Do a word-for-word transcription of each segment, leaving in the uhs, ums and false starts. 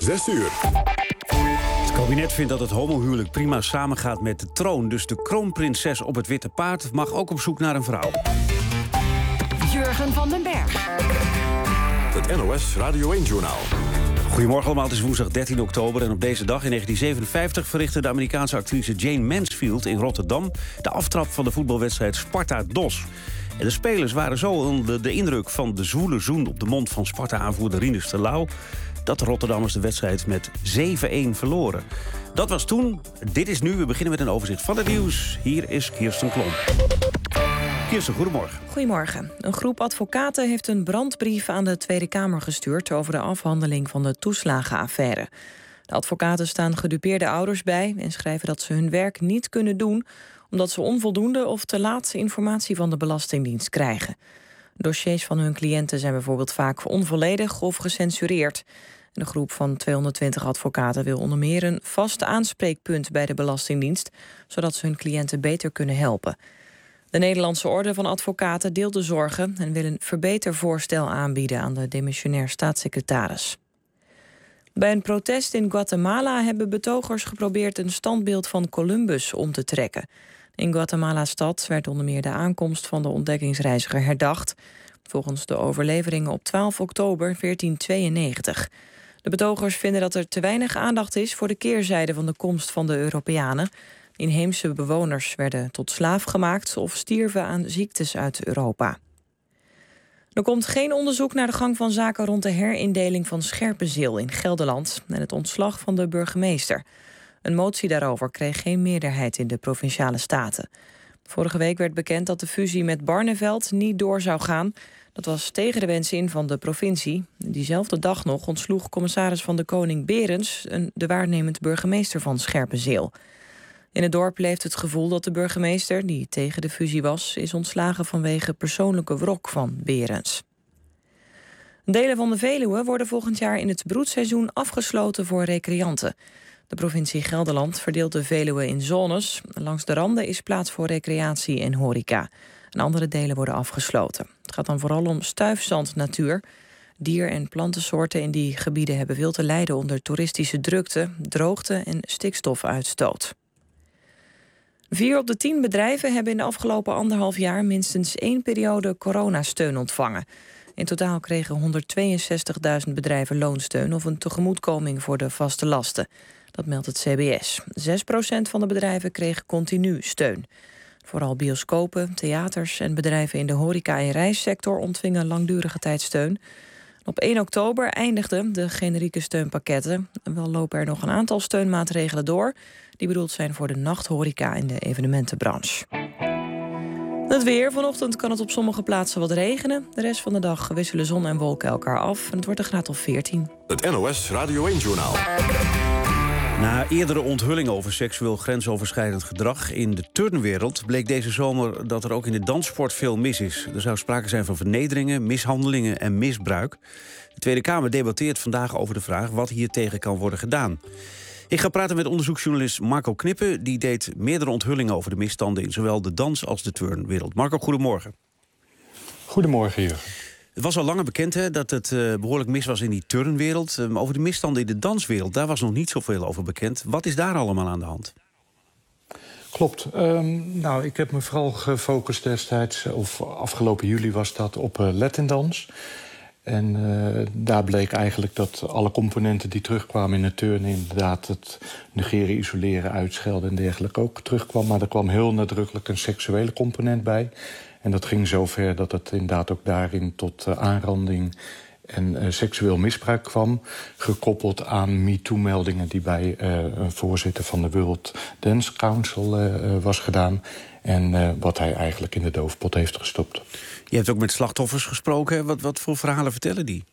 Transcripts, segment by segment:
zes uur. Het kabinet vindt dat het homohuwelijk prima samengaat met de troon. Dus de kroonprinses op het witte paard mag ook op zoek naar een vrouw. Jurgen van den Berg. Het N O S Radio één-journaal. Goedemorgen allemaal, het is woensdag dertien oktober... en op deze dag in negentien zevenenvijftig verrichtte de Amerikaanse actrice Jane Mansfield in Rotterdam de aftrap van de voetbalwedstrijd Sparta-Dos. En de spelers waren zo onder de indruk van de zwoele zoen op de mond van Sparta-aanvoerder Rinus Terlouw dat de Rotterdammers de wedstrijd met zeven-een verloren. Dat was toen, dit is nu. We beginnen met een overzicht van het nieuws. Hier is Kirsten Klom. Kirsten, goedemorgen. Goedemorgen. Een groep advocaten heeft een brandbrief aan de Tweede Kamer gestuurd over de afhandeling van de toeslagenaffaire. De advocaten staan gedupeerde ouders bij en schrijven dat ze hun werk niet kunnen doen omdat ze onvoldoende of te laat informatie van de Belastingdienst krijgen. Dossiers van hun cliënten zijn bijvoorbeeld vaak onvolledig of gecensureerd. De groep van tweehonderdtwintig advocaten wil onder meer een vast aanspreekpunt bij de Belastingdienst, zodat ze hun cliënten beter kunnen helpen. De Nederlandse Orde van Advocaten deelt de zorgen en wil een verbetervoorstel aanbieden aan de demissionair staatssecretaris. Bij een protest in Guatemala hebben betogers geprobeerd een standbeeld van Columbus om te trekken. In Guatemala-stad werd onder meer de aankomst van de ontdekkingsreiziger herdacht, volgens de overleveringen op twaalf oktober veertien tweeënnegentig. De betogers vinden dat er te weinig aandacht is voor de keerzijde van de komst van de Europeanen. Inheemse bewoners werden tot slaaf gemaakt of stierven aan ziektes uit Europa. Er komt geen onderzoek naar de gang van zaken rond de herindeling van Scherpenzeel in Gelderland en het ontslag van de burgemeester. Een motie daarover kreeg geen meerderheid in de Provinciale Staten. Vorige week werd bekend dat de fusie met Barneveld niet door zou gaan. Dat was tegen de wens in van de provincie. Diezelfde dag nog ontsloeg commissaris van de Koning Berends de waarnemend burgemeester van Scherpenzeel. In het dorp leeft het gevoel dat de burgemeester, die tegen de fusie was, is ontslagen vanwege persoonlijke wrok van Berends. Delen van de Veluwe worden volgend jaar in het broedseizoen afgesloten voor recreanten. De provincie Gelderland verdeelt de Veluwe in zones. Langs de randen is plaats voor recreatie en horeca. En andere delen worden afgesloten. Het gaat dan vooral om stuifzandnatuur. Dier- en plantensoorten in die gebieden hebben veel te lijden onder toeristische drukte, droogte en stikstofuitstoot. Vier op de tien bedrijven hebben in de afgelopen anderhalf jaar minstens één periode coronasteun ontvangen. In totaal kregen honderdtweeënzestigduizend bedrijven loonsteun of een tegemoetkoming voor de vaste lasten. Dat meldt het C B S. Zes procent van de bedrijven kreeg continu steun. Vooral bioscopen, theaters en bedrijven in de horeca- en reissector ontvingen langdurige tijd steun. Op één oktober eindigden de generieke steunpakketten. Wel lopen er nog een aantal steunmaatregelen door die bedoeld zijn voor de nachthoreca en de evenementenbranche. Het weer. Vanochtend kan het op sommige plaatsen wat regenen. De rest van de dag wisselen zon en wolken elkaar af. En het wordt een graad of veertien. Het N O S Radio één-journaal. Na eerdere onthullingen over seksueel grensoverschrijdend gedrag in de turnwereld bleek deze zomer dat er ook in de danssport veel mis is. Er zou sprake zijn van vernederingen, mishandelingen en misbruik. De Tweede Kamer debatteert vandaag over de vraag wat hier tegen kan worden gedaan. Ik ga praten met onderzoeksjournalist Marco Knippen. Die deed meerdere onthullingen over de misstanden in zowel de dans- als de turnwereld. Marco, goedemorgen. Goedemorgen, Jurgen. Het was al langer bekend hè, dat het uh, behoorlijk mis was in die turnwereld. Um, over de misstanden in de danswereld, daar was nog niet zoveel over bekend. Wat is daar allemaal aan de hand? Klopt. Um, nou, ik heb me vooral gefocust destijds, of afgelopen juli was dat, op uh, Latindans. En uh, daar bleek eigenlijk dat alle componenten die terugkwamen in de turnen, inderdaad het negeren, isoleren, uitschelden en dergelijke ook terugkwam. Maar er kwam heel nadrukkelijk een seksuele component bij. En dat ging zover dat het inderdaad ook daarin tot uh, aanranding en uh, seksueel misbruik kwam. Gekoppeld aan MeToo-meldingen die bij uh, een voorzitter van de World Dance Council uh, uh, was gedaan. En uh, wat hij eigenlijk in de doofpot heeft gestopt. Je hebt ook met slachtoffers gesproken. Wat, wat voor verhalen vertellen die?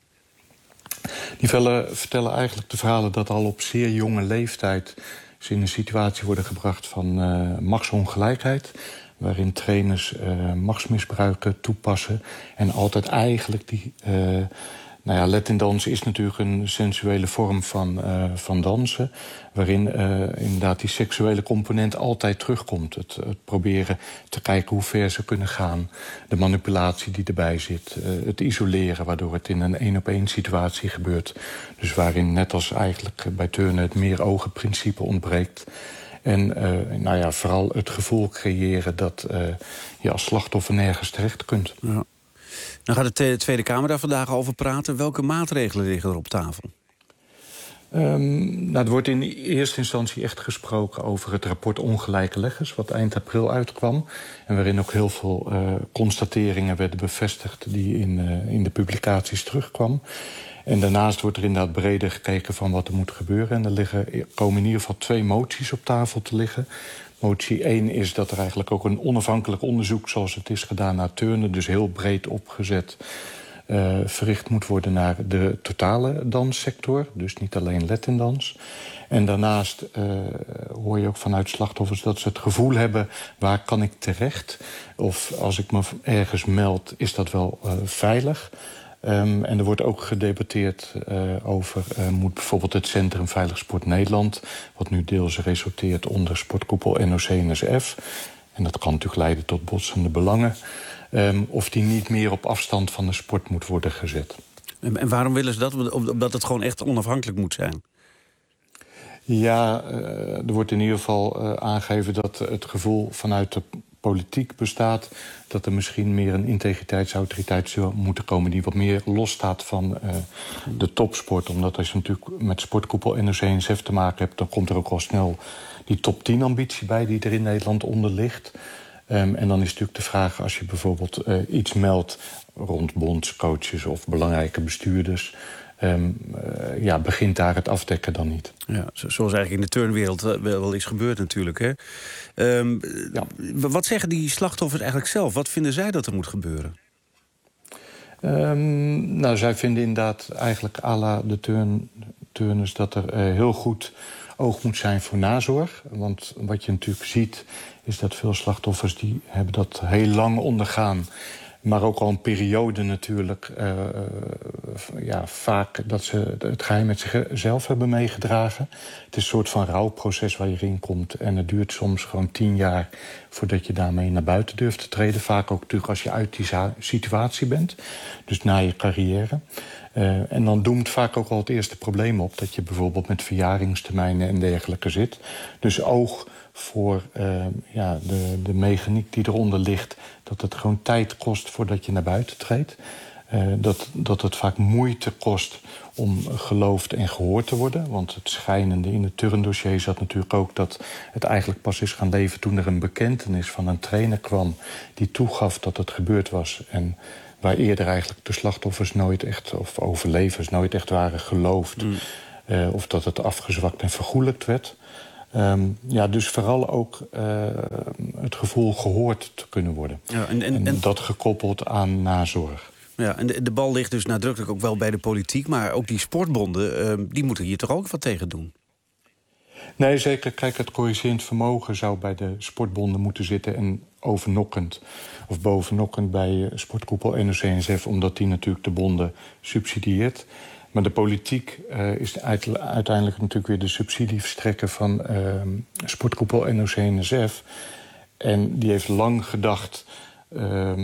Die vertellen, vertellen eigenlijk de verhalen dat al op zeer jonge leeftijd ze in een situatie worden gebracht van uh, machtsongelijkheid, waarin trainers uh, machtsmisbruiken toepassen en altijd eigenlijk die, uh, Nou ja, Latin dans is natuurlijk een sensuele vorm van, uh, van dansen, waarin uh, inderdaad die seksuele component altijd terugkomt. Het, het proberen te kijken hoe ver ze kunnen gaan, de manipulatie die erbij zit, uh, het isoleren, waardoor het in een één-op-één situatie gebeurt. Dus waarin, net als eigenlijk bij turnen, het meer-ogen-principe ontbreekt. En uh, nou ja, vooral het gevoel creëren dat uh, je als slachtoffer nergens terecht kunt. Ja. Dan gaat de Tweede Kamer daar vandaag over praten. Welke maatregelen liggen er op tafel? Um, nou, er wordt in eerste instantie echt gesproken over het rapport Ongelijke Leggers, wat eind april uitkwam. En waarin ook heel veel uh, constateringen werden bevestigd die in, uh, in de publicaties terugkwam. En daarnaast wordt er inderdaad breder gekeken van wat er moet gebeuren. En er liggen, komen in ieder geval twee moties op tafel te liggen. Motie één is dat er eigenlijk ook een onafhankelijk onderzoek, zoals het is gedaan naar turnen, dus heel breed opgezet, uh, verricht moet worden naar de totale danssector. Dus niet alleen Latindans. En daarnaast uh, hoor je ook vanuit slachtoffers dat ze het gevoel hebben, waar kan ik terecht? Of als ik me ergens meld, is dat wel uh, veilig? Um, en er wordt ook gedebatteerd uh, over, uh, moet bijvoorbeeld het Centrum Veilig Sport Nederland, wat nu deels resulteert onder sportkoepel N O C N S F, en dat kan natuurlijk leiden tot botsende belangen, um, of die niet meer op afstand van de sport moet worden gezet. En, en waarom willen ze dat? Omdat het gewoon echt onafhankelijk moet zijn? Ja, uh, er wordt in ieder geval uh, aangegeven dat het gevoel vanuit de politiek bestaat dat er misschien meer een integriteitsautoriteit zou moeten komen die wat meer losstaat van uh, de topsport. Omdat als je natuurlijk met sportkoepel N O C N S F te maken hebt, dan komt er ook al snel die top tien ambitie bij die er in Nederland onder ligt. Um, en dan is natuurlijk de vraag, als je bijvoorbeeld uh, iets meldt rond bondscoaches of belangrijke bestuurders, Um, uh, ja, begint daar het afdekken dan niet. Ja, zoals eigenlijk in de turnwereld wel is gebeurd natuurlijk. Hè? Um, ja. Wat zeggen die slachtoffers eigenlijk zelf? Wat vinden zij dat er moet gebeuren? Um, nou, zij vinden inderdaad eigenlijk à la de turn, turners dat er uh, heel goed oog moet zijn voor nazorg. Want wat je natuurlijk ziet is dat veel slachtoffers die hebben dat heel lang ondergaan. Maar ook al een periode natuurlijk, uh, ja, vaak dat ze het geheim met zichzelf hebben meegedragen. Het is een soort van rouwproces waar je in komt. En het duurt soms gewoon tien jaar voordat je daarmee naar buiten durft te treden. Vaak ook natuurlijk als je uit die situatie bent. Dus na je carrière. Uh, en dan doemt vaak ook al het eerste probleem op, dat je bijvoorbeeld met verjaringstermijnen en dergelijke zit. Dus oog voor uh, ja, de, de mechaniek die eronder ligt, dat het gewoon tijd kost voordat je naar buiten treedt. Uh, dat, dat het vaak moeite kost om geloofd en gehoord te worden. Want het schijnende in het turndossier zat natuurlijk ook dat het eigenlijk pas is gaan leven toen er een bekentenis van een trainer kwam die toegaf dat het gebeurd was. En waar eerder eigenlijk de slachtoffers nooit echt, of overlevers nooit echt waren geloofd. Mm. Uh, of dat het afgezwakt en vergoelijkt werd. Um, ja, dus vooral ook uh, het gevoel gehoord te kunnen worden. Ja, en, en, en dat gekoppeld aan nazorg. Ja, en de, de bal ligt dus nadrukkelijk ook wel bij de politiek, maar ook die sportbonden, uh, die moeten hier toch ook wat tegen doen? Nee, zeker. Kijk, het corrigerend vermogen zou bij de sportbonden moeten zitten en overnokkend of bovennokkend bij sportkoepel N O C N S F, omdat die natuurlijk de bonden subsidieert. Maar de politiek uh, is uiteindelijk natuurlijk weer de subsidieverstrekker van uh, sportkoepel N O C N S F. En die heeft lang gedacht, uh,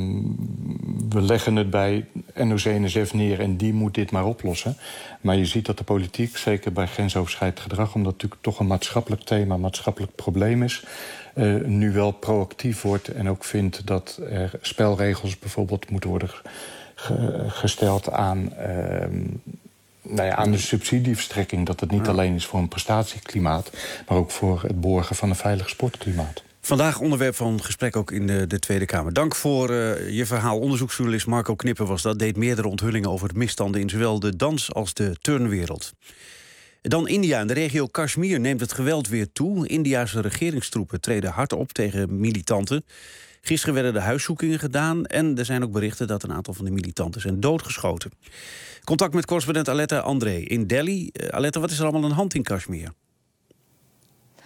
we leggen het bij N O C N S F neer en die moet dit maar oplossen. Maar je ziet dat de politiek, zeker bij grensoverschrijdend gedrag, omdat het natuurlijk toch een maatschappelijk thema, een maatschappelijk probleem is, uh, nu wel proactief wordt en ook vindt dat er spelregels bijvoorbeeld moeten worden ge- gesteld aan Uh, Nou ja, aan de subsidieverstrekking, dat het niet ja. alleen is voor een prestatieklimaat, maar ook voor het borgen van een veilig sportklimaat. Vandaag onderwerp van gesprek ook in de, de Tweede Kamer. Dank voor uh, je verhaal. Onderzoeksjournalist Marco Knipper was dat. Deed meerdere onthullingen over de misstanden in zowel de dans- als de turnwereld. Dan India. In de regio Kashmir neemt het geweld weer toe. Indiase regeringstroepen treden hard op tegen militanten. Gisteren werden de huiszoekingen gedaan en er zijn ook berichten dat een aantal van de militanten zijn doodgeschoten. Contact met correspondent Aletta André in Delhi. Uh, Aletta, wat is er allemaal aan de hand in Kashmir?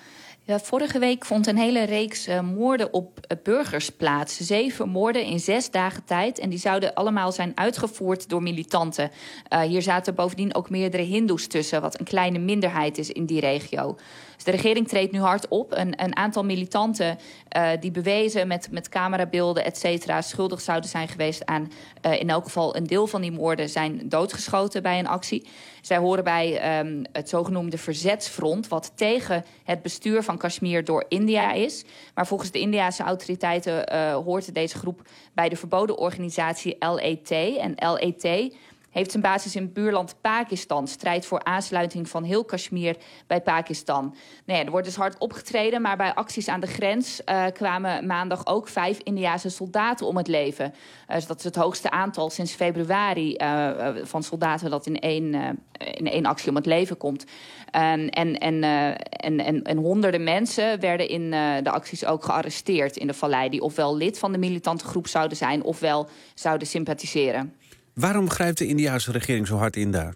Ja, vorige week vond een hele reeks uh, moorden op uh, burgers plaats. Zeven moorden in zes dagen tijd. En die zouden allemaal zijn uitgevoerd door militanten. Uh, hier zaten bovendien ook meerdere hindoes tussen, wat een kleine minderheid is in die regio. Dus de regering treedt nu hard op. Een, een aantal militanten uh, die bewezen met, met camerabeelden, et cetera, schuldig zouden zijn geweest aan uh, in elk geval een deel van die moorden zijn doodgeschoten bij een actie. Zij horen bij um, het zogenoemde Verzetsfront, wat tegen het bestuur van Kashmir door India is. Maar volgens de Indiase autoriteiten uh, hoort deze groep bij de verboden organisatie L E T. En L E T heeft zijn basis in buurland Pakistan. Strijdt voor aansluiting van heel Kashmir bij Pakistan. Nou ja, er wordt dus hard opgetreden, maar bij acties aan de grens uh, kwamen maandag ook vijf Indiase soldaten om het leven. Uh, dus dat is het hoogste aantal sinds februari uh, van soldaten dat in één, uh, in één actie om het leven komt. Um, en, en, uh, en, en, en honderden mensen werden in uh, de acties ook gearresteerd in de vallei, die ofwel lid van de militante groep zouden zijn ofwel zouden sympathiseren. Waarom grijpt de Indiase regering zo hard in daar?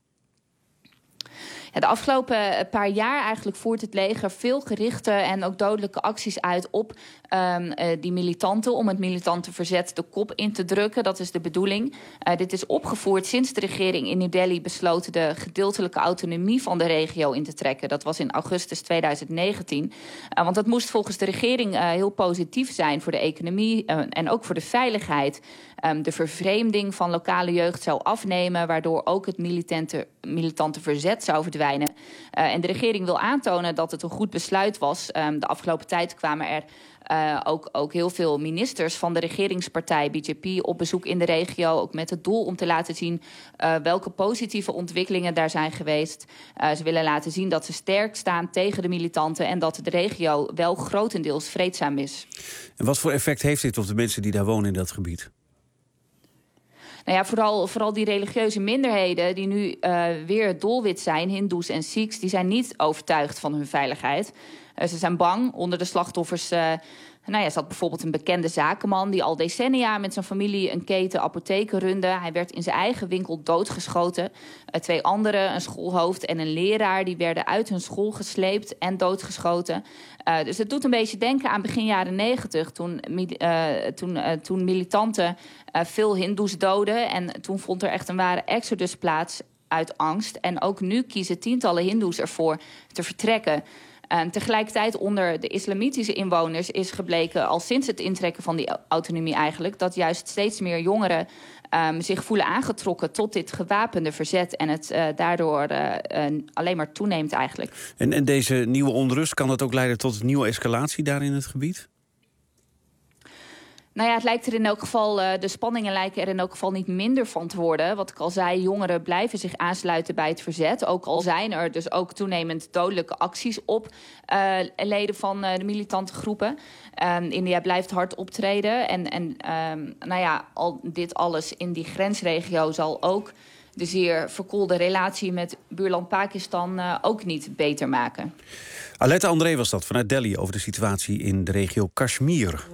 Ja, de afgelopen paar jaar eigenlijk voert het leger veel gerichte en ook dodelijke acties uit op um, uh, die militanten, om het militante verzet de kop in te drukken. Dat is de bedoeling. Uh, dit is opgevoerd sinds de regering in New Delhi besloten de gedeeltelijke autonomie van de regio in te trekken. Dat was in augustus tweeduizend negentien. Uh, want dat moest volgens de regering uh, heel positief zijn voor de economie uh, en ook voor de veiligheid. Um, de vervreemding van lokale jeugd zou afnemen, waardoor ook het militante, militante verzet zou verdwijnen. Uh, en de regering wil aantonen dat het een goed besluit was. Um, de afgelopen tijd kwamen er uh, ook, ook heel veel ministers van de regeringspartij B J P op bezoek in de regio, ook met het doel om te laten zien uh, welke positieve ontwikkelingen daar zijn geweest. Uh, ze willen laten zien dat ze sterk staan tegen de militanten en dat de regio wel grotendeels vreedzaam is. En wat voor effect heeft dit op de mensen die daar wonen in dat gebied? Nou ja, vooral, vooral die religieuze minderheden die nu uh, weer het doelwit zijn, hindoes en Sikhs, die zijn niet overtuigd van hun veiligheid. Uh, ze zijn bang. Onder de slachtoffers uh, nou ja, zat bijvoorbeeld een bekende zakenman die al decennia met zijn familie een keten apotheken runde. Hij werd in zijn eigen winkel doodgeschoten. Uh, twee anderen, een schoolhoofd en een leraar, die werden uit hun school gesleept en doodgeschoten. Uh, dus het doet een beetje denken aan begin jaren negentig, toen, uh, toen, uh, toen militanten uh, veel hindoes doden. En toen vond er echt een ware exodus plaats uit angst. En ook nu kiezen tientallen hindoes ervoor te vertrekken. En tegelijkertijd onder de islamitische inwoners is gebleken, al sinds het intrekken van die autonomie eigenlijk, dat juist steeds meer jongeren um, zich voelen aangetrokken tot dit gewapende verzet. En het uh, daardoor uh, uh, alleen maar toeneemt eigenlijk. En, en deze nieuwe onrust, kan dat ook leiden tot een nieuwe escalatie daar in het gebied? Nou ja, het lijkt er in elk geval, uh, de spanningen lijken er in elk geval niet minder van te worden. Wat ik al zei, jongeren blijven zich aansluiten bij het verzet. Ook al zijn er dus ook toenemend dodelijke acties op uh, leden van uh, de militante groepen. Um, India blijft hard optreden. En, en um, nou ja, al dit alles in die grensregio zal ook de zeer verkoelde relatie met buurland Pakistan uh, ook niet beter maken. Aletta André was dat vanuit Delhi over de situatie in de regio Kashmir.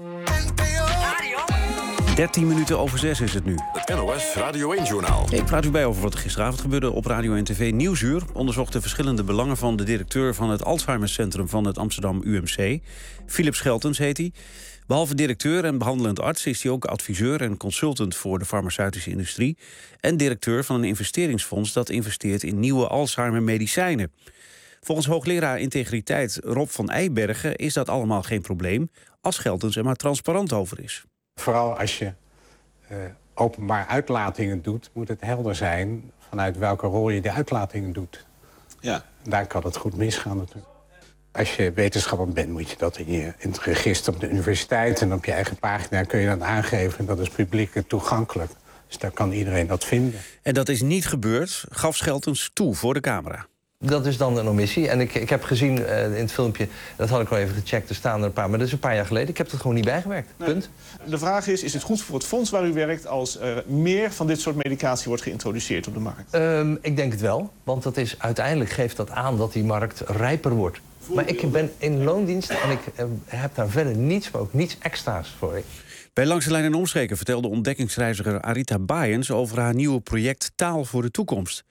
dertien minuten over zes is het nu. Het N O S Radio één-journaal. Ik praat u bij over wat er gisteravond gebeurde op Radio en T V. Nieuwsuur onderzocht de verschillende belangen van de directeur van het Alzheimercentrum van het Amsterdam U M C. Philip Scheltens heet hij. Behalve directeur en behandelend arts is hij ook adviseur en consultant voor de farmaceutische industrie. En directeur van een investeringsfonds dat investeert in nieuwe Alzheimer-medicijnen. Volgens hoogleraar integriteit Rob van Eibergen is dat allemaal geen probleem, als Scheltens er maar transparant over is. Vooral als je uh, openbaar uitlatingen doet, moet het helder zijn vanuit welke rol je de uitlatingen doet. Ja. Daar kan het goed misgaan natuurlijk. Als je wetenschapper bent, moet je dat in, je, in het register op de universiteit en op je eigen pagina kun je dat aangeven. En dat is publiek toegankelijk. Dus daar kan iedereen dat vinden. En dat is niet gebeurd, gaf Scheltens toe voor de camera. Dat is dan een omissie. En ik, ik heb gezien uh, in het filmpje, dat had ik al even gecheckt, er staan er een paar, maar dat is een paar jaar geleden. Ik heb er gewoon niet bijgewerkt. Nee. Punt. De vraag is, is het goed voor het fonds waar u werkt als er meer van dit soort medicatie wordt geïntroduceerd op de markt? Um, ik denk het wel, want dat is, uiteindelijk geeft dat aan dat die markt rijper wordt. Maar ik ben in loondienst en ik uh, heb daar verder niets, maar ook niets extra's voor. Bij Langs de Lijn en Omstreken vertelde ontdekkingsreiziger Arita Baaiens over haar nieuwe project Taal voor de Toekomst.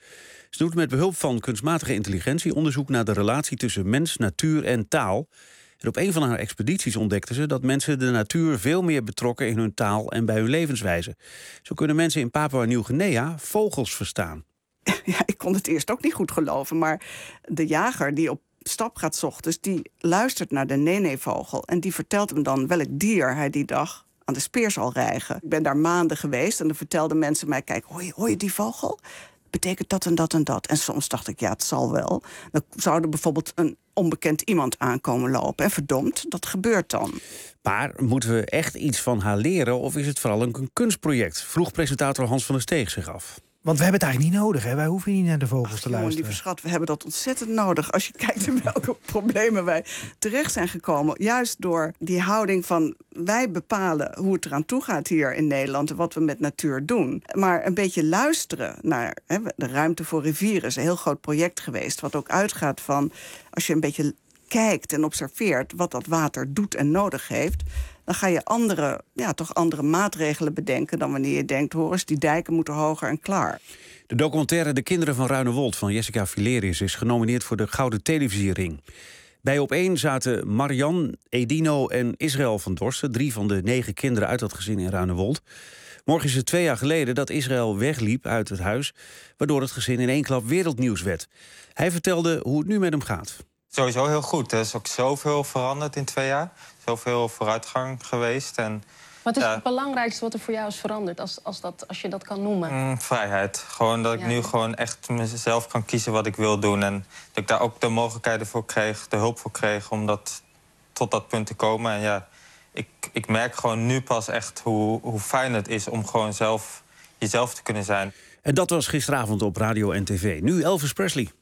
Ze doet met behulp van kunstmatige intelligentie onderzoek naar de relatie tussen mens, natuur en taal. En op een van haar expedities ontdekten ze dat mensen de natuur veel meer betrokken in hun taal en bij hun levenswijze. Zo kunnen mensen in Papua Nieuw-Guinea vogels verstaan. Ja, ik kon het eerst ook niet goed geloven, maar de jager die op stap gaat 's ochtends, die luistert naar de nene-vogel en die vertelt hem dan welk dier hij die dag aan de speer zal rijgen. Ik ben daar maanden geweest en dan vertelden mensen mij, kijk, hoor je, hoor je die vogel? Betekent dat en dat en dat. En soms dacht ik, ja, het zal wel. Dan zou er bijvoorbeeld een onbekend iemand aankomen lopen. En verdomd, dat gebeurt dan. Maar moeten we echt iets van haar leren of is het vooral een kunstproject? Vroeg presentator Hans van der Steeg zich af. Want we hebben het eigenlijk niet nodig, hè? Wij hoeven niet naar de vogels Ach, te jongen, luisteren. Lieve schat, we hebben dat ontzettend nodig. Als je kijkt in welke problemen wij terecht zijn gekomen. Juist door die houding van wij bepalen hoe het eraan toe gaat hier in Nederland en wat we met natuur doen. Maar een beetje luisteren naar hè, de Ruimte voor Rivieren is een heel groot project geweest. Wat ook uitgaat van als je een beetje kijkt en observeert wat dat water doet en nodig heeft, dan ga je andere, ja, toch andere maatregelen bedenken dan wanneer je denkt, hoor eens, die dijken moeten hoger en klaar. De documentaire De Kinderen van Ruinewold van Jessica Fileris is genomineerd voor de Gouden Televisiering. Bij Op één zaten Marian, Edino en Israël van Dorsten, drie van de negen kinderen uit dat gezin in Ruinewold. Morgen is het twee jaar geleden dat Israël wegliep uit het huis, waardoor het gezin in één klap wereldnieuws werd. Hij vertelde hoe het nu met hem gaat. Sowieso heel goed. Er is ook zoveel veranderd in twee jaar. Zoveel vooruitgang geweest. En, wat is ja, het belangrijkste wat er voor jou is veranderd, als, als, dat, als je dat kan noemen? Mm, vrijheid. Gewoon dat ik ja. nu gewoon echt mezelf kan kiezen wat ik wil doen. En dat ik daar ook de mogelijkheden voor kreeg, de hulp voor kreeg om dat, tot dat punt te komen. En ja, ik, ik merk gewoon nu pas echt hoe, hoe fijn het is om gewoon zelf jezelf te kunnen zijn. En dat was gisteravond op radio en tv. Nu Elvis Presley.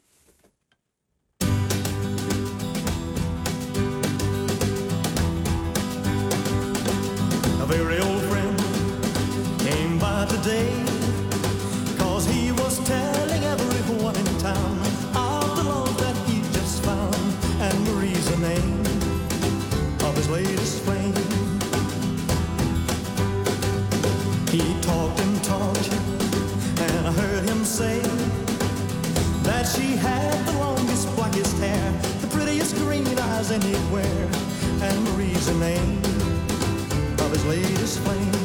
Very old friend came by today, cause he was telling everyone in town of the love that he just found. And Marie's the name of his latest flame. He talked and talked, and I heard him say that she had the longest, blackest hair, the prettiest green eyes anywhere. And Marie's the name of his latest flame.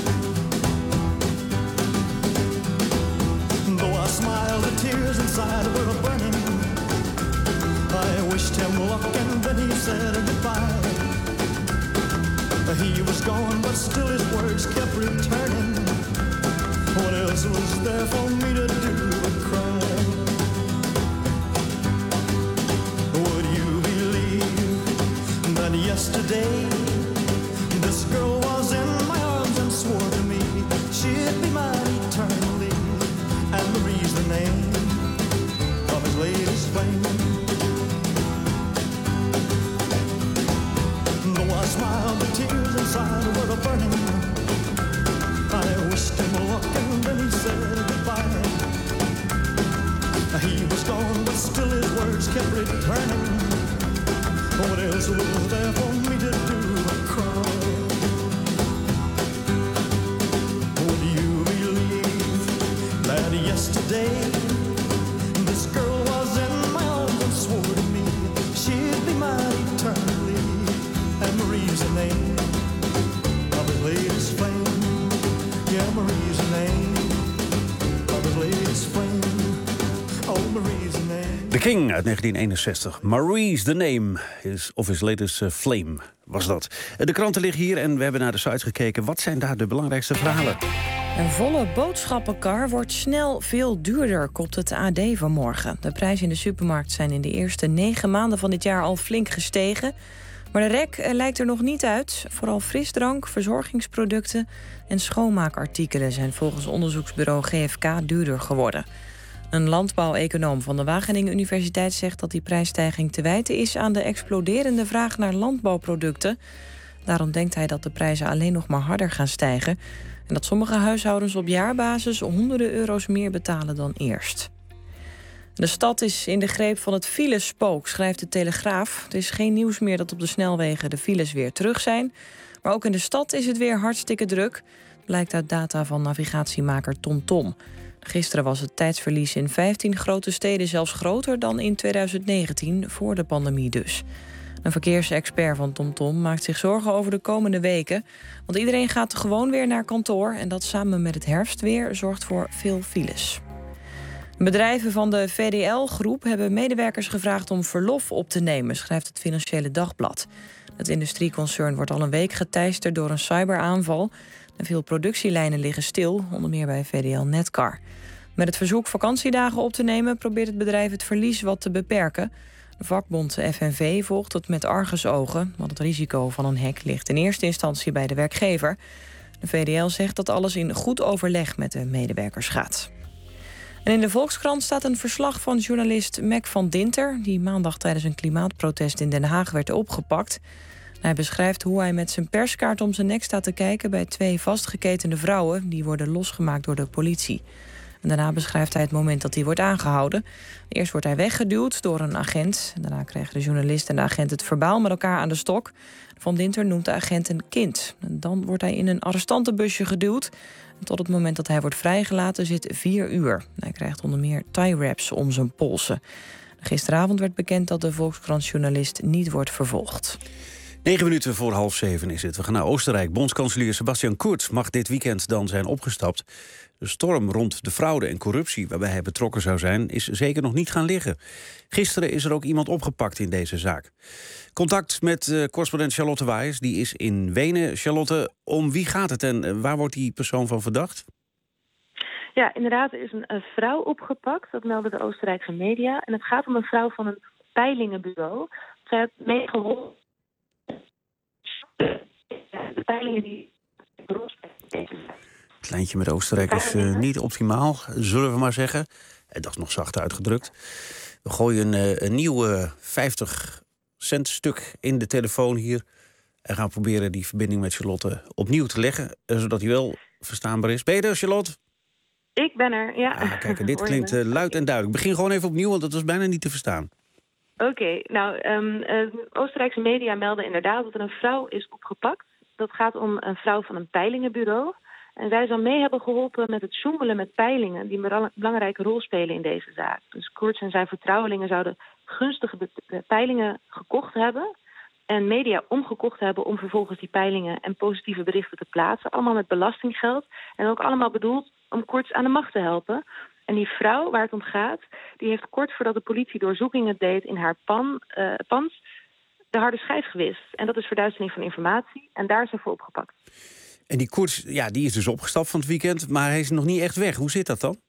Though I smiled, the tears inside were a burning. I wished him luck and then he said goodbye. He was gone, but still his words kept returning. What else was there for me to do but cry? Would you believe that yesterday this girl was in my arms and swore to me she'd be mine eternally? And Marie's the name of his latest flame. Though I smiled, the tears inside were a burning. I wished him luck and then he said goodbye. He was gone, but still his words kept returning. What else was there for me to do but cry? Would you believe that yesterday this girl was in my arms and swore to me she'd be mine eternally? And Marie's the name of his latest flame. Yeah, Marie's the name of his latest flame. Oh, Marie's the name. The King uit negentien eenenzestig. Marie's the name is of his latest uh, flame was dat. De kranten liggen hier en we hebben naar de sites gekeken. Wat zijn daar de belangrijkste verhalen? Een volle boodschappenkar wordt snel veel duurder, kopt het A D vanmorgen. De prijzen in de supermarkt zijn in de eerste negen maanden van dit jaar al flink gestegen. Maar de rek lijkt er nog niet uit. Vooral frisdrank, verzorgingsproducten en schoonmaakartikelen zijn volgens onderzoeksbureau G F K duurder geworden. Een landbouweconoom van de Wageningen Universiteit zegt dat die prijsstijging te wijten is aan de exploderende vraag naar landbouwproducten. Daarom denkt hij dat de prijzen alleen nog maar harder gaan stijgen en dat sommige huishoudens op jaarbasis honderden euro's meer betalen dan eerst. De stad is in de greep van het filespook, schrijft de Telegraaf. Er is geen nieuws meer dat op de snelwegen de files weer terug zijn. Maar ook in de stad is het weer hartstikke druk. Blijkt uit data van navigatiemaker TomTom. Gisteren was het tijdsverlies in vijftien grote steden zelfs groter dan in tweeduizend negentien, voor de pandemie dus. Een verkeersexpert van TomTom maakt zich zorgen over de komende weken. Want iedereen gaat gewoon weer naar kantoor en dat samen met het herfstweer zorgt voor veel files. Bedrijven van de V D L-groep hebben medewerkers gevraagd om verlof op te nemen, schrijft het Financiële Dagblad. Het industrieconcern wordt al een week geteisterd door een cyberaanval. En veel productielijnen liggen stil, onder meer bij V D L Netcar. Met het verzoek vakantiedagen op te nemen probeert het bedrijf het verlies wat te beperken. De vakbond F N V volgt het met argusogen, want het risico van een hack ligt in eerste instantie bij de werkgever. De V D L zegt dat alles in goed overleg met de medewerkers gaat. En in de Volkskrant staat een verslag van journalist Mac van Dinter, die maandag tijdens een klimaatprotest in Den Haag werd opgepakt. Hij beschrijft hoe hij met zijn perskaart om zijn nek staat te kijken bij twee vastgeketende vrouwen die worden losgemaakt door de politie. En daarna beschrijft hij het moment dat hij wordt aangehouden. Eerst wordt hij weggeduwd door een agent. Daarna krijgen de journalist en de agent het verbaal met elkaar aan de stok. Van Dinter noemt de agent een kind. En dan wordt hij in een arrestantenbusje geduwd. En tot het moment dat hij wordt vrijgelaten zit vier uur. Hij krijgt onder meer tie-wraps om zijn polsen. Gisteravond werd bekend dat de Volkskrant-journalist niet wordt vervolgd. Negen minuten voor half zeven is het. We gaan naar Oostenrijk. Bondskanselier Sebastian Kurz mag dit weekend dan zijn opgestapt. De storm rond de fraude en corruptie waarbij hij betrokken zou zijn, is zeker nog niet gaan liggen. Gisteren is er ook iemand opgepakt in deze zaak. Contact met uh, correspondent Charlotte Waaiers, die is in Wenen. Charlotte, om wie gaat het en uh, waar wordt die persoon van verdacht? Ja, inderdaad, er is een, een vrouw opgepakt. Dat melden de Oostenrijkse media. En het gaat om een vrouw van een peilingenbureau. Zij heeft meegeholpen. De peilingen die... Het lijntje met Oostenrijk is uh, niet optimaal, zullen we maar zeggen. Dat is nog zacht uitgedrukt. We gooien een, een nieuw uh, vijftig cent stuk in de telefoon hier. En gaan proberen die verbinding met Charlotte opnieuw te leggen, uh, zodat hij wel verstaanbaar is. Ben je er, Charlotte? Ik ben er, ja. Ah, kijk, dit klinkt uh, luid en duidelijk. Begin gewoon even opnieuw, want dat was bijna niet te verstaan. Oké, okay, nou, um, uh, Oostenrijkse media melden inderdaad dat er een vrouw is opgepakt. Dat gaat om een vrouw van een peilingenbureau. En zij zou mee hebben geholpen met het sjoemelen met peilingen die een belangrijke rol spelen in deze zaak. Dus Kurz en zijn vertrouwelingen zouden gunstige peilingen gekocht hebben en media omgekocht hebben om vervolgens die peilingen en positieve berichten te plaatsen. Allemaal met belastinggeld en ook allemaal bedoeld om Kurz aan de macht te helpen. En die vrouw waar het om gaat, die heeft kort voordat de politie doorzoekingen deed in haar pan, uh, pand de harde schijf gewist. En dat is verduistering van informatie en daar is ze voor opgepakt. En die Kurz, ja, die is dus opgestapt van het weekend, maar hij is nog niet echt weg. Hoe zit dat dan?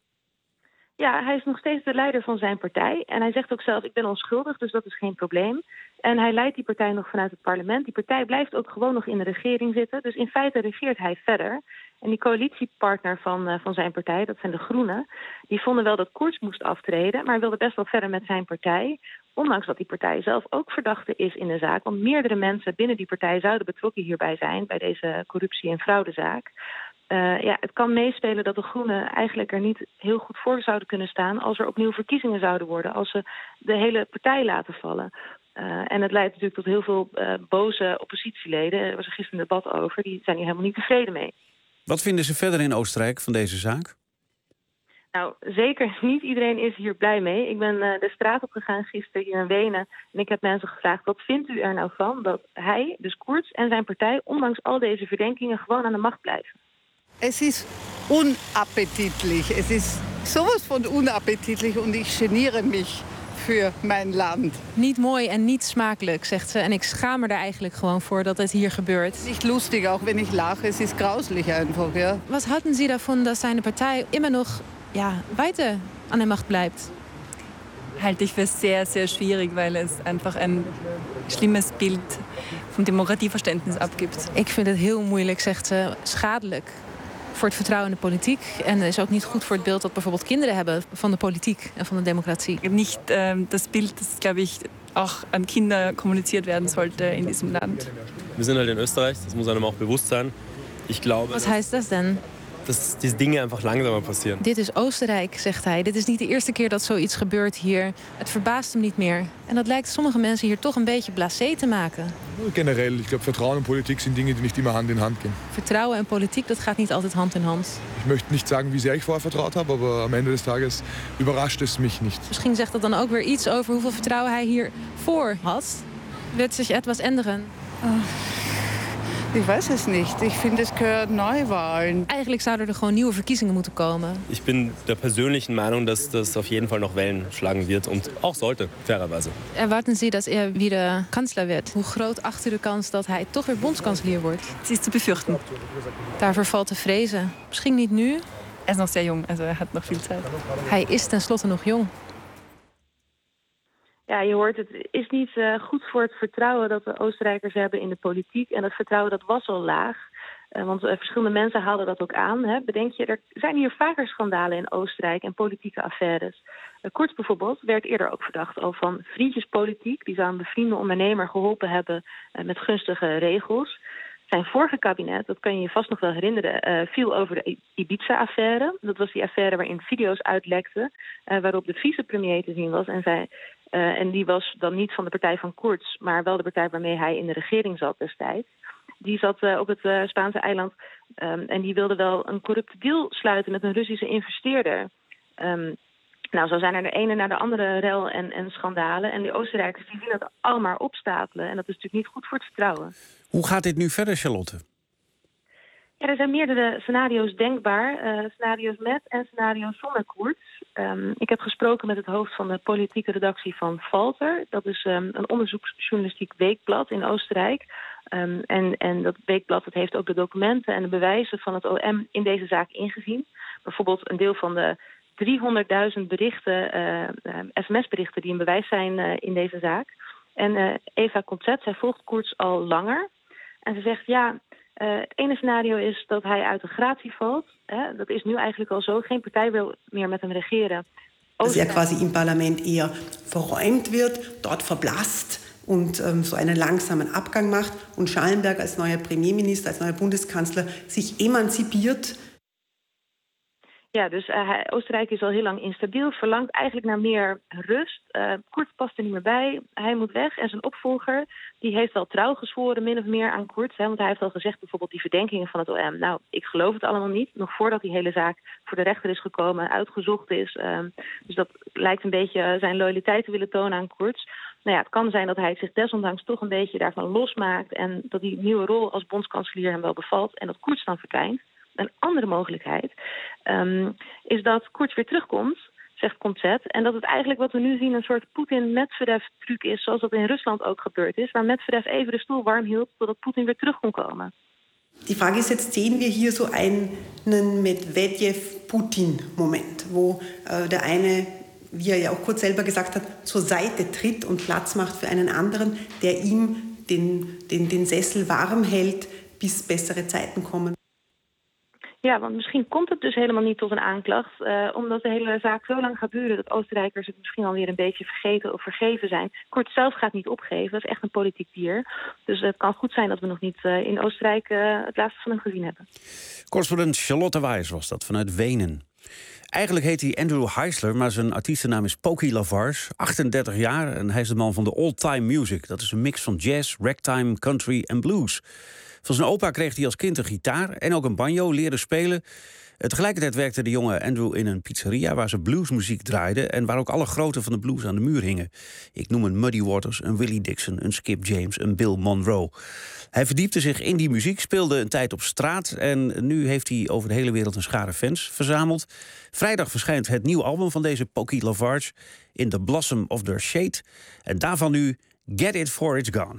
Ja, hij is nog steeds de leider van zijn partij. En hij zegt ook zelf, ik ben onschuldig, dus dat is geen probleem. En hij leidt die partij nog vanuit het parlement. Die partij blijft ook gewoon nog in de regering zitten. Dus in feite regeert hij verder. En die coalitiepartner van, uh, van zijn partij, dat zijn de Groenen, die vonden wel dat Kurz moest aftreden, maar wilden best wel verder met zijn partij. Ondanks dat die partij zelf ook verdachte is in de zaak. Want meerdere mensen binnen die partij zouden betrokken hierbij zijn, bij deze corruptie- en fraudezaak. Uh, ja, het kan meespelen dat de Groenen eigenlijk er niet heel goed voor zouden kunnen staan als er opnieuw verkiezingen zouden worden, als ze de hele partij laten vallen. Uh, en het leidt natuurlijk tot heel veel uh, boze oppositieleden. Er was er gisteren een debat over, die zijn hier helemaal niet tevreden mee. Wat vinden ze verder in Oostenrijk van deze zaak? Nou, zeker niet iedereen is hier blij mee. Ik ben uh, de straat op gegaan gisteren hier in Wenen en ik heb mensen gevraagd, wat vindt u er nou van dat hij, dus Kurz en zijn partij, ondanks al deze verdenkingen gewoon aan de macht blijven? Es ist unappetitlich. Es ist sowas von unappetitlich und ich geniere mich für mein Land. Niet mooi en niet smakelijk, zegt ze. En ik schaam me er eigenlijk gewoon voor dat het hier gebeurt. Niet lustig, auch wenn ich lache. Es ist grauslich einfach, ja. Was halten Sie davon, dass seine Partei immer noch ja, weiter an der Macht bleibt? Halte ich für sehr, sehr schwierig, weil es einfach ein schlimmes Bild vom Demokratieverständnis abgibt. Ik vind het heel moeilijk, zegt ze, schadelijk voor het vertrouwen in de politiek. En is ook niet goed voor het beeld dat bijvoorbeeld kinderen hebben van de politiek en van de democratie. Niet uh, das Bild, das, glaube ich, auch an Kinder kommuniziert werden sollte in diesem Land. Wir sind halt in Österreich, das muss einem auch bewusst sein. Ich glaube, Was heißt das denn? dass diese Dinge einfach langsamer passieren. Dit is Oostenrijk, zegt hij. Dit is niet de eerste keer dat zoiets gebeurt hier. Het verbaast hem niet meer. En dat lijkt sommige mensen hier toch een beetje blasé te maken. Generell, ik glaube, Vertrauen en politiek zijn dingen die niet immer hand in hand gaan. Vertrouwen en politiek, dat gaat niet altijd hand in hand. Ik möchte niet zeggen wie sehr ik vorher vertraut heb, maar am Ende des Tages überrascht es mich niet. Misschien zegt dat dan ook weer iets over hoeveel vertrouwen hij hiervoor had. Wird sich etwas ändern? Oh. Ik weet het niet. Ik vind het gehört Neuwahlen. Eigenlijk zouden er gewoon nieuwe verkiezingen moeten komen. Ich bin der persönlichen Meinung, dass das auf jeden Fall noch Wellen schlagen wird und auch sollte, fairerweise. Erwarten Sie, dass er wieder Kanzler wird? Hoe groot acht u de kans dat hij toch weer bondskanselier wordt? Het is te befürchten. Daarvoor valt te vrezen. Misschien niet nu. Hij is nog zeer jong, also er hat nog veel tijd. Hij is tenslotte nog jong. Ja, je hoort, het is niet uh, goed voor het vertrouwen dat de Oostenrijkers hebben in de politiek. En dat vertrouwen dat was al laag. Uh, want uh, verschillende mensen haalden dat ook aan. Hè. Bedenk je, er zijn hier vaker schandalen in Oostenrijk en politieke affaires. Uh, Kurz bijvoorbeeld werd eerder ook verdacht al van vriendjespolitiek. Die zou een bevriende ondernemer geholpen hebben uh, met gunstige regels. Zijn vorige kabinet, dat kan je je vast nog wel herinneren, uh, viel over de Ibiza-affaire. Dat was die affaire waarin video's uitlekten, uh, waarop de vicepremier te zien was. En, zij, uh, en die was dan niet van de partij van Kurz, maar wel de partij waarmee hij in de regering zat destijds. Die zat uh, op het uh, Spaanse eiland um, en die wilde wel een corrupte deal sluiten met een Russische investeerder. Um, nou, zo zijn er de ene naar de andere rel en, en schandalen. En die Oostenrijkers die zien dat allemaal opstapelen. En dat is natuurlijk niet goed voor het vertrouwen. Hoe gaat dit nu verder, Charlotte? Ja, er zijn meerdere scenario's denkbaar. Uh, scenario's met en scenario's zonder Kurz. Um, ik heb gesproken met het hoofd van de politieke redactie van Falter. Dat is um, een onderzoeksjournalistiek weekblad in Oostenrijk. Um, en, en dat weekblad dat heeft ook de documenten en de bewijzen van het O M in deze zaak ingezien. Bijvoorbeeld een deel van de driehonderdduizend berichten, uh, uh, sms-berichten die een bewijs zijn uh, in deze zaak. En uh, Eva Konzet, zij volgt Kurz al langer. En ze zegt, ja, uh, het ene scenario is dat hij uit de gratie valt. Hè? Dat is nu eigenlijk al zo. Geen partij wil meer met hem regeren. Dass er quasi im Parlament eher verräumt wird, dort verblasst und ähm, so einen langsamen Abgang macht und Schallenberg als neuer Premierminister, als neuer Bundeskanzler sich emanzipiert. Ja, dus uh, hij, Oostenrijk is al heel lang instabiel, verlangt eigenlijk naar meer rust. Uh, Kurz past er niet meer bij, hij moet weg. En zijn opvolger, die heeft wel trouw gezworen, min of meer aan Kurz. Hè, want hij heeft al gezegd, bijvoorbeeld die verdenkingen van het O M. Nou, ik geloof het allemaal niet, nog voordat die hele zaak voor de rechter is gekomen, uitgezocht is. Uh, dus dat lijkt een beetje zijn loyaliteit te willen tonen aan Kurz. Nou ja, het kan zijn dat hij zich desondanks toch een beetje daarvan losmaakt en dat die nieuwe rol als bondskanselier hem wel bevalt en dat Kurz dan verdwijnt. Een andere mogelijkheid um, is dat Kurz weer terugkomt, zegt Konzet. En dat het eigenlijk wat we nu zien een soort Poetin-Medvedev-truc is, zoals dat in Rusland ook gebeurd is, waar Medvedev even de stoel warm hield totdat Poetin weer terug kon komen. Die Frage ist jetzt, sehen wir hier so einen Medvedev-Putin-Moment, wo äh, der eine, wie er ja auch kurz selber gesagt hat, zur Seite tritt und Platz macht für einen anderen, der ihm den, den, den Sessel warm hält, bis bessere Zeiten kommen. Ja, want misschien komt het dus helemaal niet tot een aanklacht, uh, omdat de hele zaak zo lang gaat duren dat Oostenrijkers het misschien alweer een beetje vergeten of vergeven zijn. Kurz zelf gaat niet opgeven, dat is echt een politiek dier. Dus het kan goed zijn dat we nog niet uh, in Oostenrijk uh, het laatste van hem gezien hebben. Correspondent Charlotte Wijs was dat, vanuit Wenen. Eigenlijk heet hij Andrew Heisler, maar zijn artiestennaam is Pokey Lavarge, achtendertig jaar en hij is de man van de old-time music. Dat is een mix van jazz, ragtime, country en blues. Van zijn opa kreeg hij als kind een gitaar en ook een banjo, leerde spelen. Tegelijkertijd werkte de jonge Andrew in een pizzeria waar ze bluesmuziek draaiden en waar ook alle groten van de blues aan de muur hingen. Ik noem een Muddy Waters, een Willie Dixon, een Skip James, een Bill Monroe. Hij verdiepte zich in die muziek, speelde een tijd op straat en nu heeft hij over de hele wereld een schare fans verzameld. Vrijdag verschijnt het nieuwe album van deze Pokey Lavarge, In the Blossom of Their Shade. En daarvan nu Get It For It's Gone.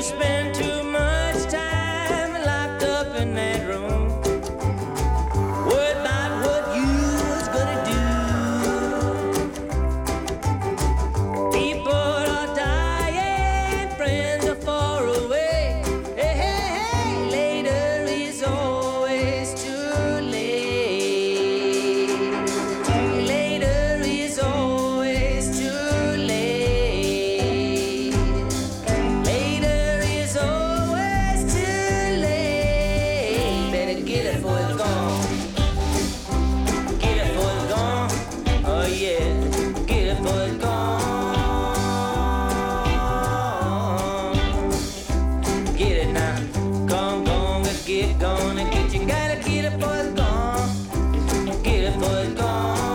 spend too much time locked up in that room. Worried about what you was gonna do. People are dying, friends are far away. Hey, hey, hey, later is always too late. Later is always too late. Later is always too late. Better get it before it's gone. Get it before it's gone. Oh yeah, get it before it's gone. Get it now. Gone, gone, let's get gone and get you. Gotta get it before it's gone. Get it before it's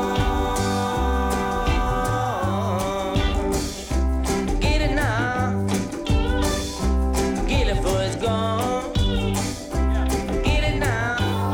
gone. Get it now. Get it before it's gone. Get it now.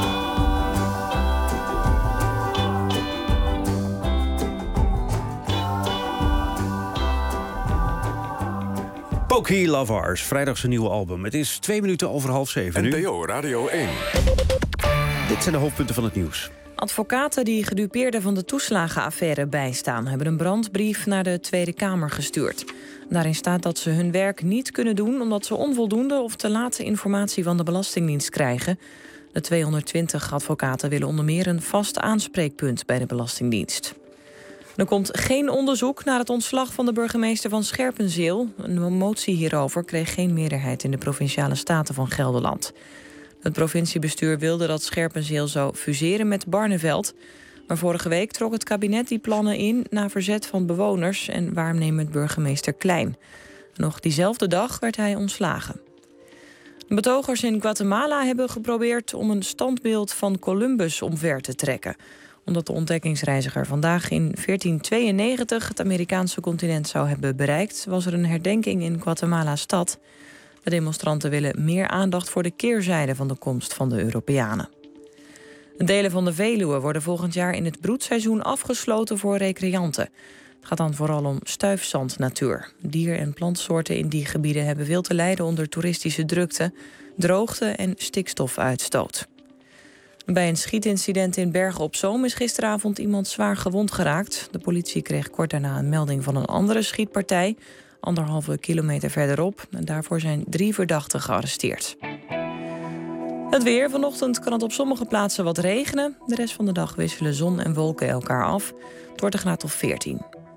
Pokey Lovers, vrijdag zijn nieuwe album. Het is twee minuten over half zeven nu. N P O Radio één. Dit zijn de hoofdpunten van het nieuws. Advocaten die gedupeerden van de toeslagenaffaire bijstaan, hebben een brandbrief naar de Tweede Kamer gestuurd. Daarin staat dat ze hun werk niet kunnen doen omdat ze onvoldoende of te late informatie van de Belastingdienst krijgen. De tweehonderdtwintig advocaten willen onder meer een vast aanspreekpunt bij de Belastingdienst. Er komt geen onderzoek naar het ontslag van de burgemeester van Scherpenzeel. Een motie hierover kreeg geen meerderheid in de Provinciale Staten van Gelderland. Het provinciebestuur wilde dat Scherpenzeel zou fuseren met Barneveld. Maar vorige week trok het kabinet die plannen in na verzet van bewoners en waarnemend burgemeester Klein. Nog diezelfde dag werd hij ontslagen. Betogers in Guatemala hebben geprobeerd om een standbeeld van Columbus omver te trekken. Omdat de ontdekkingsreiziger vandaag in veertien tweeënnegentig het Amerikaanse continent zou hebben bereikt, was er een herdenking in Guatemala-stad. De demonstranten willen meer aandacht voor de keerzijde van de komst van de Europeanen. Delen van de Veluwe worden volgend jaar in het broedseizoen afgesloten voor recreanten. Het gaat dan vooral om stuifzandnatuur. Dier- en plantsoorten in die gebieden hebben veel te lijden onder toeristische drukte, droogte en stikstofuitstoot. Bij een schietincident in Bergen op Zoom is gisteravond iemand zwaar gewond geraakt. De politie kreeg kort daarna een melding van een andere schietpartij, anderhalve kilometer verderop. En daarvoor zijn drie verdachten gearresteerd. Het weer. Vanochtend kan het op sommige plaatsen wat regenen. De rest van de dag wisselen zon en wolken elkaar af. Het wordt een graad of veertien.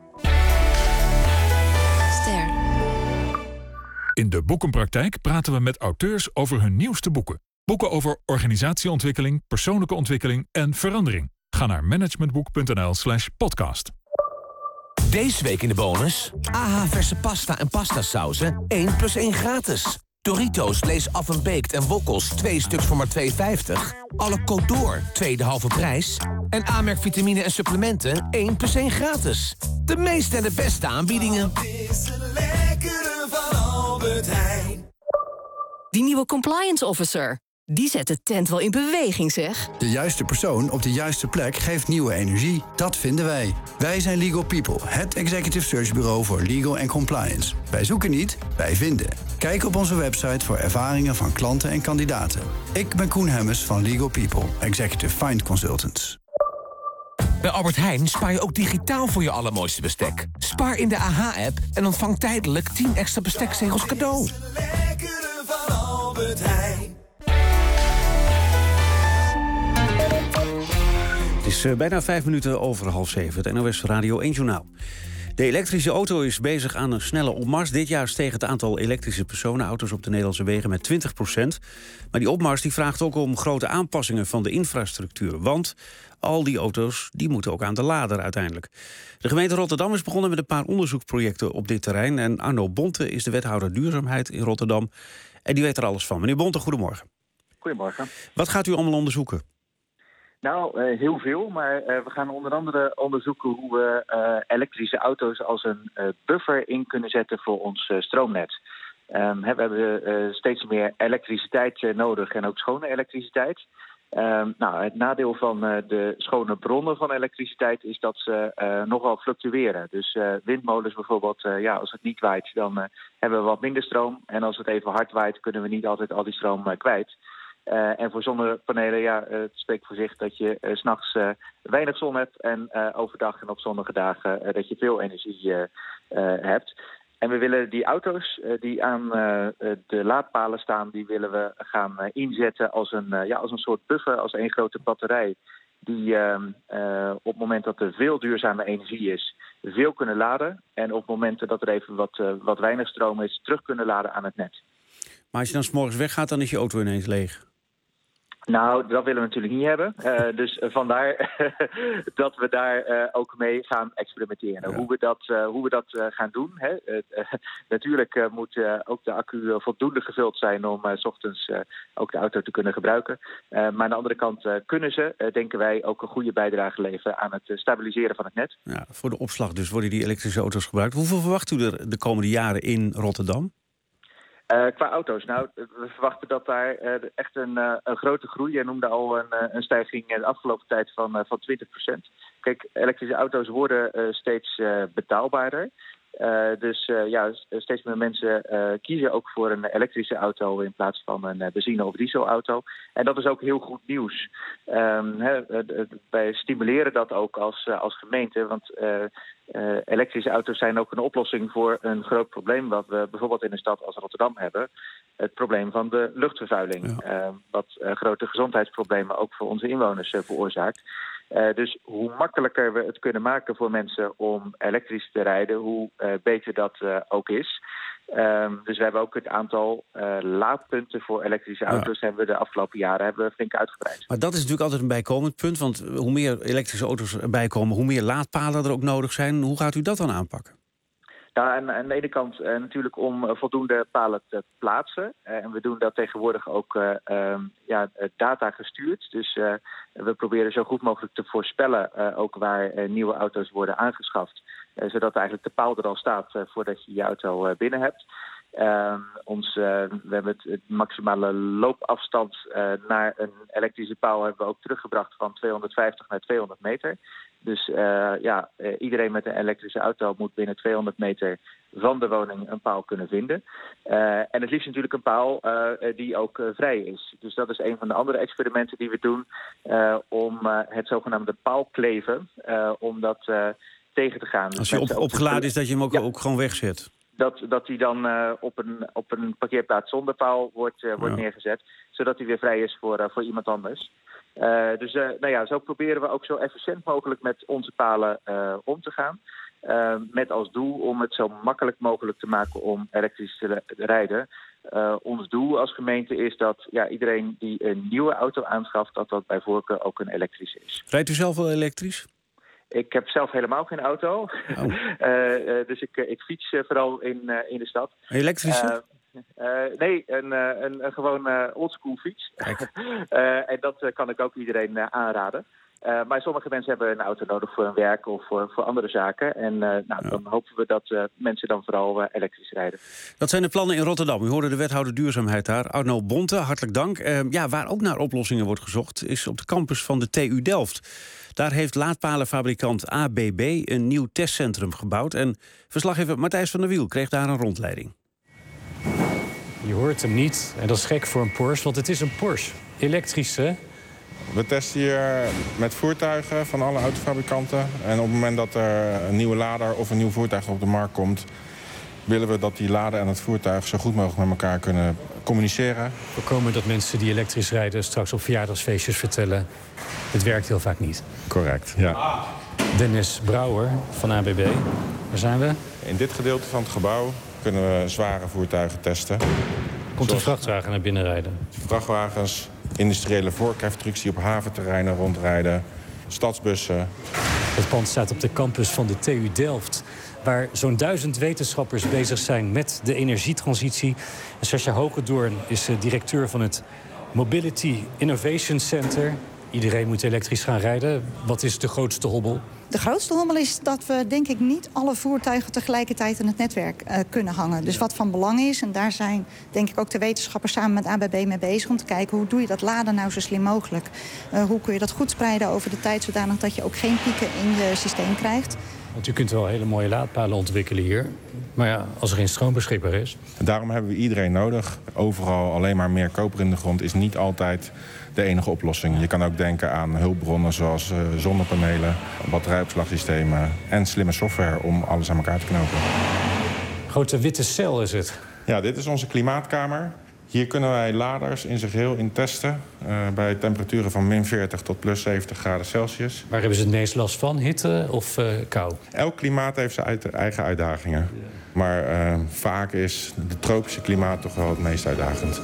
Ster. In de Boekenpraktijk praten we met auteurs over hun nieuwste boeken. Boeken over organisatieontwikkeling, persoonlijke ontwikkeling en verandering. Ga naar managementboek.nl slash podcast. Deze week in de bonus. A H verse pasta en pastasauzen. één plus één gratis. Doritos, Lees af en Beekt en Wokkels. twee stuks voor maar twee vijftig. Alle Côte d'Or, tweede halve prijs. En Amerk vitamine en supplementen. één plus één gratis. De meeste en de beste aanbiedingen. Die nieuwe compliance officer, die zet de tent wel in beweging, zeg. De juiste persoon op de juiste plek geeft nieuwe energie. Dat vinden wij. Wij zijn Legal People, het executive search bureau voor legal en compliance. Wij zoeken niet, wij vinden. Kijk op onze website voor ervaringen van klanten en kandidaten. Ik ben Koen Hemmers van Legal People, Executive Find Consultants. Bij Albert Heijn spaar je ook digitaal voor je allermooiste bestek. Spaar in de A H-app en ontvang tijdelijk tien extra bestekzegels cadeau. Het is uh, bijna vijf minuten over half zeven. Het N O S Radio één Journaal. De elektrische auto is bezig aan een snelle opmars. Dit jaar steeg het aantal elektrische personenauto's op de Nederlandse wegen met twintig procent. Maar die opmars die vraagt ook om grote aanpassingen van de infrastructuur. Want al die auto's die moeten ook aan de lader uiteindelijk. De gemeente Rotterdam is begonnen met een paar onderzoeksprojecten op dit terrein. En Arno Bonte is de wethouder duurzaamheid in Rotterdam. En die weet er alles van. Meneer Bonte, goedemorgen. Goedemorgen. Wat gaat u allemaal onderzoeken? Nou, uh, heel veel. Maar uh, we gaan onder andere onderzoeken hoe we uh, elektrische auto's als een uh, buffer in kunnen zetten voor ons uh, stroomnet. Um, hè, we hebben uh, steeds meer elektriciteit uh, nodig en ook schone elektriciteit. Uh, nou, het nadeel van uh, de schone bronnen van elektriciteit is dat ze uh, nogal fluctueren. Dus uh, windmolens bijvoorbeeld, uh, ja, als het niet waait, dan uh, hebben we wat minder stroom. En als het even hard waait, kunnen we niet altijd al die stroom uh, kwijt. Uh, en voor zonnepanelen, ja, uh, het spreekt voor zich dat je uh, 's nachts uh, weinig zon hebt en uh, overdag en op zonnige dagen uh, dat je veel energie uh, uh, hebt. En we willen die auto's uh, die aan uh, de laadpalen staan, die willen we gaan uh, inzetten als een, uh, ja, als een soort buffer, als één grote batterij. Die uh, uh, op het moment dat er veel duurzame energie is, veel kunnen laden. En op momenten dat er even wat, uh, wat weinig stroom is, terug kunnen laden aan het net. Maar als je dan 's morgens weggaat, dan is je auto ineens leeg. Nou, dat willen we natuurlijk niet hebben. Uh, dus uh, vandaar dat we daar uh, ook mee gaan experimenteren. Ja. Hoe we dat, uh, hoe we dat uh, gaan doen. Hè? Uh, uh, natuurlijk uh, moet uh, ook de accu uh, voldoende gevuld zijn om uh, 's ochtends uh, ook de auto te kunnen gebruiken. Uh, maar aan de andere kant uh, kunnen ze, uh, denken wij, ook een goede bijdrage leveren aan het uh, stabiliseren van het net. Ja, voor de opslag dus worden die elektrische auto's gebruikt. Hoeveel verwacht u er de komende jaren in Rotterdam? Uh, qua auto's, nou, we verwachten dat daar uh, echt een, uh, een grote groei. Je noemde al een, uh, een stijging de afgelopen tijd van, uh, van twintig procent. Kijk, elektrische auto's worden uh, steeds uh, betaalbaarder. Uh, dus uh, ja, steeds meer mensen uh, kiezen ook voor een elektrische auto in plaats van een uh, benzine- of dieselauto. En dat is ook heel goed nieuws. Um, he, uh, wij stimuleren dat ook als, uh, als gemeente, want uh, uh, elektrische auto's zijn ook een oplossing voor een groot probleem wat we bijvoorbeeld in een stad als Rotterdam hebben. Het probleem van de luchtvervuiling. Ja. Uh, wat uh, grote gezondheidsproblemen ook voor onze inwoners uh, veroorzaakt. Uh, dus hoe makkelijker we het kunnen maken voor mensen om elektrisch te rijden, hoe uh, beter dat uh, ook is. Um, dus we hebben ook het aantal uh, laadpunten voor elektrische auto's ja. hebben we de afgelopen jaren hebben we flink uitgebreid. Maar dat is natuurlijk altijd een bijkomend punt, want hoe meer elektrische auto's erbij komen, hoe meer laadpalen er ook nodig zijn. Hoe gaat u dat dan aanpakken? Nou, aan, aan de ene kant uh, natuurlijk om uh, voldoende palen te plaatsen. Uh, en we doen dat tegenwoordig ook uh, um, ja, data gestuurd. Dus uh, we proberen zo goed mogelijk te voorspellen uh, ook waar uh, nieuwe auto's worden aangeschaft. Uh, zodat eigenlijk de paal er al staat uh, voordat je je auto uh, binnen hebt. Uh, ons, uh, we hebben het, het maximale loopafstand uh, naar een elektrische paal hebben we ook teruggebracht van tweehonderdvijftig naar tweehonderd meter. Dus uh, ja, uh, iedereen met een elektrische auto moet binnen tweehonderd meter van de woning een paal kunnen vinden. Uh, en het liefst natuurlijk een paal uh, die ook uh, vrij is. Dus dat is een van de andere experimenten die we doen uh, om uh, het zogenaamde paalkleven, uh, om dat uh, tegen te gaan. Als hij op, opgeladen is, dat je hem ook, ja. ook gewoon wegzet. Dat, dat die dan uh, op, een, op een parkeerplaats zonder paal wordt, uh, wordt ja. neergezet. Zodat hij weer vrij is voor, uh, voor iemand anders. Uh, dus uh, nou ja, zo proberen we ook zo efficiënt mogelijk met onze palen uh, om te gaan. Uh, met als doel om het zo makkelijk mogelijk te maken om elektrisch te rijden. Uh, ons doel als gemeente is dat ja, iedereen die een nieuwe auto aanschaft, dat dat bij voorkeur ook een elektrische is. Rijdt u zelf wel elektrisch? Ik heb zelf helemaal geen auto. Oh. uh, uh, dus ik, uh, ik fiets uh, vooral in, uh, in de stad. Elektrische? Uh, uh, nee, een, uh, een, een gewoon uh, oldschool fiets. uh, en dat uh, kan ik ook iedereen uh, aanraden. Uh, maar sommige mensen hebben een auto nodig voor hun werk of voor, voor andere zaken. En uh, nou, ja. dan hopen we dat uh, mensen dan vooral uh, elektrisch rijden. Dat zijn de plannen in Rotterdam. U hoorde de wethouder duurzaamheid daar, Arno Bonte. Hartelijk dank. Uh, ja, waar ook naar oplossingen wordt gezocht is op de campus van de T U Delft. Daar heeft laadpalenfabrikant A B B een nieuw testcentrum gebouwd. En verslaggever Matthijs van der Wiel kreeg daar een rondleiding. Je hoort hem niet. En dat is gek voor een Porsche, want het is een Porsche. Elektrische. We testen hier met voertuigen van alle autofabrikanten. En op het moment dat er een nieuwe lader of een nieuw voertuig op de markt komt, willen we dat die lader en het voertuig zo goed mogelijk met elkaar kunnen communiceren. Voorkomen dat mensen die elektrisch rijden straks op verjaardagsfeestjes vertellen: het werkt heel vaak niet. Correct, ja. Dennis Brouwer van A B B. Waar zijn we? In dit gedeelte van het gebouw kunnen we zware voertuigen testen. Komt een vrachtwagen naar binnen rijden? Vrachtwagens, industriële voorkeftrucks die op haventerreinen rondrijden, stadsbussen. Het pand staat op de campus van de T U Delft, waar zo'n duizend wetenschappers bezig zijn met de energietransitie. En Sascha Hogedoorn is directeur van het Mobility Innovation Center. iedereen moet elektrisch gaan rijden. Wat is de grootste hobbel? De grootste hommel is dat we denk ik niet alle voertuigen tegelijkertijd in het netwerk uh, kunnen hangen. Dus wat van belang is, en daar zijn denk ik ook de wetenschappers samen met A B B mee bezig om te kijken hoe doe je dat laden nou zo slim mogelijk. Uh, hoe kun je dat goed spreiden over de tijd zodanig dat je ook geen pieken in je systeem krijgt. Want u kunt wel hele mooie laadpalen ontwikkelen hier. Maar ja, als er geen stroom beschikbaar is. Daarom hebben we iedereen nodig. Overal alleen maar meer koper in de grond is niet altijd de enige oplossing. Je kan ook denken aan hulpbronnen zoals uh, zonnepanelen, batterijopslagsystemen en slimme software om alles aan elkaar te knopen. Grote witte cel is het. Ja, dit is onze klimaatkamer. Hier kunnen wij laders in zijn geheel in testen uh, bij temperaturen van min veertig tot plus zeventig graden Celsius. Waar hebben ze het meest last van? Hitte of uh, kou? Elk klimaat heeft zijn uit, eigen uitdagingen. Maar uh, vaak is het tropische klimaat toch wel het meest uitdagend.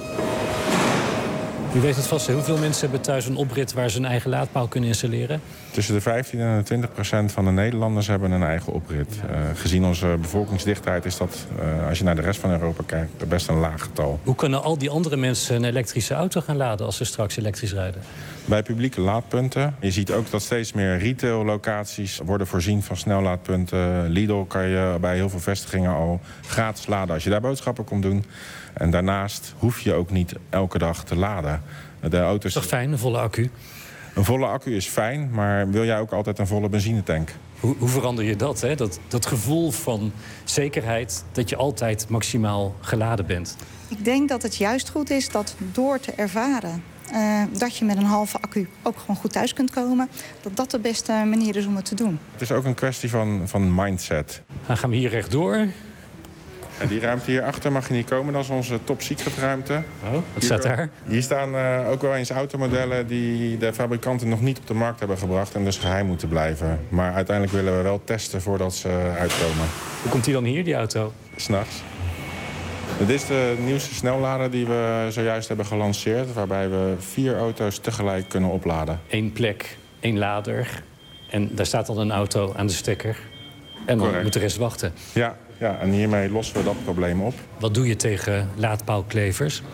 U weet het vast, hoeveel mensen hebben thuis een oprit waar ze een eigen laadpaal kunnen installeren? Tussen de vijftien en de twintig procent van de Nederlanders hebben een eigen oprit. Uh, gezien onze bevolkingsdichtheid is dat, uh, als je naar de rest van Europa kijkt, best een laag getal. Hoe kunnen al die andere mensen een elektrische auto gaan laden als ze straks elektrisch rijden? Bij publieke laadpunten. Je ziet ook dat steeds meer retail-locaties worden voorzien van snellaadpunten. Lidl kan je bij heel veel vestigingen al gratis laden als je daar boodschappen komt doen. En daarnaast hoef je ook niet elke dag te laden. De auto's... Is toch fijn, een volle accu? Een volle accu is fijn, maar wil jij ook altijd een volle benzinetank? Hoe, hoe verander je dat, hè? Dat, dat gevoel van zekerheid dat je altijd maximaal geladen bent? Ik denk dat het juist goed is dat door te ervaren Uh, dat je met een halve accu ook gewoon goed thuis kunt komen, dat dat de beste manier is om het te doen. Het is ook een kwestie van, van mindset. Dan gaan we hier rechtdoor. En die ruimte hierachter mag je niet komen, dat is onze top secret ruimte. Oh, wat staat daar? Hier staan uh, ook wel eens automodellen die de fabrikanten nog niet op de markt hebben gebracht en dus geheim moeten blijven. Maar uiteindelijk willen we wel testen voordat ze uitkomen. Hoe komt die dan hier, die auto? 'S Nachts. Dit is de nieuwste snellader die we zojuist hebben gelanceerd, waarbij we vier auto's tegelijk kunnen opladen. Eén plek, één lader en daar staat dan een auto aan de stekker. En dan Correct. Moet de rest wachten. Ja, ja, en hiermee lossen we dat probleem op. Wat doe je tegen laadpaalklevers?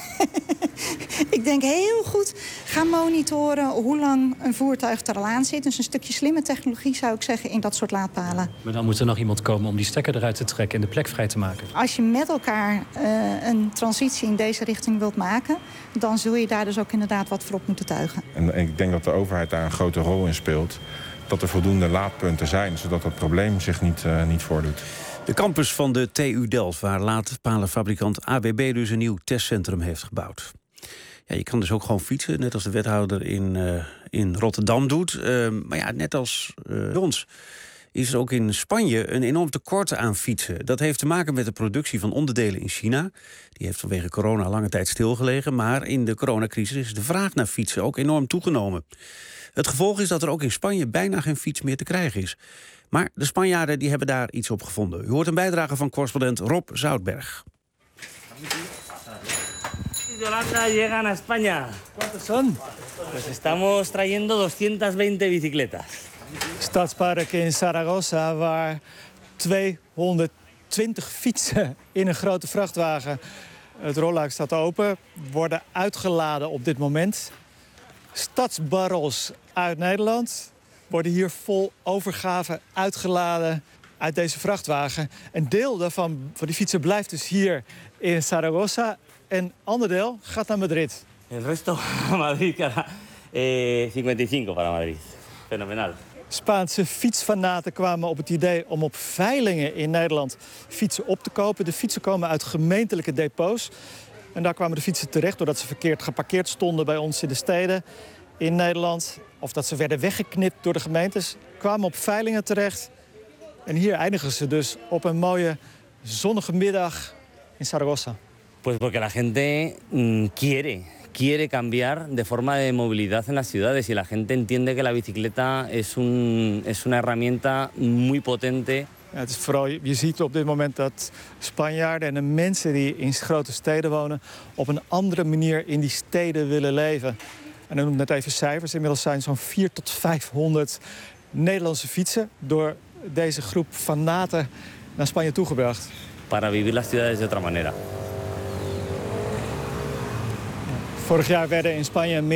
Ik denk heel goed gaan monitoren hoe lang een voertuig er al aan zit. Dus een stukje slimme technologie zou ik zeggen in dat soort laadpalen. Maar dan moet er nog iemand komen om die stekker eruit te trekken en de plek vrij te maken. Als je met elkaar uh, een transitie in deze richting wilt maken, dan zul je daar dus ook inderdaad wat voor op moeten tuigen. En ik denk dat de overheid daar een grote rol in speelt. Dat er voldoende laadpunten zijn, zodat dat probleem zich niet, uh, niet voordoet. De campus van de T U Delft, waar laadpalenfabrikant A B B dus een nieuw testcentrum heeft gebouwd. Ja, je kan dus ook gewoon fietsen, net als de wethouder in, uh, in Rotterdam doet. Uh, maar ja, net als uh, ons is er ook in Spanje een enorm tekort aan fietsen. Dat heeft te maken met de productie van onderdelen in China. Die heeft vanwege corona lange tijd stilgelegen. Maar in de coronacrisis is de vraag naar fietsen ook enorm toegenomen. Het gevolg is dat er ook in Spanje bijna geen fiets meer te krijgen is. Maar de Spanjaarden die hebben daar iets op gevonden. U hoort een bijdrage van correspondent Rob Zoutberg. Yolanda llegan a España. ¿Cuántos son? Pues estamos trayendo doscientos bicicletas. Stadspark in Zaragoza, waar tweehonderdtwintig fietsen in een grote vrachtwagen. Het rolluik staat open, worden uitgeladen op dit moment. Stadsbarrels uit Nederland worden hier vol overgave uitgeladen uit deze vrachtwagen. Een deel daarvan, van die fietsen, blijft dus hier in Zaragoza. Een ander deel gaat naar Madrid. El resto a Madrid, cara. Eh, vijfencinquanta para Madrid. Fenomenal. Spaanse fietsfanaten kwamen op het idee om op veilingen in Nederland fietsen op te kopen. De fietsen komen uit gemeentelijke depots. En daar kwamen de fietsen terecht doordat ze verkeerd geparkeerd stonden bij ons in de steden in Nederland. Of dat ze werden weggeknipt door de gemeentes. Kwamen op veilingen terecht. En hier eindigen ze dus op een mooie zonnige middag in Zaragoza. Pues porque la gente mm, quiere, quiere cambiar de forma de movilidad en las ciudades y la gente entiende que la bicicleta es, un, es una herramienta muy potente. Ja, het is vooral, je ziet op dit moment dat Spanjaarden en de mensen die in grote steden wonen op een andere manier in die steden willen leven. En dan noem ik net even cijfers. Inmiddels zijn zo'n vierhonderd tot vijfhonderd Nederlandse fietsen door deze groep fanaten naar Spanje toegebracht. Para vivir las ciudades de otra manera. Vorig jaar werden in Spanje meer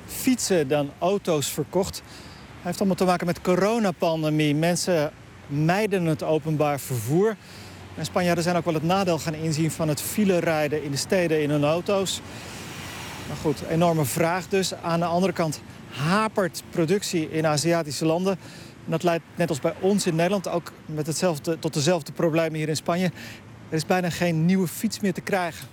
fietsen dan auto's verkocht. Hij heeft allemaal te maken met de coronapandemie. Mensen mijden het openbaar vervoer. En Spanjaarden zijn ook wel het nadeel gaan inzien van het filerijden in de steden in hun auto's. Maar goed, enorme vraag dus. Aan de andere kant hapert productie in Aziatische landen. En dat leidt net als bij ons in Nederland ook met hetzelfde, tot dezelfde problemen hier in Spanje. Er is bijna geen nieuwe fiets meer te krijgen.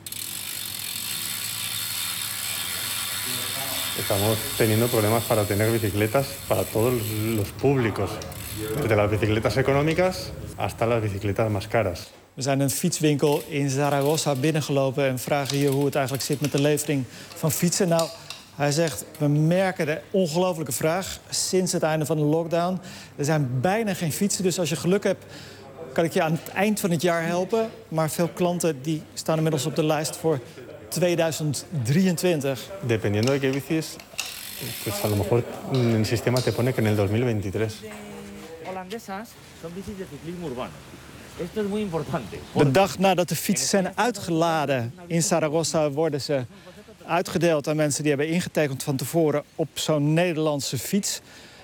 Estamos teniendo problemas para tener bicicletas para todos los públicos. Desde las bicicletas económicas hasta las bicicletas más caras. We zijn een fietswinkel in Zaragoza binnengelopen en vragen hier hoe het eigenlijk zit met de levering van fietsen. Nou, hij zegt, we merken de ongelofelijke vraag sinds het einde van de lockdown. Er zijn bijna geen fietsen, dus als je geluk hebt kan ik je aan het eind van het jaar helpen. Maar veel klanten die staan inmiddels op de lijst voor tweeduizend drieëntwintig. Dependiendo de qué bicis, pues a lo mejor en el sistema te pone que en el dos mil veintitrés. Holandesas son bicis de ciclismo urbano. Esto es muy importante. De dag nadat de fietsen zijn uitgeladen in Zaragoza worden ze uitgedeeld aan mensen die hebben ingetekend van tevoren op zo'n Nederlandse fiets.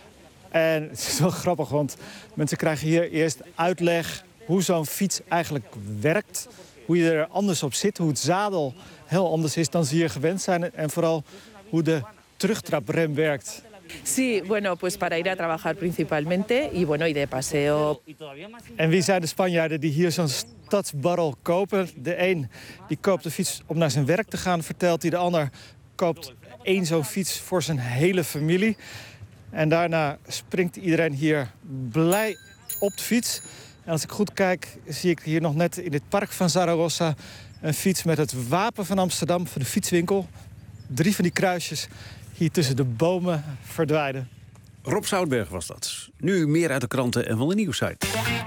En het is wel grappig, want mensen krijgen hier eerst uitleg hoe zo'n fiets eigenlijk werkt. Hoe je er anders op zit, hoe het zadel heel anders is dan ze hier gewend zijn. En vooral hoe de terugtraprem werkt. Sí, bueno, pues para ir a trabajar principalmente y bueno, y de paseo. En wie zijn de Spanjaarden die hier zo'n stadsbarrel kopen? De een die koopt de fiets om naar zijn werk te gaan, vertelt hij. De ander koopt één zo'n fiets voor zijn hele familie. En daarna springt iedereen hier blij op de fiets. En als ik goed kijk, zie ik hier nog net in het park van Zaragoza een fiets met het wapen van Amsterdam, van de fietswinkel. Drie van die kruisjes hier tussen de bomen verdwijnen. Rob Zoutberg was dat. Nu meer uit de kranten en van de nieuwssite.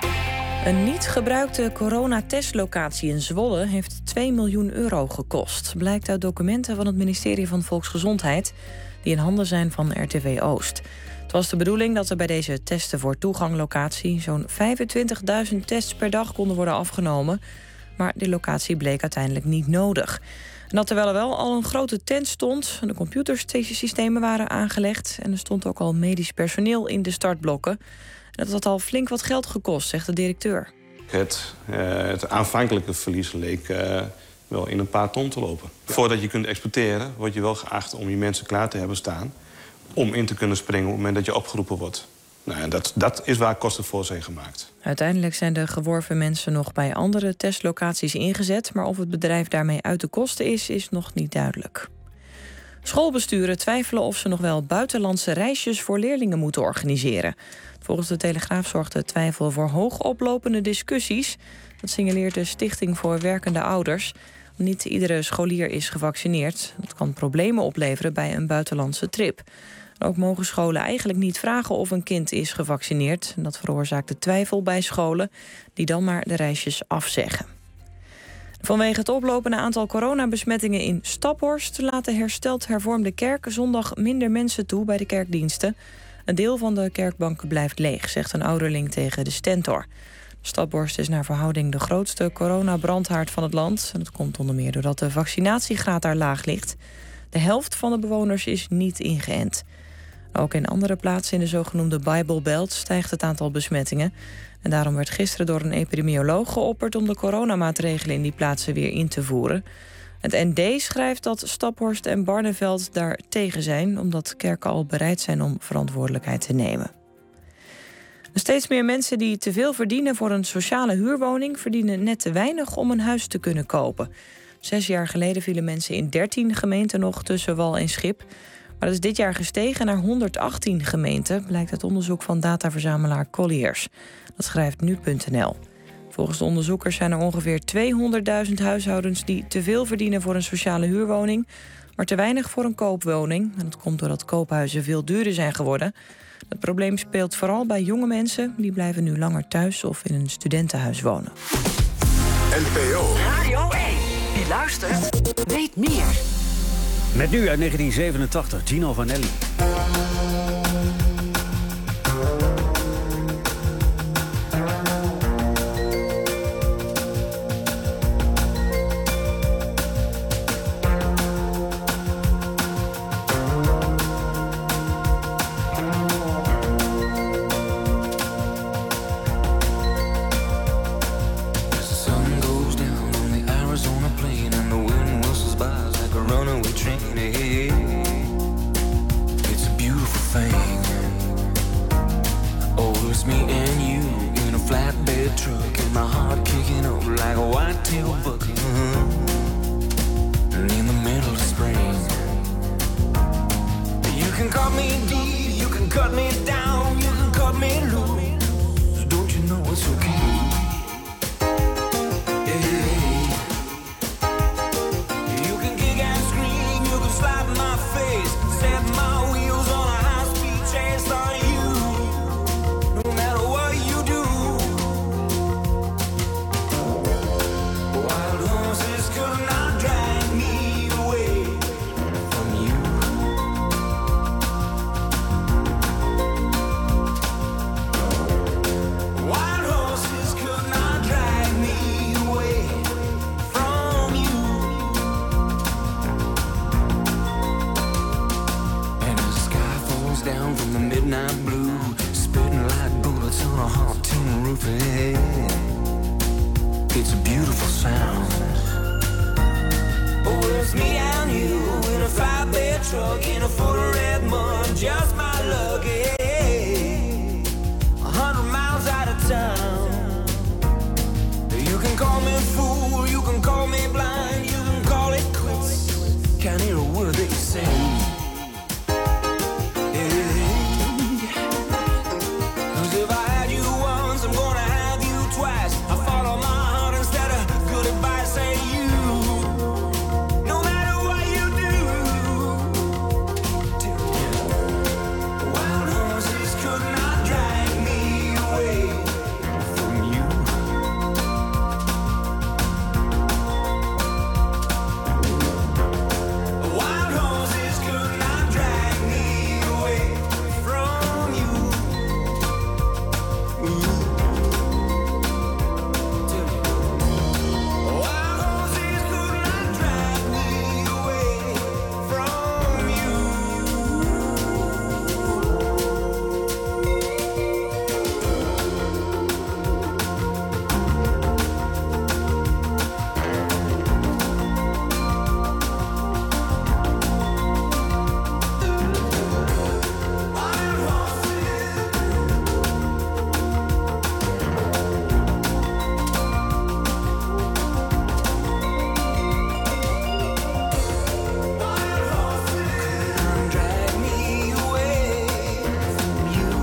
Een niet gebruikte coronatestlocatie in Zwolle heeft twee miljoen euro gekost. Blijkt uit documenten van het ministerie van Volksgezondheid die in handen zijn van R T V Oost. Het was de bedoeling dat er bij deze testen voor toeganglocatie zo'n vijfentwintigduizend tests per dag konden worden afgenomen. Maar die locatie bleek uiteindelijk niet nodig. En dat terwijl er wel al een grote tent stond, de computersystemen waren aangelegd en er stond ook al medisch personeel in de startblokken. En dat had al flink wat geld gekost, zegt de directeur. Het, uh, het aanvankelijke verlies leek uh, wel in een paar ton te lopen. Voordat je kunt exporteren, word je wel geacht om je mensen klaar te hebben staan om in te kunnen springen op het moment dat je opgeroepen wordt. Nou, dat, dat is waar kosten voor zijn gemaakt. Uiteindelijk zijn de geworven mensen nog bij andere testlocaties ingezet, maar of het bedrijf daarmee uit de kosten is, is nog niet duidelijk. Schoolbesturen twijfelen of ze nog wel buitenlandse reisjes voor leerlingen moeten organiseren. Volgens de Telegraaf zorgt de twijfel voor hoogoplopende discussies. Dat signaleert de Stichting voor Werkende Ouders. Niet iedere scholier is gevaccineerd. Dat kan problemen opleveren bij een buitenlandse trip. Ook mogen scholen eigenlijk niet vragen of een kind is gevaccineerd. Dat veroorzaakt de twijfel bij scholen die dan maar de reisjes afzeggen. Vanwege het oplopende aantal coronabesmettingen in Staphorst laat de hersteld hervormde kerk zondag minder mensen toe bij de kerkdiensten. Een deel van de kerkbanken blijft leeg, zegt een ouderling tegen de Stentor. Staphorst is naar verhouding de grootste coronabrandhaard van het land. En dat komt onder meer doordat de vaccinatiegraad daar laag ligt. De helft van de bewoners is niet ingeënt. Ook in andere plaatsen in de zogenoemde Bible Belt stijgt het aantal besmettingen. En daarom werd gisteren door een epidemioloog geopperd om de coronamaatregelen in die plaatsen weer in te voeren. Het N D schrijft dat Staphorst en Barneveld daar tegen zijn, omdat kerken al bereid zijn om verantwoordelijkheid te nemen. Steeds meer mensen die te veel verdienen voor een sociale huurwoning verdienen net te weinig om een huis te kunnen kopen. Zes jaar geleden vielen mensen in dertien gemeenten nog tussen wal en schip. Maar dat is dit jaar gestegen naar honderdachttien gemeenten, blijkt uit onderzoek van dataverzamelaar Colliers. Dat schrijft nu punt n l. Volgens de onderzoekers zijn er ongeveer tweehonderdduizend huishoudens die te veel verdienen voor een sociale huurwoning, maar te weinig voor een koopwoning. En dat komt doordat koophuizen veel duurder zijn geworden. Het probleem speelt vooral bij jonge mensen. Die blijven nu langer thuis of in een studentenhuis wonen. N P O Radio één. Wie luistert, weet meer. Met nu uit negentien zevenentachtig, Gino Vanelli. cut me down, you can cut me loose. Don't you know it's okay? Yeah. You can kick and scream, you can slap my face, set my wheels on a high-speed chase on you. No matter what you do, wild horses could not drag me away from you. Wild horses could not drag me away from you. And the sky falls down from the midnight blue, spitting like bullets on a hot tin roof. Hey, it's a beautiful sound. Oh, it's me and you in a five-bed truck in a foot of red mud, just my luck. Hey, a hundred miles out of town. You can call me fool, you can call me blind, you can call it quits. Can't hear a word that you say. Cause if I had you once, I'm gonna have you twice. I follow my heart instead of good advice. Say you, no matter what you do. Wild horses could not drag me away from you. Wild horses could not drag me away from you. Wild horses could not drag me away from you. Drag me away from you.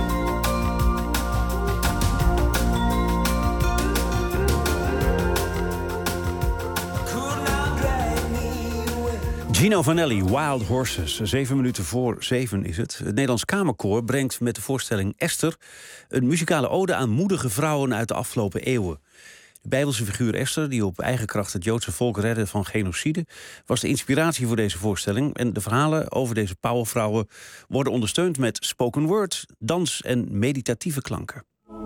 Could not drag me away. Gino Vanelli, Wild Horses. Zeven minuten voor zeven is het. Het Nederlands Kamerkoor brengt met de voorstelling Esther een muzikale ode aan moedige vrouwen uit de afgelopen eeuwen. De Bijbelse figuur Esther, die op eigen kracht het Joodse volk redde van genocide, was de inspiratie voor deze voorstelling. En de verhalen over deze powervrouwen worden ondersteund met spoken word, dans en meditatieve klanken.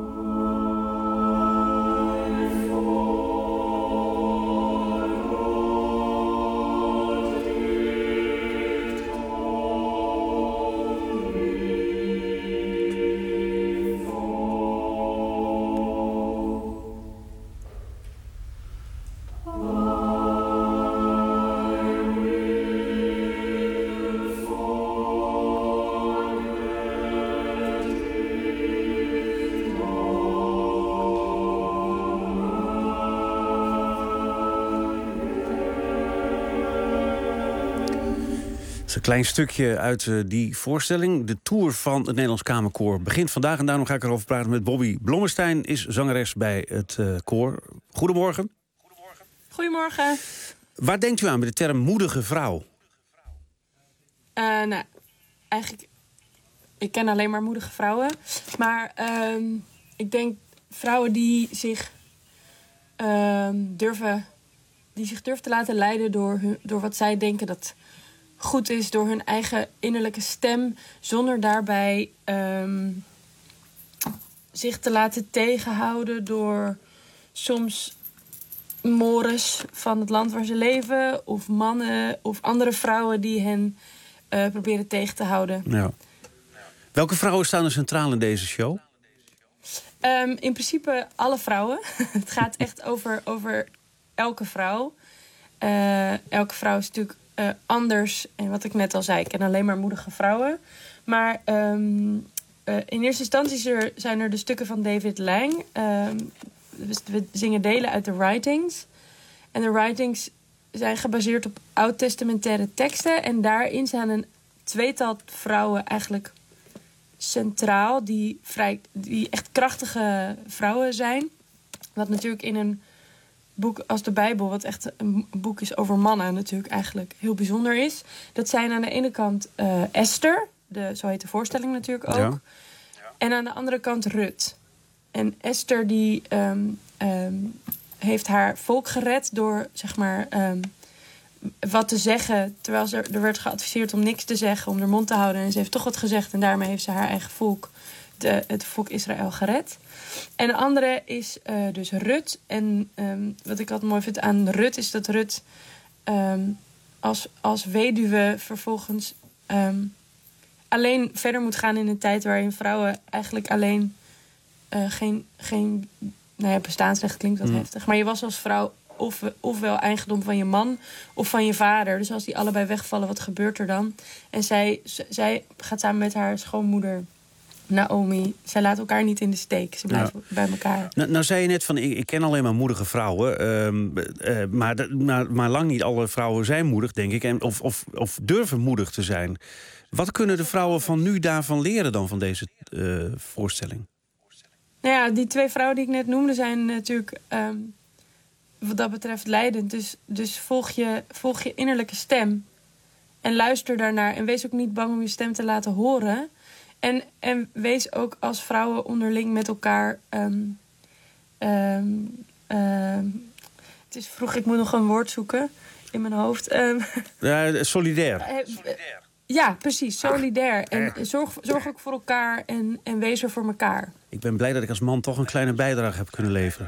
Een klein stukje uit uh, die voorstelling. De tour van het Nederlands Kamerkoor begint vandaag. En daarom ga ik erover praten met Bobby Blommestein, is zangeres bij het uh, koor. Goedemorgen. Goedemorgen. Waar denkt u aan met de term moedige vrouw? Uh, nou, eigenlijk, ik ken alleen maar moedige vrouwen. Maar uh, ik denk vrouwen die zich uh, durven, die zich durven te laten leiden door, hun, door wat zij denken dat goed is, door hun eigen innerlijke stem, zonder daarbij um, zich te laten tegenhouden door soms mores van het land waar ze leven, of mannen of andere vrouwen die hen uh, proberen tegen te houden. Ja. Welke vrouwen staan er centraal in deze show? Um, in principe alle vrouwen. Het gaat echt over, over elke vrouw. Uh, elke vrouw is natuurlijk uh, anders. En wat ik net al zei, ik ken alleen maar moedige vrouwen. Maar um, uh, in eerste instantie er, zijn er de stukken van David Lang. Um, we zingen delen uit de writings. En de writings zijn gebaseerd op oud-testamentaire teksten. En daarin zijn een tweetal vrouwen eigenlijk centraal die, vrij, die echt krachtige vrouwen zijn. Wat natuurlijk in een boek als de Bijbel, wat echt een boek is over mannen, natuurlijk eigenlijk heel bijzonder is. Dat zijn aan de ene kant uh, Esther, de, zo heet de voorstelling natuurlijk ook. Ja. En aan de andere kant Rut. En Esther die um, um, heeft haar volk gered door, zeg maar, um, wat te zeggen. Terwijl ze, er werd geadviseerd om niks te zeggen, om haar mond te houden. En ze heeft toch wat gezegd en daarmee heeft ze haar eigen volk, de, het volk Israël, gered. En de andere is uh, dus Rut. En um, wat ik altijd mooi vind aan Rut is dat Rut um, als, als weduwe vervolgens um, alleen verder moet gaan in een tijd waarin vrouwen eigenlijk alleen uh, geen, geen nou ja, bestaansrecht klinkt wat mm. heftig. Maar je was als vrouw of, ofwel eigendom van je man of van je vader. Dus als die allebei wegvallen, wat gebeurt er dan? En zij, z- zij gaat samen met haar schoonmoeder Naomi, zij laten elkaar niet in de steek. Ze blijven ja. bij elkaar. Nou, nou zei je net van, ik, ik ken alleen maar moedige vrouwen. Uh, uh, maar, de, maar, maar lang niet alle vrouwen zijn moedig, denk ik. En, of, of, of durven moedig te zijn. Wat kunnen de vrouwen van nu daarvan leren dan, van deze uh, voorstelling? Nou ja, die twee vrouwen die ik net noemde zijn natuurlijk um, wat dat betreft leidend. Dus, dus volg, je, volg je innerlijke stem. En luister daarnaar. En wees ook niet bang om je stem te laten horen. En, en wees ook als vrouwen onderling met elkaar. Um, um, um, het is vroeg, ik moet nog een woord zoeken in mijn hoofd. Um, ja, solidair. Uh, ja, precies, solidair. En zorg, zorg ook voor elkaar en, en wees er voor elkaar. Ik ben blij dat ik als man toch een kleine bijdrage heb kunnen leveren.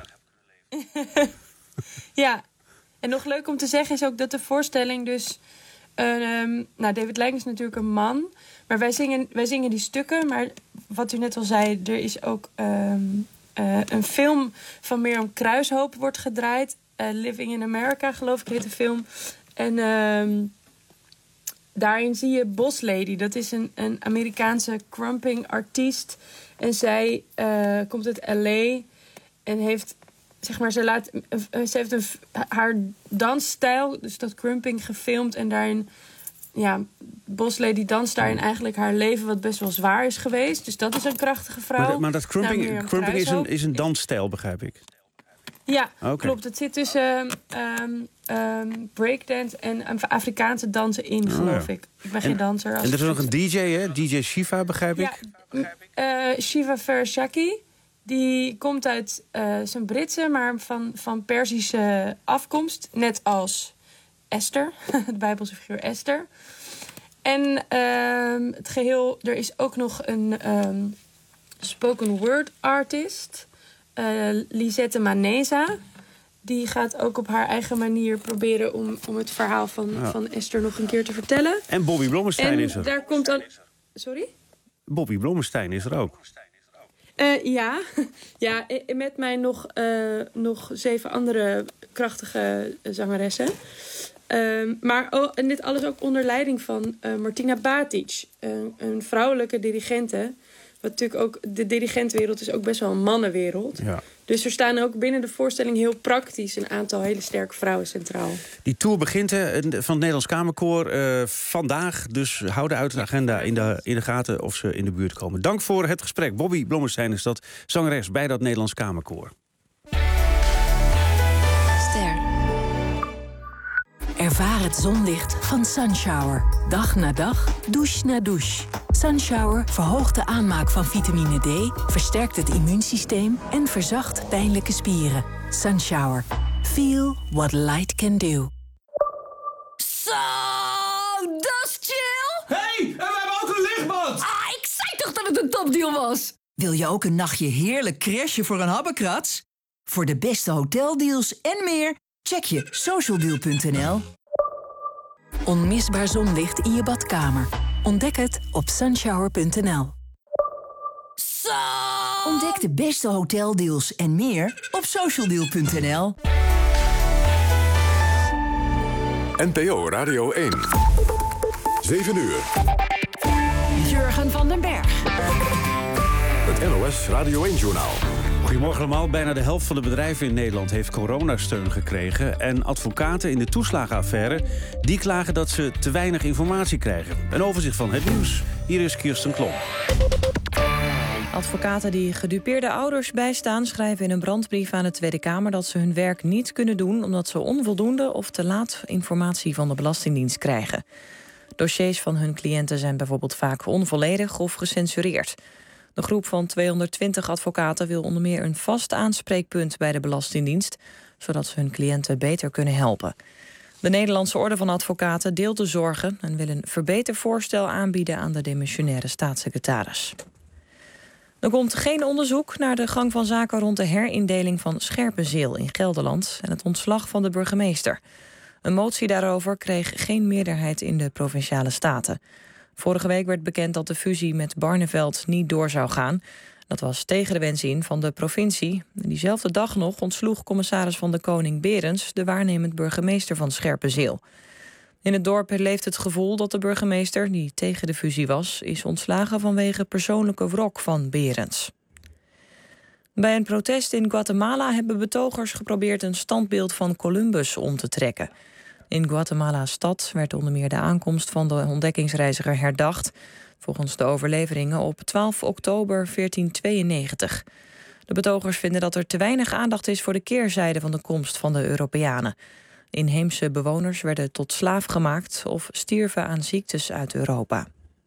Ja, en nog leuk om te zeggen is ook dat de voorstelling dus... Uh, um, nou, David Lang is natuurlijk een man. Maar wij zingen, wij zingen die stukken. Maar wat u net al zei, er is ook um, uh, een film van Mirjam Kruishoop wordt gedraaid. Uh, Living in America, geloof ik, heet de film. En um, daarin zie je Boss Lady. Dat is een, een Amerikaanse crumping artiest. En zij uh, komt uit L A en heeft... Zeg maar, ze, laat, ze heeft een, haar dansstijl, dus dat crumping, gefilmd. En daarin, ja, Boss Lady danst daarin eigenlijk haar leven, wat best wel zwaar is geweest. Dus dat is een krachtige vrouw. Maar, maar dat crumping, nou, crumping is, een, is een dansstijl, begrijp ik. Ja, okay. Klopt. Het zit tussen um, um, breakdance en Afrikaanse dansen in, oh, geloof ja. ik. Ik ben en, geen danser. Als en er is nog een D J, hè? D J Shiva, begrijp ik? Ja, uh, Shiva Farashaki. Die komt uit uh, zijn Britse, maar van, van Perzische afkomst. Net als Esther, de Bijbelse figuur Esther. En uh, het geheel, er is ook nog een um, spoken word artist, uh, Lisette Maneza. Die gaat ook op haar eigen manier proberen om, om het verhaal van, ja. van Esther nog een keer te vertellen. En Bobby Blommestein en is er. Daar komt dan... Sorry? Bobby Blommestein is er ook. Uh, ja. ja, met mij nog, uh, nog zeven andere krachtige zangeressen. Uh, maar oh, en dit alles ook onder leiding van uh, Martina Batic, uh, een vrouwelijke dirigente. Wat natuurlijk ook, de dirigentwereld is ook best wel een mannenwereld. Ja. Dus er staan ook binnen de voorstelling heel praktisch een aantal hele sterke vrouwen centraal. Die tour begint hè, van het Nederlands Kamerkoor uh, vandaag. Dus hou de uit de agenda in de, in de gaten of ze in de buurt komen. Dank voor het gesprek. Bobby Blommestein is dat, zangeres bij dat Nederlands Kamerkoor. Ster. Ervaar het zonlicht van Sunshower. Dag na dag, douche na douche. Sunshower verhoogt de aanmaak van vitamine D, versterkt het immuunsysteem en verzacht pijnlijke spieren. Sunshower. Feel what light can do. Zo, dat is chill! Hey, en we hebben ook een lichtbad! Ah, ik zei toch dat het een topdeal was? Wil je ook een nachtje heerlijk crashen voor een habbekrats? Voor de beste hoteldeals en meer, check je socialdeal punt n l. Onmisbaar zonlicht in je badkamer. Ontdek het op sunshower punt n l. Zo! Ontdek de beste hoteldeals en meer op socialdeal punt n l. N P O Radio één. zeven uur. Jurgen van den Berg. Het N O S Radio één-journaal. Goedemorgen allemaal. Bijna de helft van de bedrijven in Nederland heeft coronasteun gekregen. En advocaten in de toeslagenaffaire die klagen dat ze te weinig informatie krijgen. Een overzicht van het nieuws. Hier is Kirsten Klom. Advocaten die gedupeerde ouders bijstaan schrijven in een brandbrief aan de Tweede Kamer dat ze hun werk niet kunnen doen omdat ze onvoldoende of te laat informatie van de Belastingdienst krijgen. Dossiers van hun cliënten zijn bijvoorbeeld vaak onvolledig of gecensureerd. De groep van tweehonderdtwintig advocaten wil onder meer een vast aanspreekpunt bij de Belastingdienst, zodat ze hun cliënten beter kunnen helpen. De Nederlandse Orde van Advocaten deelt de zorgen en wil een verbetervoorstel aanbieden aan de demissionaire staatssecretaris. Er komt geen onderzoek naar de gang van zaken rond de herindeling van Scherpenzeel in Gelderland en het ontslag van de burgemeester. Een motie daarover kreeg geen meerderheid in de Provinciale Staten. Vorige week werd bekend dat de fusie met Barneveld niet door zou gaan. Dat was tegen de wens in van de provincie. Diezelfde dag nog ontsloeg commissaris van de Koning Berends de waarnemend burgemeester van Scherpenzeel. In het dorp leeft het gevoel dat de burgemeester, die tegen de fusie was, is ontslagen vanwege persoonlijke wrok van Berends. Bij een protest in Guatemala hebben betogers geprobeerd een standbeeld van Columbus om te trekken. In Guatemala-stad werd onder meer de aankomst van de ontdekkingsreiziger herdacht, volgens de overleveringen op twaalf oktober veertien tweeënnegentig. De betogers vinden dat er te weinig aandacht is voor de keerzijde van de komst van de Europeanen. Inheemse bewoners werden tot slaaf gemaakt of stierven aan ziektes uit Europa.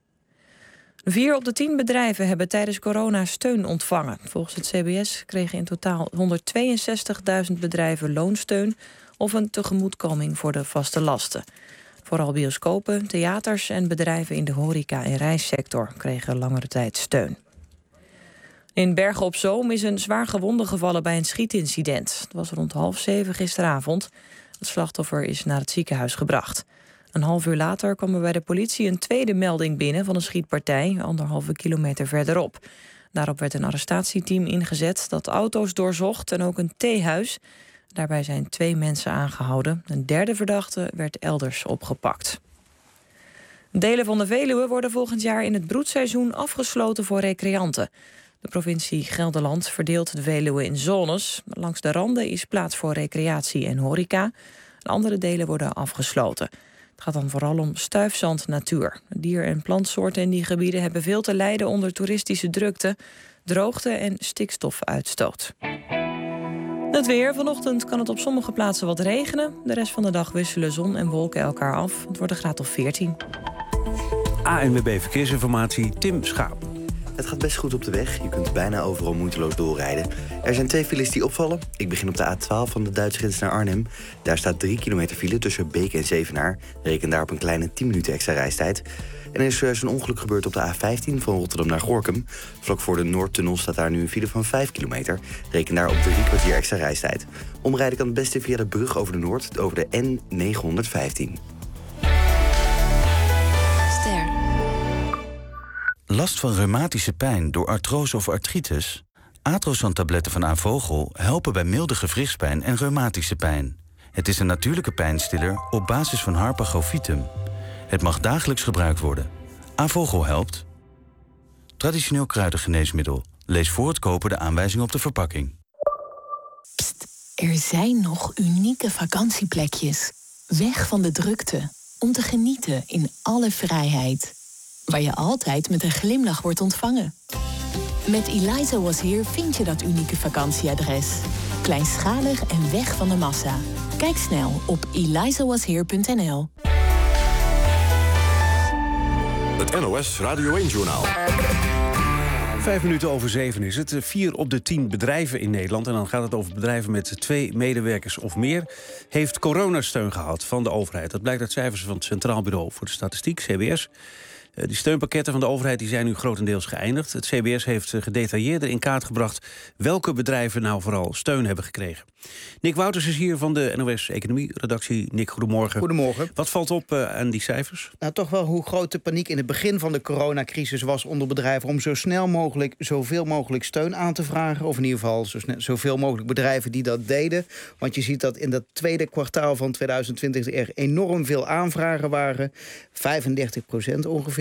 Vier op de tien bedrijven hebben tijdens corona steun ontvangen. Volgens het C B S kregen in totaal honderdtweeënzestigduizend bedrijven loonsteun of een tegemoetkoming voor de vaste lasten. Vooral bioscopen, theaters en bedrijven in de horeca- en reissector kregen langere tijd steun. In Bergen op Zoom is een zwaar gewonde gevallen bij een schietincident. Het was rond half zeven gisteravond. Het slachtoffer is naar het ziekenhuis gebracht. Een half uur later kwam er bij de politie een tweede melding binnen van een schietpartij, anderhalve kilometer verderop. Daarop werd een arrestatieteam ingezet dat auto's doorzocht en ook een theehuis. Daarbij zijn twee mensen aangehouden. Een derde verdachte werd elders opgepakt. Delen van de Veluwe worden volgend jaar in het broedseizoen afgesloten voor recreanten. De provincie Gelderland verdeelt de Veluwe in zones. Langs de randen is plaats voor recreatie en horeca. De andere delen worden afgesloten. Het gaat dan vooral om stuifzand natuur. Dier- en plantsoorten in die gebieden hebben veel te lijden onder toeristische drukte, droogte en stikstofuitstoot. Het weer. Vanochtend kan het op sommige plaatsen wat regenen. De rest van de dag wisselen zon en wolken elkaar af. Het wordt een graad of veertien. A N W B Verkeersinformatie, Tim Schaap. Het gaat best goed op de weg. Je kunt bijna overal moeiteloos doorrijden. Er zijn twee files die opvallen. Ik begin op de A twaalf van de Duitse grens naar Arnhem. Daar staat drie kilometer file tussen Beek en Zevenaar. Reken daar op een kleine tien minuten extra reistijd. En er is zojuist een ongeluk gebeurd op de A vijftien van Rotterdam naar Gorinchem. Vlak voor de Noordtunnel staat daar nu een file van vijf kilometer. Reken daar op drie kwartier extra reistijd. Omrijden kan het beste via de brug over de Noord, over de N negenhonderdvijftien. Ster. Last van reumatische pijn door artrose of artritis? Atrosan-tabletten van Avogel helpen bij milde gewrichtspijn en reumatische pijn. Het is een natuurlijke pijnstiller op basis van Harpagofitum. Het mag dagelijks gebruikt worden. Avogel helpt. Traditioneel kruidengeneesmiddel. Lees voor het kopen de aanwijzing op de verpakking. Pst, er zijn nog unieke vakantieplekjes. Weg van de drukte. Om te genieten in alle vrijheid. Waar je altijd met een glimlach wordt ontvangen. Met Eliza Was Here vind je dat unieke vakantieadres. Kleinschalig en weg van de massa. Kijk snel op eliza was here punt n l. Het N O S Radio één-journaal. Vijf minuten over zeven is het. Vier op de tien bedrijven in Nederland, en dan gaat het over bedrijven met twee medewerkers of meer, heeft coronasteun gehad van de overheid. Dat blijkt uit cijfers van het Centraal Bureau voor de Statistiek, C B S. Die steunpakketten van de overheid die zijn nu grotendeels geëindigd. Het C B S heeft gedetailleerder in kaart gebracht welke bedrijven nou vooral steun hebben gekregen. Nick Wouters is hier van de N O S Economie-redactie. Nick, goedemorgen. Goedemorgen. Wat valt op uh, aan die cijfers? Nou, toch wel hoe groot de paniek in het begin van de coronacrisis was onder bedrijven om zo snel mogelijk, zoveel mogelijk steun aan te vragen. Of in ieder geval zo snel, zoveel mogelijk bedrijven die dat deden. Want je ziet dat in dat tweede kwartaal van tweeduizend twintig er enorm veel aanvragen waren. vijfendertig procent ongeveer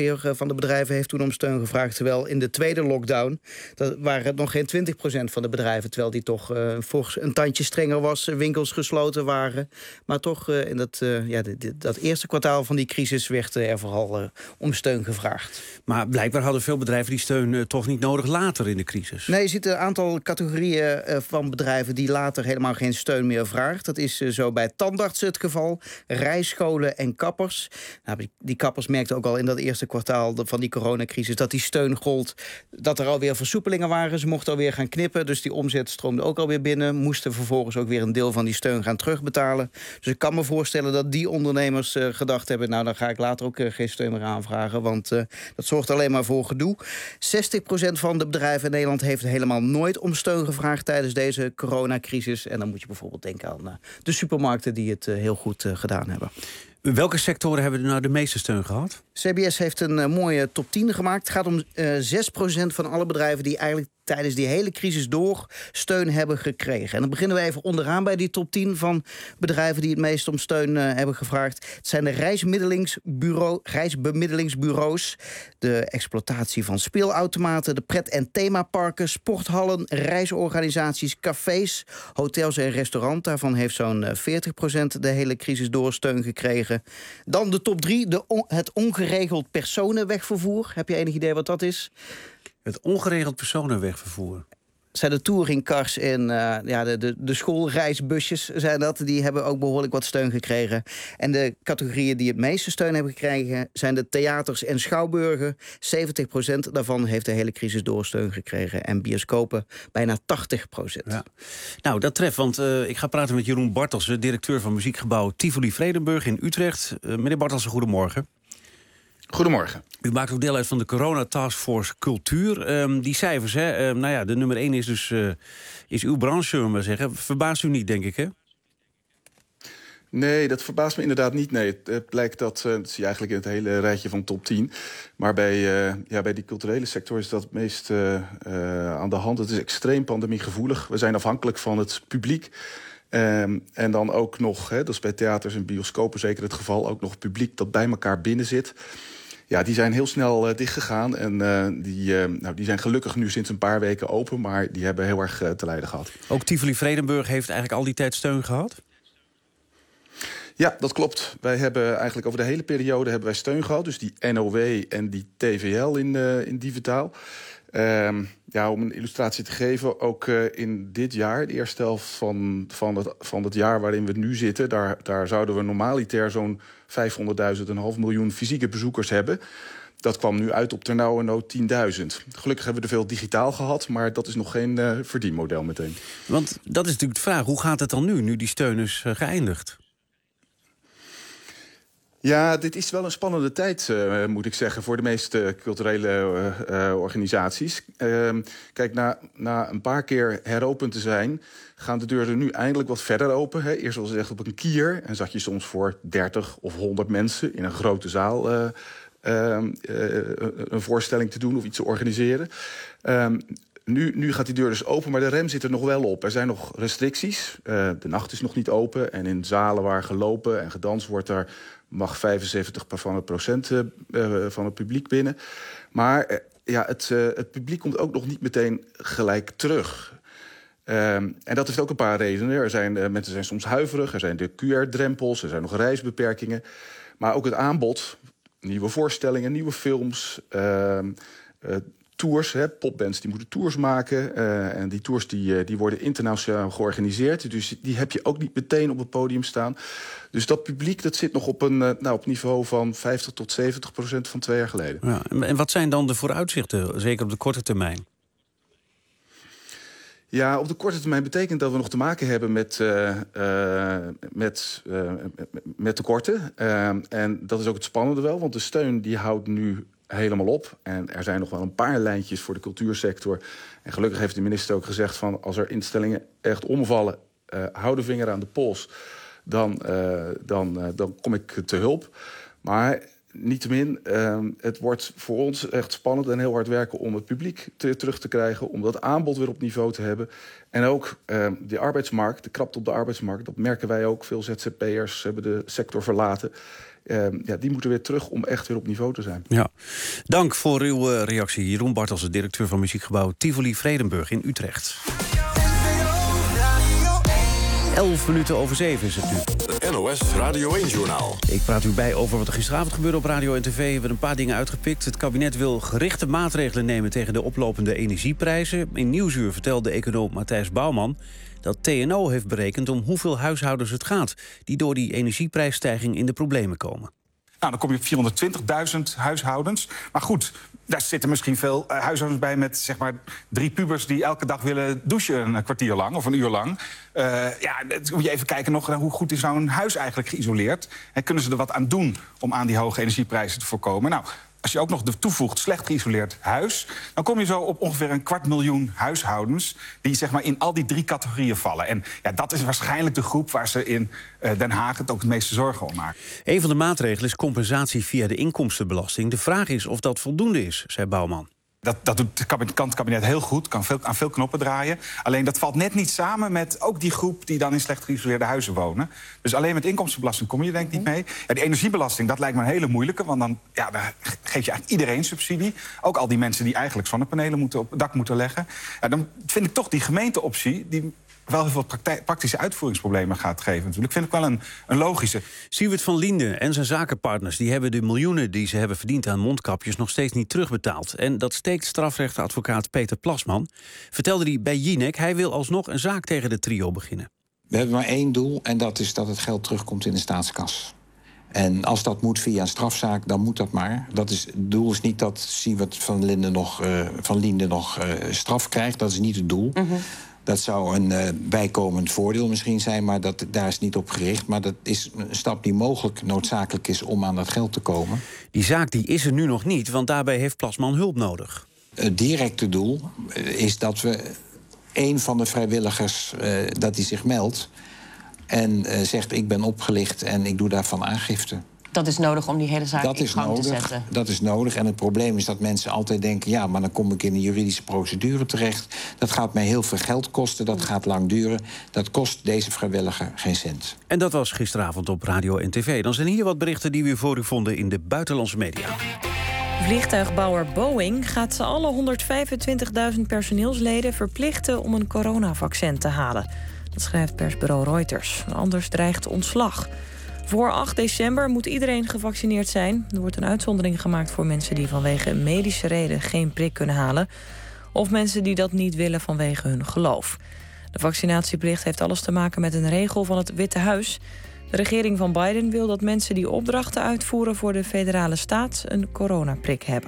ongeveer uh, van de bedrijven heeft toen om steun gevraagd. Terwijl in de tweede lockdown dat waren het nog geen twintig procent van de bedrijven. Terwijl die toch uh, volgens een tandje strenger was. Winkels gesloten waren. Maar toch uh, in dat, uh, ja, dit, dit, dat eerste kwartaal van die crisis werd uh, er vooral uh, om steun gevraagd. Maar blijkbaar hadden veel bedrijven die steun uh, toch niet nodig later in de crisis. Nee, je ziet een aantal categorieën uh, van bedrijven die later helemaal geen steun meer vraagt. Dat is uh, zo bij tandartsen het geval. Rijscholen en kappers. Nou, die, die kappers merkten ook al in dat eerste kwartaal van die coronacrisis dat die steun gold. Dat er alweer versoepelingen waren. Ze mochten alweer gaan knippen. Dus die omzet stroomde ook alweer binnen. Moesten vervolgens ook weer een deel van die steun gaan terugbetalen. Dus ik kan me voorstellen dat die ondernemers uh, gedacht hebben, nou, dan ga ik later ook uh, geen steun meer aanvragen. Want uh, dat zorgt alleen maar voor gedoe. zestig procent van de bedrijven in Nederland heeft helemaal nooit om steun gevraagd tijdens deze coronacrisis. En dan moet je bijvoorbeeld denken aan uh, de supermarkten die het uh, heel goed uh, gedaan hebben. Welke sectoren hebben er nou de meeste steun gehad? C B S heeft een uh, mooie top tien gemaakt. Het gaat om uh, zes procent van alle bedrijven die eigenlijk tijdens die hele crisis door steun hebben gekregen. En dan beginnen we even onderaan bij die top tien van bedrijven die het meest om steun uh, hebben gevraagd. Het zijn de reisbemiddelingsbureau, reisbemiddelingsbureaus, de exploitatie van speelautomaten, de pret- en themaparken, sporthallen, reisorganisaties, cafés, hotels en restaurants. Daarvan heeft zo'n veertig procent de hele crisis door steun gekregen. Dan de top drie, de on- het ongeregeld personenwegvervoer. Heb je enig idee wat dat is? Het ongeregeld personenwegvervoer. Zijn de touringcars en uh, ja, de, de, de schoolreisbusjes zijn dat. Die hebben ook behoorlijk wat steun gekregen. En de categorieën die het meeste steun hebben gekregen zijn de theaters en schouwburgen. zeventig procent daarvan heeft de hele crisis door steun gekregen. En bioscopen bijna tachtig procent. Ja. Nou, dat treft, want uh, ik ga praten met Jeroen Bartelsen, directeur van muziekgebouw Tivoli Vredenburg in Utrecht. Uh, meneer Bartelsen, goedemorgen. Goedemorgen. U maakt ook deel uit van de Corona Taskforce Cultuur. Um, die cijfers, hè, um, nou ja, de nummer één is dus uh, is uw branche, zullen we maar zeggen. Verbaast u niet, denk ik, hè? Nee, dat verbaast me inderdaad niet. Nee, het, het blijkt dat, uh, dat zie je eigenlijk in het hele rijtje van top tien. Maar bij, uh, ja, bij die culturele sector is dat het meest uh, uh, aan de hand. Het is extreem pandemiegevoelig. We zijn afhankelijk van het publiek. Um, en dan ook nog, hè, dat is bij theaters en bioscopen zeker het geval, ook nog publiek dat bij elkaar binnen zit. Ja, die zijn heel snel uh, dichtgegaan. En uh, die, uh, nou, die zijn gelukkig nu sinds een paar weken open, maar die hebben heel erg uh, te lijden gehad. Ook Tivoli Vredenburg heeft eigenlijk al die tijd steun gehad? Ja, dat klopt. Wij hebben eigenlijk over de hele periode hebben wij steun gehad. Dus die N O W en die T V L in, uh, in Divitaal. Um, ja, om een illustratie te geven, ook uh, in dit jaar, de eerste helft van, van, het, van het jaar waarin we nu zitten, daar, daar zouden we normaliter zo'n vijfhonderdduizend, een half miljoen fysieke bezoekers hebben. Dat kwam nu uit op ternauwernood tienduizend. Gelukkig hebben we er veel digitaal gehad, maar dat is nog geen uh, verdienmodel meteen. Want dat is natuurlijk de vraag, hoe gaat het dan nu, nu die steun is uh, geëindigd? Ja, dit is wel een spannende tijd, uh, moet ik zeggen, voor de meeste culturele uh, uh, organisaties. Uh, kijk, na, na een paar keer heropend te zijn, gaan de deuren nu eindelijk wat verder open. Hè. Eerst was het echt op een kier en zat je soms voor dertig of honderd mensen in een grote zaal uh, uh, uh, een voorstelling te doen of iets te organiseren. Uh, Nu, nu gaat die deur dus open, maar de rem zit er nog wel op. Er zijn nog restricties. Uh, de nacht is nog niet open. En in zalen waar gelopen en gedanst wordt, daar mag vijfenzeventig van het procent uh, van het publiek binnen. Maar uh, ja, het, uh, het publiek komt ook nog niet meteen gelijk terug. Uh, en dat heeft ook een paar redenen. Er zijn, uh, mensen zijn soms huiverig, er zijn de Q R-drempels, er zijn nog reisbeperkingen. Maar ook het aanbod, nieuwe voorstellingen, nieuwe films, Uh, uh, tours, hè, popbands die moeten tours maken. Uh, en die tours die, uh, die worden internationaal georganiseerd. Dus die heb je ook niet meteen op het podium staan. Dus dat publiek dat zit nog op een uh, nou, op niveau van vijftig tot zeventig procent van twee jaar geleden. Ja, en wat zijn dan de vooruitzichten, zeker op de korte termijn? Ja, op de korte termijn betekent dat we nog te maken hebben met, uh, uh, met, uh, met tekorten. Uh, en dat is ook het spannende wel, want de steun die houdt nu helemaal op. En er zijn nog wel een paar lijntjes voor de cultuursector. En gelukkig heeft de minister ook gezegd van als er instellingen echt omvallen, uh, hou de vinger aan de pols, dan, uh, dan, uh, dan kom ik te hulp. Maar niettemin, uh, het wordt voor ons echt spannend en heel hard werken om het publiek te, terug te krijgen, om dat aanbod weer op niveau te hebben. En ook uh, de arbeidsmarkt, de krapte op de arbeidsmarkt, dat merken wij ook. Veel Z Z P'ers hebben de sector verlaten. Uh, ja, die moeten weer terug om echt weer op niveau te zijn. Ja. Dank voor uw uh, reactie. Jeroen Bartels, de directeur van muziekgebouw Tivoli Vredenburg in Utrecht. Elf minuten over zeven is het nu. Het N O S Radio één-journaal. Ik praat u bij over wat er gisteravond gebeurde op radio en tv. We hebben een paar dingen uitgepikt. Het kabinet wil gerichte maatregelen nemen tegen de oplopende energieprijzen. In Nieuwsuur vertelde econoom Matthijs Bouwman dat T N O heeft berekend om hoeveel huishoudens het gaat die door die energieprijsstijging in de problemen komen. Nou, dan kom je op vierhonderdtwintigduizend huishoudens. Maar goed, daar zitten misschien veel uh, huishoudens bij met zeg maar drie pubers die elke dag willen douchen een kwartier lang of een uur lang. Uh, ja, dan moet je even kijken nog, hoe goed is nou een huis eigenlijk geïsoleerd? En kunnen ze er wat aan doen om aan die hoge energieprijzen te voorkomen? Nou, als je ook nog de toevoegt slecht geïsoleerd huis, dan kom je zo op ongeveer een kwart miljoen huishoudens die zeg maar in al die drie categorieën vallen. En ja, dat is waarschijnlijk de groep waar ze in uh, Den Haag het ook het meeste zorgen om maken. Een van de maatregelen is compensatie via de inkomstenbelasting. De vraag is of dat voldoende is, zei Bouwman. Dat, dat doet het kabinet, kan het kabinet heel goed, kan veel, aan veel knoppen draaien. Alleen dat valt net niet samen met ook die groep die dan in slecht geïsoleerde huizen wonen. Dus alleen met inkomstenbelasting kom je denk ik niet mee. Ja, die energiebelasting, dat lijkt me een hele moeilijke, want dan, ja, dan geef je eigenlijk iedereen subsidie. Ook al die mensen die eigenlijk zonnepanelen moeten op het dak moeten leggen. Ja, dan vind ik toch die gemeenteoptie die wel heel veel praktische uitvoeringsproblemen gaat geven. Natuurlijk vind ik wel een, een logische. Siewert van Linden en zijn zakenpartners die hebben de miljoenen die ze hebben verdiend aan mondkapjes nog steeds niet terugbetaald. En dat steekt strafrechtadvocaat Peter Plasman. Vertelde hij bij Jinek, hij wil alsnog een zaak tegen de trio beginnen. We hebben maar één doel en dat is dat het geld terugkomt in de staatskas. En als dat moet via een strafzaak, dan moet dat maar. Dat is, het doel is niet dat Siewert van Linden nog, uh, van Linden nog uh, straf krijgt. Dat is niet het doel. Mm-hmm. Dat zou een uh, bijkomend voordeel misschien zijn, maar dat, daar is niet op gericht. Maar dat is een stap die mogelijk noodzakelijk is om aan dat geld te komen. Die zaak die is er nu nog niet, want daarbij heeft Plasman hulp nodig. Het directe doel is dat we een van de vrijwilligers uh, dat die zich meldt en uh, zegt ik ben opgelicht en ik doe daarvan aangifte. Dat is nodig om die hele zaak dat in gang nodig, te zetten. Dat is nodig. En het probleem is dat mensen altijd denken, ja, maar dan kom ik in een juridische procedure terecht. Dat gaat mij heel veel geld kosten, dat gaat lang duren. Dat kost deze vrijwilliger geen cent. En dat was gisteravond op radio en tv. Dan zijn hier wat berichten die we voor u vonden in de buitenlandse media. Vliegtuigbouwer Boeing gaat alle honderdvijfentwintigduizend personeelsleden verplichten om een coronavaccin te halen. Dat schrijft persbureau Reuters. Anders dreigt ontslag. Voor acht december moet iedereen gevaccineerd zijn. Er wordt een uitzondering gemaakt voor mensen die vanwege medische reden geen prik kunnen halen, of mensen die dat niet willen vanwege hun geloof. De vaccinatieplicht heeft alles te maken met een regel van het Witte Huis. De regering van Biden wil dat mensen die opdrachten uitvoeren voor de federale staat een coronaprik hebben.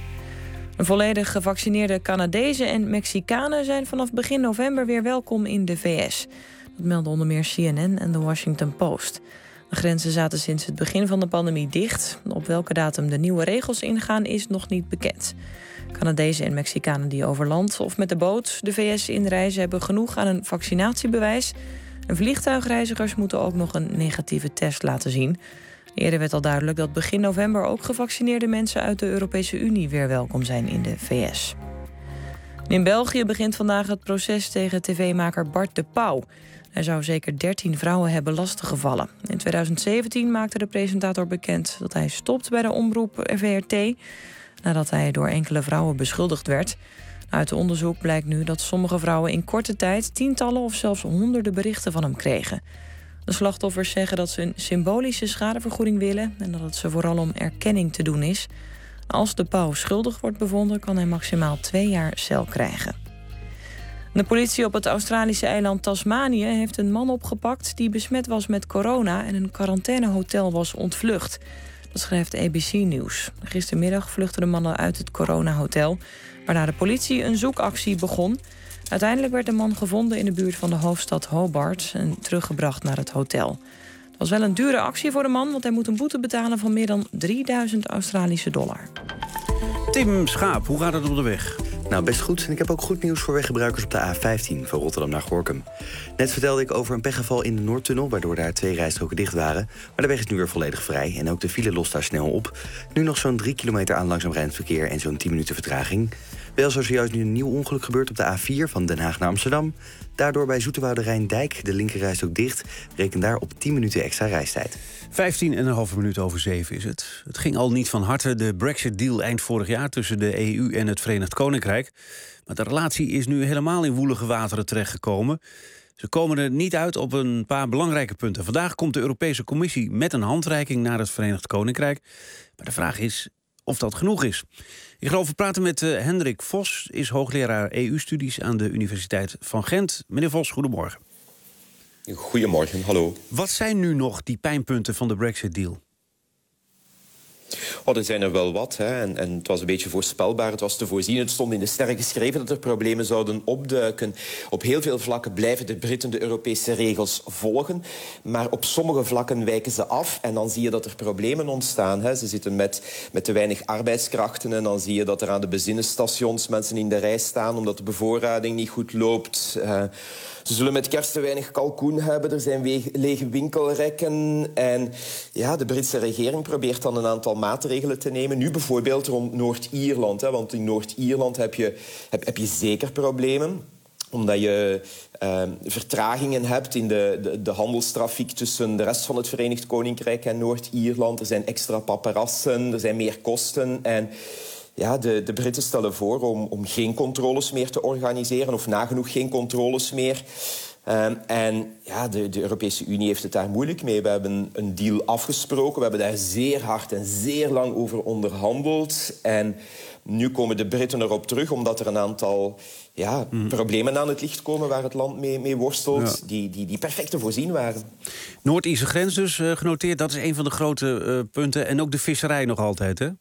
Een volledig gevaccineerde Canadezen en Mexicanen zijn vanaf begin november weer welkom in de V S. Dat melden onder meer C N N en The Washington Post. De grenzen zaten sinds het begin van de pandemie dicht. Op welke datum de nieuwe regels ingaan is nog niet bekend. Canadezen en Mexicanen die over land of met de boot de V S inreizen hebben genoeg aan een vaccinatiebewijs. En vliegtuigreizigers moeten ook nog een negatieve test laten zien. Eerder werd al duidelijk dat begin november ook gevaccineerde mensen uit de Europese Unie weer welkom zijn in de V S. In België begint vandaag het proces tegen tv-maker Bart de Pauw. Hij zou zeker dertien vrouwen hebben lastiggevallen. In tweeduizend zeventien maakte de presentator bekend dat hij stopt bij de omroep V R T, nadat hij door enkele vrouwen beschuldigd werd. Uit onderzoek blijkt nu dat sommige vrouwen in korte tijd tientallen of zelfs honderden berichten van hem kregen. De slachtoffers zeggen dat ze een symbolische schadevergoeding willen en dat het ze vooral om erkenning te doen is. Als de Pauw schuldig wordt bevonden, kan hij maximaal twee jaar cel krijgen. De politie op het Australische eiland Tasmanië heeft een man opgepakt die besmet was met corona en een quarantainehotel was ontvlucht. Dat schrijft A B C Nieuws. Gistermiddag vluchtten de mannen uit het coronahotel, waarna de politie een zoekactie begon. Uiteindelijk werd de man gevonden in de buurt van de hoofdstad Hobart en teruggebracht naar het hotel. Het was wel een dure actie voor de man, want hij moet een boete betalen van meer dan drieduizend Australische dollar. Tim Schaap, hoe gaat het op de weg? Nou, best goed. En ik heb ook goed nieuws voor weggebruikers op de A vijftien van Rotterdam naar Gorinchem. Net vertelde ik over een pechgeval in de Noordtunnel, waardoor daar twee rijstroken dicht waren. Maar de weg is nu weer volledig vrij en ook de file lost daar snel op. Nu nog zo'n drie kilometer aan langzaam rijdend verkeer en zo'n tien minuten vertraging. Wel is er zojuist nu een nieuw ongeluk gebeurd op de A vier van Den Haag naar Amsterdam. Daardoor bij Zoeterwoude Rijndijk de linkerrijstrook dicht. Reken daar op tien minuten extra reistijd. vijftien en een halve minuut over zeven is het. Het ging al niet van harte, de Brexit-deal eind vorig jaar tussen de E U en het Verenigd Koninkrijk. Maar de relatie is nu helemaal in woelige wateren terechtgekomen. Ze komen er niet uit op een paar belangrijke punten. Vandaag komt de Europese Commissie met een handreiking naar het Verenigd Koninkrijk. Maar de vraag is of dat genoeg is. Ik ga over praten met uh, Hendrik Vos, is hoogleraar E U-studies aan de Universiteit van Gent. Meneer Vos, goedemorgen. Goedemorgen, hallo. Wat zijn nu nog die pijnpunten van de Brexit-deal? Oh, er zijn er wel wat, hè. En, en het was een beetje voorspelbaar, het was te voorzien. Het stond in de sterren geschreven dat er problemen zouden opduiken. Op heel veel vlakken blijven de Britten de Europese regels volgen. Maar op sommige vlakken wijken ze af en dan zie je dat er problemen ontstaan. Hè. Ze zitten met, met te weinig arbeidskrachten en dan zie je dat er aan de benzinestations mensen in de rij staan omdat de bevoorrading niet goed loopt. Uh, Ze zullen met kerst te weinig kalkoen hebben. Er zijn we- lege winkelrekken. En ja, de Britse regering probeert dan een aantal maatregelen te nemen. Nu bijvoorbeeld rond Noord-Ierland. Hè, want in Noord-Ierland heb je, heb, heb je zeker problemen. Omdat je uh, vertragingen hebt in de, de, de handelstrafiek tussen de rest van het Verenigd Koninkrijk en Noord-Ierland. Er zijn extra paparassen, er zijn meer kosten. En ja, de, de Britten stellen voor om, om geen controles meer te organiseren, of nagenoeg geen controles meer. Um, en ja, de, de Europese Unie heeft het daar moeilijk mee. We hebben een deal afgesproken, we hebben daar zeer hard en zeer lang over onderhandeld. En nu komen de Britten erop terug, omdat er een aantal ja, mm. problemen aan het licht komen waar het land mee, mee worstelt, ja. die, die, die perfect te voorzien waren. Noord-Ierse grens dus uh, genoteerd, dat is een van de grote uh, punten. En ook de visserij nog altijd, hè?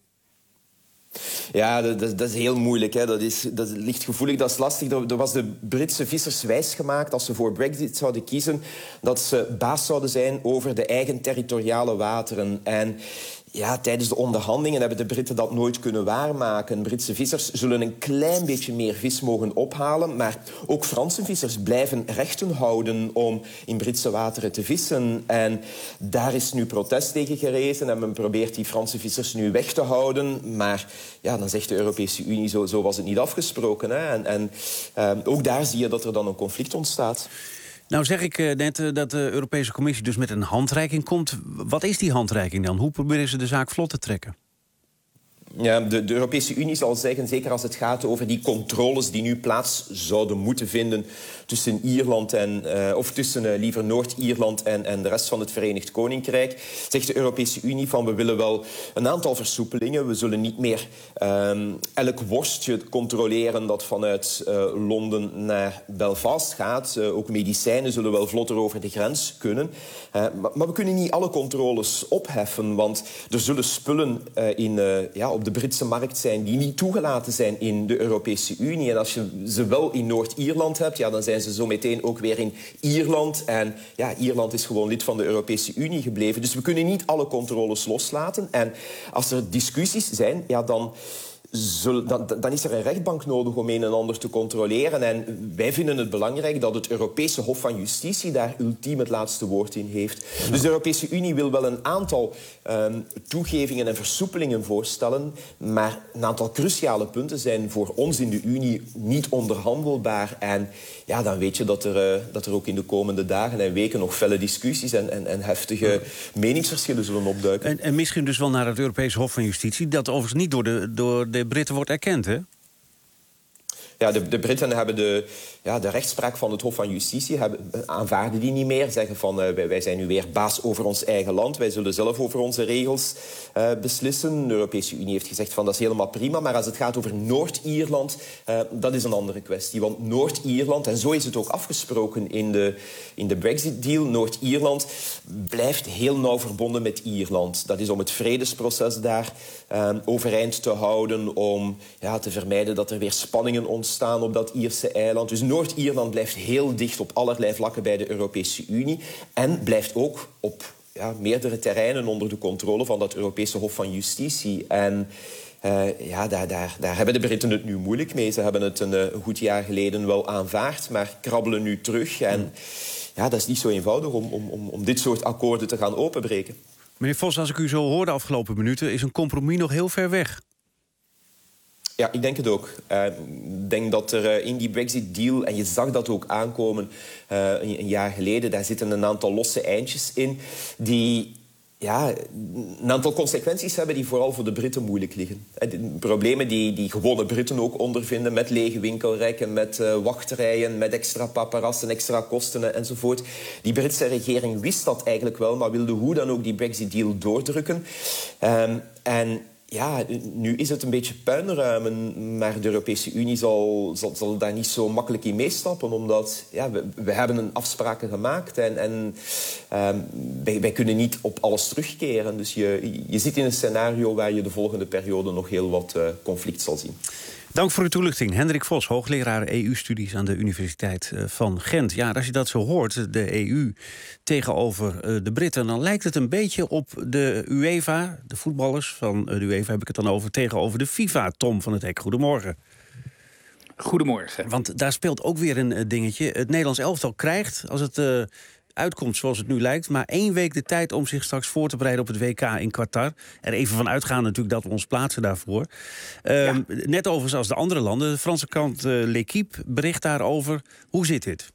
Ja, dat, dat, dat is heel moeilijk. Hè. Dat, is, dat ligt gevoelig, dat is lastig. Er was de Britse vissers wijsgemaakt, als ze voor Brexit zouden kiezen, dat ze baas zouden zijn over de eigen territoriale wateren. En ja, tijdens de onderhandelingen hebben de Britten dat nooit kunnen waarmaken. Britse vissers zullen een klein beetje meer vis mogen ophalen, maar ook Franse vissers blijven rechten houden om in Britse wateren te vissen. En daar is nu protest tegen gerezen en men probeert die Franse vissers nu weg te houden. Maar ja, dan zegt de Europese Unie, zo, zo was het niet afgesproken. Hè? En, en uh, ook daar zie je dat er dan een conflict ontstaat. Nou zeg ik uh, net uh, dat de Europese Commissie dus met een handreiking komt. Wat is die handreiking dan? Hoe proberen ze de zaak vlot te trekken? Ja, de, de Europese Unie zal zeggen, zeker als het gaat over die controles die nu plaats zouden moeten vinden tussen Ierland en, uh, of tussen uh, liever Noord-Ierland en, en de rest van het Verenigd Koninkrijk, zegt de Europese Unie van we willen wel een aantal versoepelingen. We zullen niet meer um, elk worstje controleren dat vanuit uh, Londen naar Belfast gaat. Uh, ook medicijnen zullen wel vlotter over de grens kunnen. Uh, maar, maar we kunnen niet alle controles opheffen, want er zullen spullen uh, in, uh, ja, op de Britse markt zijn die niet toegelaten zijn in de Europese Unie. En als je ze wel in Noord-Ierland hebt, ja, dan zijn ze zo meteen ook weer in Ierland. En ja, Ierland is gewoon lid van de Europese Unie gebleven. Dus we kunnen niet alle controles loslaten. En als er discussies zijn, ja, dan... Zul, dan, dan is er een rechtbank nodig om een en ander te controleren. En wij vinden het belangrijk dat het Europese Hof van Justitie daar ultiem het laatste woord in heeft. Dus de Europese Unie wil wel een aantal um, toegevingen en versoepelingen voorstellen, maar een aantal cruciale punten zijn voor ons in de Unie niet onderhandelbaar. En ja, dan weet je dat er, uh, dat er ook in de komende dagen en weken nog felle discussies en, en, en heftige meningsverschillen zullen opduiken. En, en misschien dus wel naar het Europese Hof van Justitie, dat overigens niet door de, door de Britten wordt erkend, hè? Ja, de, de Britten hebben de, ja, de rechtspraak van het Hof van Justitie, hebben, aanvaarden die niet meer. Zeggen van, uh, wij, wij zijn nu weer baas over ons eigen land. Wij zullen zelf over onze regels uh, beslissen. De Europese Unie heeft gezegd van, dat is helemaal prima. Maar als het gaat over Noord-Ierland, uh, dat is een andere kwestie. Want Noord-Ierland, en zo is het ook afgesproken in de, in de Brexit-deal, Noord-Ierland blijft heel nauw verbonden met Ierland. Dat is om het vredesproces daar uh, overeind te houden, om ja, te vermijden dat er weer spanningen ontstaan staan op dat Ierse eiland. Dus Noord-Ierland blijft heel dicht op allerlei vlakken bij de Europese Unie en blijft ook op ja, meerdere terreinen onder de controle van dat Europese Hof van Justitie. En Uh, ja, daar, daar, daar hebben de Britten het nu moeilijk mee. Ze hebben het een, een goed jaar geleden wel aanvaard, maar krabbelen nu terug. En ja, dat is niet zo eenvoudig om, om, om, om dit soort akkoorden te gaan openbreken. Meneer Vos, als ik u zo hoor de afgelopen minuten, is een compromis nog heel ver weg. Ja, ik denk het ook. Uh, ik denk dat er uh, in die Brexit-deal, en je zag dat ook aankomen uh, een, een jaar geleden, daar zitten een aantal losse eindjes in die ja, een aantal consequenties hebben die vooral voor de Britten moeilijk liggen. De problemen die, die gewone Britten ook ondervinden met lege winkelrekken, met uh, wachtrijen, met extra paparazzen, extra kosten enzovoort. Die Britse regering wist dat eigenlijk wel, maar wilde hoe dan ook die Brexit-deal doordrukken. Um, en ja, nu is het een beetje puinruimen, maar de Europese Unie zal, zal, zal daar niet zo makkelijk in meestappen, omdat ja, we, we hebben een afspraken gemaakt en, en um, wij, wij kunnen niet op alles terugkeren. Dus je, je zit in een scenario waar je de volgende periode nog heel wat uh, conflict zal zien. Dank voor uw toelichting. Hendrik Vos, hoogleraar E U-studies aan de Universiteit van Gent. Ja, als je dat zo hoort, de E U tegenover de Britten, dan lijkt het een beetje op de UEFA, de voetballers van de UEFA heb ik het dan over, tegenover de FIFA. Tom van het Hek, goedemorgen. Goedemorgen. Want daar speelt ook weer een dingetje. Het Nederlands elftal krijgt, als het uh, uitkomt zoals het nu lijkt, maar één week de tijd om zich straks voor te bereiden op het W K in Qatar. Er even van uitgaan natuurlijk dat we ons plaatsen daarvoor. Uh, ja. Net overigens als de andere landen. De Franse krant uh, L'Équipe bericht daarover. Hoe zit dit?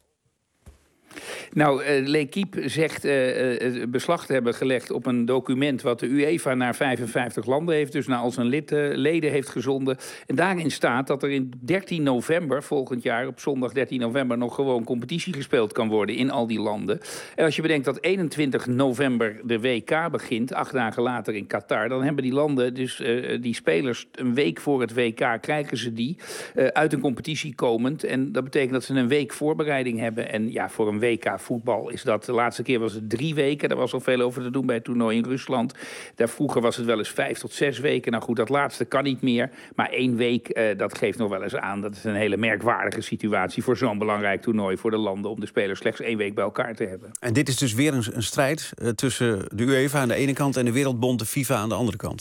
Nou, uh, L'Équipe zegt uh, uh, beslag te hebben gelegd op een document wat de UEFA naar vijfenvijftig landen heeft, dus naar al zijn lid, uh, leden heeft gezonden. En daarin staat dat er in dertien november volgend jaar, op zondag dertien november, nog gewoon competitie gespeeld kan worden in al die landen. En als je bedenkt dat eenentwintig november de W K begint, acht dagen later in Qatar, dan hebben die landen, dus uh, die spelers, een week voor het W K krijgen ze die uh, uit een competitie komend. En dat betekent dat ze een week voorbereiding hebben. En ja, voor een W K voetbal is dat. De laatste keer was het drie weken. Daar was al veel over te doen bij het toernooi in Rusland. Daar vroeger was het wel eens vijf tot zes weken. Nou goed, dat laatste kan niet meer. Maar één week, uh, dat geeft nog wel eens aan. Dat is een hele merkwaardige situatie voor zo'n belangrijk toernooi voor de landen, om de spelers slechts één week bij elkaar te hebben. En dit is dus weer een, een strijd uh, tussen de UEFA aan de ene kant en de Wereldbond, de FIFA, aan de andere kant.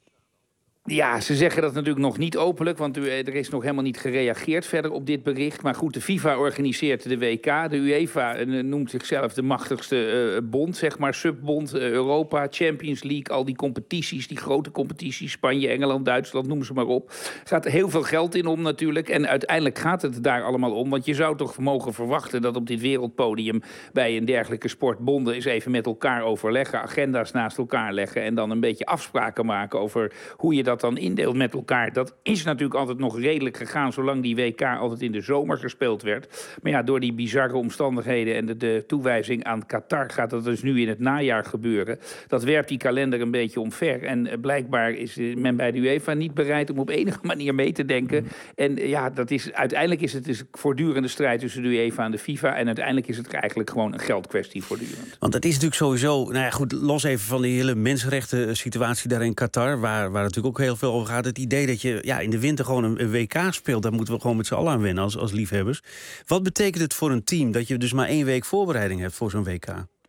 Ja, ze zeggen dat natuurlijk nog niet openlijk, want er is nog helemaal niet gereageerd verder op dit bericht. Maar goed, de FIFA organiseert de W K. De UEFA noemt zichzelf de machtigste uh, bond, zeg maar, subbond, uh, Europa, Champions League, al die competities, die grote competities, Spanje, Engeland, Duitsland, noem ze maar op. Er gaat heel veel geld in om natuurlijk. En uiteindelijk gaat het daar allemaal om, want je zou toch mogen verwachten dat op dit wereldpodium bij een dergelijke sportbonden eens even met elkaar overleggen, agenda's naast elkaar leggen en dan een beetje afspraken maken over hoe je dat dan indeelt met elkaar. Dat is natuurlijk altijd nog redelijk gegaan, zolang die W K altijd in de zomer gespeeld werd. Maar ja, door die bizarre omstandigheden en de, de toewijzing aan Qatar gaat dat dus nu in het najaar gebeuren. Dat werpt die kalender een beetje omver. En uh, blijkbaar is men bij de UEFA niet bereid om op enige manier mee te denken. En uh, ja, dat is, uiteindelijk is het dus een voortdurende strijd tussen de UEFA en de FIFA. En uiteindelijk is het eigenlijk gewoon een geldkwestie voortdurend. Want het is natuurlijk sowieso, nou ja, goed, los even van die hele mensenrechten situatie daar in Qatar, waar, waar natuurlijk ook heel veel over gaat. Het idee dat je ja, in de winter gewoon een, een W K speelt, daar moeten we gewoon met z'n allen aan wennen als, als liefhebbers. Wat betekent het voor een team dat je dus maar één week voorbereiding hebt voor zo'n W K?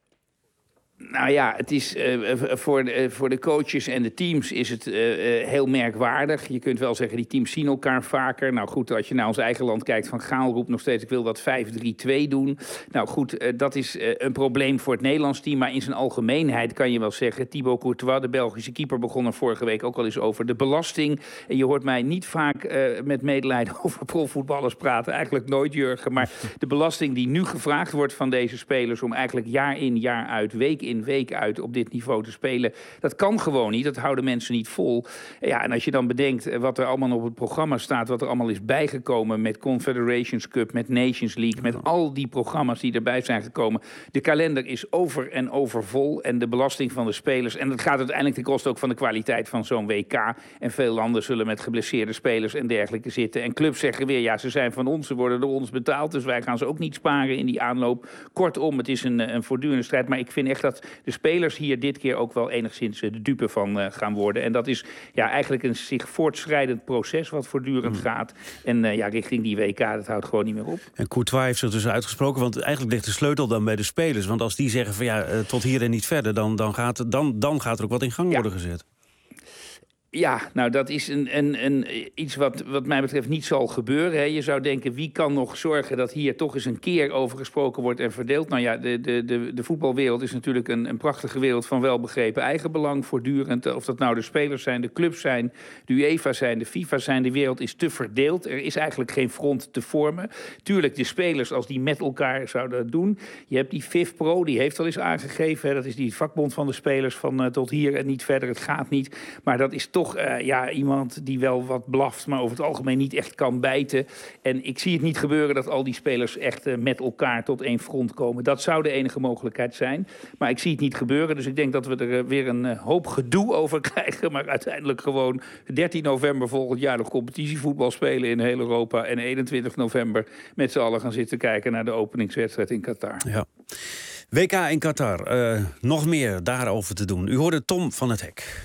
Nou ja, het is, uh, voor, de, uh, voor de coaches en de teams is het uh, uh, heel merkwaardig. Je kunt wel zeggen, die teams zien elkaar vaker. Nou goed, als je naar ons eigen land kijkt, Van Gaal roept nog steeds, ik wil dat vijf drie twee doen. Nou goed, uh, dat is uh, een probleem voor het Nederlands team. Maar in zijn algemeenheid kan je wel zeggen, Thibaut Courtois, de Belgische keeper, begon er vorige week ook al eens over de belasting. En je hoort mij niet vaak uh, met medelijden over profvoetballers praten. Eigenlijk nooit, Jurgen. Maar de belasting die nu gevraagd wordt van deze spelers om eigenlijk jaar in, jaar uit, week in, in week uit op dit niveau te spelen. Dat kan gewoon niet. Dat houden mensen niet vol. Ja, en als je dan bedenkt wat er allemaal op het programma staat, wat er allemaal is bijgekomen met Confederations Cup, met Nations League, met al die programma's die erbij zijn gekomen. De kalender is over en over vol en de belasting van de spelers. En dat gaat uiteindelijk ten koste ook van de kwaliteit van zo'n W K. En veel landen zullen met geblesseerde spelers en dergelijke zitten. En clubs zeggen weer, ja, ze zijn van ons, ze worden door ons betaald, dus wij gaan ze ook niet sparen in die aanloop. Kortom, het is een, een voortdurende strijd, maar ik vind echt dat de spelers hier dit keer ook wel enigszins de dupe van uh, gaan worden. En dat is ja, eigenlijk een zich voortschrijdend proces wat voortdurend mm. gaat. En uh, ja, richting die W K, dat houdt gewoon niet meer op. En Courtois heeft zich dus uitgesproken, want eigenlijk ligt de sleutel dan bij de spelers. Want als die zeggen van ja, uh, tot hier en niet verder, dan, dan, gaat, dan, dan gaat er ook wat in gang ja. worden gezet. Ja, nou dat is een, een, een, iets wat, wat mij betreft niet zal gebeuren. Hè. Je zou denken, wie kan nog zorgen dat hier toch eens een keer over gesproken wordt en verdeeld? Nou ja, de, de, de, de voetbalwereld is natuurlijk een, een prachtige wereld van welbegrepen eigenbelang voortdurend. Of dat nou de spelers zijn, de clubs zijn, de UEFA zijn, de FIFA zijn. De wereld is te verdeeld. Er is eigenlijk geen front te vormen. Tuurlijk, de spelers, als die met elkaar zouden dat doen. Je hebt die F I F Pro, die heeft al eens aangegeven. Hè, dat is die vakbond van de spelers van uh, tot hier en niet verder. Het gaat niet. Maar dat is toch Toch uh, ja, iemand die wel wat blaft, maar over het algemeen niet echt kan bijten. En ik zie het niet gebeuren dat al die spelers echt uh, met elkaar tot één front komen. Dat zou de enige mogelijkheid zijn. Maar ik zie het niet gebeuren, dus ik denk dat we er uh, weer een uh, hoop gedoe over krijgen. Maar uiteindelijk gewoon dertien november volgend jaar nog competitievoetbal spelen in heel Europa. En eenentwintig november met z'n allen gaan zitten kijken naar de openingswedstrijd in Qatar. Ja. W K in Qatar. Uh, nog meer daarover te doen. U hoorde Tom van het Hek.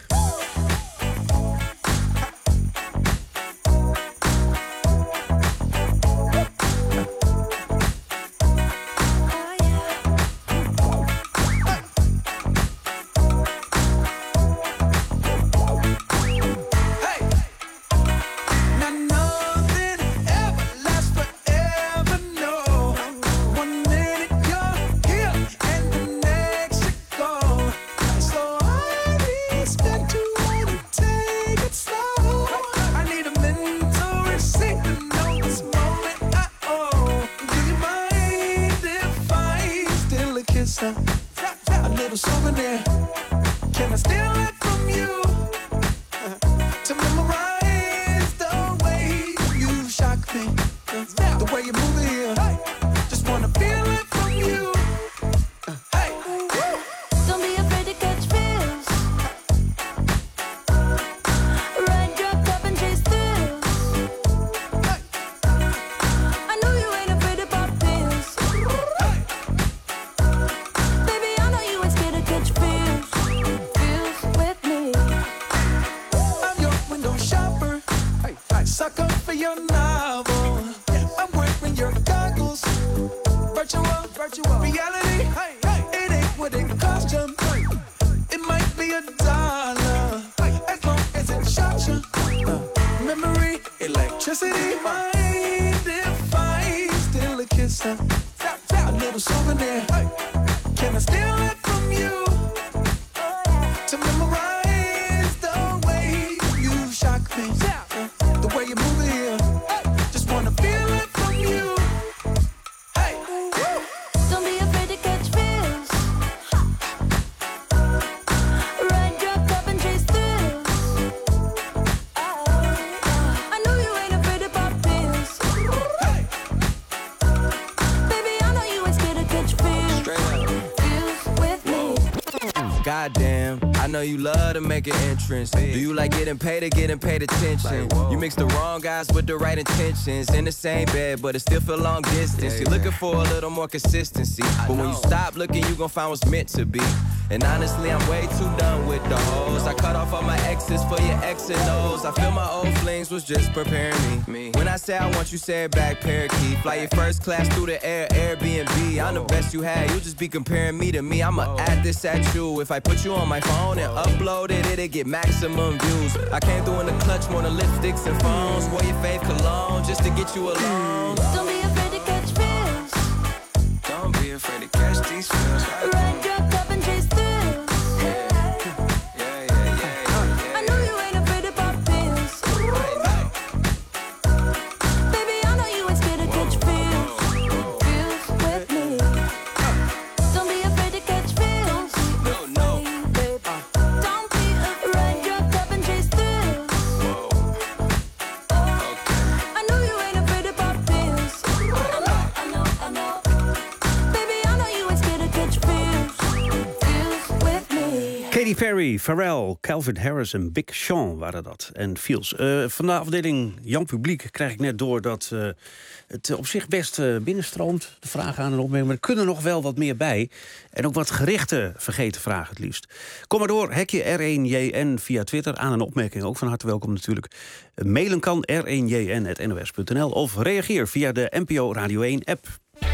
A little souvenir. Can I steal it from you? To memorize the way you shock me, the way you move it here. Just wanna feel it from you. Hey, don't be afraid to catch feels. Ride your cup and chase thrills. I know you ain't afraid to pop pills. Suck up for your novel. I'm wearing your goggles. Virtual, virtual reality. It ain't what it cost you. It might be a dollar, as long as it shot you. Uh, memory, electricity. Mind if I steal a kiss? Uh, a little souvenir. Can I steal it from you? To memorize the way you shock me. The way you move it here, just wanna feel it from you. Hey, don't be afraid to catch feels. Ride your cup and chase thrills. I know you ain't afraid to pop pills. Baby, I know you ain't scared to catch feels. Feels with me. Goddamn, I know you love to make an entrance. Do you like getting paid or getting paid attention? You mix the wrong guys with the right intentions. In the same bed, but it still feel long distance. You're looking for a little more consistency. But when you stop looking, you gon' find what's meant to be. And honestly, I'm way too done with the hoes. I cut off all my exes for your X and O's. I feel my old flings was just preparing me. When I say I want you, say it back, parakeet. Fly your first class through the air, Airbnb. I'm the best you had, you just be comparing me to me. I'ma add this at you. If I put you on my phone and upload it, it'll get maximum views. I came through in the clutch more than lipsticks and phones. Wore your fave cologne just to get you alone. Don't be afraid to catch feels. Don't be afraid to catch these feels. Ride your cup and chase thrills. I know you ain't afraid to pop pills. Baby, I know you ain't scared to catch feels. Feels with me. Don't be afraid to catch feels. No, no. Don't be afraid. Ride your cup and chase thrills. I know you ain't afraid to pop pills. I know, I know, I know. Baby, I know you ain't scared to catch feels. Feels with me. Katy Perry, Pharrell, Calvin Harris en Big Sean waren dat. En Feels. Uh, van de afdeling Jan Publiek krijg ik net door dat uh, het op zich best uh, binnenstroomt. De vragen aan en opmerkingen. Maar er kunnen nog wel wat meer bij. En ook wat gerichte vergeten vragen het liefst. Kom maar door. Hekje R één J N via Twitter. Aan en opmerking ook van harte welkom natuurlijk. Uh, mailen kan r één j n apenstaartje n o s punt n l. Of reageer via de N P O Radio één app.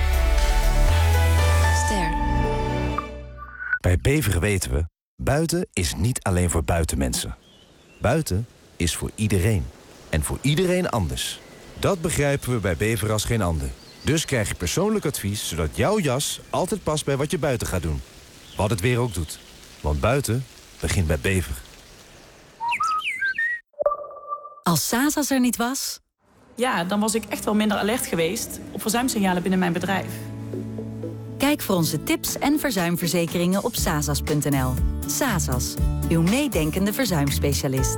Ster. Bij Beveren weten we, buiten is niet alleen voor buitenmensen. Buiten is voor iedereen. En voor iedereen anders. Dat begrijpen we bij Bever als geen ander. Dus krijg je persoonlijk advies, zodat jouw jas altijd past bij wat je buiten gaat doen. Wat het weer ook doet. Want buiten begint bij Bever. Als Sasas er niet was? Ja, dan was ik echt wel minder alert geweest op verzuimsignalen binnen mijn bedrijf. Kijk voor onze tips en verzuimverzekeringen op sasas punt n l. Sasas, uw meedenkende verzuimspecialist.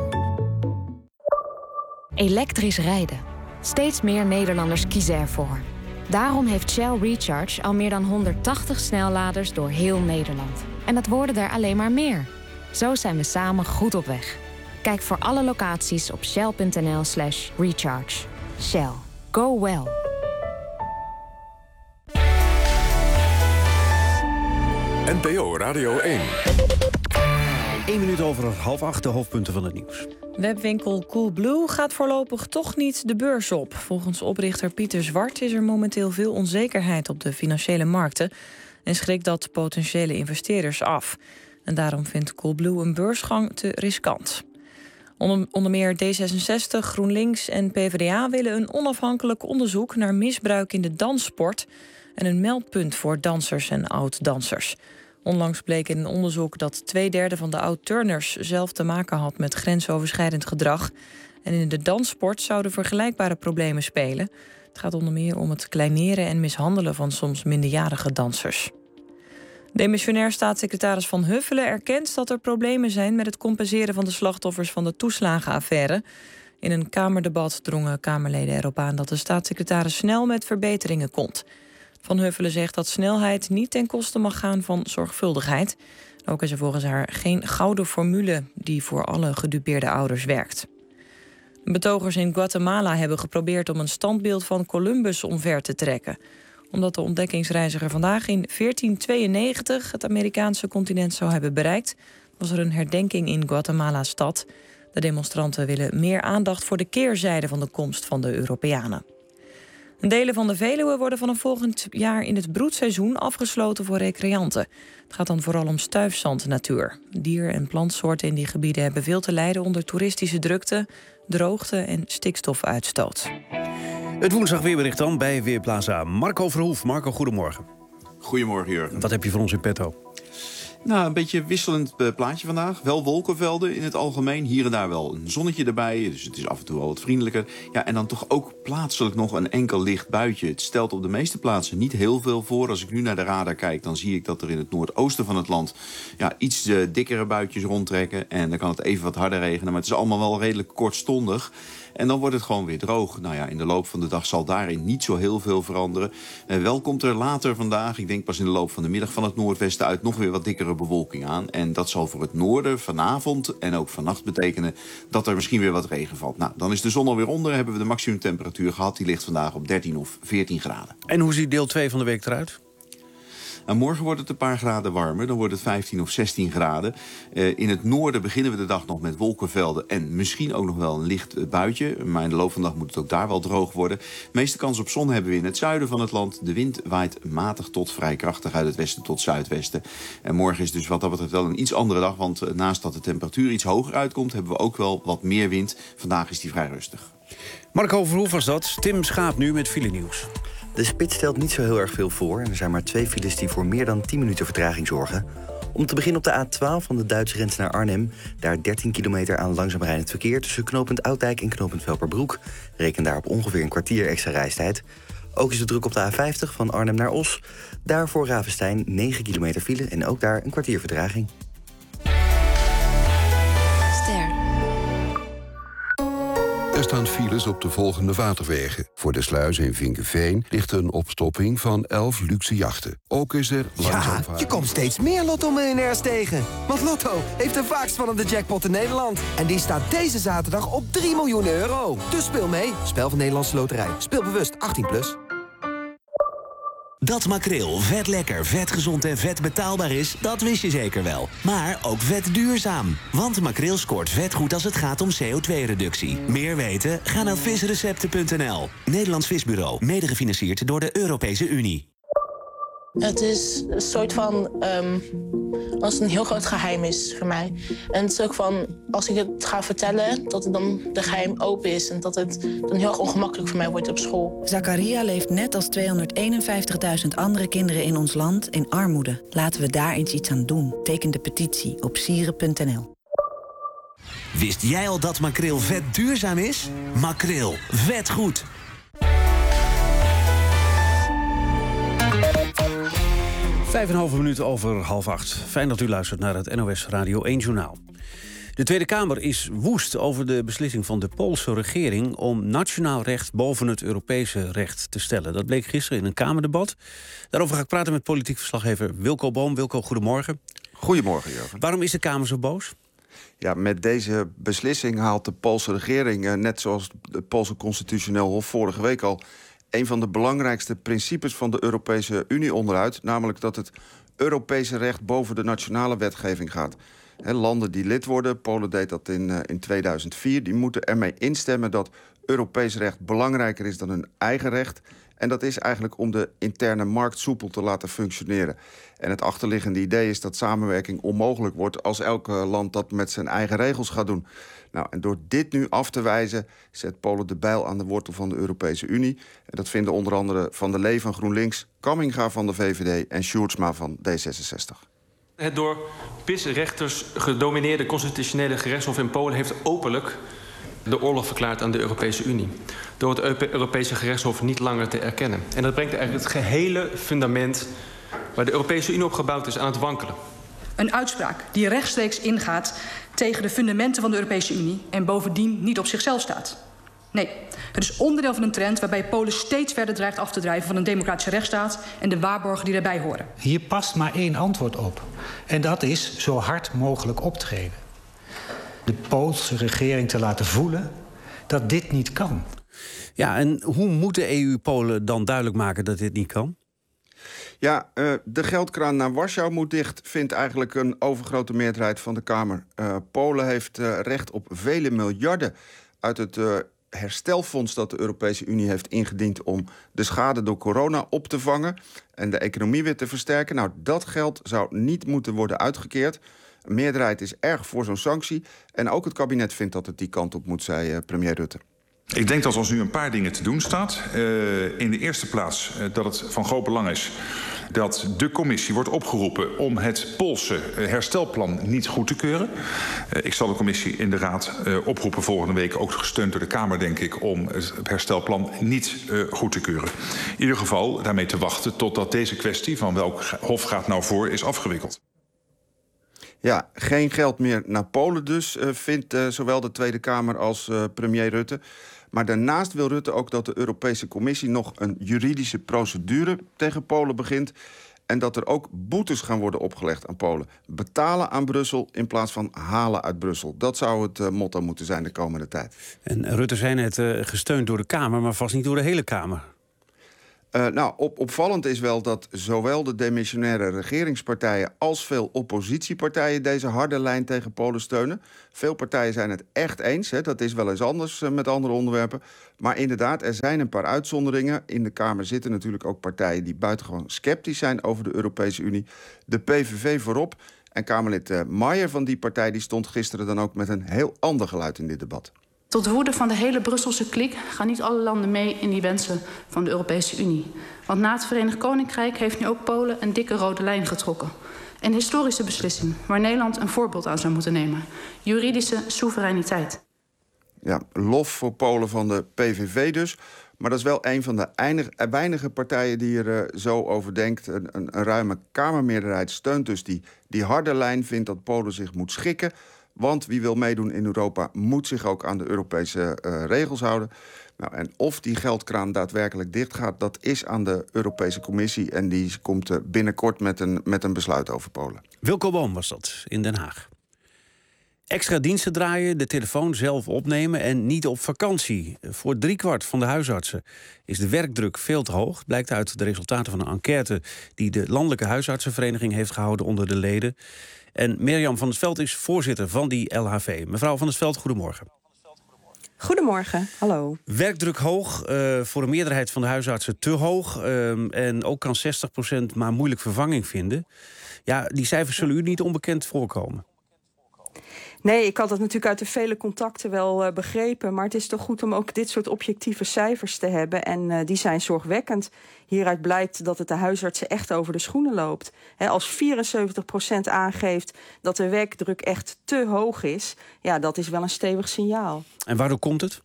Elektrisch rijden. Steeds meer Nederlanders kiezen ervoor. Daarom heeft Shell Recharge al meer dan honderdtachtig snelladers door heel Nederland. En dat worden er alleen maar meer. Zo zijn we samen goed op weg. Kijk voor alle locaties op shell punt n l slash recharge. Shell. Go well. N P O Radio één. Eén minuut over half acht, de hoofdpunten van het nieuws. Webwinkel Coolblue gaat voorlopig toch niet de beurs op. Volgens oprichter Pieter Zwart is er momenteel veel onzekerheid op de financiële markten en schrikt dat potentiële investeerders af. En daarom vindt Coolblue een beursgang te riskant. Onder, onder meer D zesenzestig, GroenLinks en P v d A willen een onafhankelijk onderzoek naar misbruik in de danssport en een meldpunt voor dansers en oud-dansers. Onlangs bleek in een onderzoek dat twee derde van de oud-turners zelf te maken had met grensoverschrijdend gedrag. En in de danssport zouden vergelijkbare problemen spelen. Het gaat onder meer om het kleineren en mishandelen van soms minderjarige dansers. Demissionair staatssecretaris Van Huffelen erkent dat er problemen zijn met het compenseren van de slachtoffers van de toeslagenaffaire. In een Kamerdebat drongen Kamerleden erop aan dat de staatssecretaris snel met verbeteringen komt. Van Huffelen zegt dat snelheid niet ten koste mag gaan van zorgvuldigheid. Ook is er volgens haar geen gouden formule die voor alle gedupeerde ouders werkt. Betogers in Guatemala hebben geprobeerd om een standbeeld van Columbus omver te trekken. Omdat de ontdekkingsreiziger vandaag in veertien tweeënnegentig het Amerikaanse continent zou hebben bereikt, was er een herdenking in Guatemala-stad. De demonstranten willen meer aandacht voor de keerzijde van de komst van de Europeanen. Delen van de Veluwe worden vanaf volgend jaar in het broedseizoen afgesloten voor recreanten. Het gaat dan vooral om stuifzandnatuur. Dier- en plantsoorten in die gebieden hebben veel te lijden onder toeristische drukte, droogte en stikstofuitstoot. Het woensdag weerbericht dan bij Weerplaza Marco Verhoef. Marco, goedemorgen. Goedemorgen, Jurgen. Wat heb je voor ons in petto? Nou, een beetje wisselend uh, plaatje vandaag. Wel wolkenvelden in het algemeen. Hier en daar wel een zonnetje erbij. Dus het is af en toe wel wat vriendelijker. Ja, en dan toch ook plaatselijk nog een enkel licht buitje. Het stelt op de meeste plaatsen niet heel veel voor. Als ik nu naar de radar kijk, dan zie ik dat er in het noordoosten van het land ja, iets uh, dikkere buitjes rondtrekken. En dan kan het even wat harder regenen. Maar het is allemaal wel redelijk kortstondig. En dan wordt het gewoon weer droog. Nou ja, in de loop van de dag zal daarin niet zo heel veel veranderen. Uh, wel komt er later vandaag, ik denk pas in de loop van de middag van het noordwesten uit, nog weer wat dikkere bewolking aan. En dat zal voor het noorden vanavond en ook vannacht betekenen dat er misschien weer wat regen valt. Nou, dan is de zon alweer onder. Hebben we de maximumtemperatuur gehad. Die ligt vandaag op dertien of veertien graden. En hoe ziet deel twee van de week eruit? En morgen wordt het een paar graden warmer. Dan wordt het vijftien of zestien graden. Uh, in het noorden beginnen we de dag nog met wolkenvelden en misschien ook nog wel een licht buitje. Maar in de loop van de dag moet het ook daar wel droog worden. De meeste kans op zon hebben we in het zuiden van het land. De wind waait matig tot vrij krachtig uit het westen tot zuidwesten. En morgen is dus wat dat betreft wel een iets andere dag. Want uh, naast dat de temperatuur iets hoger uitkomt, hebben we ook wel wat meer wind. Vandaag is die vrij rustig. Marco Verhoef was dat. Tim Schaap nu met file nieuws. De spits stelt niet zo heel erg veel voor en er zijn maar twee files die voor meer dan tien minuten vertraging zorgen. Om te beginnen op de A twaalf van de Duitse grens naar Arnhem. Daar dertien kilometer aan langzaam rijdend verkeer tussen knooppunt Oudijk en knooppunt Velperbroek. Reken daar op ongeveer een kwartier extra reistijd. Ook is het druk op de A vijftig van Arnhem naar Os. Daar voor Ravenstein negen kilometer file en ook daar een kwartier vertraging. Er staan files op de volgende waterwegen. Voor de sluis in Vinkeveen ligt een opstopping van elf luxe jachten. Ook is er langzaam Ja, je komt steeds meer Lotto-miljonairs tegen. Want Lotto heeft de vaakst vallende jackpot in Nederland. En die staat deze zaterdag op drie miljoen euro. Dus speel mee. Spel van Nederlandse Loterij. Speel bewust achttien plus. Dat makreel vet lekker, vet gezond en vet betaalbaar is, dat wist je zeker wel. Maar ook vet duurzaam. Want makreel scoort vet goed als het gaat om C O twee reductie. Meer weten? Ga naar visrecepten punt n l. Nederlands Visbureau, mede gefinancierd door de Europese Unie. Het is een soort van, um, als het een heel groot geheim is voor mij. En het is ook van, als ik het ga vertellen, dat het dan de geheim open is. En dat het dan heel erg ongemakkelijk voor mij wordt op school. Zakaria leeft net als tweehonderdeenenvijftigduizend andere kinderen in ons land in armoede. Laten we daar eens iets aan doen. Teken de petitie op sieren punt n l. Wist jij al dat makreel vet duurzaam is? Makreel, vet goed. Vijf en een halve minuut over half acht. Fijn dat u luistert naar het N O S Radio één Journaal. De Tweede Kamer is woest over de beslissing van de Poolse regering om nationaal recht boven het Europese recht te stellen. Dat bleek gisteren in een Kamerdebat. Daarover ga ik praten met politiek verslaggever Wilco Boom. Wilco, goedemorgen. Goedemorgen, Jurgen. Waarom is de Kamer zo boos? Ja, met deze beslissing haalt de Poolse regering, net zoals het Poolse Constitutioneel Hof vorige week al, een van de belangrijkste principes van de Europese Unie onderuit, namelijk dat het Europese recht boven de nationale wetgeving gaat. He, landen die lid worden, Polen deed dat in, uh, in tweeduizend vier... die moeten ermee instemmen dat Europees recht belangrijker is dan hun eigen recht. En dat is eigenlijk om de interne markt soepel te laten functioneren. En het achterliggende idee is dat samenwerking onmogelijk wordt als elk land dat met zijn eigen regels gaat doen. Nou, en door dit nu af te wijzen, zet Polen de bijl aan de wortel van de Europese Unie. En dat vinden onder andere Van der Lee van GroenLinks, Kamminga van de V V D en Sjoerdsma van D zesenzestig. Het door P I S-rechters gedomineerde constitutionele gerechtshof in Polen heeft openlijk de oorlog verklaard aan de Europese Unie. Door het Europese gerechtshof niet langer te erkennen. En dat brengt eigenlijk het gehele fundament waar de Europese Unie op gebouwd is aan het wankelen. Een uitspraak die rechtstreeks ingaat tegen de fundamenten van de Europese Unie en bovendien niet op zichzelf staat. Nee, het is onderdeel van een trend waarbij Polen steeds verder dreigt af te drijven van een democratische rechtsstaat en de waarborgen die daarbij horen. Hier past maar één antwoord op. En dat is zo hard mogelijk optreden. De Poolse regering te laten voelen dat dit niet kan. Ja, en hoe moet de E U Polen dan duidelijk maken dat dit niet kan? Ja, uh, de geldkraan naar Warschau moet dicht, vindt eigenlijk een overgrote meerderheid van de Kamer. Uh, Polen heeft uh, recht op vele miljarden uit het uh, herstelfonds dat de Europese Unie heeft ingediend om de schade door corona op te vangen en de economie weer te versterken. Nou, dat geld zou niet moeten worden uitgekeerd. Een meerderheid is erg voor zo'n sanctie. En ook het kabinet vindt dat het die kant op moet, zei uh, premier Rutte. Ik denk dat ons nu een paar dingen te doen staat. Uh, in de eerste plaats uh, dat het van groot belang is dat de commissie wordt opgeroepen om het Poolse uh, herstelplan niet goed te keuren. Uh, ik zal de commissie in de Raad uh, oproepen volgende week, ook gesteund door de Kamer, denk ik, om het herstelplan niet uh, goed te keuren. In ieder geval daarmee te wachten totdat deze kwestie van welk hof gaat nou voor is afgewikkeld. Ja, geen geld meer naar Polen dus, uh, vindt uh, zowel de Tweede Kamer als uh, premier Rutte. Maar daarnaast wil Rutte ook dat de Europese Commissie nog een juridische procedure tegen Polen begint. En dat er ook boetes gaan worden opgelegd aan Polen. Betalen aan Brussel in plaats van halen uit Brussel. Dat zou het uh, motto moeten zijn de komende tijd. En Rutte zei net uh, gesteund door de Kamer, maar vast niet door de hele Kamer. Uh, nou, op, opvallend is wel dat zowel de demissionaire regeringspartijen als veel oppositiepartijen deze harde lijn tegen Polen steunen. Veel partijen zijn het echt eens, hè. Dat is wel eens anders uh, met andere onderwerpen. Maar inderdaad, er zijn een paar uitzonderingen. In de Kamer zitten natuurlijk ook partijen die buitengewoon sceptisch zijn over de Europese Unie. De P V V voorop. En Kamerlid uh, Maier van die partij die stond gisteren dan ook met een heel ander geluid in dit debat. Tot woede van de hele Brusselse kliek gaan niet alle landen mee in die wensen van de Europese Unie. Want na het Verenigd Koninkrijk heeft nu ook Polen een dikke rode lijn getrokken. Een historische beslissing waar Nederland een voorbeeld aan zou moeten nemen. Juridische soevereiniteit. Ja, lof voor Polen van de P V V dus. Maar dat is wel een van de eindige, weinige partijen die er uh, zo over denkt. Een, een, een ruime Kamermeerderheid steunt dus die, die harde lijn, vindt dat Polen zich moet schikken. Want wie wil meedoen in Europa moet zich ook aan de Europese uh, regels houden. Nou, en of die geldkraan daadwerkelijk dicht gaat, dat is aan de Europese Commissie. En die komt uh, binnenkort met een, met een besluit over Polen. Wilco Boom was dat in Den Haag. Extra diensten draaien, de telefoon zelf opnemen en niet op vakantie. Voor driekwart van de huisartsen is de werkdruk veel te hoog. Blijkt uit de resultaten van een enquête die de Landelijke Huisartsenvereniging heeft gehouden onder de leden. En Mirjam van het Veld is voorzitter van die L H V. Mevrouw van het Veld, goedemorgen. Goedemorgen, hallo. Werkdruk hoog, uh, voor een meerderheid van de huisartsen te hoog. Uh, en ook kan zestig procent maar moeilijk vervanging vinden. Ja, die cijfers zullen u niet onbekend voorkomen. Nee, ik had dat natuurlijk uit de vele contacten wel uh, begrepen. Maar het is toch goed om ook dit soort objectieve cijfers te hebben. En uh, die zijn zorgwekkend. Hieruit blijkt dat het de huisartsen echt over de schoenen loopt. He, als vierenzeventig procent aangeeft dat de werkdruk echt te hoog is... ja, dat is wel een stevig signaal. En waardoor komt het?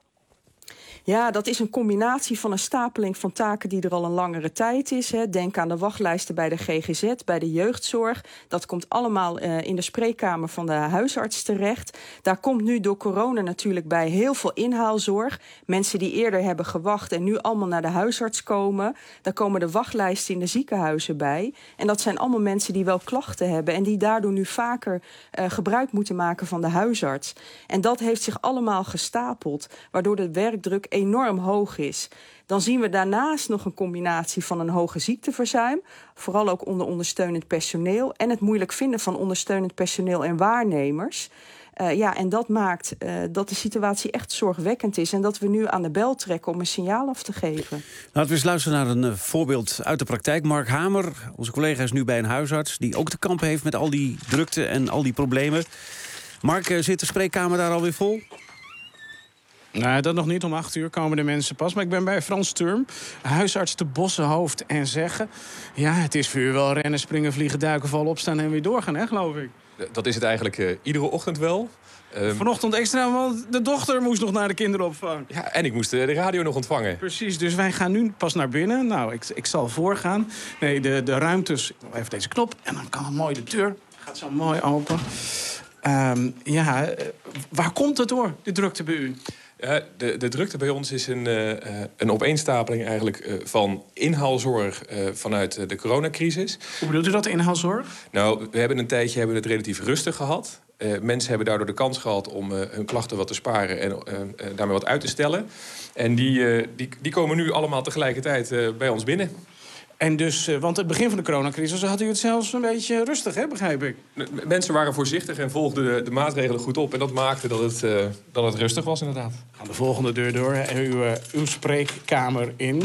Ja, dat is een combinatie van een stapeling van taken die er al een langere tijd is. Hè. Denk aan de wachtlijsten bij de G G Z, bij de jeugdzorg. Dat komt allemaal uh, in de spreekkamer van de huisarts terecht. Daar komt nu door corona natuurlijk bij heel veel inhaalzorg. Mensen die eerder hebben gewacht en nu allemaal naar de huisarts komen. Daar komen de wachtlijsten in de ziekenhuizen bij. En dat zijn allemaal mensen die wel klachten hebben... en die daardoor nu vaker uh, gebruik moeten maken van de huisarts. En dat heeft zich allemaal gestapeld, waardoor de werkdruk enorm hoog is. Dan zien we daarnaast nog een combinatie van een hoge ziekteverzuim, vooral ook onder ondersteunend personeel, en het moeilijk vinden van ondersteunend personeel en waarnemers. Uh, ja, en dat maakt uh, dat de situatie echt zorgwekkend is en dat we nu aan de bel trekken om een signaal af te geven. Laten we eens luisteren naar een uh, voorbeeld uit de praktijk. Mark Hamer, onze collega, is nu bij een huisarts die ook te kampen heeft met al die drukte en al die problemen. Mark, uh, zit de spreekkamer daar alweer vol? Nee, dat nog niet. Om acht uur komen de mensen pas. Maar ik ben bij Frans Turm, huisarts te Bossenhoofd, en zeggen... ja, het is voor u wel rennen, springen, vliegen, duiken, vallen, opstaan en weer doorgaan, hè, geloof ik. Dat is het eigenlijk uh, iedere ochtend wel. Um... Vanochtend extra, want de dochter moest nog naar de kinderopvang. Ja, en ik moest uh, de radio nog ontvangen. Precies, dus wij gaan nu pas naar binnen. Nou, ik, ik zal voorgaan. Nee, de, de ruimtes... Even deze knop en dan kan mooi de deur. Gaat zo mooi open. Um, ja, uh, waar komt het door, de drukte bij u? Uh, de, de drukte bij ons is een, uh, een opeenstapeling eigenlijk uh, van inhaalzorg uh, vanuit uh, de coronacrisis. Hoe bedoelt u dat, inhaalzorg? Nou, we hebben een tijdje hebben het relatief rustig gehad. Uh, mensen hebben daardoor de kans gehad om uh, hun klachten wat te sparen en uh, uh, daarmee wat uit te stellen. En die, uh, die, die komen nu allemaal tegelijkertijd uh, bij ons binnen. En dus, uh, want het begin van de coronacrisis had u het zelfs een beetje rustig, hè, begrijp ik? Mensen waren voorzichtig en volgden de, de maatregelen goed op. En dat maakte dat het, uh, dat het rustig was, inderdaad. We gaan de volgende deur door, hè, uw, uh, uw spreekkamer in.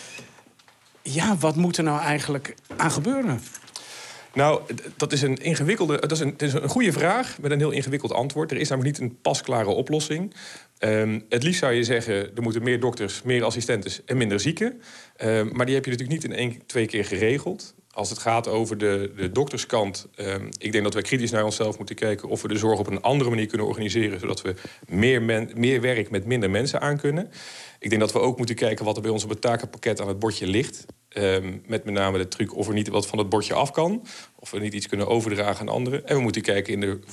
Ja, wat moet er nou eigenlijk aan gebeuren? Nou, dat is een ingewikkelde, dat is een, het is een goede vraag met een heel ingewikkeld antwoord. Er is namelijk niet een pasklare oplossing. Um, het liefst zou je zeggen, er moeten meer dokters, meer assistentes en minder zieken. Um, maar die heb je natuurlijk niet in één, twee keer geregeld. Als het gaat over de, de dokterskant, um, ik denk dat we kritisch naar onszelf moeten kijken of we de zorg op een andere manier kunnen organiseren, zodat we meer, men, meer werk met minder mensen aan kunnen. Ik denk dat we ook moeten kijken wat er bij ons op het takenpakket aan het bordje ligt. Um, met met name de truc of er niet wat van het bordje af kan. Of we niet iets kunnen overdragen aan anderen. En we moeten kijken in de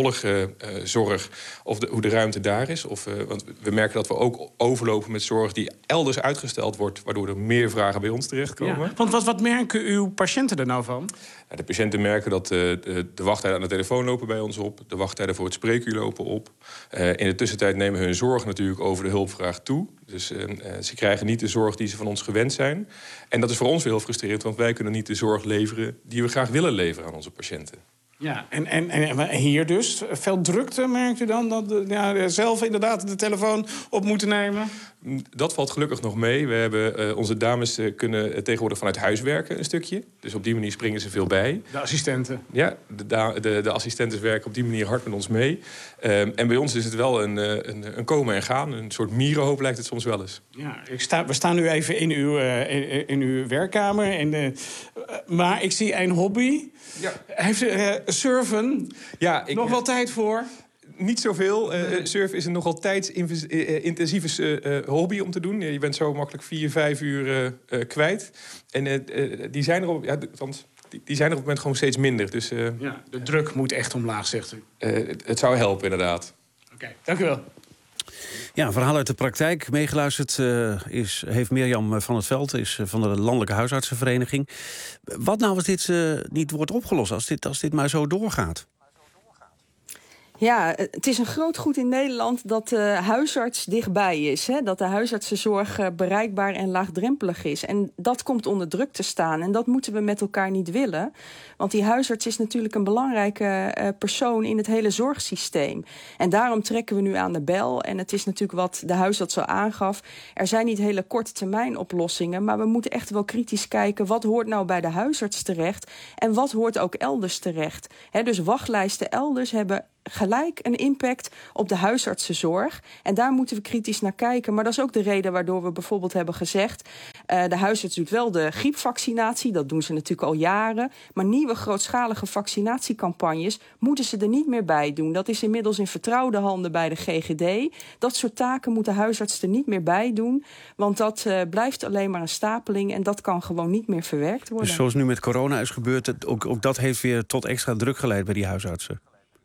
vervolgzorg uh, of de, hoe de ruimte daar is. Of, uh, want we merken dat we ook overlopen met zorg die elders uitgesteld wordt, waardoor er meer vragen bij ons terechtkomen. Ja, want wat, wat merken uw patiënten er nou van? Ja, de patiënten merken dat uh, de, de wachttijden aan de telefoon lopen bij ons op. De wachttijden voor het spreekuur lopen op. Uh, in de tussentijd nemen hun zorg natuurlijk over de hulpvraag toe. Dus uh, ze krijgen niet de zorg die ze van ons gewend zijn. En dat is voor ons weer heel frustrerend, want wij kunnen niet de zorg leveren die we graag willen leveren aan onze patiënten. Ja, en, en, en hier dus veel drukte, merkt u dan? Dat ja, zelf inderdaad de telefoon op moeten nemen? Dat valt gelukkig nog mee. We hebben uh, onze dames uh, kunnen tegenwoordig vanuit huis werken een stukje. Dus op die manier springen ze veel bij. De assistenten? Ja, de, de, de assistenten werken op die manier hard met ons mee. Um, en bij ons is het wel een, een, een komen en gaan. Een soort mierenhoop lijkt het soms wel eens. Ja, ik sta, we staan nu even in uw, uh, in, in uw werkkamer. En, uh, maar ik zie een hobby. Ja. Heeft u uh, surfen ja, ik, nog wel tijd voor? Niet zoveel. Uh, surfen is een nogal tijdsintensieve uh, hobby om te doen. Je bent zo makkelijk vier, vijf uur uh, uh, kwijt. En uh, uh, die zijn er op, ja, want die, die zijn er op het moment gewoon steeds minder. Dus, uh, ja, de druk moet echt omlaag, zegt u. Uh, het, het zou helpen, inderdaad. Oké, okay, dank u wel. Ja, een verhaal uit de praktijk. Meegeluisterd uh, is, heeft Mirjam van het Veld, is uh, van de Landelijke Huisartsenvereniging. Wat nou als dit uh, niet wordt opgelost, als dit, als dit maar zo doorgaat? Ja, het is een groot goed in Nederland dat de huisarts dichtbij is. Hè? Dat de huisartsenzorg bereikbaar en laagdrempelig is. En dat komt onder druk te staan. En dat moeten we met elkaar niet willen. Want die huisarts is natuurlijk een belangrijke uh, persoon in het hele zorgsysteem. En daarom trekken we nu aan de bel. En het is natuurlijk wat de huisarts al aangaf. Er zijn niet hele korte termijn oplossingen. Maar we moeten echt wel kritisch kijken. Wat hoort nou bij de huisarts terecht? En wat hoort ook elders terecht? Hè, dus wachtlijsten elders hebben gelijk een impact op de huisartsenzorg. En daar moeten we kritisch naar kijken. Maar dat is ook de reden waardoor we bijvoorbeeld hebben gezegd... Uh, de huisarts doet wel de griepvaccinatie. Dat doen ze natuurlijk al jaren. Maar nieuwe grootschalige vaccinatiecampagnes moeten ze er niet meer bij doen. Dat is inmiddels in vertrouwde handen bij de G G D. Dat soort taken moet de huisarts er niet meer bij doen. Want dat uh, blijft alleen maar een stapeling. En dat kan gewoon niet meer verwerkt worden. Dus zoals nu met corona is gebeurd... Het, ook, ook dat heeft weer tot extra druk geleid bij die huisartsen.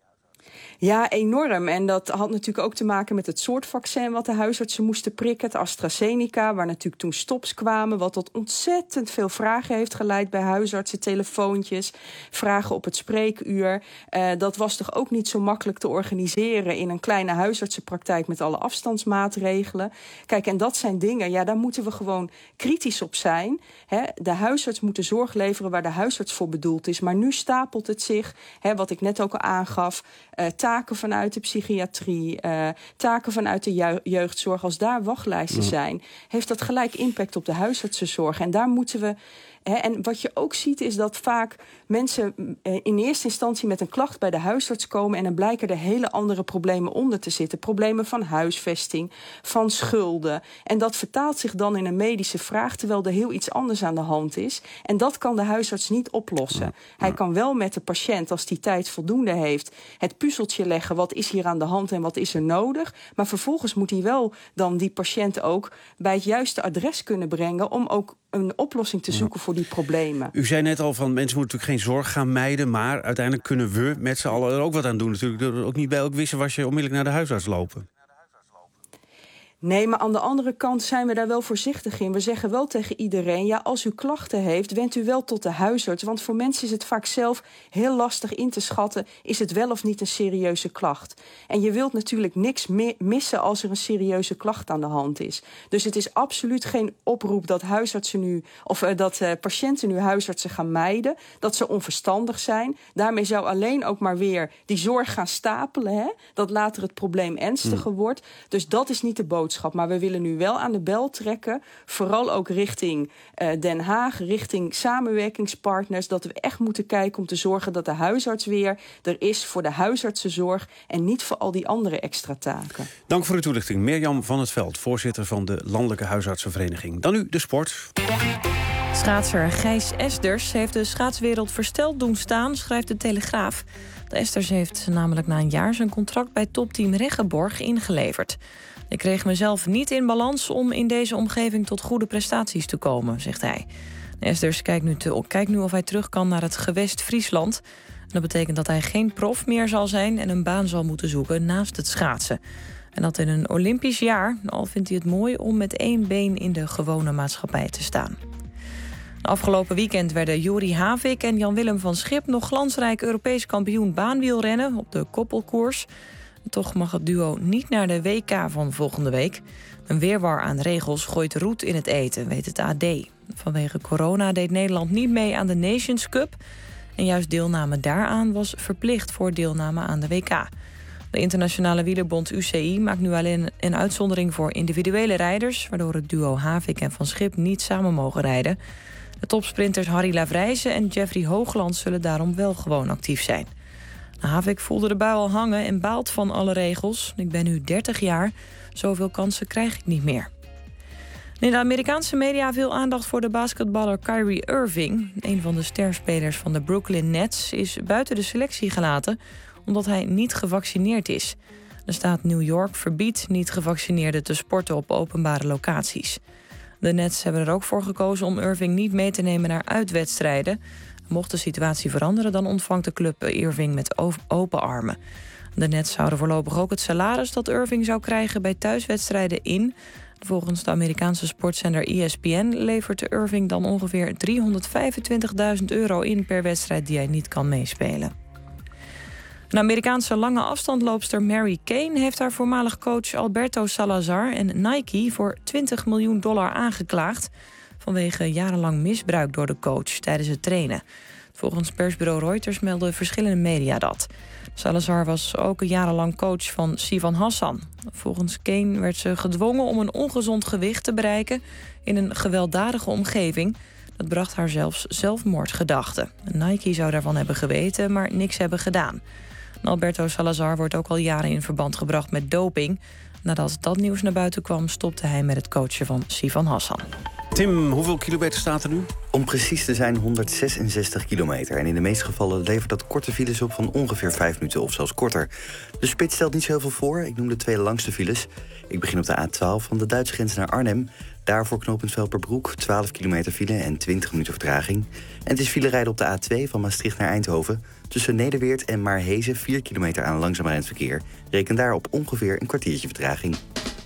Ja, enorm. En dat had natuurlijk ook te maken met het soort vaccin wat de huisartsen moesten prikken. Het AstraZeneca, waar natuurlijk toen stops kwamen. Wat tot ontzettend veel vragen heeft geleid bij huisartsen. Telefoontjes, vragen op het spreekuur. Uh, dat was toch ook niet zo makkelijk te organiseren in een kleine huisartsenpraktijk met alle afstandsmaatregelen. Kijk, en dat zijn dingen, ja, daar moeten we gewoon kritisch op zijn. Hè, de huisarts moet de zorg leveren waar de huisarts voor bedoeld is. Maar nu stapelt het zich, hè, wat ik net ook al aangaf... Uh, taken vanuit de psychiatrie, uh, taken vanuit de ju- jeugdzorg... als daar wachtlijsten ja. zijn, heeft dat gelijk impact op de huisartsenzorg. En daar moeten we... He, en wat je ook ziet is dat vaak mensen uh, in eerste instantie met een klacht bij de huisarts komen... en dan blijken er hele andere problemen onder te zitten. Problemen van huisvesting, van schulden. En dat vertaalt zich dan in een medische vraag... terwijl er heel iets anders aan de hand is. En dat kan de huisarts niet oplossen. Ja. Hij kan wel met de patiënt, als die tijd voldoende heeft... het puzzeltje leggen, wat is hier aan de hand en wat is er nodig. Maar vervolgens moet hij wel dan die patiënt ook... bij het juiste adres kunnen brengen... om ook een oplossing te zoeken ja. voor die problemen. U zei net al van mensen moeten natuurlijk geen zorg gaan mijden... maar uiteindelijk kunnen we met z'n allen er ook wat aan doen. Natuurlijk ook niet bij elk wisselwasje onmiddellijk naar de huisarts lopen. Nee, maar aan de andere kant zijn we daar wel voorzichtig in. We zeggen wel tegen iedereen, ja, als u klachten heeft... wendt u wel tot de huisarts. Want voor mensen is het vaak zelf heel lastig in te schatten... is het wel of niet een serieuze klacht. En je wilt natuurlijk niks mi- missen als er een serieuze klacht aan de hand is. Dus het is absoluut geen oproep dat huisartsen nu... of uh, dat uh, patiënten nu huisartsen gaan mijden. Dat ze onverstandig zijn. Daarmee zou alleen ook maar weer die zorg gaan stapelen. Hè? Dat later het probleem ernstiger mm. wordt. Dus dat is niet de boodschap. Maar we willen nu wel aan de bel trekken. Vooral ook richting uh, Den Haag, richting samenwerkingspartners. Dat we echt moeten kijken om te zorgen dat de huisarts weer er is voor de huisartsenzorg. En niet voor al die andere extra taken. Dank voor uw toelichting. Mirjam van het Veld, voorzitter van de Landelijke Huisartsenvereniging. Dan nu de sport. Schaatser Gijs Esters heeft de schaatswereld versteld doen staan, schrijft de Telegraaf. De Esters heeft namelijk na een jaar zijn contract bij topteam Reggeborg ingeleverd. Ik kreeg mezelf niet in balans om in deze omgeving tot goede prestaties te komen, zegt hij. Esters kijkt nu, te, kijkt nu of hij terug kan naar het gewest Friesland. En dat betekent dat hij geen prof meer zal zijn en een baan zal moeten zoeken naast het schaatsen. En dat in een Olympisch jaar, al vindt hij het mooi om met één been in de gewone maatschappij te staan. Afgelopen weekend werden Juri Havik en Jan-Willem van Schip nog glansrijk Europees kampioen baanwielrennen op de koppelkoers. Toch mag het duo niet naar de W K van volgende week. Een weerwar aan regels gooit roet in het eten, weet het A D. Vanwege corona deed Nederland niet mee aan de Nations Cup. En juist deelname daaraan was verplicht voor deelname aan de W K. De internationale wielerbond U C I maakt nu alleen een uitzondering voor individuele rijders, waardoor het duo Havik en Van Schip niet samen mogen rijden. De topsprinters Harry Lavrijse en Jeffrey Hoogland zullen daarom wel gewoon actief zijn. Havik voelde de bui al hangen en baalt van alle regels. Ik ben nu dertig jaar, zoveel kansen krijg ik niet meer. In de Amerikaanse media veel aandacht voor de basketballer Kyrie Irving. Een van de sterspelers van de Brooklyn Nets is buiten de selectie gelaten omdat hij niet gevaccineerd is. De staat New York verbiedt niet gevaccineerden te sporten op openbare locaties. De Nets hebben er ook voor gekozen om Irving niet mee te nemen naar uitwedstrijden. Mocht de situatie veranderen, dan ontvangt de club Irving met open armen. De Nets zouden voorlopig ook het salaris dat Irving zou krijgen bij thuiswedstrijden in. Volgens de Amerikaanse sportzender E S P N levert Irving dan ongeveer driehonderdvijfentwintigduizend euro in per wedstrijd die hij niet kan meespelen. Een Amerikaanse lange afstandloopster Mary Kane heeft haar voormalig coach Alberto Salazar en Nike voor twintig miljoen dollar aangeklaagd vanwege jarenlang misbruik door de coach tijdens het trainen. Volgens persbureau Reuters melden verschillende media dat. Salazar was ook een jarenlang coach van Sivan Hassan. Volgens Kane werd ze gedwongen om een ongezond gewicht te bereiken in een gewelddadige omgeving. Dat bracht haar zelfs zelfmoordgedachten. Nike zou daarvan hebben geweten, maar niks hebben gedaan. Alberto Salazar wordt ook al jaren in verband gebracht met doping. Nadat dat nieuws naar buiten kwam, stopte hij met het coachen van Sivan Hassan. Tim, hoeveel kilometer staat er nu? Om precies te zijn honderdzesenzestig kilometer. En in de meeste gevallen levert dat korte files op van ongeveer vijf minuten of zelfs korter. De spits stelt niet zo heel veel voor. Ik noem de twee langste files. Ik begin op de A twaalf van de Duitse grens naar Arnhem. Daarvoor knooppunt Velperbroek, twaalf kilometer file en twintig minuten vertraging. En het is file rijden op de A twee van Maastricht naar Eindhoven. Tussen Nederweert en Maarhezen vier kilometer aan langzaam rijdend verkeer. Reken daar op ongeveer een kwartiertje vertraging.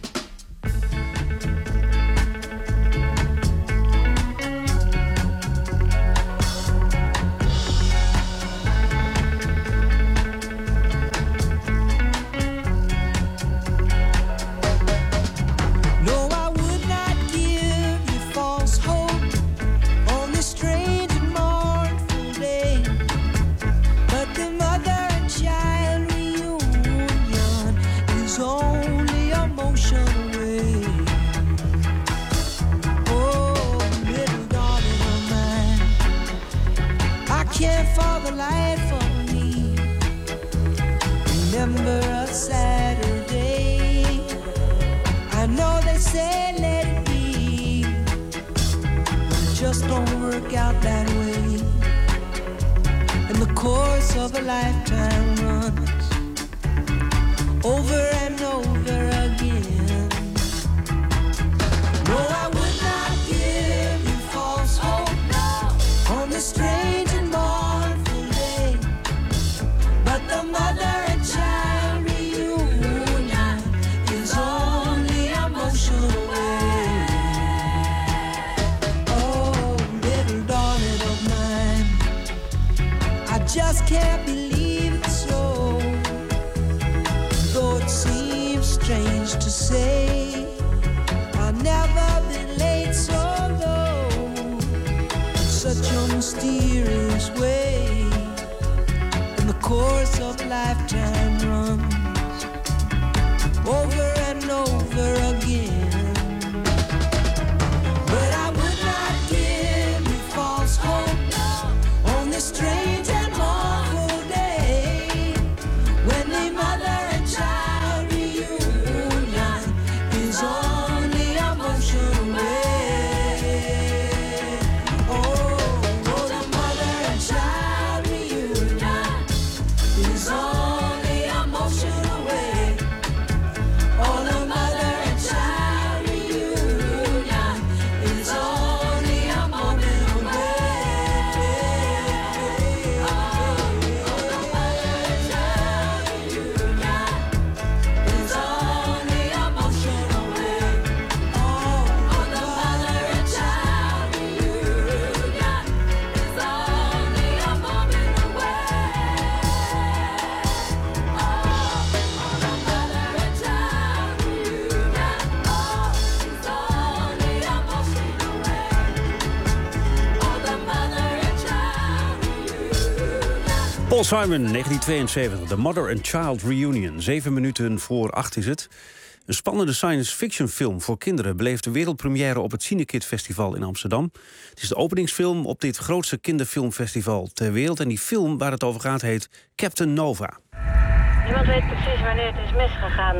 Paul Simon, negentien tweeënzeventig, The Mother and Child Reunion. Zeven minuten voor acht is het. Een spannende science fiction film voor kinderen beleeft de wereldpremière op het Cinekid Festival in Amsterdam. Het is de openingsfilm op dit grootste kinderfilmfestival ter wereld. En die film waar het over gaat heet Captain Nova. Niemand weet precies wanneer het is misgegaan.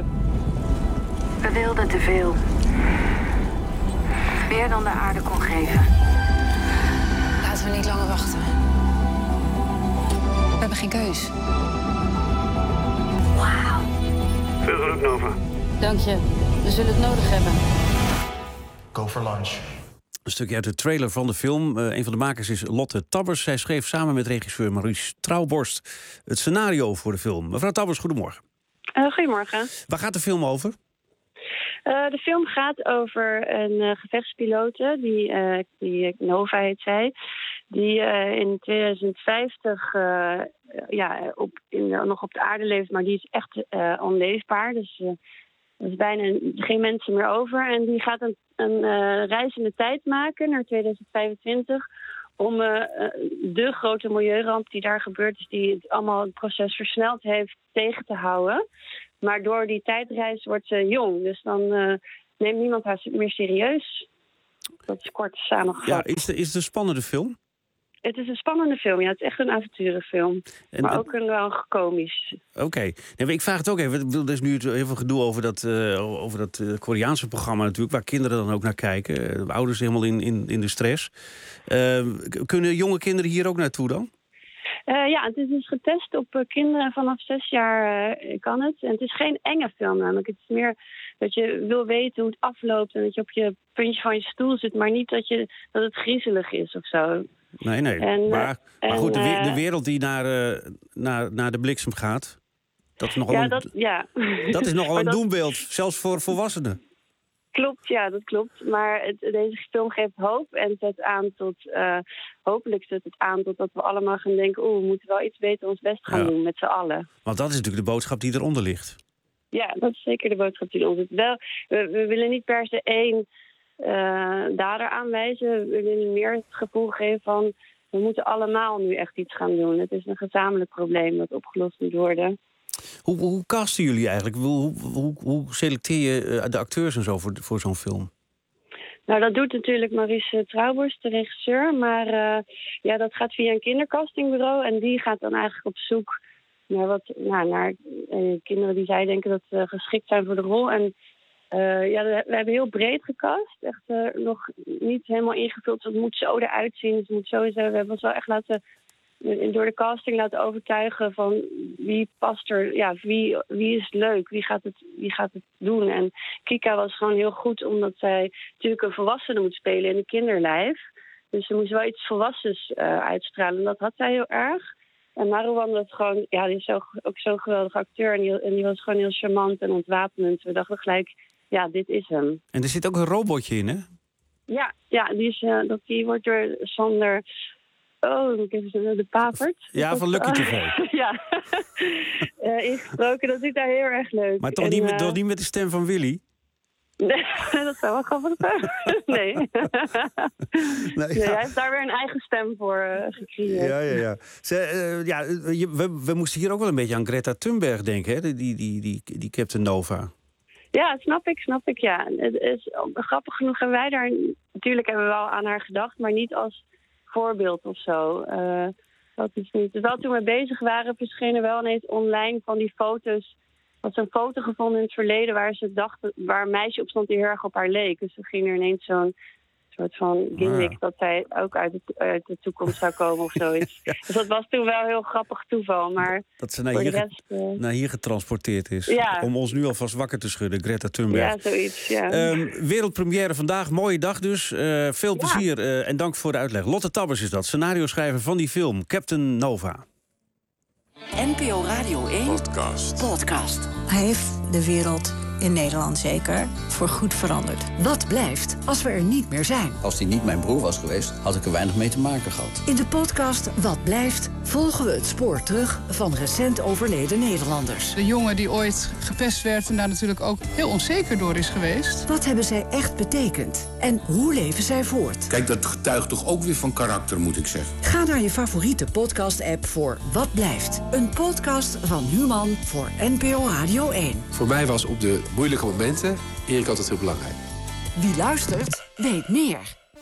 We wilden te veel. Meer dan de aarde kon geven. Laten we niet langer wachten. We hebben geen keus. Wauw. Veel geluk, Nova. Dank je. We zullen het nodig hebben. Go for lunch. Een stukje uit de trailer van de film. Uh, een van de makers is Lotte Tabbers. Zij schreef samen met regisseur Maurice Trouwborst het scenario voor de film. Mevrouw Tabbers, goedemorgen. Uh, goedemorgen. Waar gaat de film over? Uh, de film gaat over een uh, gevechtspilote, die, uh, die Nova heet zij. die uh, in tweeduizend vijftig uh, ja, op, in, nog op de aarde leeft, maar die is echt uh, onleefbaar. Dus uh, er is bijna geen mensen meer over. En die gaat een, een uh, reis in de tijd maken naar tweeduizend vijfentwintig... om uh, de grote milieuramp die daar gebeurd is, die het allemaal het proces versneld heeft, tegen te houden. Maar door die tijdreis wordt ze jong. Dus dan uh, neemt niemand haar meer serieus. Dat is kort samengevat. Ja, is, de, is het een spannende film? Het is een spannende film, ja. Het is echt een avonturenfilm. En, maar ook een wel komisch. Oké. Okay. Nee, ik vraag het ook even. Er is nu heel veel gedoe over dat, uh, over dat uh, Koreaanse programma natuurlijk, waar kinderen dan ook naar kijken. De ouders helemaal in, in, in de stress. Uh, kunnen jonge kinderen hier ook naartoe dan? Uh, ja, het is dus getest op uh, kinderen vanaf zes jaar uh, kan het. En het is geen enge film namelijk. Het is meer dat je wil weten hoe het afloopt en dat je op je puntje van je stoel zit, maar niet dat, je, dat het griezelig is of zo. Nee, nee. En, maar, en, maar goed, de, uh, de wereld die naar, uh, naar, naar de bliksem gaat, dat is nogal ja, een, dat, ja. dat is nogal een dat, doembeeld, zelfs voor volwassenen. Klopt, ja, dat klopt. Maar het, deze film geeft hoop en zet aan tot, uh, hopelijk zet het aan tot dat we allemaal gaan denken, oeh, we moeten wel iets beter ons best gaan ja. doen met z'n allen. Want dat is natuurlijk de boodschap die eronder ligt. Ja, dat is zeker de boodschap die eronder ligt. Wel, we, we willen niet per se één uh, dader aanwijzen. We willen meer het gevoel geven van, we moeten allemaal nu echt iets gaan doen. Het is een gezamenlijk probleem dat opgelost moet worden. Hoe, hoe casten jullie eigenlijk? Hoe, hoe, hoe selecteer je de acteurs en zo voor, voor zo'n film? Nou, dat doet natuurlijk Maurice Trouwborst, de regisseur. Maar uh, ja, dat gaat via een kindercastingbureau. En die gaat dan eigenlijk op zoek naar, wat, nou, naar uh, kinderen die zij denken dat uh, geschikt zijn voor de rol. En uh, ja, we hebben heel breed gecast. Echt uh, nog niet helemaal ingevuld. Het moet zo eruit zien. Het moet sowieso. We hebben ons wel echt laten, door de casting laten overtuigen van wie past er, ja, wie, wie is leuk, wie gaat, het, wie gaat het doen. En Kika was gewoon heel goed, omdat zij natuurlijk een volwassene moet spelen in een kinderlijf. Dus ze moest wel iets volwassens uh, uitstralen. En dat had zij heel erg. En Marouan was gewoon, ja, die is zo, ook zo'n geweldige acteur. En die, en die was gewoon heel charmant en ontwapenend. We dachten gelijk, ja, dit is hem. En er zit ook een robotje in, hè? Ja, ja die, is, uh, dat, die wordt door Sander... Oh, ik heb de Papert. Ja, van Lucky T V. ja, uh, ingesproken. Dat is daar heel erg leuk. Maar toch, en, niet, met, uh... toch niet met de stem van Willy? Nee, dat zou wel grappig zijn. nee. nee, nee ja. ja. Hij heeft daar weer een eigen stem voor uh, gecreëerd. Ja, ja, ja. Ze, uh, ja we, we moesten hier ook wel een beetje aan Greta Thunberg denken, hè? Die, die, die, die, die Captain Nova. Ja, snap ik, snap ik, ja. Het is, grappig genoeg hebben wij daar... Natuurlijk hebben we wel aan haar gedacht, maar niet als voorbeeld of zo. Uh, dat is niet. Terwijl toen we bezig waren, verschenen wel ineens online van die foto's. Er was een foto gevonden in het verleden waar ze dachten, waar een meisje op stond die heel erg op haar leek. Dus er ging er ineens zo'n soort van gimmick ja. dat zij ook uit de, uit de toekomst zou komen of zoiets. ja. Dus dat was toen wel een heel grappig toeval. Maar dat ze naar hier, rest, uh... naar hier getransporteerd is. Ja. Om ons nu alvast wakker te schudden, Greta Thunberg. Ja, zoiets, ja. Um, wereldpremière vandaag, mooie dag dus. Uh, veel ja. plezier uh, en dank voor de uitleg. Lotte Tabbers is dat, scenario-schrijver van die film, Captain Nova. N P O Radio één Podcast. Podcast. Hij heeft de wereld, in Nederland zeker, voor goed veranderd. Wat blijft als we er niet meer zijn? Als hij niet mijn broer was geweest, had ik er weinig mee te maken gehad. In de podcast Wat blijft volgen we het spoor terug van recent overleden Nederlanders. De jongen die ooit gepest werd en daar natuurlijk ook heel onzeker door is geweest. Wat hebben zij echt betekend? En hoe leven zij voort? Kijk, dat getuigt toch ook weer van karakter, moet ik zeggen. Ga naar je favoriete podcast-app voor Wat blijft. Een podcast van Human voor N P O Radio één. Voor mij was op de moeilijke momenten Erik altijd heel belangrijk. Wie luistert, weet meer.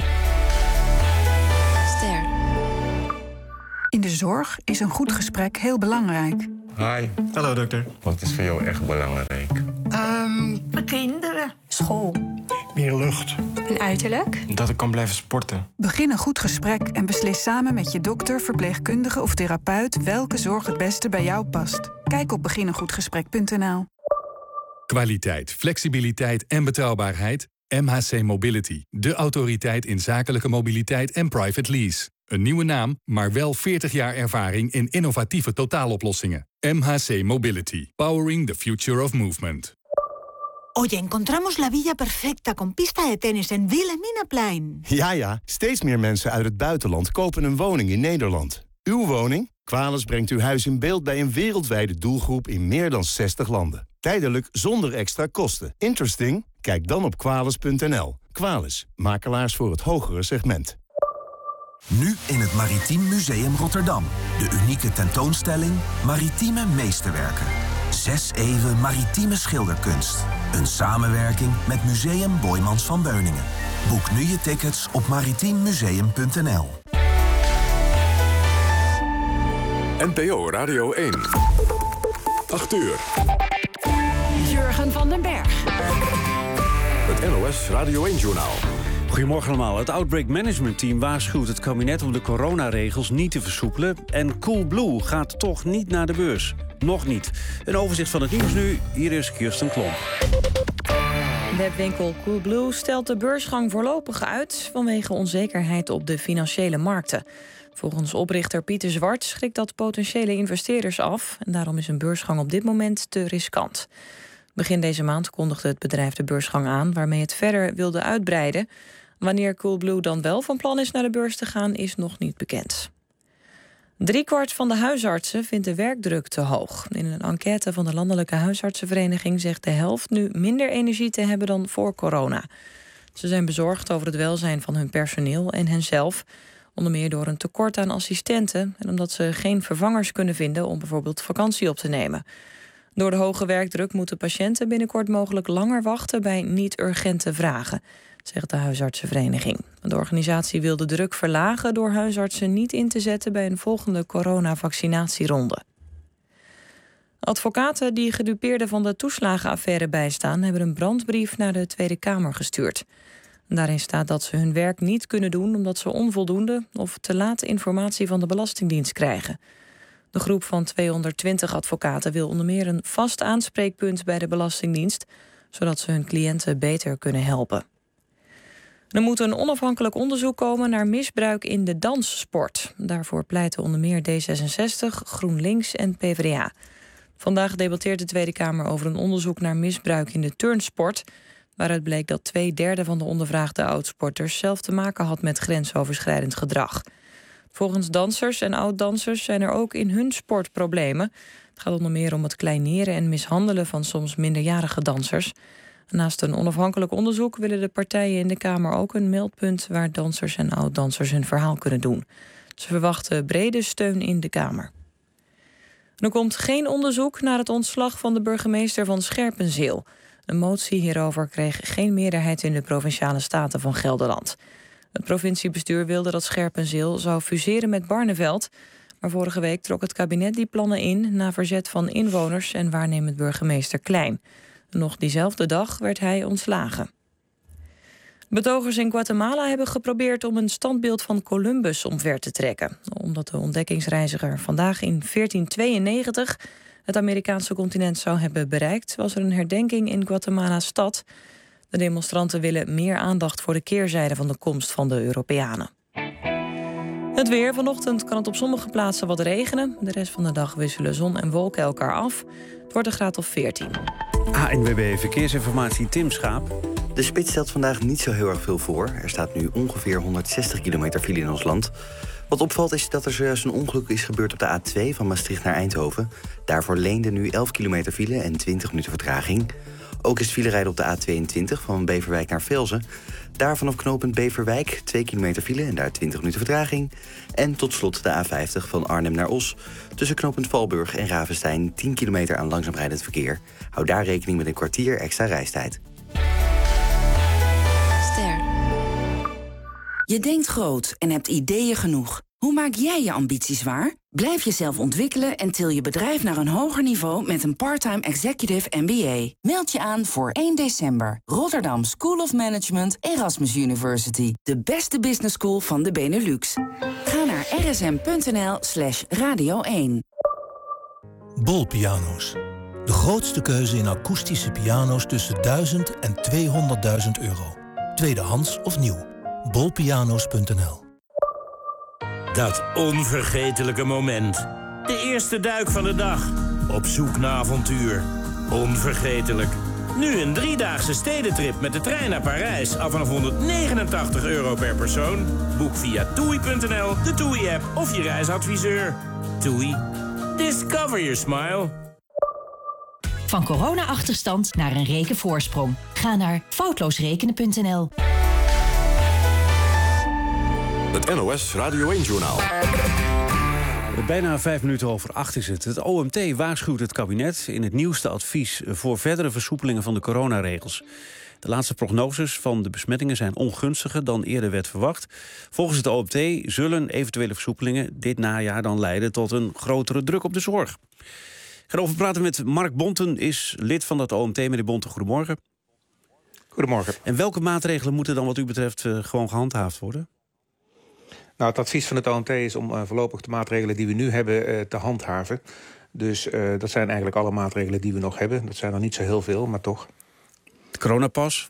Ster. In de zorg is een goed gesprek heel belangrijk. Hi. Hallo dokter. Wat is voor jou echt belangrijk? Um, mijn kinderen. School. Meer lucht. En uiterlijk? Dat ik kan blijven sporten. Begin een goed gesprek en beslis samen met je dokter, verpleegkundige of therapeut welke zorg het beste bij jou past. Kijk op begin een goed gesprek punt n l. Kwaliteit, flexibiliteit en betrouwbaarheid. M H C Mobility, de autoriteit in zakelijke mobiliteit en private lease. Een nieuwe naam, maar wel veertig jaar ervaring in innovatieve totaaloplossingen. M H C Mobility, powering the future of movement. Oye, encontramos la villa perfecta con pista de tenis en Wilhelminaplein. Ja, ja, steeds meer mensen uit het buitenland kopen een woning in Nederland. Uw woning? Quales brengt uw huis in beeld bij een wereldwijde doelgroep in meer dan zestig landen. Tijdelijk zonder extra kosten. Interesting? Kijk dan op quales punt n l. Quales, makelaars voor het hogere segment. Nu in het Maritiem Museum Rotterdam. De unieke tentoonstelling Maritieme Meesterwerken. Zes eeuwen maritieme schilderkunst. Een samenwerking met Museum Boijmans van Beuningen. Boek nu je tickets op maritiem museum punt n l. N P O Radio één. acht uur. Jurgen van den Berg. Het N O S Radio één-journaal. Goedemorgen allemaal. Het Outbreak Management Team waarschuwt het kabinet om de coronaregels niet te versoepelen. En Coolblue gaat toch niet naar de beurs. Nog niet. Een overzicht van het nieuws nu. Hier is Kirsten Klomp. Webwinkel Coolblue stelt de beursgang voorlopig uit vanwege onzekerheid op de financiële markten. Volgens oprichter Pieter Zwart schrikt dat potentiële investeerders af. En daarom is een beursgang op dit moment te riskant. Begin deze maand kondigde het bedrijf de beursgang aan, waarmee het verder wilde uitbreiden. Wanneer Coolblue dan wel van plan is naar de beurs te gaan, is nog niet bekend. Driekwart van de huisartsen vindt de werkdruk te hoog. In een enquête van de Landelijke Huisartsenvereniging zegt de helft nu minder energie te hebben dan voor corona. Ze zijn bezorgd over het welzijn van hun personeel en henzelf. Onder meer door een tekort aan assistenten en omdat ze geen vervangers kunnen vinden om bijvoorbeeld vakantie op te nemen. Door de hoge werkdruk moeten patiënten binnenkort mogelijk langer wachten bij niet-urgente vragen, zegt de huisartsenvereniging. De organisatie wil de druk verlagen door huisartsen niet in te zetten bij een volgende coronavaccinatieronde. Advocaten die gedupeerden van de toeslagenaffaire bijstaan, hebben een brandbrief naar de Tweede Kamer gestuurd. Daarin staat dat ze hun werk niet kunnen doen omdat ze onvoldoende of te laat informatie van de Belastingdienst krijgen. De groep van tweehonderdtwintig advocaten wil onder meer een vast aanspreekpunt bij de Belastingdienst, zodat ze hun cliënten beter kunnen helpen. Er moet een onafhankelijk onderzoek komen naar misbruik in de danssport. Daarvoor pleiten onder meer D zesenzestig, GroenLinks en P v d A. Vandaag debatteert de Tweede Kamer over een onderzoek naar misbruik in de turnsport, waaruit bleek dat twee derde van de ondervraagde oudsporters zelf te maken had met grensoverschrijdend gedrag. Volgens dansers en oud-dansers zijn er ook in hun sport problemen. Het gaat onder meer om het kleineren en mishandelen van soms minderjarige dansers. Naast een onafhankelijk onderzoek willen de partijen in de Kamer ook een meldpunt waar dansers en oud-dansers hun verhaal kunnen doen. Ze verwachten brede steun in de Kamer. Er komt geen onderzoek naar het ontslag van de burgemeester van Scherpenzeel. Een motie hierover kreeg geen meerderheid in de Provinciale Staten van Gelderland. Het provinciebestuur wilde dat Scherpenzeel zou fuseren met Barneveld, maar vorige week trok het kabinet die plannen in na verzet van inwoners en waarnemend burgemeester Klein. Nog diezelfde dag werd hij ontslagen. Betogers in Guatemala hebben geprobeerd om een standbeeld van Columbus omver te trekken. Omdat de ontdekkingsreiziger vandaag in veertien tweeënnegentig het Amerikaanse continent zou hebben bereikt, was er een herdenking in Guatemala-stad. De demonstranten willen meer aandacht voor de keerzijde van de komst van de Europeanen. Het weer. Vanochtend kan het op sommige plaatsen wat regenen. De rest van de dag wisselen zon en wolken elkaar af. Het wordt een graad of veertien. A N W B Verkeersinformatie, Tim Schaap. De spits stelt vandaag niet zo heel erg veel voor. Er staat nu ongeveer honderdzestig kilometer file in ons land. Wat opvalt is dat er zojuist een ongeluk is gebeurd op de A twee van Maastricht naar Eindhoven. Daarvoor leende nu elf kilometer file en twintig minuten vertraging. Ook is file rijden op de A tweeëntwintig van Beverwijk naar Velzen. Daar vanaf knooppunt Beverwijk twee kilometer file en daar twintig minuten vertraging. En tot slot de A vijftig van Arnhem naar Os. Tussen knooppunt Valburg en Ravenstein tien kilometer aan langzaam rijdend verkeer. Hou daar rekening met een kwartier extra reistijd. Ster. Je denkt groot en hebt ideeën genoeg. Hoe maak jij je ambities waar? Blijf jezelf ontwikkelen en til je bedrijf naar een hoger niveau met een part-time executive M B A. Meld je aan voor één december. Rotterdam School of Management Erasmus University. De beste business school van de Benelux. Ga naar rsm.nl slash radio één. Bol Piano's. De grootste keuze in akoestische piano's tussen duizend en tweehonderdduizend euro. Tweedehands of nieuw. bol piano's punt n l. Dat onvergetelijke moment. De eerste duik van de dag. Op zoek naar avontuur. Onvergetelijk. Nu een driedaagse stedentrip met de trein naar Parijs af vanaf honderdnegenentachtig euro per persoon. Boek via toei punt n l, de TUI-app of je reisadviseur. TUI. Discover your smile. Van corona-achterstand naar een rekenvoorsprong. Ga naar foutloosrekenen punt n l. Het N O S Radio één-journaal. Bijna vijf minuten over acht is het. Het O M T waarschuwt het kabinet in het nieuwste advies voor verdere versoepelingen van de coronaregels. De laatste prognoses van de besmettingen zijn ongunstiger dan eerder werd verwacht. Volgens het O M T zullen eventuele versoepelingen dit najaar dan leiden tot een grotere druk op de zorg. Ik ga erover praten met Mark Bonten, is lid van dat O M T. Meneer Bonten, goedemorgen. Goedemorgen. En welke maatregelen moeten dan wat u betreft uh, gewoon gehandhaafd worden? Nou, het advies van het O M T is om uh, voorlopig de maatregelen die we nu hebben uh, te handhaven. Dus uh, dat zijn eigenlijk alle maatregelen die we nog hebben. Dat zijn nog niet zo heel veel, maar toch. De coronapas?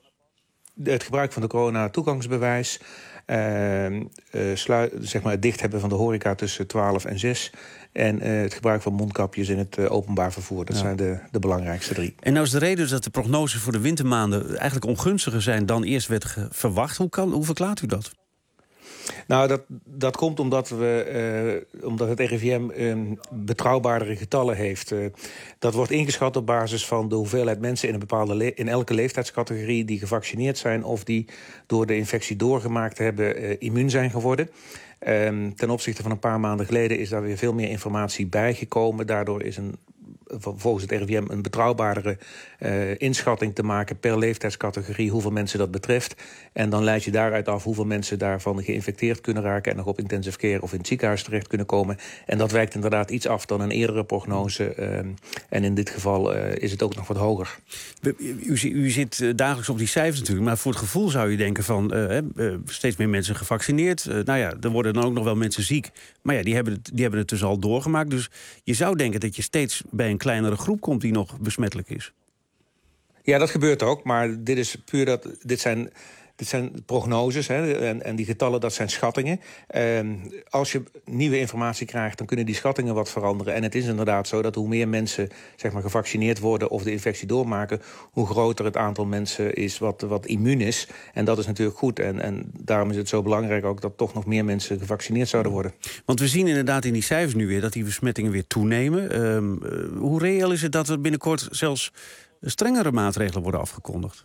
Het gebruik van de corona-toegangsbewijs. Uh, uh, sluit, zeg maar het dicht hebben van de horeca tussen twaalf en zes. En uh, het gebruik van mondkapjes in het uh, openbaar vervoer. Dat ja. zijn de, de belangrijkste drie. En nou is de reden dus dat de prognoses voor de wintermaanden eigenlijk ongunstiger zijn dan eerst werd ge- verwacht. Hoe, kan, hoe verklaart u dat? Nou, dat, dat komt omdat, we, uh, omdat het R I V M um, betrouwbaardere getallen heeft. Uh, dat wordt ingeschat op basis van de hoeveelheid mensen in, een bepaalde le- in elke leeftijdscategorie die gevaccineerd zijn of die door de infectie doorgemaakt hebben uh, immuun zijn geworden. Um, ten opzichte van een paar maanden geleden is daar weer veel meer informatie bijgekomen. Daardoor is een volgens het R I V M een betrouwbaardere uh, inschatting te maken per leeftijdscategorie hoeveel mensen dat betreft. En dan leid je daaruit af hoeveel mensen daarvan geïnfecteerd kunnen raken en nog op intensive care of in het ziekenhuis terecht kunnen komen. En dat wijkt inderdaad iets af dan een eerdere prognose. Uh, en in dit geval uh, is het ook nog wat hoger. U, u zit dagelijks op die cijfers natuurlijk, maar voor het gevoel zou je denken van uh, uh, steeds meer mensen gevaccineerd. Uh, nou ja, er worden dan ook nog wel mensen ziek. Maar ja, die hebben het, die hebben het dus al doorgemaakt. Dus je zou denken dat je steeds bij een kleinere groep komt die nog besmettelijk is. Ja, dat gebeurt ook, maar dit is puur dat dit zijn dit zijn prognoses, hè, en, en die getallen, dat zijn schattingen. Uh, als je nieuwe informatie krijgt, dan kunnen die schattingen wat veranderen. En het is inderdaad zo dat hoe meer mensen zeg maar, gevaccineerd worden of de infectie doormaken, hoe groter het aantal mensen is wat, wat immuun is. En dat is natuurlijk goed. En, en daarom is het zo belangrijk ook dat toch nog meer mensen gevaccineerd zouden worden. Want we zien inderdaad in die cijfers nu weer dat die besmettingen weer toenemen. Um, uh, hoe reëel is het dat er binnenkort zelfs strengere maatregelen worden afgekondigd?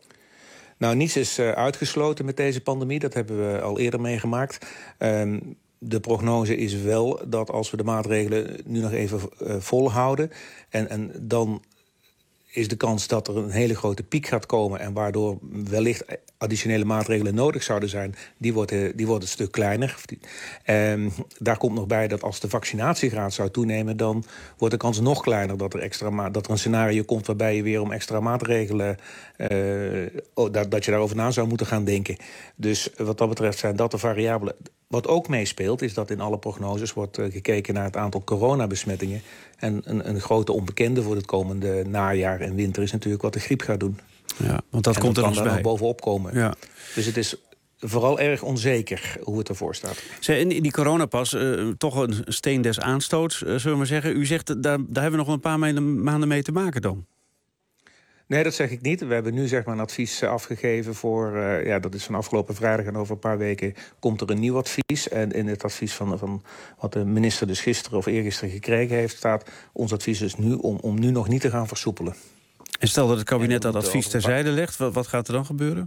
Nou, niets is uh, uitgesloten met deze pandemie. Dat hebben we al eerder meegemaakt. Um, de prognose is wel dat als we de maatregelen nu nog even uh, volhouden, En, en dan is de kans dat er een hele grote piek gaat komen en waardoor wellicht additionele maatregelen nodig zouden zijn, die wordt, die wordt een stuk kleiner. Um, daar komt nog bij dat als de vaccinatiegraad zou toenemen, dan wordt de kans nog kleiner dat er, extra ma- dat er een scenario komt waarbij je weer om extra maatregelen, uh, oh, dat, dat je daarover na zou moeten gaan denken. Dus wat dat betreft zijn dat de variabelen. Wat ook meespeelt is dat in alle prognoses wordt uh, gekeken naar het aantal coronabesmettingen. En een, een grote onbekende voor het komende najaar en winter is natuurlijk wat de griep gaat doen. Ja, want dat en komt er kan nog daar bij. nog bovenop komen. Ja. Dus het is vooral erg onzeker hoe het ervoor staat. Zij, in die coronapas, uh, toch een steen des aanstoots, uh, zullen we maar zeggen. U zegt, daar, daar hebben we nog een paar maanden mee te maken dan? Nee, dat zeg ik niet. We hebben nu zeg maar een advies afgegeven voor, uh, ja, dat is van afgelopen vrijdag en over een paar weken komt er een nieuw advies. En in het advies van, van wat de minister dus gisteren of eergisteren gekregen heeft, staat ons advies is nu om, om nu nog niet te gaan versoepelen. En stel dat het kabinet dat advies terzijde legt, wat, wat gaat er dan gebeuren?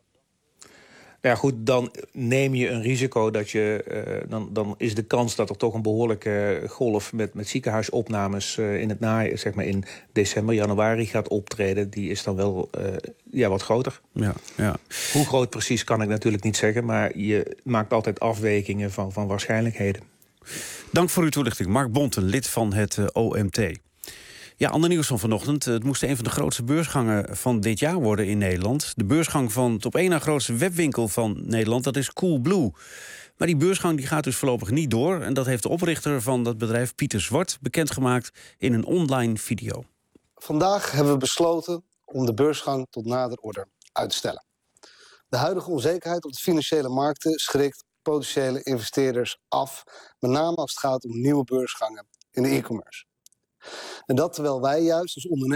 Ja goed, dan neem je een risico dat je, uh, dan, dan is de kans dat er toch een behoorlijke golf met, met ziekenhuisopnames uh, in het najaar, zeg maar in december, januari gaat optreden, die is dan wel uh, ja, wat groter. Ja, ja. Hoe groot precies kan ik natuurlijk niet zeggen, maar je maakt altijd afwegingen van, van waarschijnlijkheden. Dank voor uw toelichting. Mark Bonten, lid van het uh, O M T. Ja, ander nieuws van vanochtend. Het moest een van de grootste beursgangen van dit jaar worden in Nederland. De beursgang van het op één na grootste webwinkel van Nederland, dat is Coolblue. Maar die beursgang die gaat dus voorlopig niet door. En dat heeft de oprichter van dat bedrijf, Pieter Zwart, bekendgemaakt in een online video. Vandaag hebben we besloten om de beursgang tot nader order uit te stellen. De huidige onzekerheid op de financiële markten schrikt potentiële investeerders af. Met name als het gaat om nieuwe beursgangen in de e-commerce. En dat terwijl wij juist als ondernemer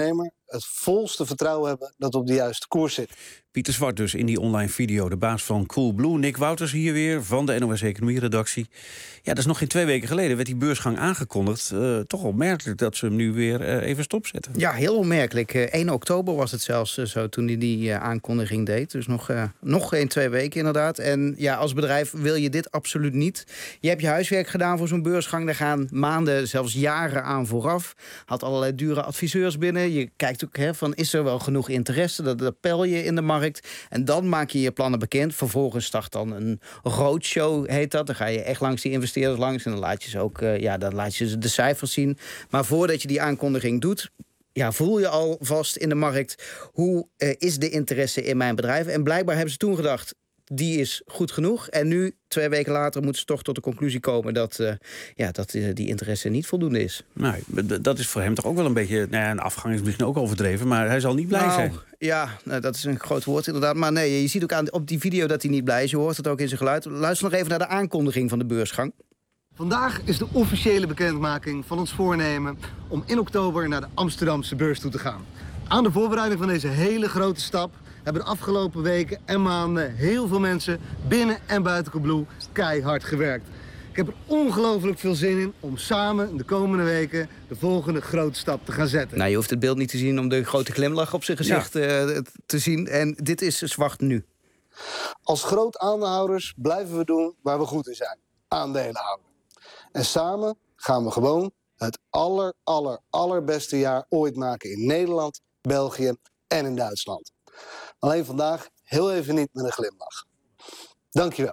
het volste vertrouwen hebben dat we op de juiste koers zitten. Pieter Zwart dus in die online video. De baas van Coolblue. Nick Wouters hier weer van de N O S Economie-redactie. Ja, dat is nog geen twee weken geleden. Werd die beursgang aangekondigd. Uh, toch opmerkelijk dat ze hem nu weer uh, even stopzetten. Ja, heel opmerkelijk. Uh, één oktober was het zelfs uh, zo toen hij die uh, aankondiging deed. Dus nog, uh, nog geen twee weken inderdaad. En ja, als bedrijf wil je dit absoluut niet. Je hebt je huiswerk gedaan voor zo'n beursgang. Daar gaan maanden, zelfs jaren aan vooraf. Had allerlei dure adviseurs binnen. Je kijkt ook hè, van is er wel genoeg interesse. Dat, dat pel je in de markt. En dan maak je je plannen bekend. Vervolgens start dan een roadshow, heet dat. Dan ga je echt langs die investeerders langs. En dan laat je ze ook uh, ja, dan laat je ze de cijfers zien. Maar voordat je die aankondiging doet, ja, voel je al vast in de markt hoe uh, is de interesse in mijn bedrijf. En blijkbaar hebben ze toen gedacht, die is goed genoeg. En nu, twee weken later, moeten ze toch tot de conclusie komen dat, uh, ja, dat uh, die interesse niet voldoende is. Nou, dat is voor hem toch ook wel een beetje, nou ja, een afgang is misschien ook overdreven, maar hij zal niet blij nou, zijn. Ja, nou, dat is een groot woord inderdaad. Maar nee, je ziet ook aan, op die video dat hij niet blij is. Je hoort het ook in zijn geluid. Luister nog even naar de aankondiging van de beursgang. Vandaag is de officiële bekendmaking van ons voornemen om in oktober naar de Amsterdamse beurs toe te gaan. Aan de voorbereiding van deze hele grote stap hebben de afgelopen weken en maanden heel veel mensen binnen en buiten Coolblue keihard gewerkt. Ik heb er ongelooflijk veel zin in om samen de komende weken de volgende grote stap te gaan zetten. Nou, je hoeft het beeld niet te zien om de grote glimlach op zijn gezicht ja. uh, te zien. En dit is zwart nu. Als groot aandeelhouders blijven we doen waar we goed in zijn. Aandelen houden. En samen gaan we gewoon het aller, aller, allerbeste jaar ooit maken in Nederland, België en in Duitsland. Alleen vandaag heel even niet met een glimlach. Dank je wel.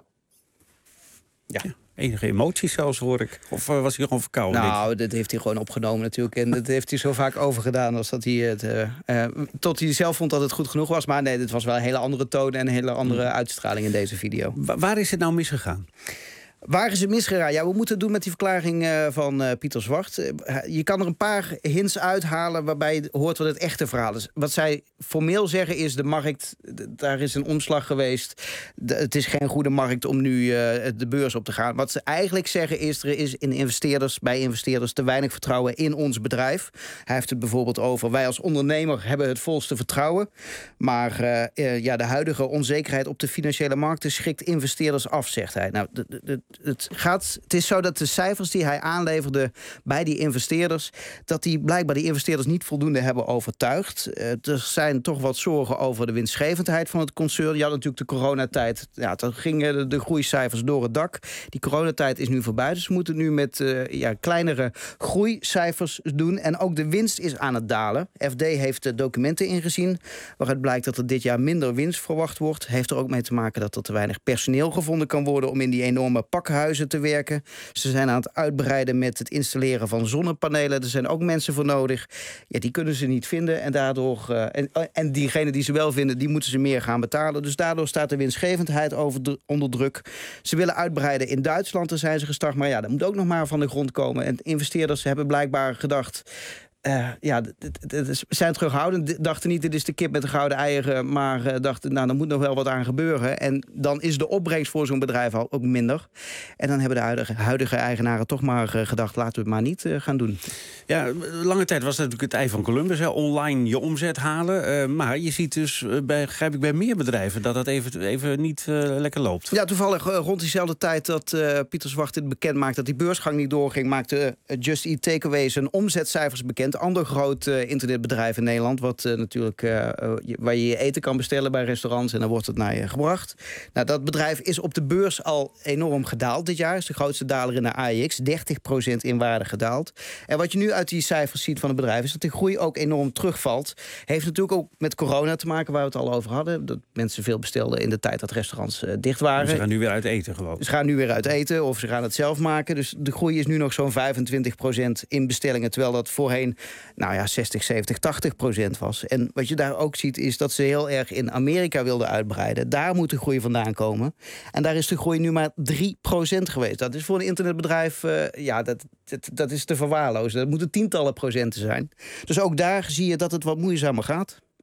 Ja. Enige emoties zelfs, hoor ik. Of uh, was hij gewoon verkouden? Nou, dat heeft hij gewoon opgenomen natuurlijk. En dat heeft hij zo vaak overgedaan als dat hij het... Uh, uh, tot hij zelf vond dat het goed genoeg was. Maar nee, dit was wel een hele andere toon en een hele andere uitstraling in deze video. Wa- waar is het nou misgegaan? Waar is het misgegaan? Ja, we moeten het doen met die verklaring uh, van uh, Pieter Zwart. Uh, je kan er een paar hints uithalen waarbij je hoort wat het echte verhaal is. Wat zij formeel zeggen is, de markt, d- daar is een omslag geweest. De, het is geen goede markt om nu uh, de beurs op te gaan. Wat ze eigenlijk zeggen is, er is in investeerders, bij investeerders te weinig vertrouwen in ons bedrijf. Hij heeft het bijvoorbeeld over, wij als ondernemer hebben het volste vertrouwen. Maar uh, uh, ja, de huidige onzekerheid op de financiële markten schrikt investeerders af, zegt hij. Nou, de, de, de, Het, gaat, het is zo dat de cijfers die hij aanleverde bij die investeerders, dat die blijkbaar die investeerders niet voldoende hebben overtuigd. Uh, er zijn toch wat zorgen over de winstgevendheid van het concern. Je had natuurlijk de coronatijd. Ja, toen gingen de, de groeicijfers door het dak. Die coronatijd is nu voorbij. Dus we moeten nu met uh, ja, kleinere groeicijfers doen. En ook de winst is aan het dalen. F D heeft de documenten ingezien waaruit blijkt dat er dit jaar minder winst verwacht wordt. Heeft er ook mee te maken dat er te weinig personeel gevonden kan worden om in die enorme pakhuizen te werken. Ze zijn aan het uitbreiden met het installeren van zonnepanelen. Er zijn ook mensen voor nodig. Ja, die kunnen ze niet vinden. En daardoor uh, en, en diegenen die ze wel vinden, die moeten ze meer gaan betalen. Dus daardoor staat de winstgevendheid over de, onder druk. Ze willen uitbreiden in Duitsland. Daar zijn ze gestart. Maar ja, dat moet ook nog maar van de grond komen. En investeerders hebben blijkbaar gedacht, Uh, ja, ze zijn terughoudend. Dachten niet, dit is de kip met de gouden eieren. Maar uh, dachten, nou, er moet nog wel wat aan gebeuren. En dan is de opbrengst voor zo'n bedrijf al ook minder. En dan hebben de huidige, huidige eigenaren toch maar uh, gedacht, laten we het maar niet uh, gaan doen. Ja, lange tijd was dat natuurlijk het ei van Columbus. Hè, online je omzet halen. Uh, maar je ziet dus, uh, bij, begrijp ik, bij meer bedrijven dat dat even, even niet uh, lekker loopt. Ja, toevallig uh, rond diezelfde tijd dat uh, Pieter Zwart dit bekend maakte, dat die beursgang niet doorging, maakte uh, Just Eat Takeaway zijn omzetcijfers bekend. Ander groot uh, internetbedrijf in Nederland, wat uh, natuurlijk uh, uh, waar je je eten kan bestellen bij restaurants en dan wordt het naar je gebracht. Nou, dat bedrijf is op de beurs al enorm gedaald dit jaar. Is de grootste daler in de A E X, dertig procent in waarde gedaald. En wat je nu uit die cijfers ziet van het bedrijf is dat de groei ook enorm terugvalt. Heeft natuurlijk ook met corona te maken, waar we het al over hadden. Dat mensen veel bestelden in de tijd dat restaurants uh, dicht waren. Ze gaan nu weer uit eten, geloof ik. Ze gaan nu weer uit eten of ze gaan het zelf maken. Dus de groei is nu nog zo'n vijfentwintig procent in bestellingen, terwijl dat voorheen nou ja, zestig, zeventig, tachtig procent was. En wat je daar ook ziet is dat ze heel erg in Amerika wilden uitbreiden. Daar moet de groei vandaan komen. En daar is de groei nu maar drie procent geweest. Dat is voor een internetbedrijf, uh, ja, dat, dat, dat is te verwaarlozen. Dat moeten tientallen procenten zijn. Dus ook daar zie je dat het wat moeizamer gaat.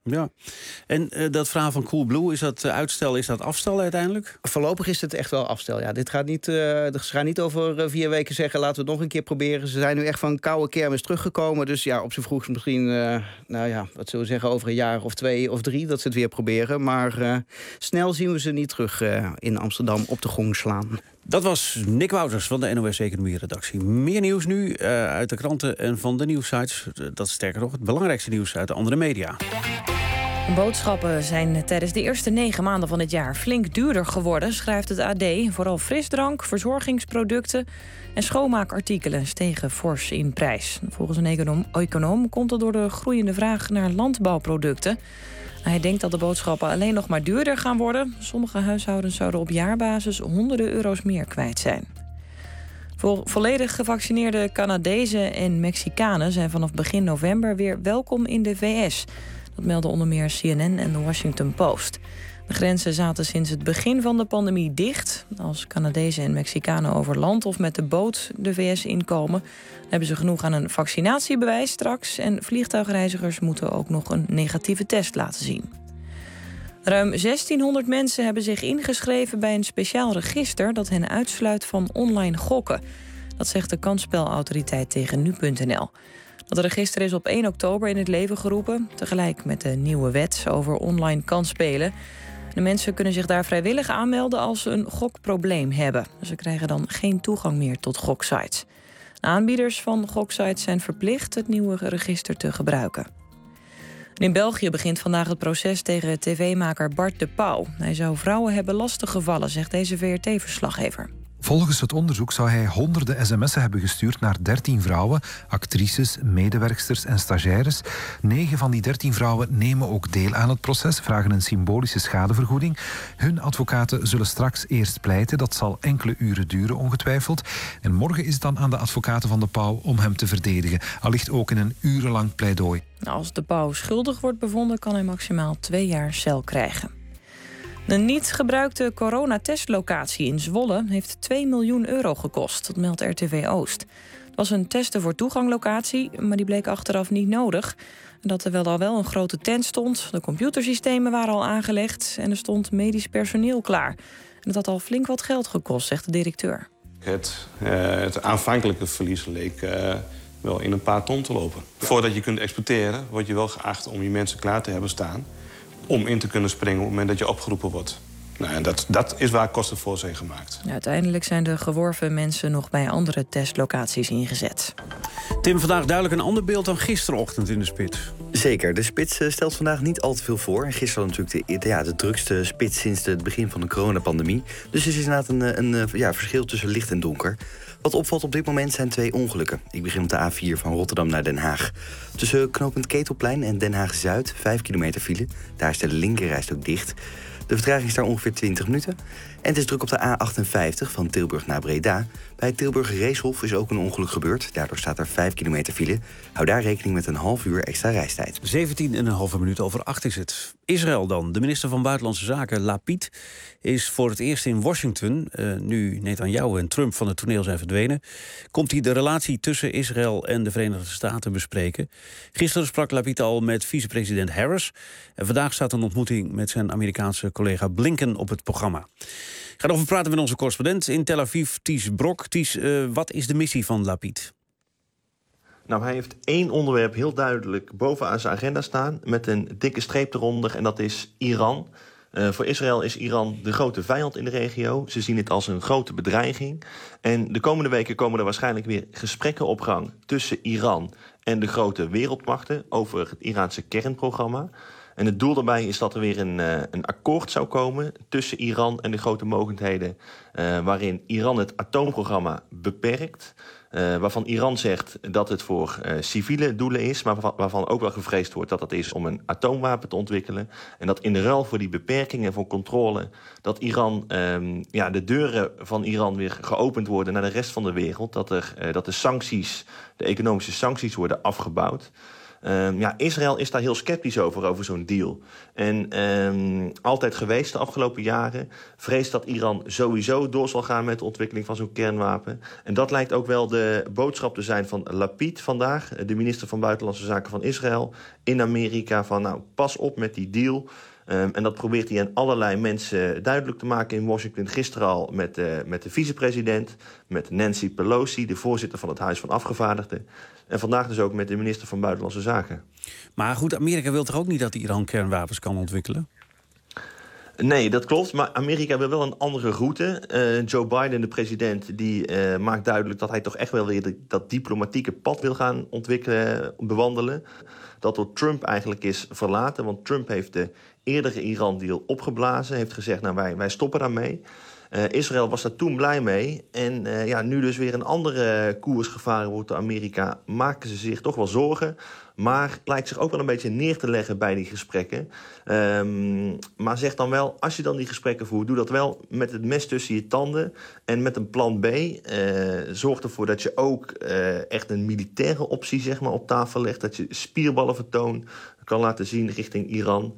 Ja, en uh, dat verhaal van Coolblue, is dat uh, uitstel, is dat afstel uiteindelijk? Voorlopig is het echt wel afstel, ja. Dit gaat niet, uh, ze gaan niet over uh, vier weken zeggen, laten we het nog een keer proberen. Ze zijn nu echt van koude kermis teruggekomen. Dus ja, op z'n vroegst misschien, uh, nou ja, wat zullen we zeggen, over een jaar of twee of drie dat ze het weer proberen. Maar uh, snel zien we ze niet terug uh, in Amsterdam op de gong slaan. Dat was Nick Wouters van de N O S-economie-redactie. Meer nieuws nu uh, uit de kranten en van de nieuwssites. Dat is sterker nog het belangrijkste nieuws uit de andere media. Boodschappen zijn tijdens de eerste negen maanden van het jaar flink duurder geworden, schrijft het A D. Vooral frisdrank, verzorgingsproducten en schoonmaakartikelen stegen fors in prijs. Volgens een econoom, econoom komt dat door de groeiende vraag naar landbouwproducten. Hij denkt dat de boodschappen alleen nog maar duurder gaan worden. Sommige huishoudens zouden op jaarbasis honderden euro's meer kwijt zijn. Vo- volledig gevaccineerde Canadezen en Mexicanen zijn vanaf begin november weer welkom in de V S. Dat melden onder meer C N N en de Washington Post. De grenzen zaten sinds het begin van de pandemie dicht. Als Canadezen en Mexicanen over land of met de boot de V S inkomen, dan hebben ze genoeg aan een vaccinatiebewijs straks. En vliegtuigreizigers moeten ook nog een negatieve test laten zien. Ruim zestienhonderd mensen hebben zich ingeschreven bij een speciaal register dat hen uitsluit van online gokken. Dat zegt de kansspelautoriteit tegen nu punt n l. Dat register is op één oktober in het leven geroepen, tegelijk met de nieuwe wet over online kansspelen. De mensen kunnen zich daar vrijwillig aanmelden als ze een gokprobleem hebben. Ze krijgen dan geen toegang meer tot goksites. De aanbieders van goksites zijn verplicht het nieuwe register te gebruiken. En in België begint vandaag het proces tegen tv-maker Bart de Pauw. Hij zou vrouwen hebben lastiggevallen, zegt deze V R T-verslaggever. Volgens het onderzoek zou hij honderden sms'en hebben gestuurd naar dertien vrouwen, actrices, medewerksters en stagiaires. Negen van die dertien vrouwen nemen ook deel aan het proces, vragen een symbolische schadevergoeding. Hun advocaten zullen straks eerst pleiten, dat zal enkele uren duren ongetwijfeld. En morgen is het dan aan de advocaten van de Pauw om hem te verdedigen, allicht ook in een urenlang pleidooi. Als de Pauw schuldig wordt bevonden, kan hij maximaal twee jaar cel krijgen. De niet gebruikte coronatestlocatie in Zwolle heeft twee miljoen euro gekost. Dat meldt R T V Oost. Het was een testen voor toeganglocatie, maar die bleek achteraf niet nodig. Dat er wel al wel een grote tent stond, de computersystemen waren al aangelegd en er stond medisch personeel klaar. En dat had al flink wat geld gekost, zegt de directeur. Het, uh, het aanvankelijke verlies leek uh, wel in een paar ton te lopen. Voordat je kunt exporteren, word je wel geacht om je mensen klaar te hebben staan om in te kunnen springen op het moment dat je opgeroepen wordt. Nou, en dat, dat is waar kosten voor zijn gemaakt. Ja, uiteindelijk zijn de geworven mensen nog bij andere testlocaties ingezet. Tim, vandaag duidelijk een ander beeld dan gisterochtend in de spits. Zeker, de spits stelt vandaag niet al te veel voor. En gisteren had natuurlijk de, ja, de drukste spits sinds het begin van de coronapandemie. Dus er is inderdaad een, een ja, verschil tussen licht en donker. Wat opvalt op dit moment zijn twee ongelukken. Ik begin op de A vier van Rotterdam naar Den Haag. Tussen knooppunt Ketelplein en Den Haag-Zuid, vijf kilometer file. Daar is de linkerrijstrook dicht. De vertraging is daar ongeveer twintig minuten. En het is druk op de A achtenvijftig van Tilburg naar Breda. Bij Tilburg Reeshof is ook een ongeluk gebeurd. Daardoor staat er vijf kilometer file. Hou daar rekening met een half uur extra reistijd. zeventien en een halve minuut over acht is het. Israël dan. De minister van Buitenlandse Zaken, Lapid, is voor het eerst in Washington. Uh, nu Netanyahu en Trump van het toneel zijn verdwenen, komt hij de relatie tussen Israël en de Verenigde Staten bespreken. Gisteren sprak Lapid al met vicepresident Harris. En vandaag staat een ontmoeting met zijn Amerikaanse collega Blinken op het programma. Ik ga erover praten met onze correspondent in Tel Aviv, Ties Brok. Ties, uh, wat is de missie van Lapid? Nou, hij heeft één onderwerp heel duidelijk bovenaan zijn agenda staan, met een dikke streep eronder, en dat is Iran. Uh, voor Israël is Iran de grote vijand in de regio. Ze zien het als een grote bedreiging. En de komende weken komen er waarschijnlijk weer gesprekken op gang tussen Iran en de grote wereldmachten over het Iraanse kernprogramma. En het doel daarbij is dat er weer een, uh, een akkoord zou komen tussen Iran en de grote mogendheden, uh, waarin Iran het atoomprogramma beperkt. Uh, waarvan Iran zegt dat het voor uh, civiele doelen is, maar waarvan, waarvan ook wel gevreesd wordt dat dat is om een atoomwapen te ontwikkelen. En dat in de ruil voor die beperking en voor controle, dat Iran, um, ja, de deuren van Iran weer geopend worden naar de rest van de wereld. Dat, er, uh, dat de sancties, de economische sancties worden afgebouwd. Um, ja, Israël is daar heel sceptisch over, over zo'n deal. En um, altijd geweest de afgelopen jaren. Vreest dat Iran sowieso door zal gaan met de ontwikkeling van zo'n kernwapen. En dat lijkt ook wel de boodschap te zijn van Lapid vandaag, de minister van Buitenlandse Zaken van Israël, in Amerika. Van nou, pas op met die deal. Um, en dat probeert hij aan allerlei mensen duidelijk te maken in Washington. Gisteren al met, uh, met de vicepresident, met Nancy Pelosi, de voorzitter van het Huis van Afgevaardigden. En vandaag dus ook met de minister van Buitenlandse Zaken. Maar goed, Amerika wil toch ook niet dat Iran kernwapens kan ontwikkelen? Nee, dat klopt. Maar Amerika wil wel een andere route. Uh, Joe Biden, de president, die uh, maakt duidelijk dat hij toch echt wel weer de, dat diplomatieke pad wil gaan ontwikkelen, bewandelen. Dat door Trump eigenlijk is verlaten. Want Trump heeft de eerdere Iran-deal opgeblazen. Heeft gezegd, nou wij, wij stoppen daarmee. Uh, Israël was daar toen blij mee. En uh, ja, nu dus weer een andere koers gevaren wordt door Amerika, maken ze zich toch wel zorgen. Maar lijkt zich ook wel een beetje neer te leggen bij die gesprekken. Um, maar zegt dan wel, als je dan die gesprekken voert, doe dat wel met het mes tussen je tanden. En met een plan B. Uh, zorg ervoor dat je ook uh, echt een militaire optie zeg maar, op tafel legt. Dat je spierballenvertoon kan laten zien richting Iran.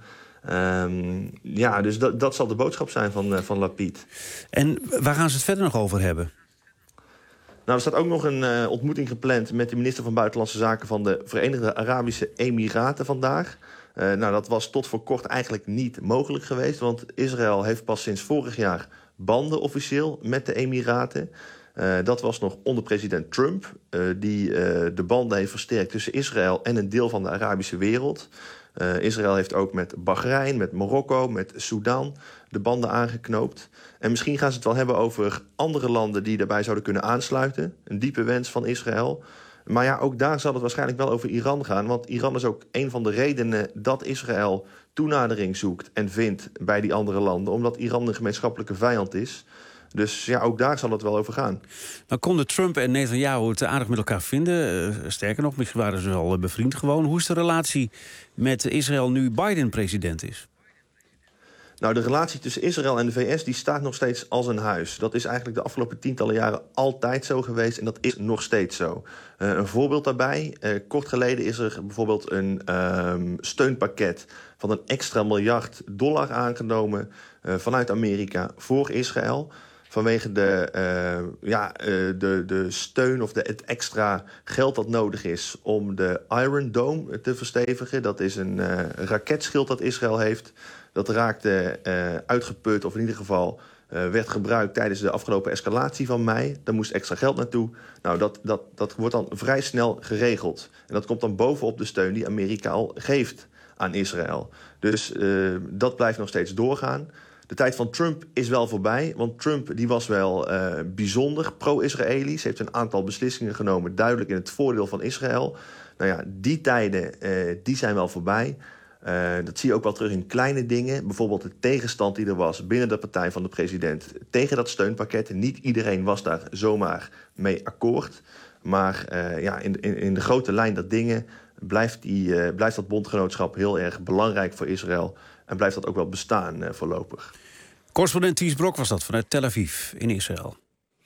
Um, ja, dus dat, dat zal de boodschap zijn van, uh, van Lapid. En waar gaan ze het verder nog over hebben? Nou, er staat ook nog een uh, ontmoeting gepland met de minister van Buitenlandse Zaken van de Verenigde Arabische Emiraten vandaag. Uh, nou, dat was tot voor kort eigenlijk niet mogelijk geweest, want Israël heeft pas sinds vorig jaar banden officieel met de Emiraten. Uh, dat was nog onder president Trump, uh, die uh, de banden heeft versterkt tussen Israël en een deel van de Arabische wereld. Uh, Israël heeft ook met Bahrein, met Marokko, met Sudan de banden aangeknoopt. En misschien gaan ze het wel hebben over andere landen die daarbij zouden kunnen aansluiten. Een diepe wens van Israël. Maar ja, ook daar zal het waarschijnlijk wel over Iran gaan. Want Iran is ook een van de redenen dat Israël toenadering zoekt en vindt bij die andere landen. Omdat Iran een gemeenschappelijke vijand is. Dus ja, ook daar zal het wel over gaan. Maar konden Trump en Netanyahu het aardig met elkaar vinden? Uh, sterker nog, misschien waren ze wel bevriend gewoon. Hoe is de relatie met Israël nu Biden president is? Nou, de relatie tussen Israël en de V S die staat nog steeds als een huis. Dat is eigenlijk de afgelopen tientallen jaren altijd zo geweest en dat is nog steeds zo. Uh, een voorbeeld daarbij, uh, kort geleden is er bijvoorbeeld een um, steunpakket van een extra miljard dollar aangenomen uh, vanuit Amerika voor Israël. Vanwege de, uh, ja, uh, de, de steun of de, het extra geld dat nodig is om de Iron Dome te verstevigen. Dat is een uh, raketschild dat Israël heeft. Dat raakte uh, uitgeput of in ieder geval uh, werd gebruikt tijdens de afgelopen escalatie van mei. Daar moest extra geld naartoe. Nou, dat, dat, dat wordt dan vrij snel geregeld. En dat komt dan bovenop de steun die Amerika al geeft aan Israël. Dus uh, dat blijft nog steeds doorgaan. De tijd van Trump is wel voorbij, want Trump die was wel uh, bijzonder pro-Israëlisch. Heeft een aantal beslissingen genomen, duidelijk in het voordeel van Israël. Nou ja, die tijden uh, die zijn wel voorbij. Uh, dat zie je ook wel terug in kleine dingen. Bijvoorbeeld de tegenstand die er was binnen de partij van de president tegen dat steunpakket. Niet iedereen was daar zomaar mee akkoord. Maar uh, ja, in, in, in de grote lijn der dingen blijft, die, uh, blijft dat bondgenootschap heel erg belangrijk voor Israël. En blijft dat ook wel bestaan uh, voorlopig. Correspondent Ties Brok was dat vanuit Tel Aviv in Israël.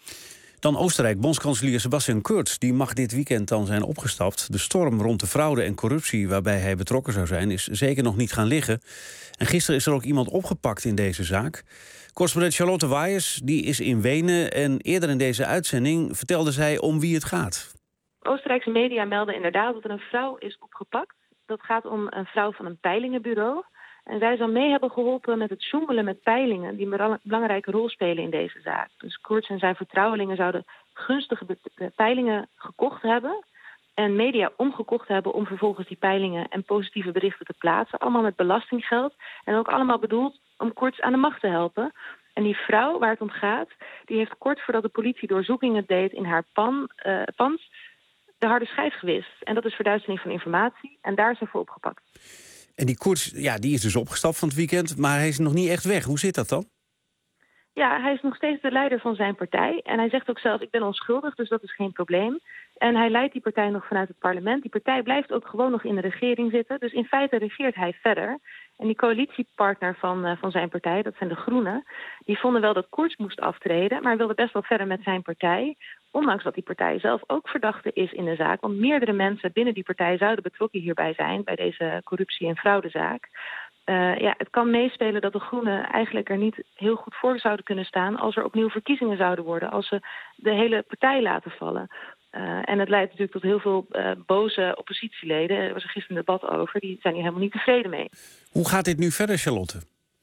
Dan Oostenrijk. Bondskanselier Sebastian Kurz die mag dit weekend dan zijn opgestapt. De storm rond de fraude en corruptie waarbij hij betrokken zou zijn is zeker nog niet gaan liggen. En gisteren is er ook iemand opgepakt in deze zaak. Correspondent Charlotte Waaiers die is in Wenen en eerder in deze uitzending vertelde zij om wie het gaat. Oostenrijkse media melden inderdaad dat er een vrouw is opgepakt. Dat gaat om een vrouw van een peilingenbureau. En zij zou mee hebben geholpen met het sjoemelen met peilingen die een belangrijke rol spelen in deze zaak. Dus Kurz en zijn vertrouwelingen zouden gunstige peilingen gekocht hebben en media omgekocht hebben om vervolgens die peilingen en positieve berichten te plaatsen. Allemaal met belastinggeld en ook allemaal bedoeld om Kurz aan de macht te helpen. En die vrouw waar het om gaat, die heeft kort voordat de politie doorzoekingen deed in haar pan, uh, pand de harde schijf gewist. En dat is verduistering van informatie en daar is hij voor opgepakt. En die Kurz, ja, die is dus opgestapt van het weekend, maar hij is nog niet echt weg. Hoe zit dat dan? Ja, hij is nog steeds de leider van zijn partij. En hij zegt ook zelf, ik ben onschuldig, dus dat is geen probleem. En hij leidt die partij nog vanuit het parlement. Die partij blijft ook gewoon nog in de regering zitten. Dus in feite regeert hij verder. En die coalitiepartner van, uh, van zijn partij, dat zijn de Groenen, die vonden wel dat Kurz moest aftreden, maar wilde best wel verder met zijn partij. ondanks dat die partij zelf ook verdachte is in de zaak, want meerdere mensen binnen die partij zouden betrokken hierbij zijn, bij deze corruptie- en fraudezaak. Uh, ja, het kan meespelen dat de Groenen eigenlijk er niet heel goed voor zouden kunnen staan als er opnieuw verkiezingen zouden worden, als ze de hele partij laten vallen. Uh, en het leidt natuurlijk tot heel veel uh, boze oppositieleden. Er was er gisteren een debat over, die zijn hier helemaal niet tevreden mee. Hoe gaat dit nu verder, Charlotte?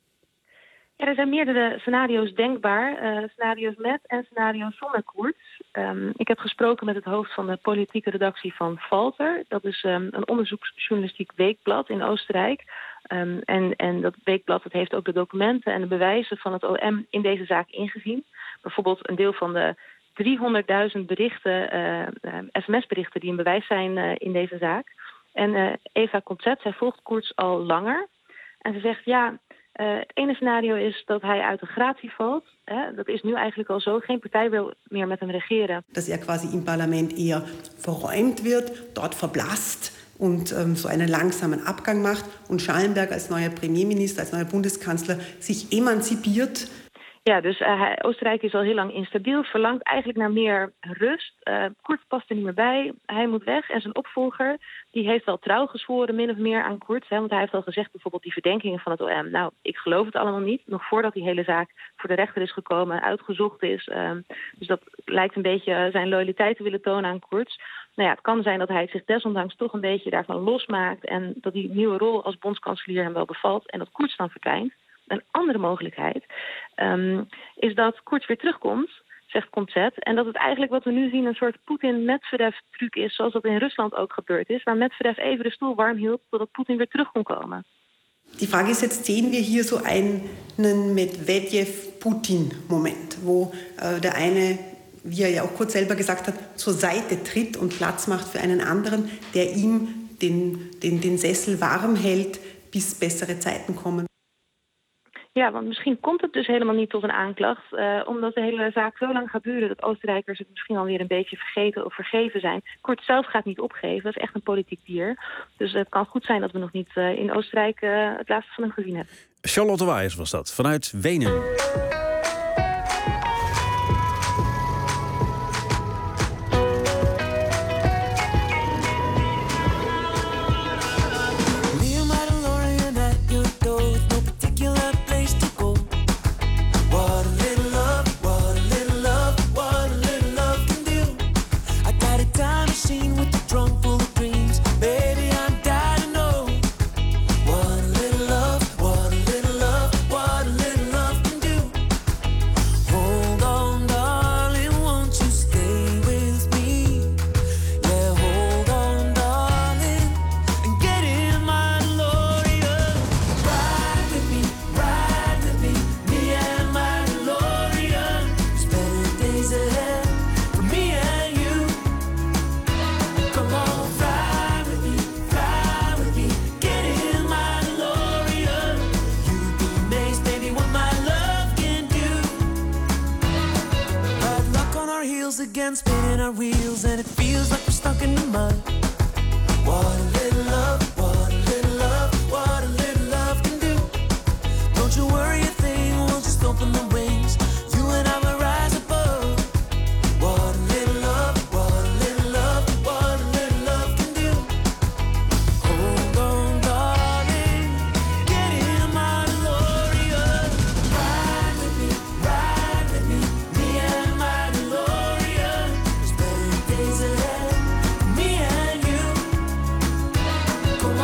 Ja, er zijn meerdere scenario's denkbaar. Uh, scenario's met en scenario's zonder Koerts. Um, ik heb gesproken met het hoofd van de politieke redactie van Falter. Dat is um, een onderzoeksjournalistiek weekblad in Oostenrijk. Um, en, en dat weekblad dat heeft ook de documenten en de bewijzen van het O M in deze zaak ingezien. Bijvoorbeeld een deel van de driehonderdduizend berichten, uh, uh, sms-berichten die een bewijs zijn uh, in deze zaak. En uh, Eva Kontzet, zij volgt Koerts al langer. En ze zegt, ja, uh, het ene scenario is dat hij uit de gratie valt. Hè? Dat is nu eigenlijk al zo. Geen partij wil meer met hem regeren. Dat er quasi im Parlament eher verräumt wird, dort verblasst und ähm, so einen langsamen Abgang macht. Und Schallenberg als neuer Premierminister, als neuer Bundeskanzler sich emanzipiert. Ja, dus uh, hij, Oostenrijk is al heel lang instabiel, verlangt eigenlijk naar meer rust. Uh, Koerts past er niet meer bij, hij moet weg. En zijn opvolger, die heeft wel trouw gezworen min of meer aan Koerts. Hè, want hij heeft al gezegd bijvoorbeeld die verdenkingen van het O M. Nou, ik geloof het allemaal niet. Nog voordat die hele zaak voor de rechter is gekomen, uitgezocht is. Uh, dus dat lijkt een beetje zijn loyaliteit te willen tonen aan Koerts. Nou ja, het kan zijn dat hij zich desondanks toch een beetje daarvan losmaakt. En dat die nieuwe rol als bondskanselier hem wel bevalt. En dat Koerts dan verdwijnt. Een andere mogelijkheid um, is dat Koerts weer terugkomt, zegt Kontzet. En dat het eigenlijk wat we nu zien een soort Poetin-Medvedev-truc is, zoals dat in Rusland ook gebeurd is, waar Medvedev even de stoel warm hield totdat Poetin weer terug kon komen. Die Frage ist jetzt, sehen wir hier so einen Medvedev-Putin-Moment, wo äh, der eine, wie er ja auch kurz selber gesagt hat, zur Seite tritt und Platz macht für einen anderen, der ihm den, den, den Sessel warm hält, bis bessere Zeiten kommen. Ja, want misschien komt het dus helemaal niet tot een aanklacht, uh, omdat de hele zaak zo lang gaat duren dat Oostenrijkers het misschien alweer een beetje vergeten of vergeven zijn. Koerts zelf gaat niet opgeven, dat is echt een politiek dier. Dus het kan goed zijn dat we nog niet uh, in Oostenrijk uh, het laatste van hem gezien hebben. Charlotte Waaiers was dat, vanuit Wenen. Again, spinning our wheels, and it feels like we're stuck in the mud. What a little love, what a little love, what a little love can do. Don't you worry a thing, we'll just open the wings. You and I will rise above. What a little love, what a little love, what a little love can do. Hold on, darling, get in my DeLorean. Ride with me, ride with me, me and my DeLorean. Days ahead, me and you. Come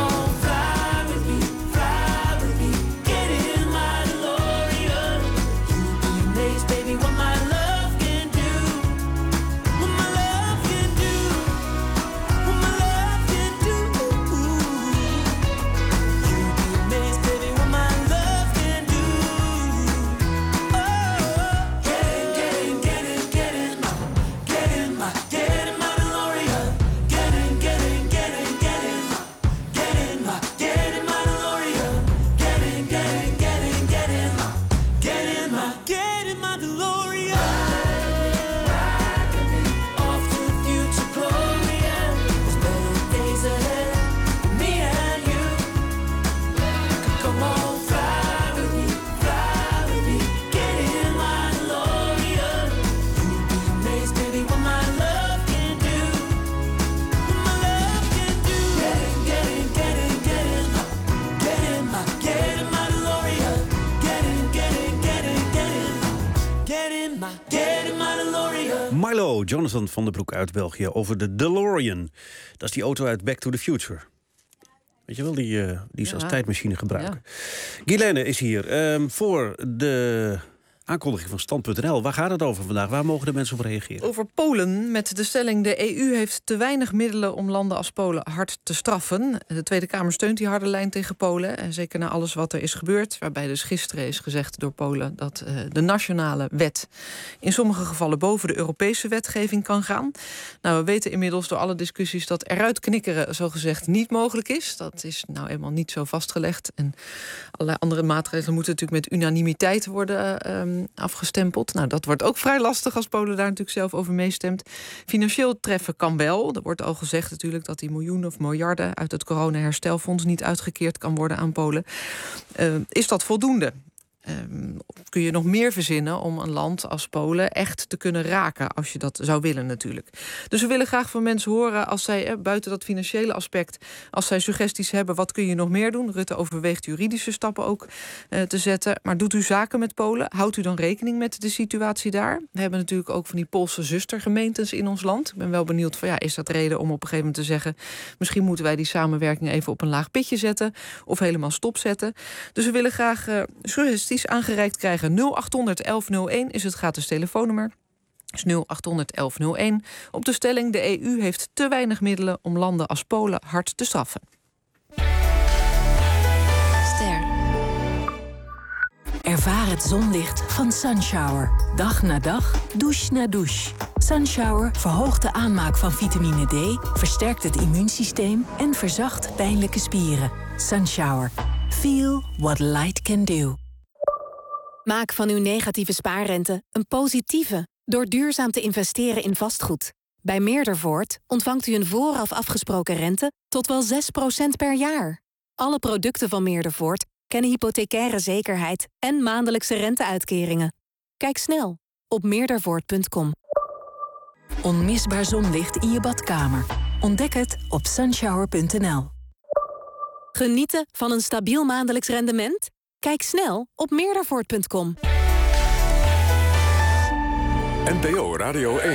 Milo, Jonathan van den Broek uit België, over de DeLorean. Dat is die auto uit Back to the Future. Weet je wel, die, uh, die ze als Ja. tijdmachine gebruiken. Ja. Guilaine is hier um, voor de aankondiging van stand punt n l. Waar gaat het over vandaag? Waar mogen de mensen op reageren? Over Polen met de stelling: de E U heeft te weinig middelen om landen als Polen hard te straffen. De Tweede Kamer steunt die harde lijn tegen Polen. En zeker na alles wat er is gebeurd. Waarbij dus gisteren is gezegd door Polen dat uh, de nationale wet in sommige gevallen boven de Europese wetgeving kan gaan. Nou, we weten inmiddels door alle discussies dat eruit knikkeren zogezegd niet mogelijk is. Dat is nou eenmaal niet zo vastgelegd. En allerlei andere maatregelen moeten natuurlijk met unanimiteit worden uh, um, afgestempeld. Nou, dat wordt ook vrij lastig als Polen daar natuurlijk zelf over meestemt. Financieel treffen kan wel. Er wordt al gezegd natuurlijk dat die miljoenen of miljarden uit het corona-herstelfonds niet uitgekeerd kan worden aan Polen. Uh, is dat voldoende? Um, kun je nog meer verzinnen om een land als Polen echt te kunnen raken, als je dat zou willen natuurlijk. Dus we willen graag van mensen horen, als zij eh, buiten dat financiële aspect, als zij suggesties hebben, wat kun je nog meer doen? Rutte overweegt juridische stappen ook uh, te zetten. Maar doet u zaken met Polen? Houdt u dan rekening met de situatie daar? We hebben natuurlijk ook van die Poolse zustergemeentes in ons land. Ik ben wel benieuwd van ja, is dat reden om op een gegeven moment te zeggen, misschien moeten wij die samenwerking even op een laag pitje zetten of helemaal stopzetten. Dus we willen graag uh, suggesties aangereikt krijgen. nul acht honderd elf nul één is het gratis telefoonnummer. Dus nul acht honderd elf nul één. Op de stelling: de E U heeft te weinig middelen om landen als Polen hard te straffen. Ster. Ervaar het zonlicht van Sunshower. Dag na dag, douche na douche. Sunshower verhoogt de aanmaak van vitamine D, versterkt het immuunsysteem en verzacht pijnlijke spieren. Sunshower. Feel what light can do. Maak van uw negatieve spaarrente een positieve door duurzaam te investeren in vastgoed. Bij Meerdervoort ontvangt u een vooraf afgesproken rente tot wel zes procent per jaar. Alle producten van Meerdervoort kennen hypothecaire zekerheid en maandelijkse renteuitkeringen. Kijk snel op meerdervoort punt com. Onmisbaar zonlicht in je badkamer. Ontdek het op sunshower punt n l. Genieten van een stabiel maandelijks rendement? Kijk snel op meerdervoort punt com. N P O Radio één.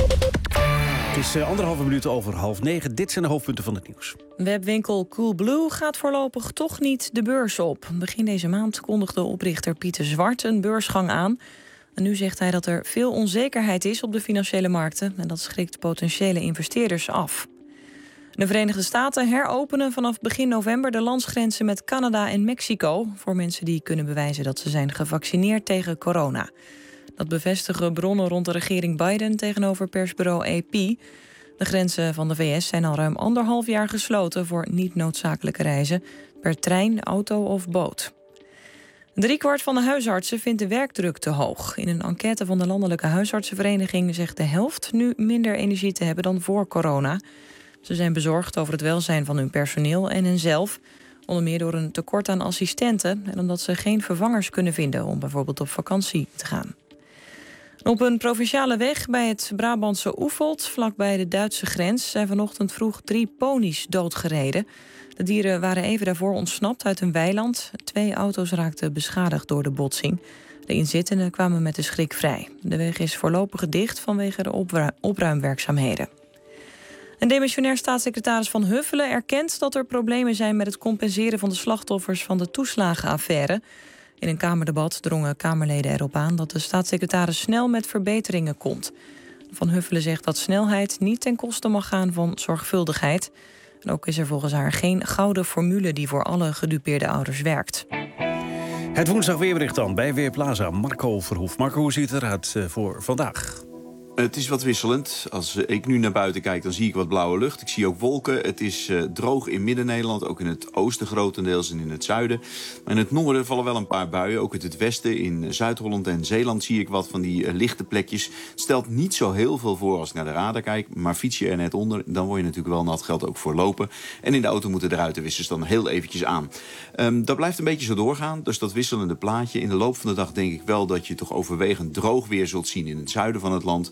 Het is uh, anderhalve minuut over half negen. Dit zijn de hoofdpunten van het nieuws. Webwinkel Coolblue gaat voorlopig toch niet de beurs op. Begin deze maand kondigde oprichter Pieter Zwart een beursgang aan. En nu zegt hij dat er veel onzekerheid is op de financiële markten. En dat schrikt potentiële investeerders af. De Verenigde Staten heropenen vanaf begin november de landsgrenzen met Canada en Mexico voor mensen die kunnen bewijzen dat ze zijn gevaccineerd tegen corona. Dat bevestigen bronnen rond de regering Biden tegenover persbureau A P. De grenzen van de V S zijn al ruim anderhalf jaar gesloten voor niet noodzakelijke reizen per trein, auto of boot. Driekwart van de huisartsen vindt de werkdruk te hoog. In een enquête van de Landelijke Huisartsenvereniging zegt de helft nu minder energie te hebben dan voor corona. Ze zijn bezorgd over het welzijn van hun personeel en henzelf. Onder meer door een tekort aan assistenten en omdat ze geen vervangers kunnen vinden om bijvoorbeeld op vakantie te gaan. Op een provinciale weg bij het Brabantse Oefeld, vlakbij de Duitse grens, zijn vanochtend vroeg drie ponies doodgereden. De dieren waren even daarvoor ontsnapt uit een weiland. Twee auto's raakten beschadigd door de botsing. De inzittenden kwamen met de schrik vrij. De weg is voorlopig dicht vanwege de opru- opruimwerkzaamheden. Een demissionair staatssecretaris Van Huffelen erkent dat er problemen zijn met het compenseren van de slachtoffers van de toeslagenaffaire. In een Kamerdebat drongen Kamerleden erop aan dat de staatssecretaris snel met verbeteringen komt. Van Huffelen zegt dat snelheid niet ten koste mag gaan van zorgvuldigheid. En ook is er volgens haar geen gouden formule die voor alle gedupeerde ouders werkt. Het woensdag weerbericht dan bij Weerplaza. Marco Verhoef. Marco, hoe ziet het eruit voor vandaag? Het is wat wisselend. Als ik nu naar buiten kijk, dan zie ik wat blauwe lucht. Ik zie ook wolken. Het is uh, droog in Midden-Nederland, ook in het oosten grotendeels en in het zuiden. Maar in het noorden vallen wel een paar buien. Ook in het westen, in Zuid-Holland en Zeeland zie ik wat van die uh, lichte plekjes. Het stelt niet zo heel veel voor als ik naar de radar kijk. Maar fiets je er net onder, dan word je natuurlijk wel nat. Geldt ook voor lopen. En in de auto moeten de ruitenwissers dan heel eventjes aan. Um, dat blijft een beetje zo doorgaan. Dus dat wisselende plaatje. In de loop van de dag denk ik wel dat je toch overwegend droog weer zult zien in het zuiden van het land.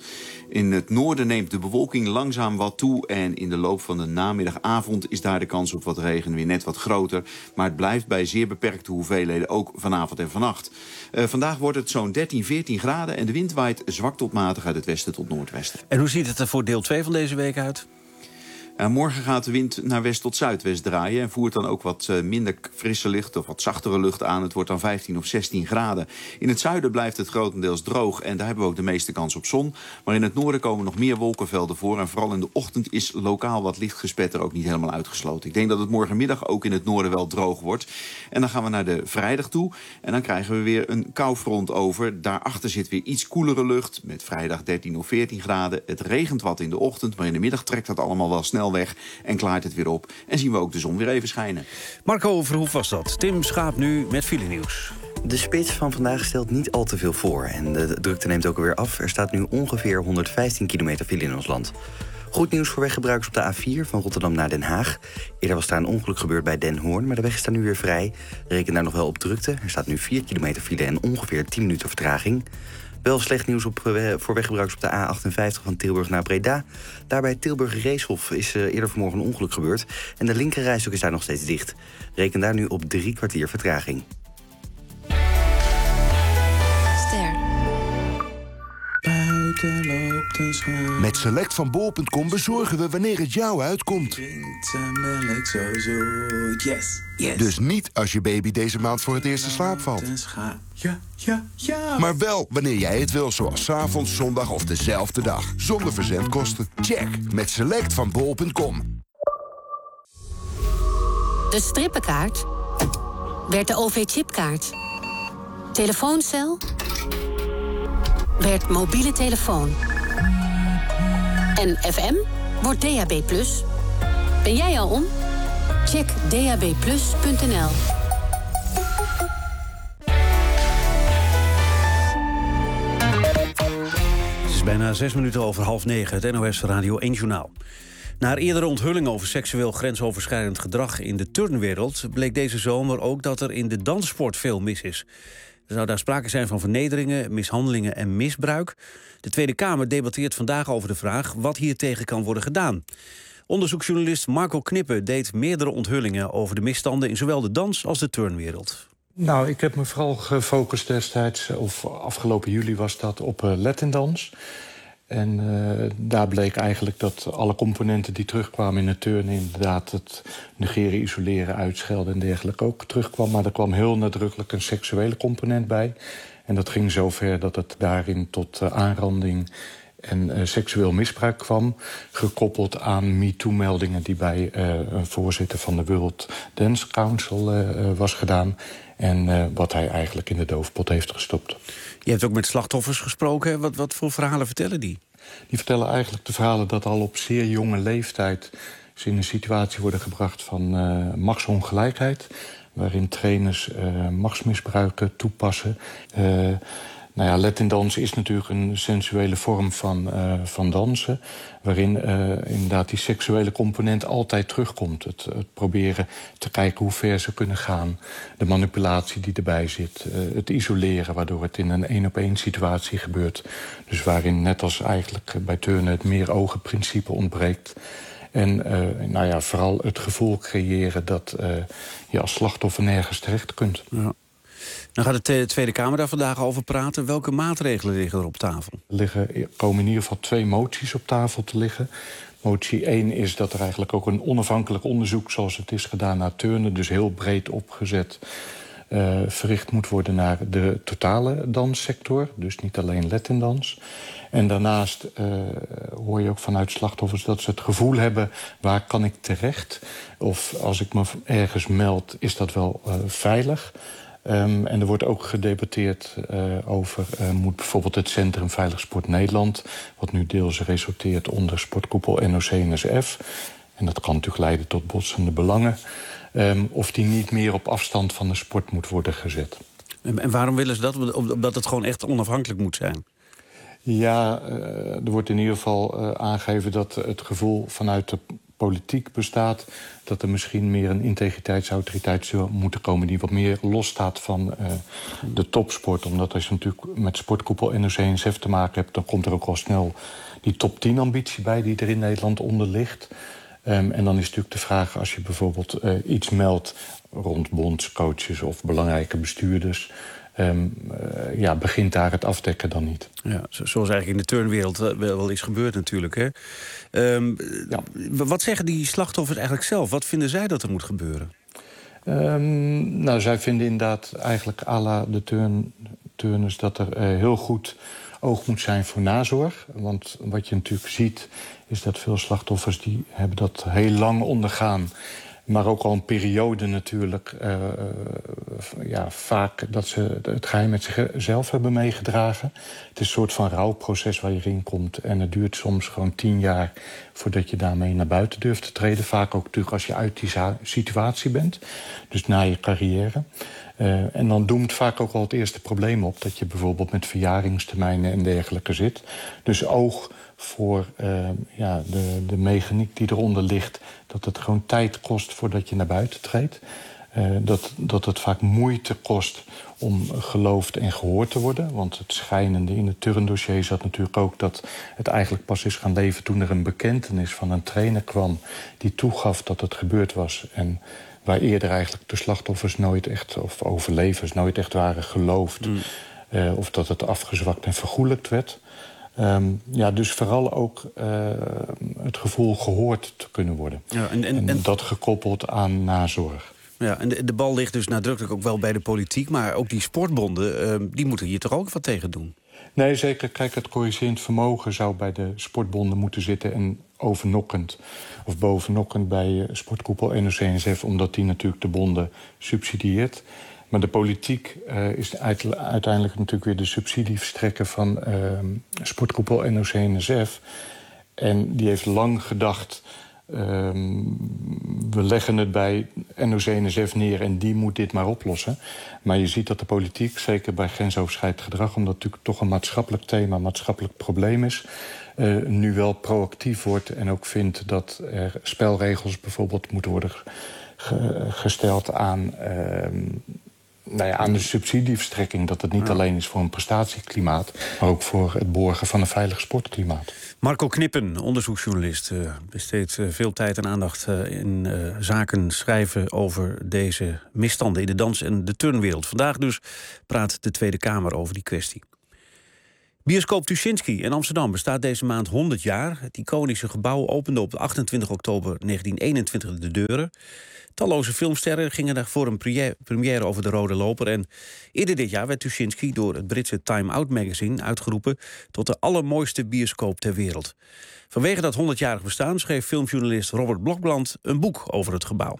In het noorden neemt de bewolking langzaam wat toe. En in de loop van de namiddagavond is daar de kans op wat regen weer net wat groter. Maar het blijft bij zeer beperkte hoeveelheden ook vanavond en vannacht. Uh, vandaag wordt het zo'n dertien, veertien graden. En de wind waait zwak tot matig uit het westen tot noordwesten. En hoe ziet het er voor deel twee van deze week uit? Uh, morgen gaat de wind naar west tot zuidwest draaien... en voert dan ook wat uh, minder frisse lucht of wat zachtere lucht aan. Het wordt dan vijftien of zestien graden. In het zuiden blijft het grotendeels droog en daar hebben we ook de meeste kans op zon. Maar in het noorden komen nog meer wolkenvelden voor... en vooral in de ochtend is lokaal wat licht gespetter ook niet helemaal uitgesloten. Ik denk dat het morgenmiddag ook in het noorden wel droog wordt. En dan gaan we naar de vrijdag toe en dan krijgen we weer een koufront over. Daarachter zit weer iets koelere lucht met vrijdag dertien of veertien graden. Het regent wat in de ochtend, maar in de middag trekt dat allemaal wel snel weg en klaart het weer op. En zien we ook de zon weer even schijnen. Marco Verhoef was dat. Tim Schaap nu met file nieuws. De spits van vandaag stelt niet al te veel voor. En de drukte neemt ook alweer af. Er staat nu ongeveer honderdvijftien kilometer file in ons land. Goed nieuws voor weggebruikers op de A vier van Rotterdam naar Den Haag. Eerder was daar een ongeluk gebeurd bij Den Hoorn, maar de weg is daar nu weer vrij. Reken daar nog wel op drukte. Er staat nu vier kilometer file en ongeveer tien minuten vertraging. Wel slecht nieuws op, voor weggebruikers op de A achtenvijftig van Tilburg naar Breda. Daarbij Tilburg-Reeshof is uh, eerder vanmorgen een ongeluk gebeurd. En de linkerrijstok is daar nog steeds dicht. Reken daar nu op drie kwartier vertraging. Ster. Buiten loopt een schaap. Met Select van bol punt com bezorgen we wanneer het jou uitkomt. Melk zo zoet. Yes, yes. Dus niet als je baby deze maand voor het eerst in slaap valt. Ja, ja, ja. Maar wel wanneer jij het wil, zoals 's avonds, zondag of dezelfde dag. Zonder verzendkosten. Check met Select van bol punt com. De strippenkaart werd de O V-chipkaart. Telefooncel werd mobiele telefoon. En F M wordt D A B plus. Ben jij al om? Check d a b plus punt n l. Het is bijna zes minuten over half negen, het N O S Radio één Journaal. Na eerdere onthullingen over seksueel grensoverschrijdend gedrag in de turnwereld bleek deze zomer ook dat er in de danssport veel mis is. Er zou daar sprake zijn van vernederingen, mishandelingen en misbruik. De Tweede Kamer debatteert vandaag over de vraag wat hier tegen kan worden gedaan. Onderzoeksjournalist Marco Knippen deed meerdere onthullingen over de misstanden in zowel de dans- als de turnwereld. Nou, ik heb me vooral gefocust destijds, of afgelopen juli was dat, op uh, Latin-dans. En uh, daar bleek eigenlijk dat alle componenten die terugkwamen in het turnen, inderdaad het negeren, isoleren, uitschelden en dergelijke ook terugkwam. Maar er kwam heel nadrukkelijk een seksuele component bij. En dat ging zover dat het daarin tot uh, aanranding en uh, seksueel misbruik kwam. Gekoppeld aan MeToo-meldingen die bij uh, een voorzitter van de World Dance Council uh, was gedaan. En uh, wat hij eigenlijk in de doofpot heeft gestopt. Je hebt ook met slachtoffers gesproken. Wat, wat voor verhalen vertellen die? Die vertellen eigenlijk de verhalen dat al op zeer jonge leeftijd ze in een situatie worden gebracht van uh, machtsongelijkheid, waarin trainers uh, machtsmisbruiken toepassen. Uh, nou ja, Latin-dans is natuurlijk een sensuele vorm van, uh, van dansen, waarin uh, inderdaad die seksuele component altijd terugkomt. Het, het proberen te kijken hoe ver ze kunnen gaan, de manipulatie die erbij zit, uh, het isoleren, waardoor het in een één-op-één situatie gebeurt. Dus waarin, net als eigenlijk bij turnen, het meer-ogen-principe ontbreekt. En uh, nou ja, vooral het gevoel creëren dat uh, je als slachtoffer nergens terecht kunt. Ja. Dan gaat de Tweede Kamer daar vandaag over praten. Welke maatregelen liggen er op tafel? Er liggen, komen in ieder geval twee moties op tafel te liggen. Motie één is dat er eigenlijk ook een onafhankelijk onderzoek, zoals het is gedaan naar turnen, dus heel breed opgezet, uh, verricht moet worden naar de totale danssector. Dus niet alleen Latindans. En daarnaast uh, hoor je ook vanuit slachtoffers dat ze het gevoel hebben, waar kan ik terecht? Of als ik me ergens meld, is dat wel uh, veilig? Um, en er wordt ook gedebatteerd uh, over, uh, moet bijvoorbeeld het Centrum Veilig Sport Nederland, wat nu deels resulteert onder sportkoepel N O C N S F, en dat kan natuurlijk leiden tot botsende belangen, um, of die niet meer op afstand van de sport moet worden gezet. En, en waarom willen ze dat? Omdat het gewoon echt onafhankelijk moet zijn? Ja, uh, er wordt in ieder geval uh, aangegeven dat het gevoel vanuit de politiek bestaat, dat er misschien meer een integriteitsautoriteit zou moeten komen die wat meer losstaat van uh, de topsport. Omdat als je natuurlijk met sportkoepel N O C N S F te maken hebt, dan komt er ook al snel die top tien ambitie bij die er in Nederland onder ligt. Um, en dan is natuurlijk de vraag, als je bijvoorbeeld uh, iets meldt rond bondscoaches of belangrijke bestuurders, Um, uh, ja, begint daar het afdekken dan niet. Ja, zoals eigenlijk in de turnwereld wel is gebeurd natuurlijk. Hè? Um, ja. Wat zeggen die slachtoffers eigenlijk zelf? Wat vinden zij dat er moet gebeuren? Um, nou, zij vinden inderdaad eigenlijk à la de turn, turners dat er uh, heel goed oog moet zijn voor nazorg. Want wat je natuurlijk ziet is dat veel slachtoffers die hebben dat heel lang ondergaan. Maar ook al een periode natuurlijk, uh, ja, vaak dat ze het geheim met zichzelf hebben meegedragen. Het is een soort van rouwproces waar je in komt. En het duurt soms gewoon tien jaar voordat je daarmee naar buiten durft te treden. Vaak ook natuurlijk als je uit die situatie bent, dus na je carrière. Uh, en dan doemt vaak ook al het eerste probleem op, dat je bijvoorbeeld met verjaringstermijnen en dergelijke zit. Dus oog voor uh, ja, de, de mechaniek die eronder ligt, dat het gewoon tijd kost voordat je naar buiten treedt. Uh, dat, dat het vaak moeite kost om geloofd en gehoord te worden. Want het schijnende in het turndossier zat natuurlijk ook dat het eigenlijk pas is gaan leven toen er een bekentenis van een trainer kwam die toegaf dat het gebeurd was. En waar eerder eigenlijk de slachtoffers nooit echt, of overlevers nooit echt waren geloofd. Mm. Uh, of dat het afgezwakt en vergoelijkt werd. Um, ja, dus vooral ook uh, het gevoel gehoord te kunnen worden. Ja, en, en, en dat gekoppeld aan nazorg. Ja, en de, de bal ligt dus nadrukkelijk ook wel bij de politiek, maar ook die sportbonden, uh, die moeten hier toch ook wat tegen doen? Nee, zeker. Kijk, het corrigerend vermogen zou bij de sportbonden moeten zitten en overnokkend of bovennokkend bij sportkoepel N O C N S F, omdat die natuurlijk de bonden subsidieert. Maar de politiek uh, is uiteindelijk natuurlijk weer de subsidieverstrekker van uh, sportkoepel N O C N S F. En die heeft lang gedacht, uh, we leggen het bij N O C N S F neer en die moet dit maar oplossen. Maar je ziet dat de politiek, zeker bij grensoverschrijdend gedrag, omdat het natuurlijk toch een maatschappelijk thema, een maatschappelijk probleem is, uh, nu wel proactief wordt en ook vindt dat er spelregels bijvoorbeeld moeten worden ge- gesteld aan Uh, Nou ja, aan de subsidieverstrekking, dat het niet ja. alleen is voor een prestatieklimaat, maar ook voor het borgen van een veilig sportklimaat. Marco Knippen, onderzoeksjournalist, uh, besteedt uh, veel tijd en aandacht uh, in uh, zaken schrijven over deze misstanden in de dans- en de turnwereld. Vandaag dus praat de Tweede Kamer over die kwestie. Bioscoop Tuschinski in Amsterdam bestaat deze maand honderd jaar. Het iconische gebouw opende op achtentwintig oktober negentien eenentwintig de deuren. Talloze filmsterren gingen daar voor een première over de rode loper. En eerder dit jaar werd Tuschinski door het Britse Time Out magazine uitgeroepen tot de allermooiste bioscoop ter wereld. Vanwege dat honderdjarig bestaan schreef filmjournalist Robert Blokland een boek over het gebouw.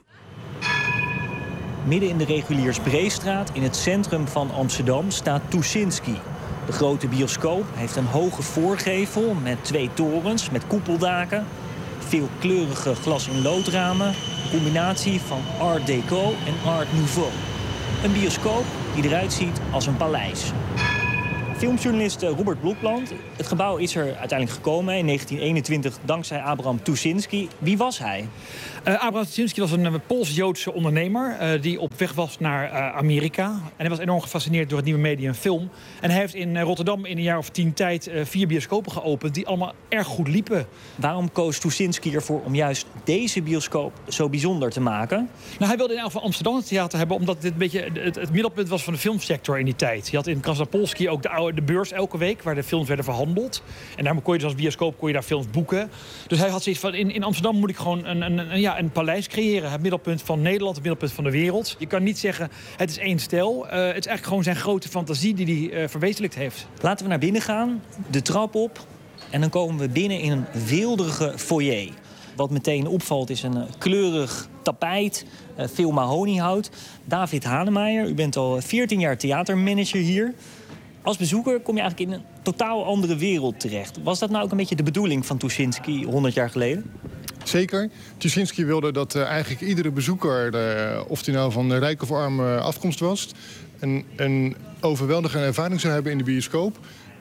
Midden in de Reguliersbreestraat in het centrum van Amsterdam staat Tuschinski. De grote bioscoop heeft een hoge voorgevel met twee torens met koepeldaken, veel kleurige glas-in-loodramen, een combinatie van Art Deco en Art Nouveau. Een bioscoop die eruit ziet als een paleis. Filmjournalist Robert Blokland. Het gebouw is er uiteindelijk gekomen in negentien eenentwintig dankzij Abraham Tuschinski. Wie was hij? Uh, Abraham Tuschinski was een uh, Pools-Joodse ondernemer uh, die op weg was naar uh, Amerika. En hij was enorm gefascineerd door het nieuwe medium film. En hij heeft in uh, Rotterdam in een jaar of tien tijd uh, vier bioscopen geopend die allemaal erg goed liepen. Waarom koos Tuschinski ervoor om juist deze bioscoop zo bijzonder te maken? Nou, hij wilde in elk geval Amsterdam het theater hebben, omdat dit een beetje het, het middelpunt was van de filmsector in die tijd. Je had in Krasnapolski ook de, oude, de beurs elke week waar de films werden verhandeld. En daarom kon je dus als bioscoop kon je daar films boeken. Dus hij had zoiets van, in, in Amsterdam moet ik gewoon een, een, een, ja, een paleis creëren. Het middelpunt van Nederland, het middelpunt van de wereld. Je kan niet zeggen, het is één stijl. Uh, het is eigenlijk gewoon zijn grote fantasie die hij uh, verwezenlijkt heeft. Laten we naar binnen gaan, de trap op. En dan komen we binnen in een weelderige foyer. Wat meteen opvalt is een kleurig tapijt, uh, veel mahoniehout. David Hanemeijer, u bent al veertien jaar theatermanager hier. Als bezoeker kom je eigenlijk in een totaal andere wereld terecht. Was dat nou ook een beetje de bedoeling van Tuschinski honderd jaar geleden? Zeker. Tuschinski wilde dat uh, eigenlijk iedere bezoeker, uh, of die nou van rijk of arme afkomst was, een, een overweldigende ervaring zou hebben in de bioscoop.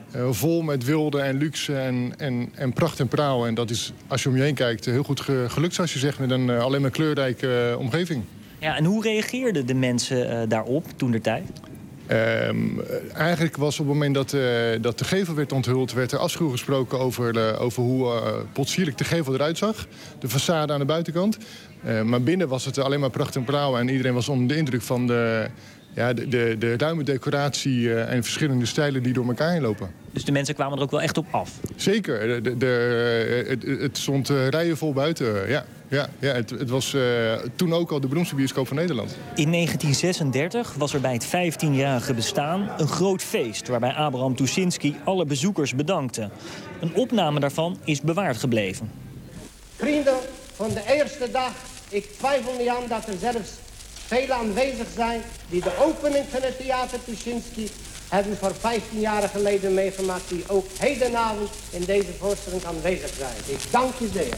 Uh, vol met wilde en luxe en, en, en pracht en praal. En dat is, als je om je heen kijkt, heel goed ge, gelukt, zoals je zegt, met een uh, alleen maar kleurrijke uh, omgeving. Ja, en hoe reageerden de mensen uh, daarop toen der tijd? Um, eigenlijk was op het moment dat, uh, dat de gevel werd onthuld, werd er afschuw gesproken over, uh, over hoe uh, potsierlijk de gevel eruit zag. De façade aan de buitenkant. Uh, maar binnen was het alleen maar pracht en praal. En iedereen was onder de indruk van de, ja, de, de, de ruime decoratie uh, en verschillende stijlen die door elkaar heen lopen. Dus de mensen kwamen er ook wel echt op af? Zeker. De, de, het, het stond uh, rijen vol buiten, ja. Ja, ja het, het was uh, toen ook al de beroemdste bioscoop van Nederland. In negentien zesendertig was er bij het vijftienjarige bestaan een groot feest, waarbij Abraham Tuschinski alle bezoekers bedankte. Een opname daarvan is bewaard gebleven. Vrienden, van de eerste dag, ik twijfel niet aan dat er zelfs velen aanwezig zijn die de opening van het theater Tuschinski hebben voor vijftien jaar geleden meegemaakt, die ook hedenavond in deze voorstelling aanwezig zijn. Ik dank je zeer.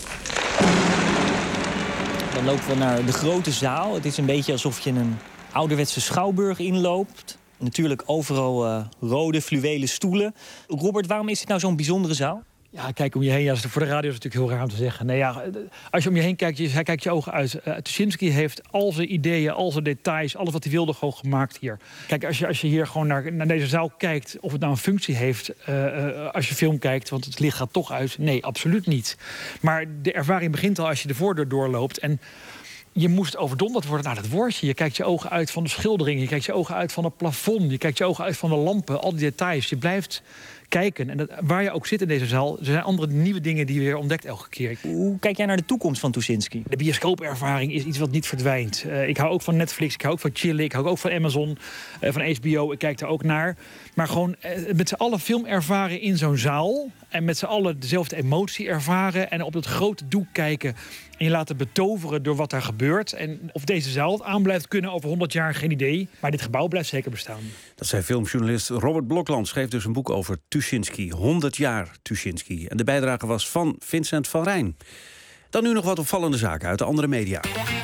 Dan lopen we naar de grote zaal. Het is een beetje alsof je een ouderwetse schouwburg inloopt. Natuurlijk overal uh, rode fluwelen stoelen. Robert, waarom is dit nou zo'n bijzondere zaal? Ja, kijk om je heen. Ja, voor de radio is het natuurlijk heel raar om te zeggen. Nee, ja, als je om je heen kijkt, je, hij kijkt je ogen uit. Uh, Tuschinski heeft al zijn ideeën, al zijn details, alles wat hij wilde gewoon gemaakt hier. Kijk, als je, als je hier gewoon naar, naar deze zaal kijkt, of het nou een functie heeft, uh, uh, als je film kijkt, want het licht gaat toch uit. Nee, absoluut niet. Maar de ervaring begint al als je de voordeur doorloopt. En je moest overdonderd worden naar dat woordje. Je kijkt je ogen uit van de schilderingen, je kijkt je ogen uit van het plafond, je kijkt je ogen uit van de lampen, al die details. Je blijft kijken. En dat, waar je ook zit in deze zaal, er zijn andere nieuwe dingen die je weer ontdekt elke keer. Hoe kijk jij naar de toekomst van Tuschinski? De bioscoopervaring is iets wat niet verdwijnt. Uh, ik hou ook van Netflix, ik hou ook van chillen, ik hou ook van Amazon, uh, van H B O. Ik kijk daar ook naar. Maar gewoon uh, met z'n allen film ervaren in zo'n zaal en met z'n allen dezelfde emotie ervaren en op het grote doek kijken en je laten betoveren door wat daar gebeurt. En of deze zaal het aan blijft kunnen over honderd jaar, geen idee. Maar dit gebouw blijft zeker bestaan. Dat zei filmjournalist Robert Blokland. Schreef dus een boek over Tuschinski. honderd jaar Tuschinski. En de bijdrage was van Vincent van Rijn. Dan nu nog wat opvallende zaken uit de andere media.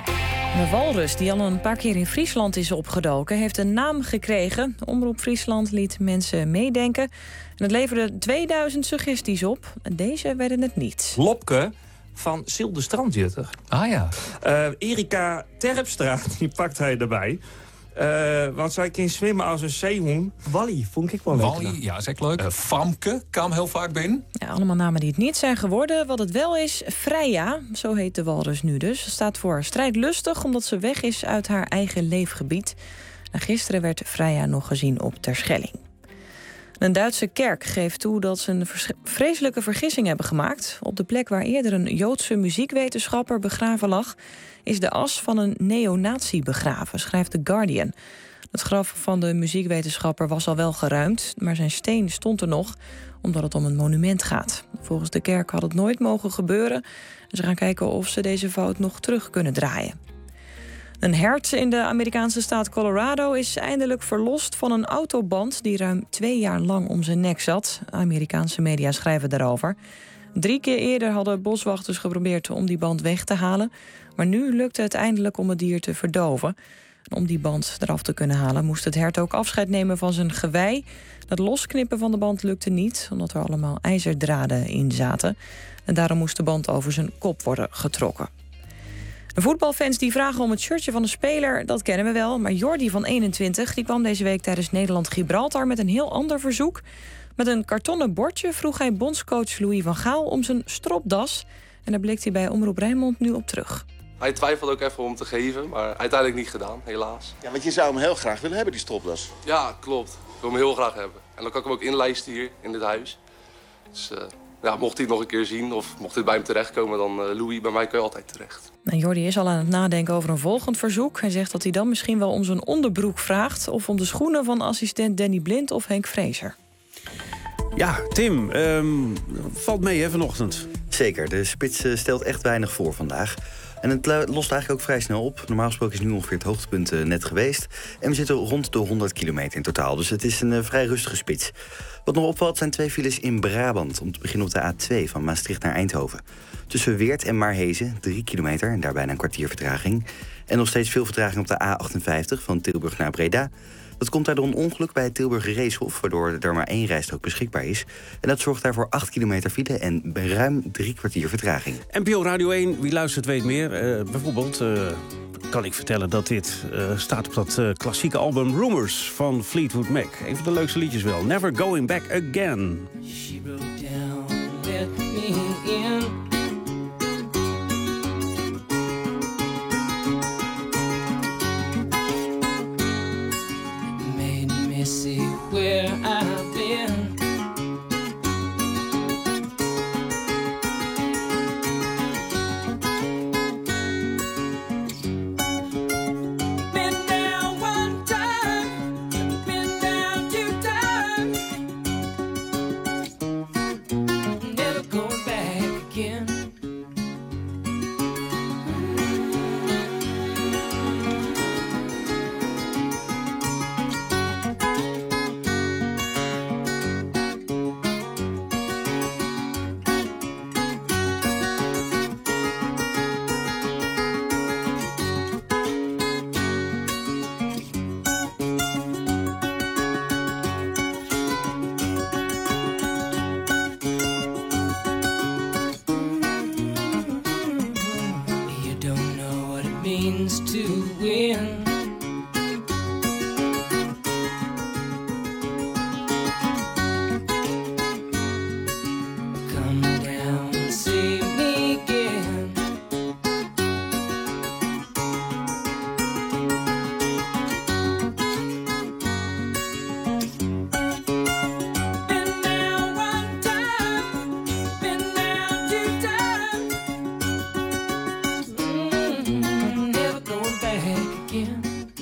De walrus, die al een paar keer in Friesland is opgedoken, heeft een naam gekregen. Omroep Friesland liet mensen meedenken. En het leverde tweeduizend suggesties op. Deze werden het niet. Lopke van Sil de Strandjutter. Ah ja. Uh, Erika Terpstra, die pakt hij erbij. Uh, want zij kan zwemmen als een zeehoen. Wally, vond ik wel leuk. Wally, ja, is echt leuk. Uh, Famke kwam heel vaak binnen. Ja, allemaal namen die het niet zijn geworden. Wat het wel is, Freya, zo heet de walrus nu dus. Ze staat voor strijdlustig, omdat ze weg is uit haar eigen leefgebied. En gisteren werd Freya nog gezien op Terschelling. Een Duitse kerk geeft toe dat ze een vreselijke vergissing hebben gemaakt. Op de plek waar eerder een Joodse muziekwetenschapper begraven lag, is de as van een neonazi begraven, schrijft The Guardian. Het graf van de muziekwetenschapper was al wel geruimd, maar zijn steen stond er nog, omdat het om een monument gaat. Volgens de kerk had het nooit mogen gebeuren. Ze gaan kijken of ze deze fout nog terug kunnen draaien. Een hert in de Amerikaanse staat Colorado is eindelijk verlost van een autoband die ruim twee jaar lang om zijn nek zat. Amerikaanse media schrijven daarover. Drie keer eerder hadden boswachters geprobeerd om die band weg te halen, maar nu lukte het eindelijk om het dier te verdoven. En om die band eraf te kunnen halen moest het hert ook afscheid nemen van zijn gewei. Het losknippen van de band lukte niet, omdat er allemaal ijzerdraden in zaten. En daarom moest de band over zijn kop worden getrokken. De voetbalfans die vragen om het shirtje van de speler, dat kennen we wel. Maar Jordi van eenentwintig die kwam deze week tijdens Nederland-Gibraltar met een heel ander verzoek. Met een kartonnen bordje vroeg hij bondscoach Louis van Gaal om zijn stropdas. En daar blikt hij bij Omroep Rijnmond nu op terug. Hij twijfelde ook even om te geven, maar uiteindelijk niet gedaan, helaas. Ja, want je zou hem heel graag willen hebben, die stropdas. Ja, klopt. Ik wil hem heel graag hebben. En dan kan ik hem ook inlijsten hier, in dit huis. Dus uh, ja, mocht hij het nog een keer zien of mocht dit bij hem terechtkomen, dan uh, Louis, bij mij kun je altijd terecht. Nou, Jordi is al aan het nadenken over een volgend verzoek. Hij zegt dat hij dan misschien wel om zijn onderbroek vraagt, of om de schoenen van assistent Danny Blind of Henk Vrezer. Ja, Tim, um, valt mee hè, vanochtend. Zeker, de spits uh, stelt echt weinig voor vandaag. En het lost eigenlijk ook vrij snel op. Normaal gesproken is nu ongeveer het hoogtepunt uh, net geweest. En we zitten rond de honderd kilometer in totaal. Dus het is een uh, vrij rustige spits. Wat nog opvalt zijn twee files in Brabant. Om te beginnen op de A twee van Maastricht naar Eindhoven. Tussen Weert en Maarhezen, drie kilometer. En daarbij een kwartier vertraging. En nog steeds veel vertraging op de A achtenvijftig van Tilburg naar Breda. Dat komt daardoor een ongeluk bij het Tilburger Racehof, waardoor er maar één rijstrook beschikbaar is. En dat zorgt daarvoor acht kilometer file en ruim drie kwartier vertraging. N P O Radio één, wie luistert weet meer. Uh, bijvoorbeeld uh, kan ik vertellen dat dit uh, staat op dat uh, klassieke album Rumors van Fleetwood Mac. Een van de leukste liedjes wel. Never Going Back Again. She broke down, let me in. Made me see where I've been. Been down one time, been down two times. Never going back again. You don't know what it means to win. Come down and see me again. Been down one time, been down two times. Mm, never going back again.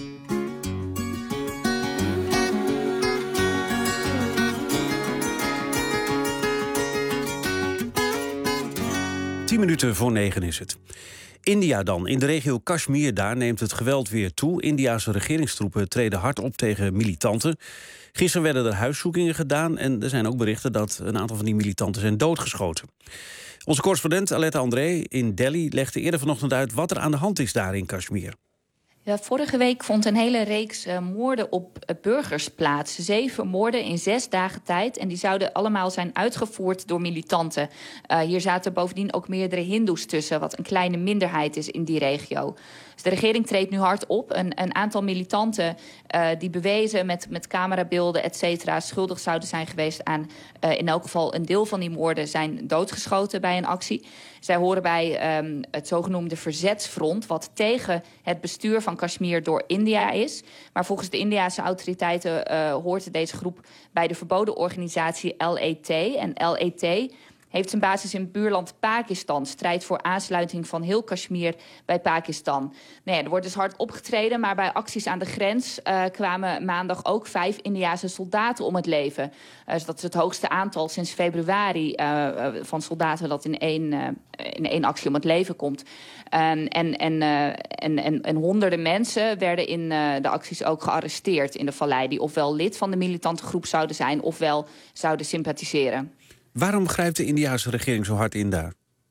Tien minuten voor negen is het. India dan. In de regio Kashmir daar neemt het geweld weer toe. Indiase regeringstroepen treden hard op tegen militanten. Gisteren werden er huiszoekingen gedaan en er zijn ook berichten dat een aantal van die militanten zijn doodgeschoten. Onze correspondent Aletta André in Delhi legde eerder vanochtend uit wat er aan de hand is daar in Kashmir. Ja, vorige week vond een hele reeks uh, moorden op uh, burgers plaats. Zeven moorden in zes dagen tijd. En die zouden allemaal zijn uitgevoerd door militanten. Uh, hier zaten bovendien ook meerdere hindoes tussen, wat een kleine minderheid is in die regio. Dus de regering treedt nu hard op. Een, een aantal militanten uh, die bewezen met, met camerabeelden, et cetera, schuldig zouden zijn geweest aan uh, in elk geval een deel van die moorden zijn doodgeschoten bij een actie. Zij horen bij um, het zogenoemde Verzetsfront, wat tegen het bestuur van Kashmir door India is. Maar volgens de Indiase autoriteiten uh, hoort deze groep bij de verboden organisatie L E T. En L E T heeft zijn basis in buurland Pakistan. Strijdt voor aansluiting van heel Kashmir bij Pakistan. Nou ja, er wordt dus hard opgetreden, maar bij acties aan de grens uh, kwamen maandag ook vijf Indiase soldaten om het leven. Uh, dus dat is het hoogste aantal sinds februari uh, van soldaten dat in één, uh, in één actie om het leven komt. Um, en, en, uh, en, en, en honderden mensen werden in uh, de acties ook gearresteerd in de vallei, die ofwel lid van de militante groep zouden zijn ofwel zouden sympathiseren. Waarom grijpt de Indiase regering zo hard in daar?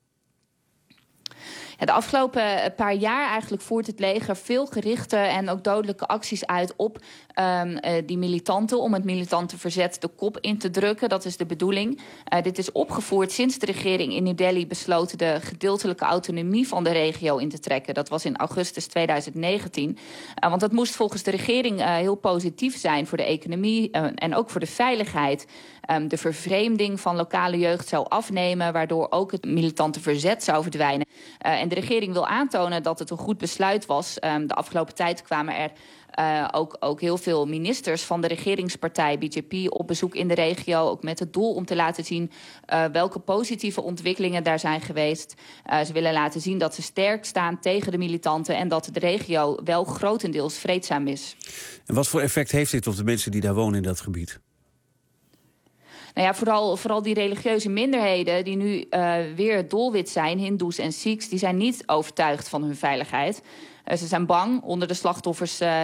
Ja, de afgelopen paar jaar eigenlijk voert het leger veel gerichte en ook dodelijke acties uit op um, uh, die militanten, om het militante verzet de kop in te drukken. Dat is de bedoeling. Uh, dit is opgevoerd sinds de regering in New Delhi besloten de gedeeltelijke autonomie van de regio in te trekken. Dat was in augustus tweeduizend negentien. Uh, want dat moest volgens de regering uh, heel positief zijn voor de economie uh, en ook voor de veiligheid. Um, de vervreemding van lokale jeugd zou afnemen, waardoor ook het militante verzet zou verdwijnen. Uh, en de regering wil aantonen dat het een goed besluit was. Um, de afgelopen tijd kwamen er uh, ook, ook heel veel ministers van de regeringspartij B J P op bezoek in de regio. Ook met het doel om te laten zien uh, welke positieve ontwikkelingen daar zijn geweest. Uh, ze willen laten zien dat ze sterk staan tegen de militanten en dat de regio wel grotendeels vreedzaam is. En wat voor effect heeft dit op de mensen die daar wonen in dat gebied? Nou ja, vooral, vooral die religieuze minderheden die nu uh, weer het doelwit zijn, hindoes en Sikhs, die zijn niet overtuigd van hun veiligheid. Uh, ze zijn bang. Onder de slachtoffers uh,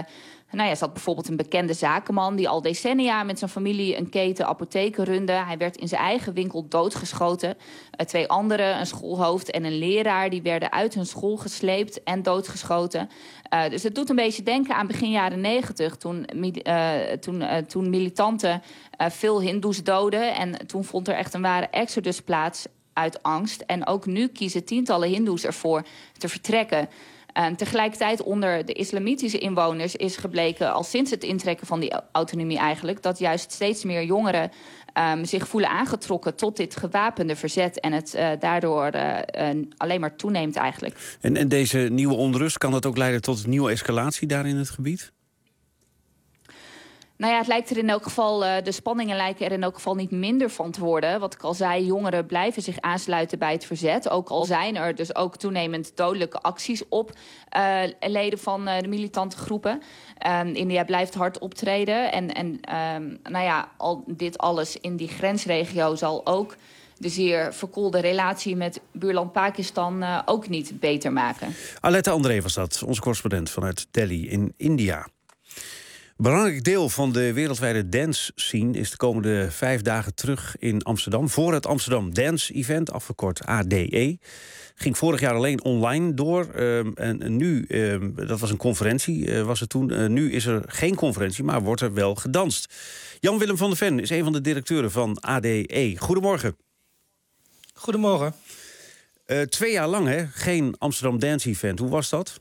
Nou ja, zat bijvoorbeeld een bekende zakenman die al decennia met zijn familie een keten apotheken runde. Hij werd in zijn eigen winkel doodgeschoten. Uh, twee anderen, een schoolhoofd en een leraar, die werden uit hun school gesleept en doodgeschoten. Uh, dus het doet een beetje denken aan begin jaren negentig, toen, uh, toen, uh, toen militanten uh, veel hindoes doden. En toen vond er echt een ware exodus plaats uit angst. En ook nu kiezen tientallen hindoes ervoor te vertrekken. Uh, tegelijkertijd onder de islamitische inwoners is gebleken, al sinds het intrekken van die autonomie eigenlijk, dat juist steeds meer jongeren um, zich voelen aangetrokken tot dit gewapende verzet. En het uh, daardoor uh, uh, alleen maar toeneemt eigenlijk. En, en deze nieuwe onrust, kan dat ook leiden tot een nieuwe escalatie daar in het gebied? Nou ja, het lijkt er in elk geval, uh, de spanningen lijken er in elk geval niet minder van te worden. Wat ik al zei, jongeren blijven zich aansluiten bij het verzet. Ook al zijn er dus ook toenemend dodelijke acties op uh, leden van uh, de militante groepen. Um, India blijft hard optreden. En, en um, nou ja, al dit alles in die grensregio zal ook de zeer verkoelde relatie met buurland Pakistan uh, ook niet beter maken. Aletta André was dat, onze correspondent vanuit Delhi in India. Een belangrijk deel van de wereldwijde dance scene is de komende vijf dagen terug in Amsterdam. Voor het Amsterdam Dance Event, afgekort A D E. Ging vorig jaar alleen online door. Um, en nu, um, dat was een conferentie, uh, was het toen. Uh, nu is er geen conferentie, maar wordt er wel gedanst. Jan-Willem van der Ven is een van de directeuren van A D E. Goedemorgen. Goedemorgen. Uh, twee jaar lang, hè? Geen Amsterdam Dance Event. Hoe was dat?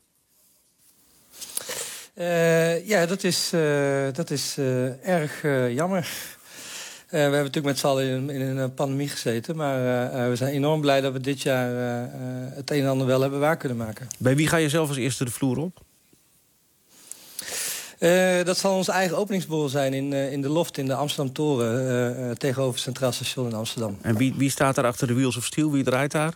Uh, ja, dat is, uh, dat is uh, erg uh, jammer. Uh, we hebben natuurlijk met z'n allen in, in een pandemie gezeten. Maar uh, we zijn enorm blij dat we dit jaar uh, uh, het een en ander wel hebben waar kunnen maken. Bij wie ga je zelf als eerste de vloer op? Uh, dat zal onze eigen openingsborrel zijn in, uh, in de loft in de Amsterdam Toren. Uh, uh, tegenover het Centraal Station in Amsterdam. En wie, wie staat daar achter de Wheels of Steel? Wie draait daar?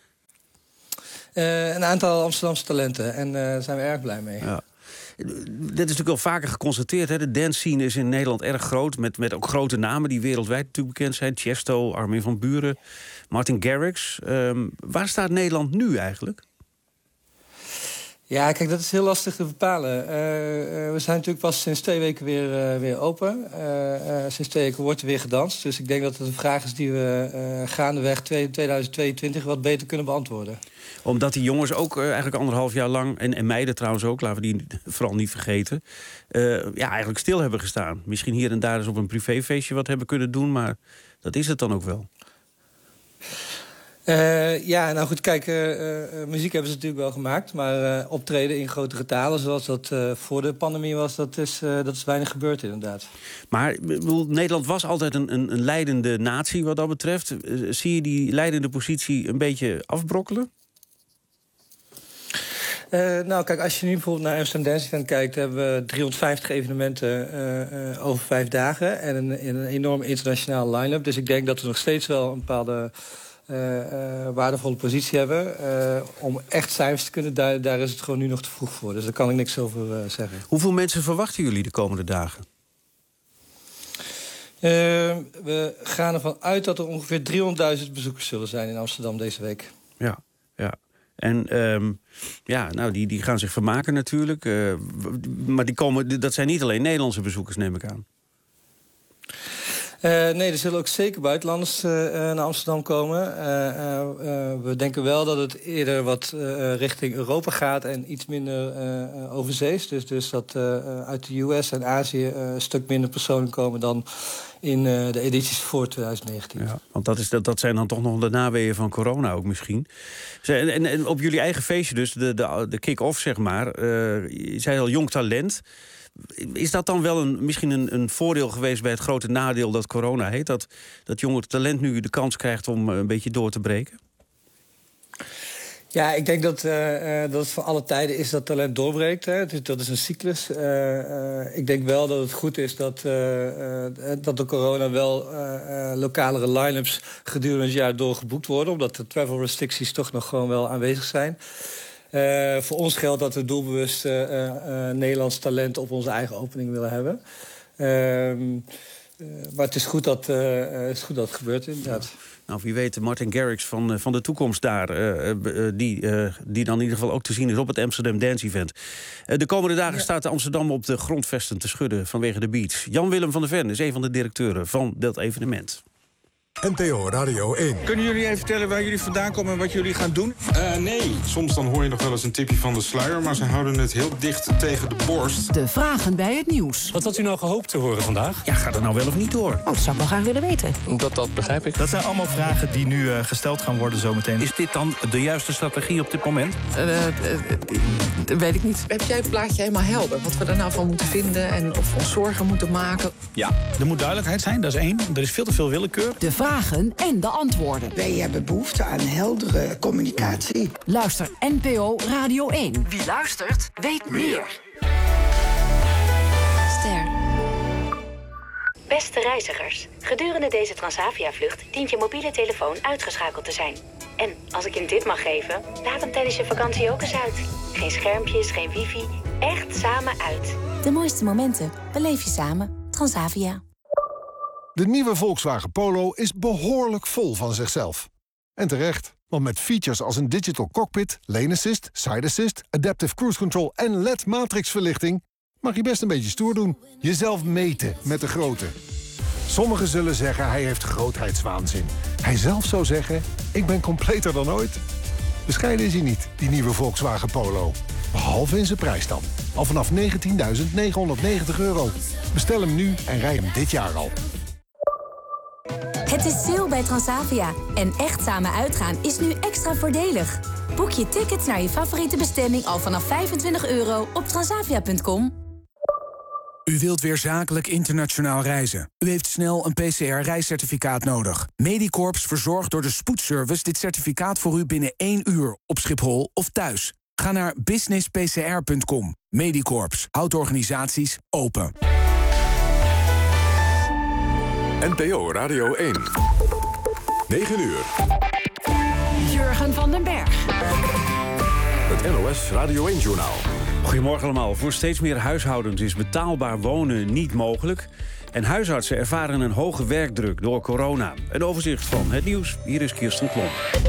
Uh, een aantal Amsterdamse talenten. En uh, daar zijn we erg blij mee. Ja. Dit is natuurlijk wel vaker geconstateerd. Hè? De dance scene is in Nederland erg groot. Met, met ook grote namen die wereldwijd natuurlijk bekend zijn. Tiesto, Armin van Buuren, Martin Garrix. Um, waar staat Nederland nu eigenlijk? Ja, kijk, dat is heel lastig te bepalen. Uh, uh, we zijn natuurlijk pas sinds twee weken weer, uh, weer open. Uh, uh, sinds twee weken wordt er weer gedanst. Dus ik denk dat het een vraag is die we uh, gaandeweg tweeduizend tweeëntwintig wat beter kunnen beantwoorden. Omdat die jongens ook uh, eigenlijk anderhalf jaar lang, en, en meiden trouwens ook, laten we die vooral niet vergeten, uh, ja, eigenlijk stil hebben gestaan. Misschien hier en daar eens op een privéfeestje wat hebben kunnen doen, maar dat is het dan ook wel. Uh, ja, nou goed, kijk, uh, uh, muziek hebben ze natuurlijk wel gemaakt. Maar uh, optreden in grotere talen, zoals dat uh, voor de pandemie was, dat is, uh, dat is weinig gebeurd inderdaad. Maar bedoel, Nederland was altijd een, een, een leidende natie wat dat betreft. Uh, zie je die leidende positie een beetje afbrokkelen? Uh, nou, kijk, als je nu bijvoorbeeld naar Amsterdam Dance Event kijkt, hebben we driehonderdvijftig evenementen uh, uh, over vijf dagen. En een, een enorm internationale line-up. Dus ik denk dat we nog steeds wel een bepaalde Uh, uh, waardevolle positie hebben. Uh, om echt cijfers te kunnen duiden, daar is het gewoon nu nog te vroeg voor. Dus daar kan ik niks over uh, zeggen. Hoeveel mensen verwachten jullie de komende dagen? Uh, we gaan ervan uit dat er ongeveer driehonderdduizend bezoekers zullen zijn in Amsterdam deze week. Ja, ja. En um, ja, nou, die, die gaan zich vermaken natuurlijk. Uh, maar die komen, dat zijn niet alleen Nederlandse bezoekers, neem ik aan. Uh, nee, er zullen ook zeker buitenlanders uh, naar Amsterdam komen. Uh, uh, uh, we denken wel dat het eerder wat uh, richting Europa gaat en iets minder uh, overzees. Dus, dus dat uh, uit de U S en Azië uh, een stuk minder personen komen dan in uh, de edities voor twintig negentien. Ja, want dat, is, dat, dat zijn dan toch nog de naweeën van corona ook misschien. En, en, en op jullie eigen feestje dus, de, de, de kick-off zeg maar. Uh, je zei al jong talent. Is dat dan wel een, misschien een, een voordeel geweest bij het grote nadeel dat corona heet? Dat, dat jonge talent nu de kans krijgt om een beetje door te breken? Ja, ik denk dat, uh, dat het voor alle tijden is dat talent doorbreekt. Hè. Dus dat is een cyclus. Uh, uh, ik denk wel dat het goed is dat, uh, uh, dat door corona wel uh, uh, lokalere line-ups gedurende het jaar doorgeboekt worden. Omdat de travel restricties toch nog gewoon wel aanwezig zijn. Uh, voor ons geldt dat we doelbewust uh, uh, Nederlands talent op onze eigen opening willen hebben. Uh, Uh, maar het is goed dat, uh, is goed dat het gebeurt, inderdaad. Nou, wie weet, Martin Garrix van, uh, van de toekomst daar... Uh, uh, die, uh, die dan in ieder geval ook te zien is op het Amsterdam Dance Event. Uh, de komende dagen ja. staat Amsterdam op de grondvesten te schudden vanwege de beach. Jan-Willem van der Ven is een van de directeuren van dat evenement. N P O Radio één. Kunnen jullie even vertellen waar jullie vandaan komen en wat jullie gaan doen? Uh, nee, soms dan hoor je nog wel eens een tipje van de sluier... maar ze houden het heel dicht tegen de borst. De vragen bij het nieuws. Wat had u nou gehoopt te horen vandaag? Ja, gaat er nou wel of niet door? Oh, dat zou ik wel graag willen weten. Dat, dat begrijp ik. Dat zijn allemaal vragen die nu uh, gesteld gaan worden zometeen. Is dit dan de juiste strategie op dit moment? Uh, uh, uh, weet ik niet. Heb jij het plaatje helemaal helder? Wat we er nou van moeten vinden en of we ons zorgen moeten maken? Ja, er moet duidelijkheid zijn, dat is één. Er is veel te veel willekeur. De vragen en de antwoorden. Wij hebben behoefte aan heldere communicatie. Luister N P O Radio één. Wie luistert, weet meer. Ster. Beste reizigers, gedurende deze Transavia-vlucht dient je mobiele telefoon uitgeschakeld te zijn. En als ik je een tip mag geven, laat hem tijdens je vakantie ook eens uit. Geen schermpjes, geen wifi, echt samen uit. De mooiste momenten beleef je samen. Transavia. De nieuwe Volkswagen Polo is behoorlijk vol van zichzelf. En terecht, want met features als een digital cockpit, lane assist, side assist, adaptive cruise control en L E D matrixverlichting mag je best een beetje stoer doen. Jezelf meten met de grote. Sommigen zullen zeggen hij heeft grootheidswaanzin. Hij zelf zou zeggen, ik ben completer dan ooit. Bescheiden is hij niet, die nieuwe Volkswagen Polo. Behalve in zijn prijs dan. Al vanaf negentienduizend negenhonderdnegentig euro. Bestel hem nu en rij hem dit jaar al. Het is sale bij Transavia. En echt samen uitgaan is nu extra voordelig. Boek je tickets naar je favoriete bestemming al vanaf vijfentwintig euro op transavia punt com. U wilt weer zakelijk internationaal reizen. U heeft snel een P C R-reiscertificaat nodig. Medicorps verzorgt door de spoedservice dit certificaat voor u binnen één uur op Schiphol of thuis. Ga naar business p c r punt com. Medicorps houdt organisaties open. N P O Radio één. negen uur. Jurgen van den Berg. Het N O S Radio één-journaal. Goedemorgen allemaal. Voor steeds meer huishoudens is betaalbaar wonen niet mogelijk. En huisartsen ervaren een hoge werkdruk door corona. Een overzicht van het nieuws. Hier is Kirsten Klomp.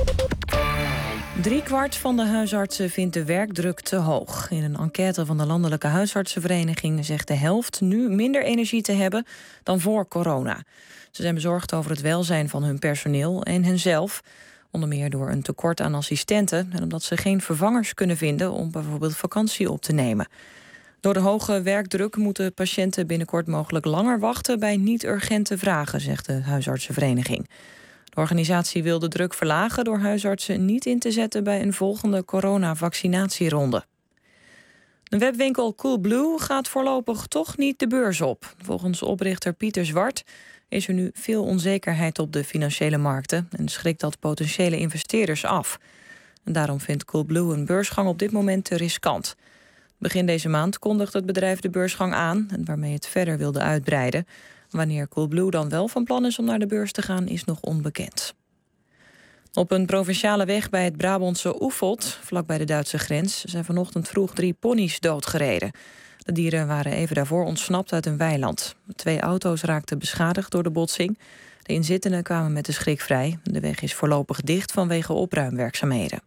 Driekwart van de huisartsen vindt de werkdruk te hoog. In een enquête van de Landelijke Huisartsenvereniging zegt de helft nu minder energie te hebben dan voor corona. Ze zijn bezorgd over het welzijn van hun personeel en henzelf. Onder meer door een tekort aan assistenten en omdat ze geen vervangers kunnen vinden om bijvoorbeeld vakantie op te nemen. Door de hoge werkdruk moeten patiënten binnenkort mogelijk langer wachten bij niet-urgente vragen, zegt de huisartsenvereniging. De organisatie wil de druk verlagen door huisartsen niet in te zetten bij een volgende coronavaccinatieronde. De webwinkel Coolblue gaat voorlopig toch niet de beurs op. Volgens oprichter Pieter Zwart is er nu veel onzekerheid op de financiële markten en schrikt dat potentiële investeerders af. En daarom vindt Coolblue een beursgang op dit moment te riskant. Begin deze maand kondigt het bedrijf de beursgang aan, waarmee het verder wilde uitbreiden. Wanneer Coolblue dan wel van plan is om naar de beurs te gaan, is nog onbekend. Op een provinciale weg bij het Brabantse Oefeld, vlakbij de Duitse grens, zijn vanochtend vroeg drie ponies doodgereden. De dieren waren even daarvoor ontsnapt uit een weiland. Twee auto's raakten beschadigd door de botsing. De inzittenden kwamen met de schrik vrij. De weg is voorlopig dicht vanwege opruimwerkzaamheden.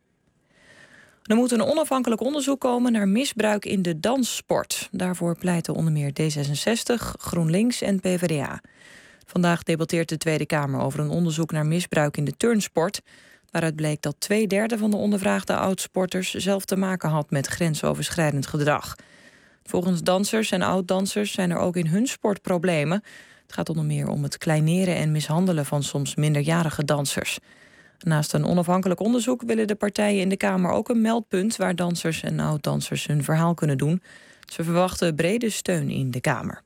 Er moet een onafhankelijk onderzoek komen naar misbruik in de danssport. Daarvoor pleiten onder meer D zesenzestig, GroenLinks en P v d A. Vandaag debatteert de Tweede Kamer over een onderzoek naar misbruik in de turnsport. Waaruit bleek dat twee derde van de ondervraagde oud-sporters zelf te maken had met grensoverschrijdend gedrag. Volgens dansers en oud-dansers zijn er ook in hun sport problemen. Het gaat onder meer om het kleineren en mishandelen van soms minderjarige dansers. Naast een onafhankelijk onderzoek willen de partijen in de Kamer ook een meldpunt waar dansers en oud-dansers hun verhaal kunnen doen. Ze verwachten brede steun in de Kamer.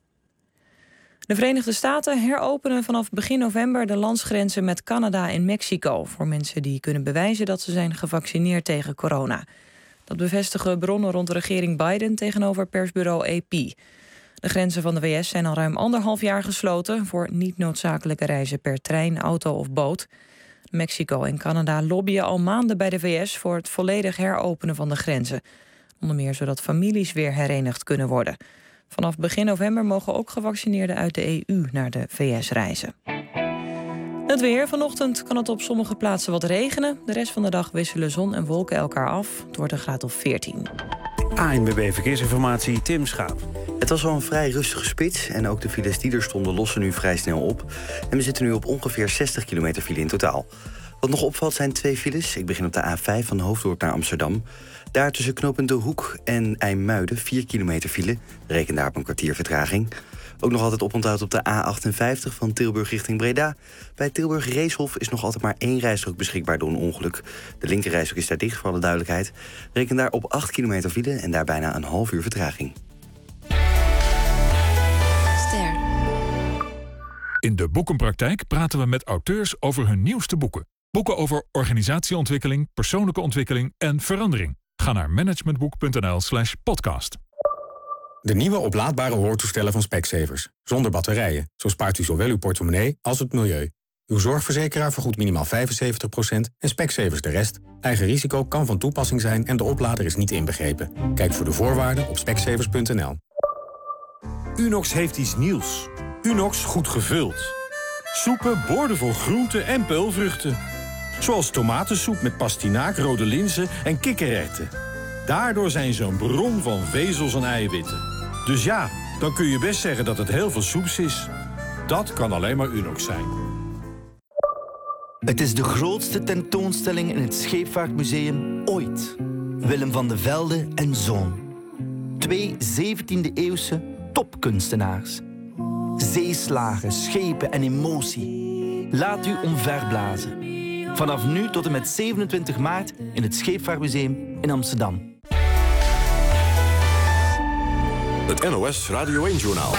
De Verenigde Staten heropenen vanaf begin november de landsgrenzen met Canada en Mexico voor mensen die kunnen bewijzen dat ze zijn gevaccineerd tegen corona. Dat bevestigen bronnen rond de regering Biden tegenover persbureau A P. De grenzen van de V S zijn al ruim anderhalf jaar gesloten voor niet noodzakelijke reizen per trein, auto of boot. Mexico en Canada lobbyen al maanden bij de V S voor het volledig heropenen van de grenzen. Onder meer zodat families weer herenigd kunnen worden. Vanaf begin november mogen ook gevaccineerden uit de E U naar de V S reizen. Het weer. Vanochtend kan het op sommige plaatsen wat regenen. De rest van de dag wisselen zon en wolken elkaar af. Het wordt een graad of veertien. A N W B Verkeersinformatie, Tim Schaap. Het was al een vrij rustige spits en ook de files die er stonden lossen nu vrij snel op. En we zitten nu op ongeveer zestig kilometer file in totaal. Wat nog opvalt zijn twee files. Ik begin op de A vijf van Hoofddorp naar Amsterdam. Daar tussen knooppunt De Hoek en IJmuiden vier kilometer file. Reken daar op een kwartier vertraging. Ook nog altijd oponthoud op de A achtenvijftig van Tilburg richting Breda. Bij Tilburg-Reeshof is nog altijd maar één rijstrook beschikbaar door een ongeluk. De linkerrijstrook is daar dicht, voor alle duidelijkheid. Reken daar op acht kilometer file en daar bijna een half uur vertraging. Ster. In de Boekenpraktijk praten we met auteurs over hun nieuwste boeken. Boeken over organisatieontwikkeling, persoonlijke ontwikkeling en verandering. Ga naar managementboek.nl slash podcast. De nieuwe oplaadbare hoortoestellen van Specsavers. Zonder batterijen. Zo spaart u zowel uw portemonnee als het milieu. Uw zorgverzekeraar vergoedt minimaal vijfenzeventig procent en Specsavers de rest. Eigen risico kan van toepassing zijn en de oplader is niet inbegrepen. Kijk voor de voorwaarden op specsavers punt n l. Unox heeft iets nieuws. Unox goed gevuld. Soepen boordevol groenten en peulvruchten. Zoals tomatensoep met pastinaak, rode linzen en kikkererwten. Daardoor zijn ze een bron van vezels en eiwitten. Dus ja, dan kun je best zeggen dat het heel veel soeps is. Dat kan alleen maar Unox zijn. Het is de grootste tentoonstelling in het Scheepvaartmuseum ooit. Willem van de Velde en Zoon. Twee zeventiende-eeuwse topkunstenaars. Zeeslagen, schepen en emotie. Laat u omverblazen. Vanaf nu tot en met zevenentwintig maart in het Scheepvaartmuseum in Amsterdam. Het N O S Radio één-journaal.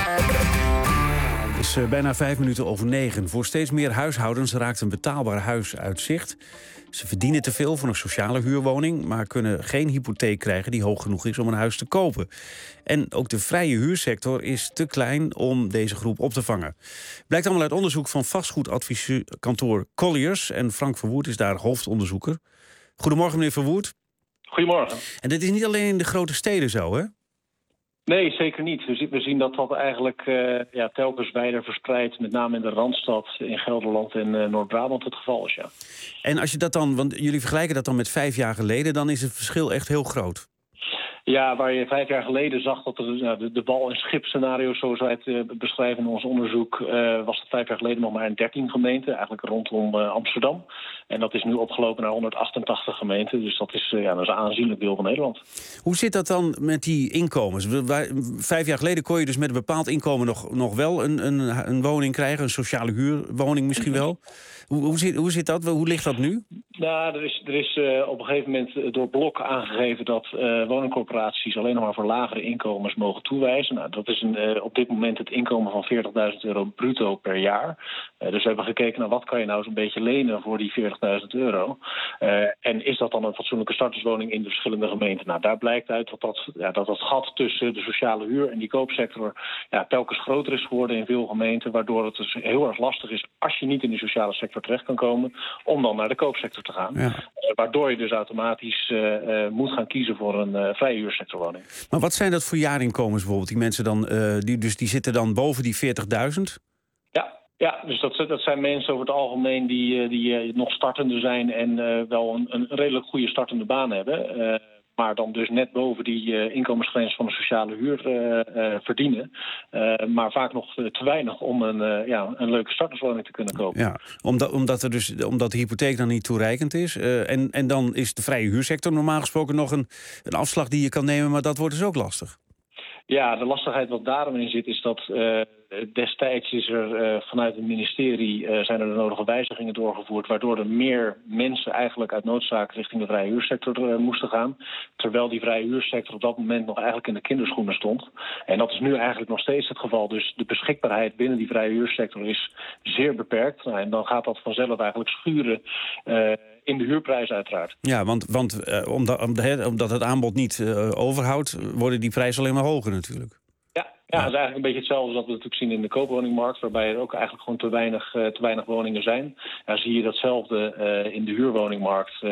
Het is uh, bijna vijf minuten over negen. Voor steeds meer huishoudens raakt een betaalbaar huis uit zicht. Ze verdienen te veel voor een sociale huurwoning, maar kunnen geen hypotheek krijgen die hoog genoeg is om een huis te kopen. En ook de vrije huursector is te klein om deze groep op te vangen. Blijkt allemaal uit onderzoek van vastgoedadvieskantoor Colliers. En Frank Verwoerd is daar hoofdonderzoeker. Goedemorgen, meneer Verwoerd. Goedemorgen. En dit is niet alleen in de grote steden zo, hè? Nee, zeker niet. We zien, we zien dat dat eigenlijk uh, ja, telkens wijder verspreid, met name in de Randstad, in Gelderland en uh, Noord-Brabant het geval is, ja. En als je dat dan, want jullie vergelijken dat dan met vijf jaar geleden, dan is het verschil echt heel groot. Ja, waar je vijf jaar geleden zag dat er nou, de, de bal- en schipscenario, zoals wij het uh, beschrijven in ons onderzoek, uh, was dat vijf jaar geleden nog maar in dertien gemeenten, eigenlijk rondom uh, Amsterdam. En dat is nu opgelopen naar honderdachtentachtig gemeenten, dus dat is, uh, ja, dat is een aanzienlijk deel van Nederland. Hoe zit dat dan met die inkomens? Vijf jaar geleden kon je dus met een bepaald inkomen nog, nog wel een, een, een woning krijgen, een sociale huurwoning misschien wel. Hoe, hoe, zit, hoe zit dat? Hoe ligt dat nu? Nou, er is, er is uh, op een gegeven moment door Blok aangegeven dat uh, woningcorporaties alleen nog maar voor lagere inkomens mogen toewijzen. Nou, dat is een, uh, op dit moment het inkomen van veertigduizend euro bruto per jaar. Uh, dus we hebben gekeken naar wat kan je nou zo'n beetje lenen voor die veertigduizend euro. Uh, en is dat dan een fatsoenlijke starterswoning in de verschillende gemeenten? Nou, daar blijkt uit dat dat, ja, dat dat gat tussen de sociale huur en die koopsector ja, telkens groter is geworden in veel gemeenten, waardoor het dus heel erg lastig is, als je niet in die sociale sector terecht kan komen, om dan naar de koopsector te gaan. Ja. Uh, waardoor je dus automatisch uh, uh, moet gaan kiezen voor een uh, vrije huursectorwoning. Maar wat zijn dat voor jaarinkomens bijvoorbeeld? Die mensen dan, uh, die, dus die zitten dan boven die veertigduizend? Ja. Ja, dus dat, dat zijn mensen over het algemeen die, die nog startende zijn en uh, wel een, een redelijk goede startende baan hebben. Uh, maar dan dus net boven die uh, inkomensgrens van de sociale huur uh, uh, verdienen. Uh, maar vaak nog te weinig om een, uh, ja, een leuke starterswoning te kunnen kopen. Ja, omdat, omdat, er dus, omdat de hypotheek dan niet toereikend is. Uh, en, en dan is de vrije huursector normaal gesproken nog een, een afslag die je kan nemen, maar dat wordt dus ook lastig. Ja, de lastigheid wat daarom in zit is dat uh, destijds is er uh, vanuit het ministerie uh, zijn er de nodige wijzigingen doorgevoerd, waardoor er meer mensen eigenlijk uit noodzaak richting de vrije huursector uh, moesten gaan. Terwijl die vrije huursector op dat moment nog eigenlijk in de kinderschoenen stond. En dat is nu eigenlijk nog steeds het geval. Dus de beschikbaarheid binnen die vrije huursector is zeer beperkt. Nou, en dan gaat dat vanzelf eigenlijk schuren Uh, in de huurprijs uiteraard. Ja, want, want uh, omdat, omdat het aanbod niet uh, overhoudt, worden die prijzen alleen maar hoger natuurlijk. Ja, ja, ja, dat is eigenlijk een beetje hetzelfde als wat we natuurlijk zien in de koopwoningmarkt, waarbij er ook eigenlijk gewoon te weinig, uh, te weinig woningen zijn. Ja, zie je datzelfde uh, in de huurwoningmarkt. Uh,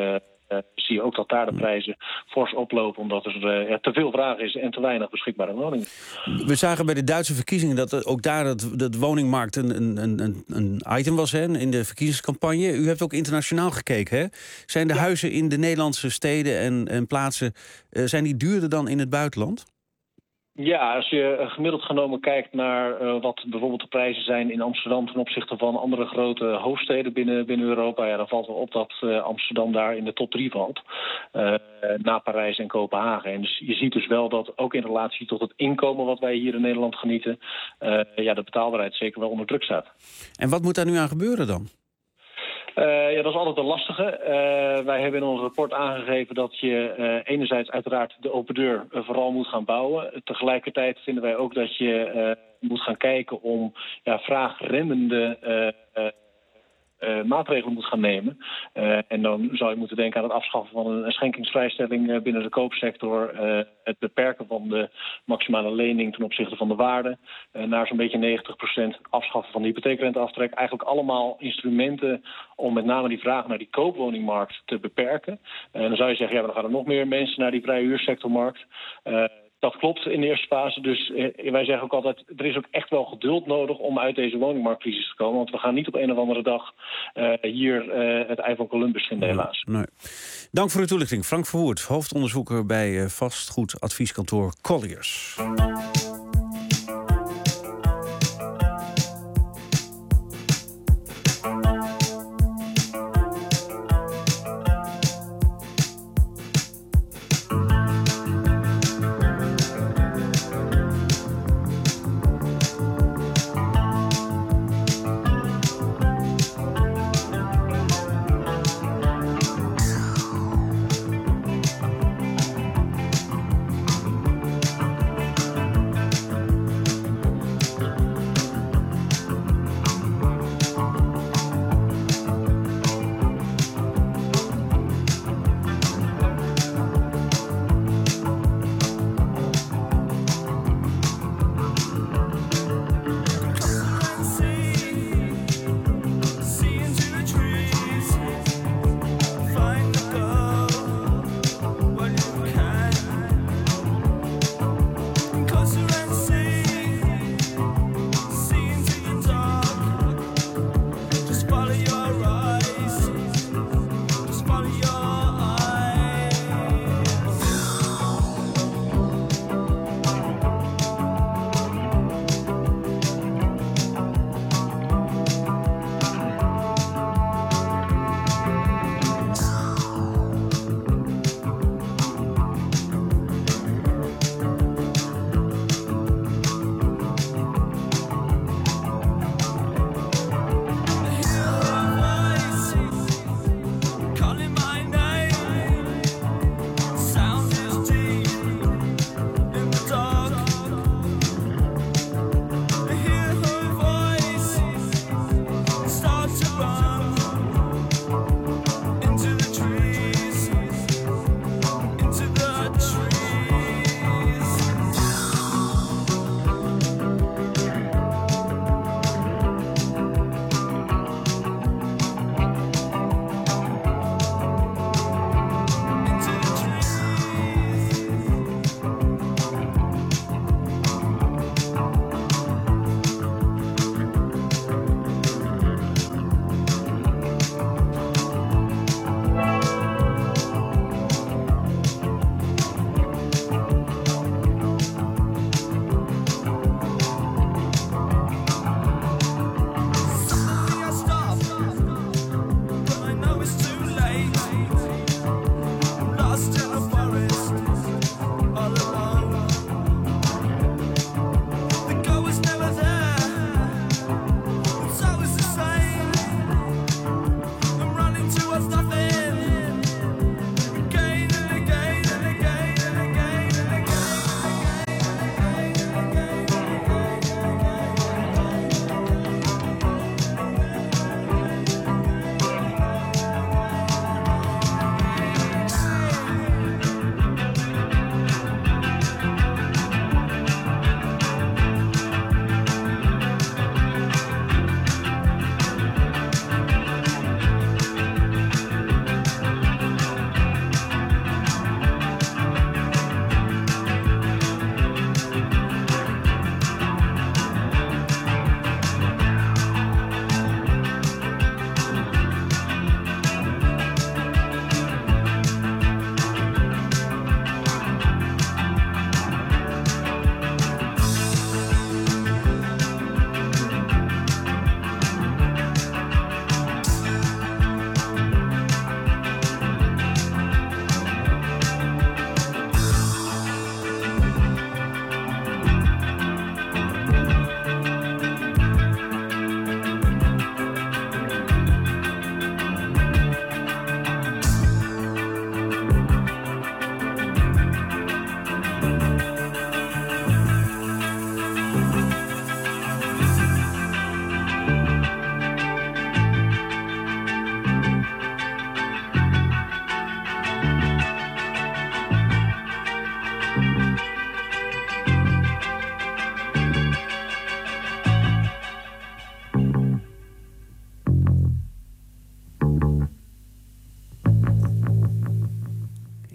uh, zie je ook dat daar de prijzen fors oplopen, omdat er uh, ja, te veel vraag is en te weinig beschikbare woningen. We zagen bij de Duitse verkiezingen dat er ook daar het, dat woningmarkt een, een, een, een item was, hè, in de verkiezingscampagne. U hebt ook internationaal gekeken, hè? Zijn de ja. huizen in de Nederlandse steden en, en plaatsen, uh, zijn die duurder dan in het buitenland? Ja, als je gemiddeld genomen kijkt naar uh, wat bijvoorbeeld de prijzen zijn in Amsterdam ten opzichte van andere grote hoofdsteden binnen, binnen Europa, ja, dan valt wel op dat uh, Amsterdam daar in de top drie valt. Uh, na Parijs en Kopenhagen. En dus je ziet dus wel dat ook in relatie tot het inkomen wat wij hier in Nederland genieten, uh, ja, de betaalbaarheid zeker wel onder druk staat. En wat moet daar nu aan gebeuren dan? Uh, ja, dat is altijd een lastige. Uh, wij hebben in ons rapport aangegeven dat je uh, enerzijds uiteraard de open deur uh, vooral moet gaan bouwen. Tegelijkertijd vinden wij ook dat je uh, moet gaan kijken om ja, vraagremmende uh, uh, Uh, maatregelen moet gaan nemen. Uh, en dan zou je moeten denken aan het afschaffen van een schenkingsvrijstelling uh, binnen de koopsector, uh, het beperken van de maximale lening ten opzichte van de waarde, uh, naar zo'n beetje negentig procent afschaffen van de hypotheekrenteaftrek. Eigenlijk allemaal instrumenten om met name die vraag naar die koopwoningmarkt te beperken. En uh, dan zou je zeggen, ja, dan gaan er nog meer mensen naar die vrije huursectormarkt. Uh, Dat klopt in de eerste fase. Dus eh, wij zeggen ook altijd, er is ook echt wel geduld nodig om uit deze woningmarktcrisis te komen. Want we gaan niet op een of andere dag uh, hier uh, het ei van Columbus vinden, helaas. Nee. Dank voor uw toelichting. Frank Verwoerd, hoofdonderzoeker bij uh, vastgoedadvieskantoor Colliers.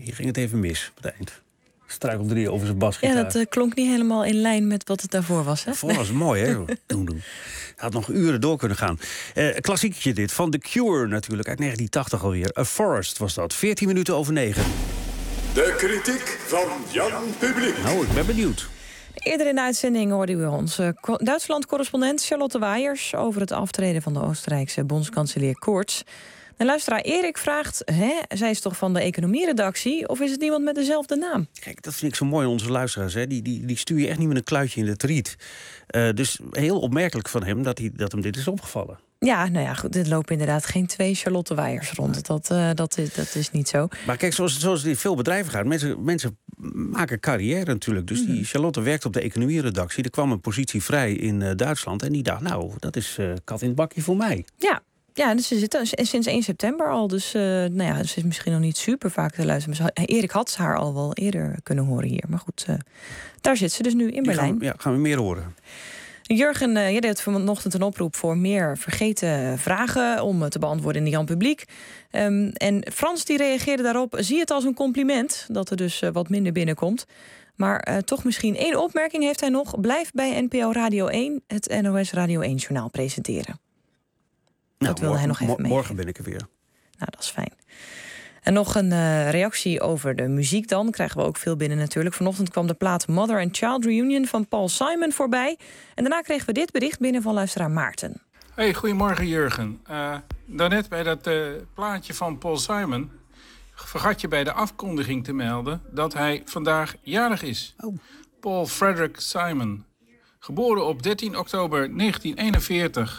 hier ging het even mis op het eind. Struikelde hij over zijn basgitaar. Ja, dat uh, klonk niet helemaal in lijn met wat het daarvoor was. Hè? Daarvoor was het mooi, hè? doen, doen. Had nog uren door kunnen gaan. Uh, klassiekje dit, van The Cure natuurlijk, uit negentien tachtig alweer. A Forest was dat, veertien minuten over negen. De kritiek van Jan Publiek. Nou, ik ben benieuwd. Eerder in de uitzending hoorden we onze Duitsland-correspondent Charlotte Waiers over het aftreden van de Oostenrijkse bondskanselier Kurz. De luisteraar Erik vraagt, hè, zij is toch van de economieredactie, of is het iemand met dezelfde naam? Kijk, dat vind ik zo mooi aan onze luisteraars. Hè. Die, die, die stuur je echt niet met een kluitje in de triet. Uh, dus heel opmerkelijk van hem dat, hij, dat hem dit is opgevallen. Ja, nou ja, goed, er lopen inderdaad geen twee Charlotte Waiers rond. Dat, uh, dat, is, dat is niet zo. Maar kijk, zoals, zoals het in veel bedrijven gaat, mensen, mensen maken carrière natuurlijk. Dus die Charlotte werkt op de economieredactie. Er kwam een positie vrij in uh, Duitsland. En die dacht, nou, dat is uh, kat in het bakje voor mij. Ja. Ja, dus ze zit sinds één september al. Dus uh, nou ja, ze is misschien nog niet super vaak te luisteren. Maar Erik had ze haar al wel eerder kunnen horen hier. Maar goed, uh, daar zit ze dus nu in Berlijn. Gaan we, ja, gaan we meer horen. Jurgen, uh, jij deed vanochtend een oproep voor meer vergeten vragen om te beantwoorden in de Jan Publiek. Um, en Frans die reageerde daarop, zie het als een compliment dat er dus uh, wat minder binnenkomt. Maar uh, toch misschien één opmerking heeft hij nog. Blijf bij N P O Radio één het N O S Radio één-journaal presenteren. Nou, dat wilde morgen, hij nog even mee. Morgen ben ik er weer. Nou, dat is fijn. En nog een uh, reactie over de muziek dan. Krijgen we ook veel binnen natuurlijk. Vanochtend kwam de plaat Mother and Child Reunion van Paul Simon voorbij. En daarna kregen we dit bericht binnen van luisteraar Maarten. Hey, goedemorgen Jurgen. Uh, daarnet bij dat uh, plaatje van Paul Simon vergat je bij de afkondiging te melden dat hij vandaag jarig is. Oh. Paul Frederick Simon. Geboren op dertien oktober negentien eenenveertig.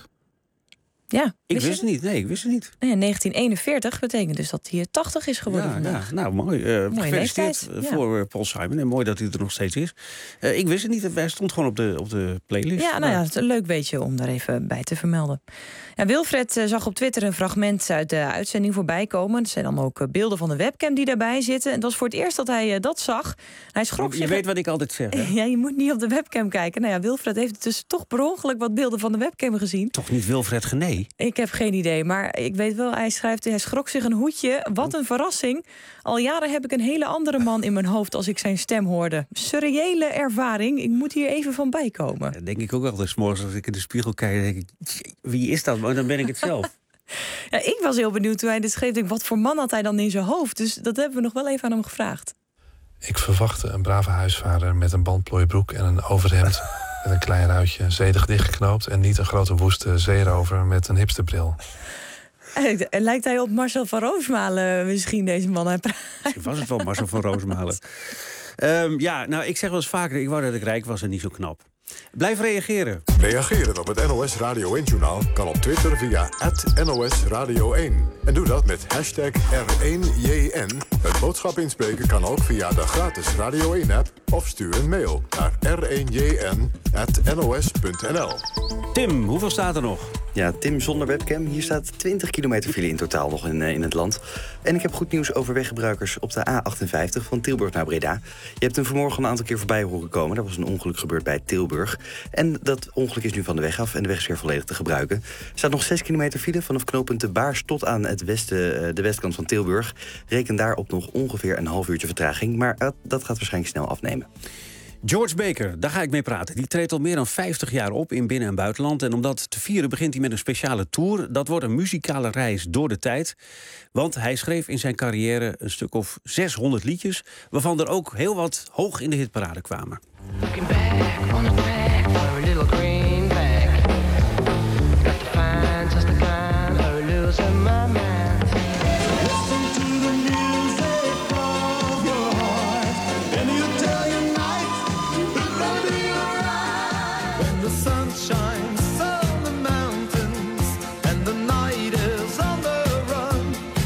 Ja, ik wist het niet. Nee, ik wist het niet. Nee, negentien eenenveertig betekent dus dat hij tachtig is geworden ja, vandaag. Ja, nou, mooi. Uh, Mooie gefeliciteerd leeftijd, voor ja. Paul Simon. En mooi dat hij er nog steeds is. Uh, ik wist het niet. Hij stond gewoon op de, op de playlist. Ja, nou ja, het is een leuk beetje om daar even bij te vermelden. Ja, Wilfred uh, zag op Twitter een fragment uit de uitzending voorbij komen. Er zijn dan ook uh, beelden van de webcam die daarbij zitten. En dat was voor het eerst dat hij uh, dat zag. Hij schrok je zich... weet wat ik altijd zeg, hè? Ja, je moet niet op de webcam kijken. Nou ja, Wilfred heeft dus toch per ongeluk wat beelden van de webcam gezien. Toch niet Wilfred Genee? Ik heb geen idee, maar ik weet wel, hij schrijft, hij schrok zich een hoedje. Wat een verrassing. Al jaren heb ik een hele andere man in mijn hoofd als ik zijn stem hoorde. Surreële ervaring, ik moet hier even van bijkomen. Dat denk ik ook altijd 's morgens als ik in de spiegel kijk. Denk ik, wie is dat? Maar dan ben ik het zelf. Ja, ik was heel benieuwd toen hij dit schreef. Denk, wat voor man had hij dan in zijn hoofd? Dus dat hebben we nog wel even aan hem gevraagd. Ik verwachtte een brave huisvader met een bandplooibroek en een overhemd met een klein ruitje, zedig dichtgeknoopt en niet een grote woeste zeerover met een hipsterbril. Lijkt hij op Marcel van Roosmalen misschien, deze man? Hij Misschien was het wel Marcel van Roosmalen. Um, ja, nou, ik zeg wel eens vaker, ik wou dat ik rijk was en niet zo knap. Blijf reageren. Reageren op het N O S Radio één-journaal kan op Twitter via at N O S Radio één. En doe dat met hashtag R één J N. Een boodschap inspreken kan ook via de gratis Radio één-app... of stuur een mail naar r één j n at n o s punt n l. Tim, hoeveel staat er nog? Ja, Tim zonder webcam. Hier staat twintig kilometer file in totaal nog in, uh, in het land. En ik heb goed nieuws over weggebruikers op de A achtenvijftig van Tilburg naar Breda. Je hebt hem vanmorgen een aantal keer voorbij horen komen. Er was een ongeluk gebeurd bij Tilburg. En dat ongeluk is nu van de weg af en de weg is weer volledig te gebruiken. Er staat nog zes kilometer file vanaf knooppunt de Baars tot aan het westen, uh, de westkant van Tilburg. Reken daarop nog ongeveer een half uurtje vertraging. Maar uh, dat gaat waarschijnlijk snel afnemen. George Baker, daar ga ik mee praten. Die treedt al meer dan vijftig jaar op in binnen- en buitenland. En om dat te vieren begint hij met een speciale tour. Dat wordt een muzikale reis door de tijd. Want hij schreef in zijn carrière een stuk of zeshonderd liedjes... waarvan er ook heel wat hoog in de hitparade kwamen. Looking back on the track for a little greenback. Got to find just the kind of losing my mind. Listen to the music from your heart. And you tell your night it's gonna be alright. When the sun shines on the mountains and the night is on the run.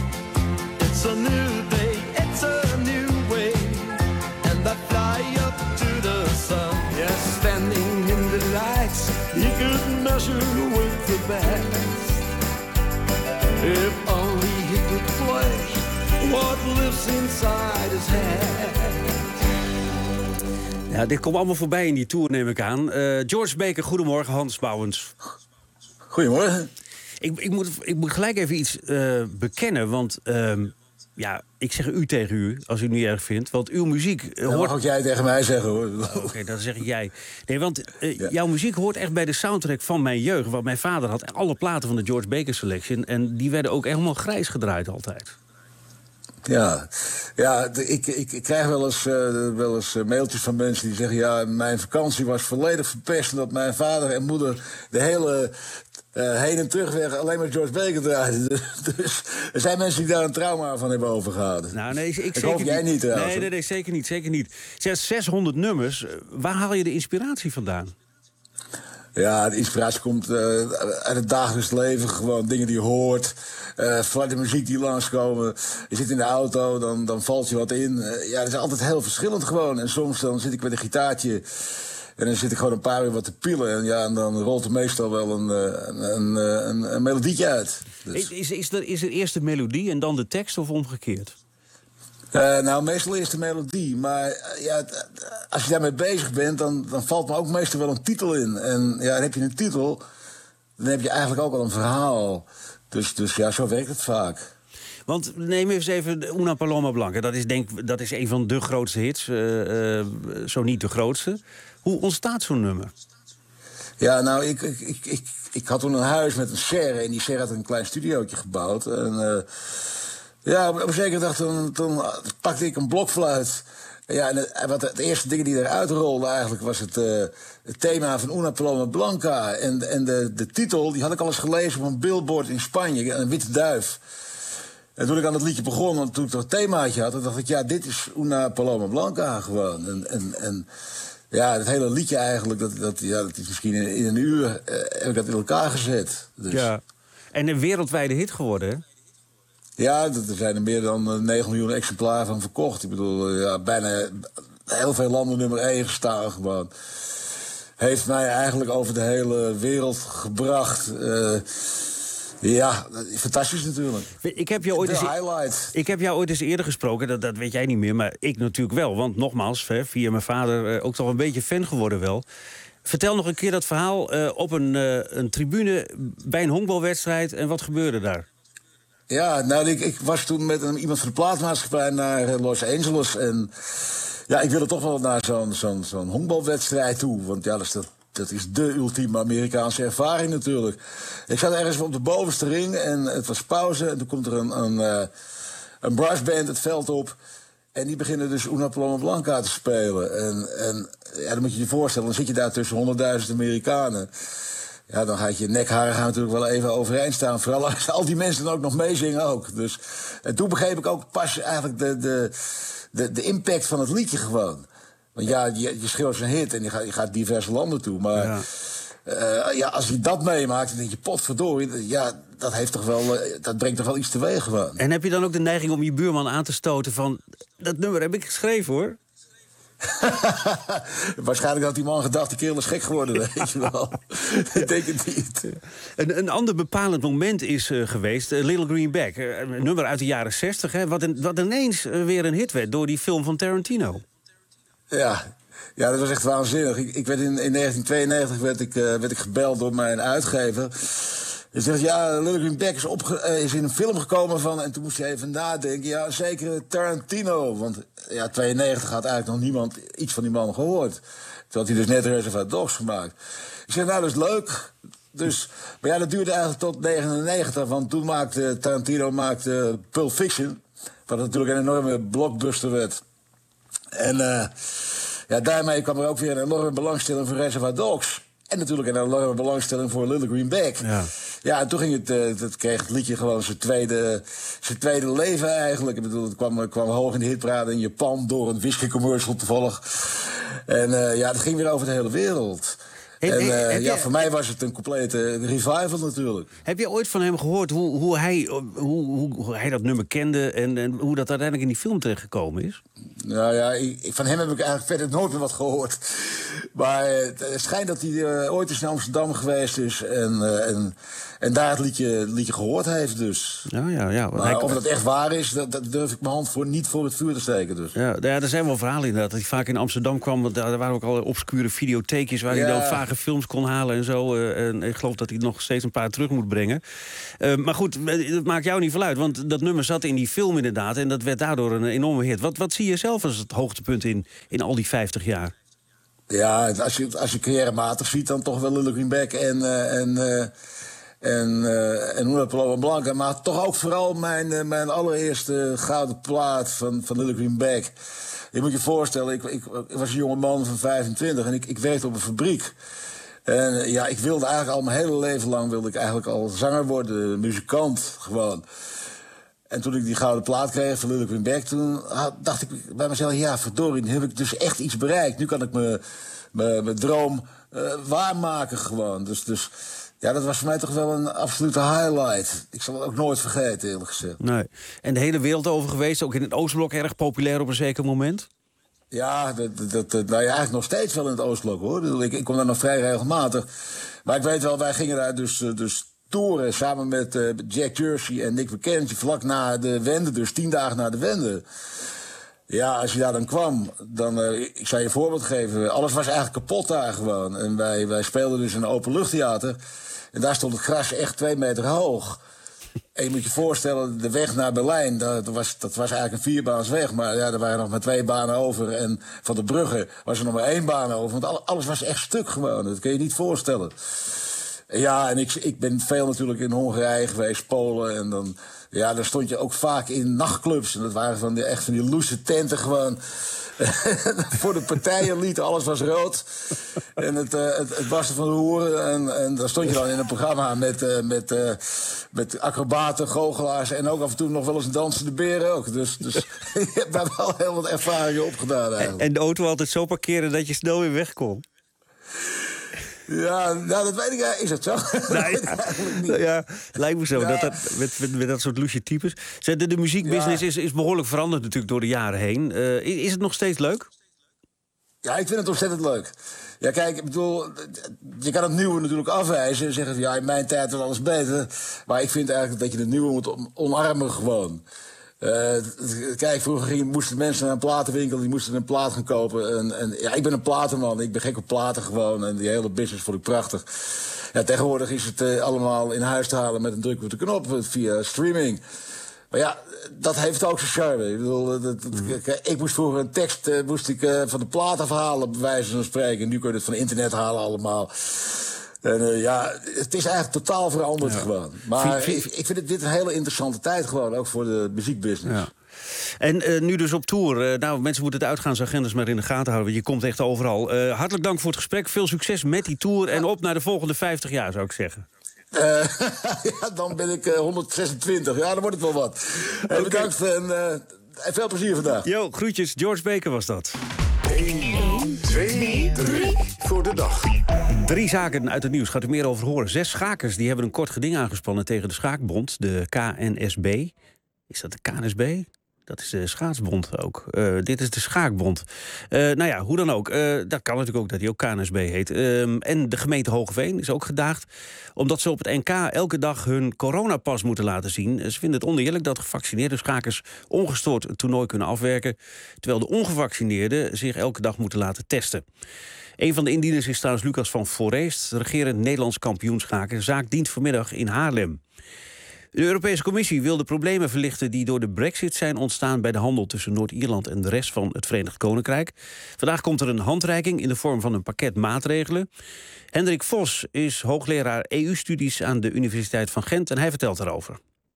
It's a new day, it's a new way. And I fly up to the sun. Yes, standing in the lights, he could measure with the best. If only he could play what lives inside his head. Ja, dit komt allemaal voorbij in die tour, neem ik aan. Uh, George Baker, goedemorgen, Hans Bouwens. Goedemorgen. Ik, ik, moet, ik moet gelijk even iets uh, bekennen, want... Uh, ja, ik zeg u tegen u, als u het niet erg vindt. Want uw muziek uh, Dat hoort... mag ook jij tegen mij zeggen, hoor. Oké, okay, dat zeg jij. Nee, want uh, ja. jouw muziek hoort echt bij de soundtrack van mijn jeugd. Want mijn vader had alle platen van de George Baker Selection. En die werden ook helemaal grijs gedraaid altijd. Ja, ja ik, ik, ik krijg wel eens, uh, wel eens uh, mailtjes van mensen die zeggen... ja, mijn vakantie was volledig verpest... omdat mijn vader en moeder de hele uh, heen- en terugweg alleen maar George Baker draaiden. Dus er zijn mensen die daar een trauma van hebben overgehouden. Nou, nee, ik, ik geloof zeker jij niet trouwens. Nee, nee, nee, zeker niet, zeker niet. zeshonderd nummers, waar haal je de inspiratie vandaan? Ja, de inspiratie komt uh, uit het dagelijks leven. Gewoon dingen die je hoort. Uh, van de muziek die langskomen. Je zit in de auto, dan, dan valt je wat in. Uh, ja, dat is altijd heel verschillend gewoon. En soms dan zit ik met een gitaartje... en dan zit ik gewoon een paar uur wat te pielen. En, ja, en dan rolt er meestal wel een, een, een, een, een melodietje uit. Dus. Is, is, er, is er eerst de melodie en dan de tekst of omgekeerd? Uh, nou, meestal eerst de melodie. Maar uh, ja, t- als je daarmee bezig bent, dan, dan valt me ook meestal wel een titel in. En ja, dan heb je een titel, dan heb je eigenlijk ook al een verhaal. Dus, dus ja, zo werkt het vaak. Want neem eens even Una Paloma Blanca. Dat is, denk, dat is een van de grootste hits, uh, uh, zo niet de grootste. Hoe ontstaat zo'n nummer? Ja, nou, ik, ik, ik, ik, ik had toen een huis met een serre. En die serre had een klein studiootje gebouwd. En... Uh, Ja, op een zekere dag toen, toen pakte ik een blokfluit. Ja, en het, wat het eerste ding die eruit rolde eigenlijk was het, uh, het thema van Una Paloma Blanca. En, en de, de titel, die had ik al eens gelezen op een billboard in Spanje, een witte duif. En toen ik aan het liedje begon, en toen ik dat themaatje had, dan dacht ik, ja, dit is Una Paloma Blanca gewoon. En, en, en ja, het hele liedje eigenlijk, dat, dat, ja, dat is misschien in, in een uur uh, heb ik dat in elkaar gezet. Dus. Ja, en een wereldwijde hit geworden, hè? Ja, er zijn er meer dan negen miljoen exemplaren van verkocht. Ik bedoel, ja, bijna heel veel landen nummer één gestaan gewoon. Heeft mij eigenlijk over de hele wereld gebracht. Uh, ja, fantastisch natuurlijk. Ik heb jou ooit eens, highlight. Ik heb jou ooit eens eerder gesproken, dat, dat weet jij niet meer, maar ik natuurlijk wel. Want nogmaals, via mijn vader ook toch een beetje fan geworden wel. Vertel nog een keer dat verhaal uh, op een, uh, een tribune bij een honkbalwedstrijd. En wat gebeurde daar? Ja, nou, ik, ik was toen met een, iemand van de plaatmaatschappij naar Los Angeles. En ja, ik wilde toch wel naar zo'n zo'n zo'n honkbalwedstrijd toe. Want ja, dat is, dat, dat is de ultieme Amerikaanse ervaring natuurlijk. Ik zat ergens op de bovenste ring en het was pauze. En toen komt er een, een, uh, een brassband het veld op. En die beginnen dus Una Paloma Blanca te spelen. En, en ja, dan moet je je voorstellen, dan zit je daar tussen honderdduizend Amerikanen. Ja, dan gaat je nekharen gaan natuurlijk wel even overeind staan. Vooral als al die mensen dan ook nog meezingen ook. Dus, en toen begreep ik ook pas eigenlijk de, de, de, de impact van het liedje gewoon. Want ja, je, je schreeuwt zo'n hit en je gaat, je gaat diverse landen toe. Maar ja. Uh, ja, als je dat meemaakt, dan denk je, potverdorie, ja, dat, heeft toch wel, uh, dat brengt toch wel iets teweeg gewoon. En heb je dan ook de neiging om je buurman aan te stoten van... dat nummer heb ik geschreven, hoor? Waarschijnlijk had die man gedacht, die kerel is gek geworden, weet je wel. Ik denk het niet. Een, een ander bepalend moment is uh, geweest, uh, Little Green Bag. Uh, een nummer uit de jaren zestig, hè, wat, een, wat ineens uh, weer een hit werd door die film van Tarantino. Ja, ja, dat was echt waanzinnig. Ik, ik werd in, in negentien tweeënnegentig werd ik, uh, werd ik gebeld door mijn uitgever. Hij zegt, ja, Little Green Bag is, opge- uh, is in een film gekomen van... en toen moest hij even nadenken, ja, zeker Tarantino. Want ja, tweeënnegentig had eigenlijk nog niemand iets van die man gehoord. Terwijl hij dus net Reservoir Dogs gemaakt. Ik zeg, nou, dat is leuk. Dus, maar ja, dat duurde eigenlijk tot negenennegentig, want toen maakte Tarantino maakte Pulp Fiction... wat natuurlijk een enorme blockbuster werd. En uh, ja, daarmee kwam er ook weer een enorme belangstelling voor Reservoir Dogs... En natuurlijk een enorme belangstelling voor Little Green Bag. Ja, ja en toen ging het, uh, het kreeg het liedje gewoon zijn tweede, zijn tweede leven eigenlijk. Ik bedoel, het kwam, kwam hoog in de hitparade in Japan door een whisky commercial toevallig. En uh, ja, dat ging weer over de hele wereld. Hey, en uh, hey, ja, jij, voor mij was het een complete revival natuurlijk. Heb je ooit van hem gehoord hoe, hoe, hij, hoe, hoe, hoe hij dat nummer kende... En, en hoe dat uiteindelijk in die film terechtgekomen is? Nou ja, ik, van hem heb ik eigenlijk verder nooit meer wat gehoord. Maar uh, het schijnt dat hij uh, ooit eens naar Amsterdam geweest is. En, uh, en En daar het liedje, het liedje gehoord heeft dus. Ja, ja, ja. Maar Hij- of dat echt waar is, dat, dat durf ik mijn hand voor, niet voor het vuur te steken. Dus. Ja, ja, er zijn wel verhalen inderdaad. Dat hij vaak in Amsterdam kwam. Want daar waren ook al obscure videotheekjes waar Ja. hij dan vage films kon halen en zo. Uh, en ik geloof dat hij nog steeds een paar terug moet brengen. Uh, maar goed, dat maakt jou niet veel uit. Want dat nummer zat in die film inderdaad. En dat werd daardoor een enorme hit. Wat, wat zie je zelf als het hoogtepunt in, in al die vijftig jaar? Ja, als je, als je carrièrematig ziet, dan toch wel Little Green Back en... Uh, en uh, En, uh, en Una Paloma Blanca, maar toch ook vooral mijn, uh, mijn allereerste gouden plaat van, van Little Green Back. Je moet je voorstellen, ik, ik, ik was een jonge man van vijfentwintig en ik, ik werkte op een fabriek. En uh, ja, ik wilde eigenlijk al mijn hele leven lang wilde ik eigenlijk al zanger worden, muzikant gewoon. En toen ik die gouden plaat kreeg van Little Green Back, toen had, dacht ik bij mezelf, ja verdorie, nu heb ik dus echt iets bereikt. Nu kan ik mijn droom uh, waarmaken gewoon. Dus... dus ja, dat was voor mij toch wel een absolute highlight. Ik zal het ook nooit vergeten, eerlijk gezegd. Nee. En de hele wereld over geweest, ook in het Oostblok erg populair op een zeker moment? Ja, dat, dat, dat, nou ja, eigenlijk nog steeds wel in het Oostblok, hoor. Ik, ik kom daar nog vrij regelmatig. Maar ik weet wel, wij gingen daar dus, dus toeren samen met uh, Jack Jersey en Nick McKenzie vlak na de Wende, dus tien dagen na de Wende. Ja, als je daar dan kwam, dan, uh, ik zou je een voorbeeld geven. Alles was eigenlijk kapot daar gewoon. En wij, wij speelden dus in een openluchttheater. En daar stond het gras echt twee meter hoog. En je moet je voorstellen, de weg naar Berlijn, dat was, dat was eigenlijk een vierbaansweg. Maar ja, er waren nog maar twee banen over. En van de bruggen was er nog maar één baan over. Want alles was echt stuk gewoon, dat kun je niet voorstellen. Ja, en ik, ik ben veel natuurlijk in Hongarije geweest, Polen. En dan, ja, dan stond je ook vaak in nachtclubs. En dat waren van die, echt van die loese tenten gewoon. Voor de partijenlied, alles was rood. En het, uh, het, het barsten van de hoeren. En, en daar stond je dan in een programma met, uh, met, uh, met acrobaten, goochelaars... en ook af en toe nog wel eens een dansende beer ook. Dus, dus je hebt daar wel heel wat ervaringen opgedaan eigenlijk. En de auto altijd zo parkeren dat je snel weer weg kon? Ja, nou, dat weet ik eigenlijk. Is dat zo? Nou, ja, nou ja, lijkt me zo. Ja. Dat dat, met, met, met dat soort loesje types. Zeg, De, de muziekbusiness Ja. is, is behoorlijk veranderd natuurlijk door de jaren heen. Uh, is, is het nog steeds leuk? Ja, ik vind het ontzettend leuk. Ja, kijk, ik bedoel, je kan het nieuwe natuurlijk afwijzen en zeggen van ja, in mijn tijd was alles beter. Maar ik vind eigenlijk dat je het nieuwe moet omarmen gewoon. Uh, kijk, vroeger gingen, moesten mensen naar een platenwinkel, die moesten een plaat gaan kopen. En, en ja, ik ben een platenman, ik ben gek op platen gewoon. En die hele business vond ik prachtig. Ja, tegenwoordig is het uh, allemaal in huis te halen met een druk op de knop via streaming. Maar ja, dat heeft ook zijn charme. Ik bedoel, dat, dat, kijk, ik moest vroeger een tekst uh, moest ik, uh, van de plaat afhalen, bij wijze van spreken. Nu kun je het van internet halen allemaal. En uh, ja, het is eigenlijk totaal veranderd ja. gewoon. Maar Vind- ik, ik vind het dit een hele interessante tijd gewoon, ook voor de muziekbusiness. Ja. En uh, nu dus op tour. Uh, nou, mensen moeten de uitgaansagendas maar in de gaten houden. Want je komt echt overal. Uh, hartelijk dank voor het gesprek. Veel succes met die tour. En op naar de volgende vijftig jaar, zou ik zeggen. Uh, ja, dan ben ik uh, honderdzesentwintig. Ja, dan wordt het wel wat. Hey, okay. Bedankt en uh, veel plezier vandaag. Jo, groetjes. George Baker was dat. één, twee, drie voor de dag. Drie zaken uit het nieuws. Gaat u meer over horen. Zes schakers die hebben een kort geding aangespannen tegen de schaakbond, de K N S B. Is dat de K N S B? Dat is de schaatsbond ook. Uh, dit is de schaakbond. Uh, nou ja, hoe dan ook. Uh, dat kan natuurlijk ook dat hij ook K N S B heet. Um, en de gemeente Hoogeveen is ook gedaagd, omdat ze op het N K elke dag hun coronapas moeten laten zien. Ze vinden het oneerlijk dat gevaccineerde schakers ongestoord het toernooi kunnen afwerken, terwijl de ongevaccineerden zich elke dag moeten laten testen. Een van de indieners is trouwens Lucas van Foreest, regerend Nederlands kampioen schaken. De zaak dient vanmiddag in Haarlem. De Europese Commissie wil de problemen verlichten die door de brexit zijn ontstaan bij de handel tussen Noord-Ierland en de rest van het Verenigd Koninkrijk. Vandaag komt er een handreiking in de vorm van een pakket maatregelen. Hendrik Vos is hoogleraar E U-studies aan de Universiteit van Gent en hij vertelt daarover.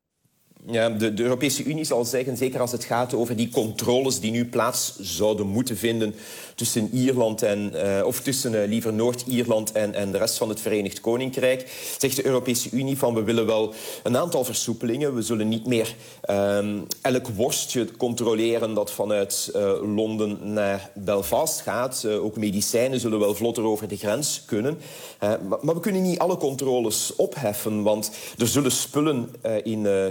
Ja, de, de Europese Unie zal zeggen, zeker als het gaat over die controles die nu plaats zouden moeten vinden tussen Ierland en, uh, of tussen uh, liever Noord-Ierland en, en de rest van het Verenigd Koninkrijk, zegt de Europese Unie van we willen wel een aantal versoepelingen. We zullen niet meer um, elk worstje controleren dat vanuit uh, Londen naar Belfast gaat. Uh, ook medicijnen zullen wel vlotter over de grens kunnen. Uh, maar, maar we kunnen niet alle controles opheffen, want er zullen spullen uh, in, uh, ja, op de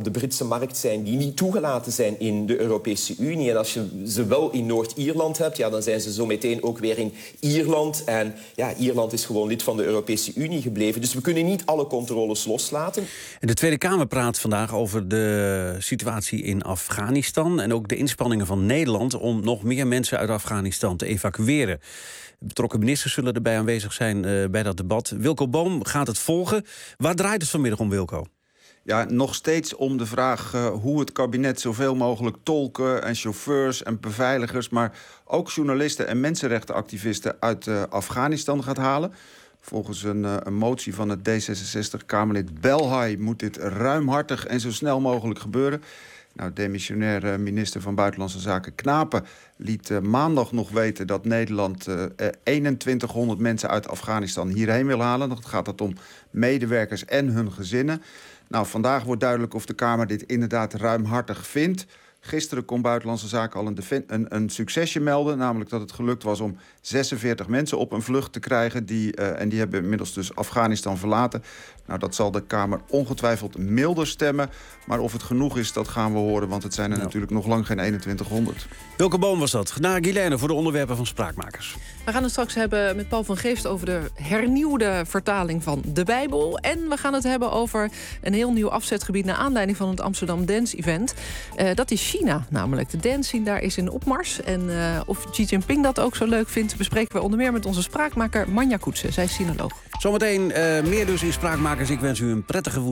de Britse markt zijn die niet toegelaten zijn in de Europese Unie. En als je ze wel in Noord-Ierland hebt, ja, dan zijn ze zo meteen ook weer in Ierland. En ja, Ierland is gewoon lid van de Europese Unie gebleven. Dus we kunnen niet alle controles loslaten. En de Tweede Kamer praat vandaag over de situatie in Afghanistan en ook de inspanningen van Nederland om nog meer mensen uit Afghanistan te evacueren. Betrokken ministers zullen erbij aanwezig zijn uh, bij dat debat. Wilco Boom gaat het volgen. Waar draait het vanmiddag om, Wilco? Ja, nog steeds om de vraag uh, hoe het kabinet zoveel mogelijk tolken en chauffeurs en beveiligers, maar ook journalisten en mensenrechtenactivisten uit uh, Afghanistan gaat halen. Volgens een, uh, een motie van het D zesenzestig-Kamerlid Belhai moet dit ruimhartig en zo snel mogelijk gebeuren. Nou, demissionair minister van Buitenlandse Zaken Knapen liet uh, maandag nog weten dat Nederland uh, eenentwintighonderd mensen uit Afghanistan hierheen wil halen. Dan gaat het om medewerkers en hun gezinnen. Nou, vandaag wordt duidelijk of de Kamer dit inderdaad ruimhartig vindt. Gisteren kon Buitenlandse Zaken al een, een, een succesje melden. Namelijk dat het gelukt was om zesenveertig mensen op een vlucht te krijgen. Die, uh, en die hebben inmiddels dus Afghanistan verlaten. Nou, dat zal de Kamer ongetwijfeld milder stemmen. Maar of het genoeg is, dat gaan we horen. Want het zijn er nou. natuurlijk nog lang geen eenentwintighonderd. Welke boom was dat? Naar Guilaine voor de onderwerpen van Spraakmakers. We gaan het straks hebben met Paul van Geest over de hernieuwde vertaling van de Bijbel. En we gaan het hebben over een heel nieuw afzetgebied naar aanleiding van het Amsterdam Dance Event. Uh, dat is China namelijk. De dance scene daar is in opmars. En uh, of Xi Jinping dat ook zo leuk vindt, bespreken we onder meer met onze spraakmaker Manja Koetsen. Zij is sinoloog. Zometeen uh, meer dus in Spraakmakers. Ik wens u een prettige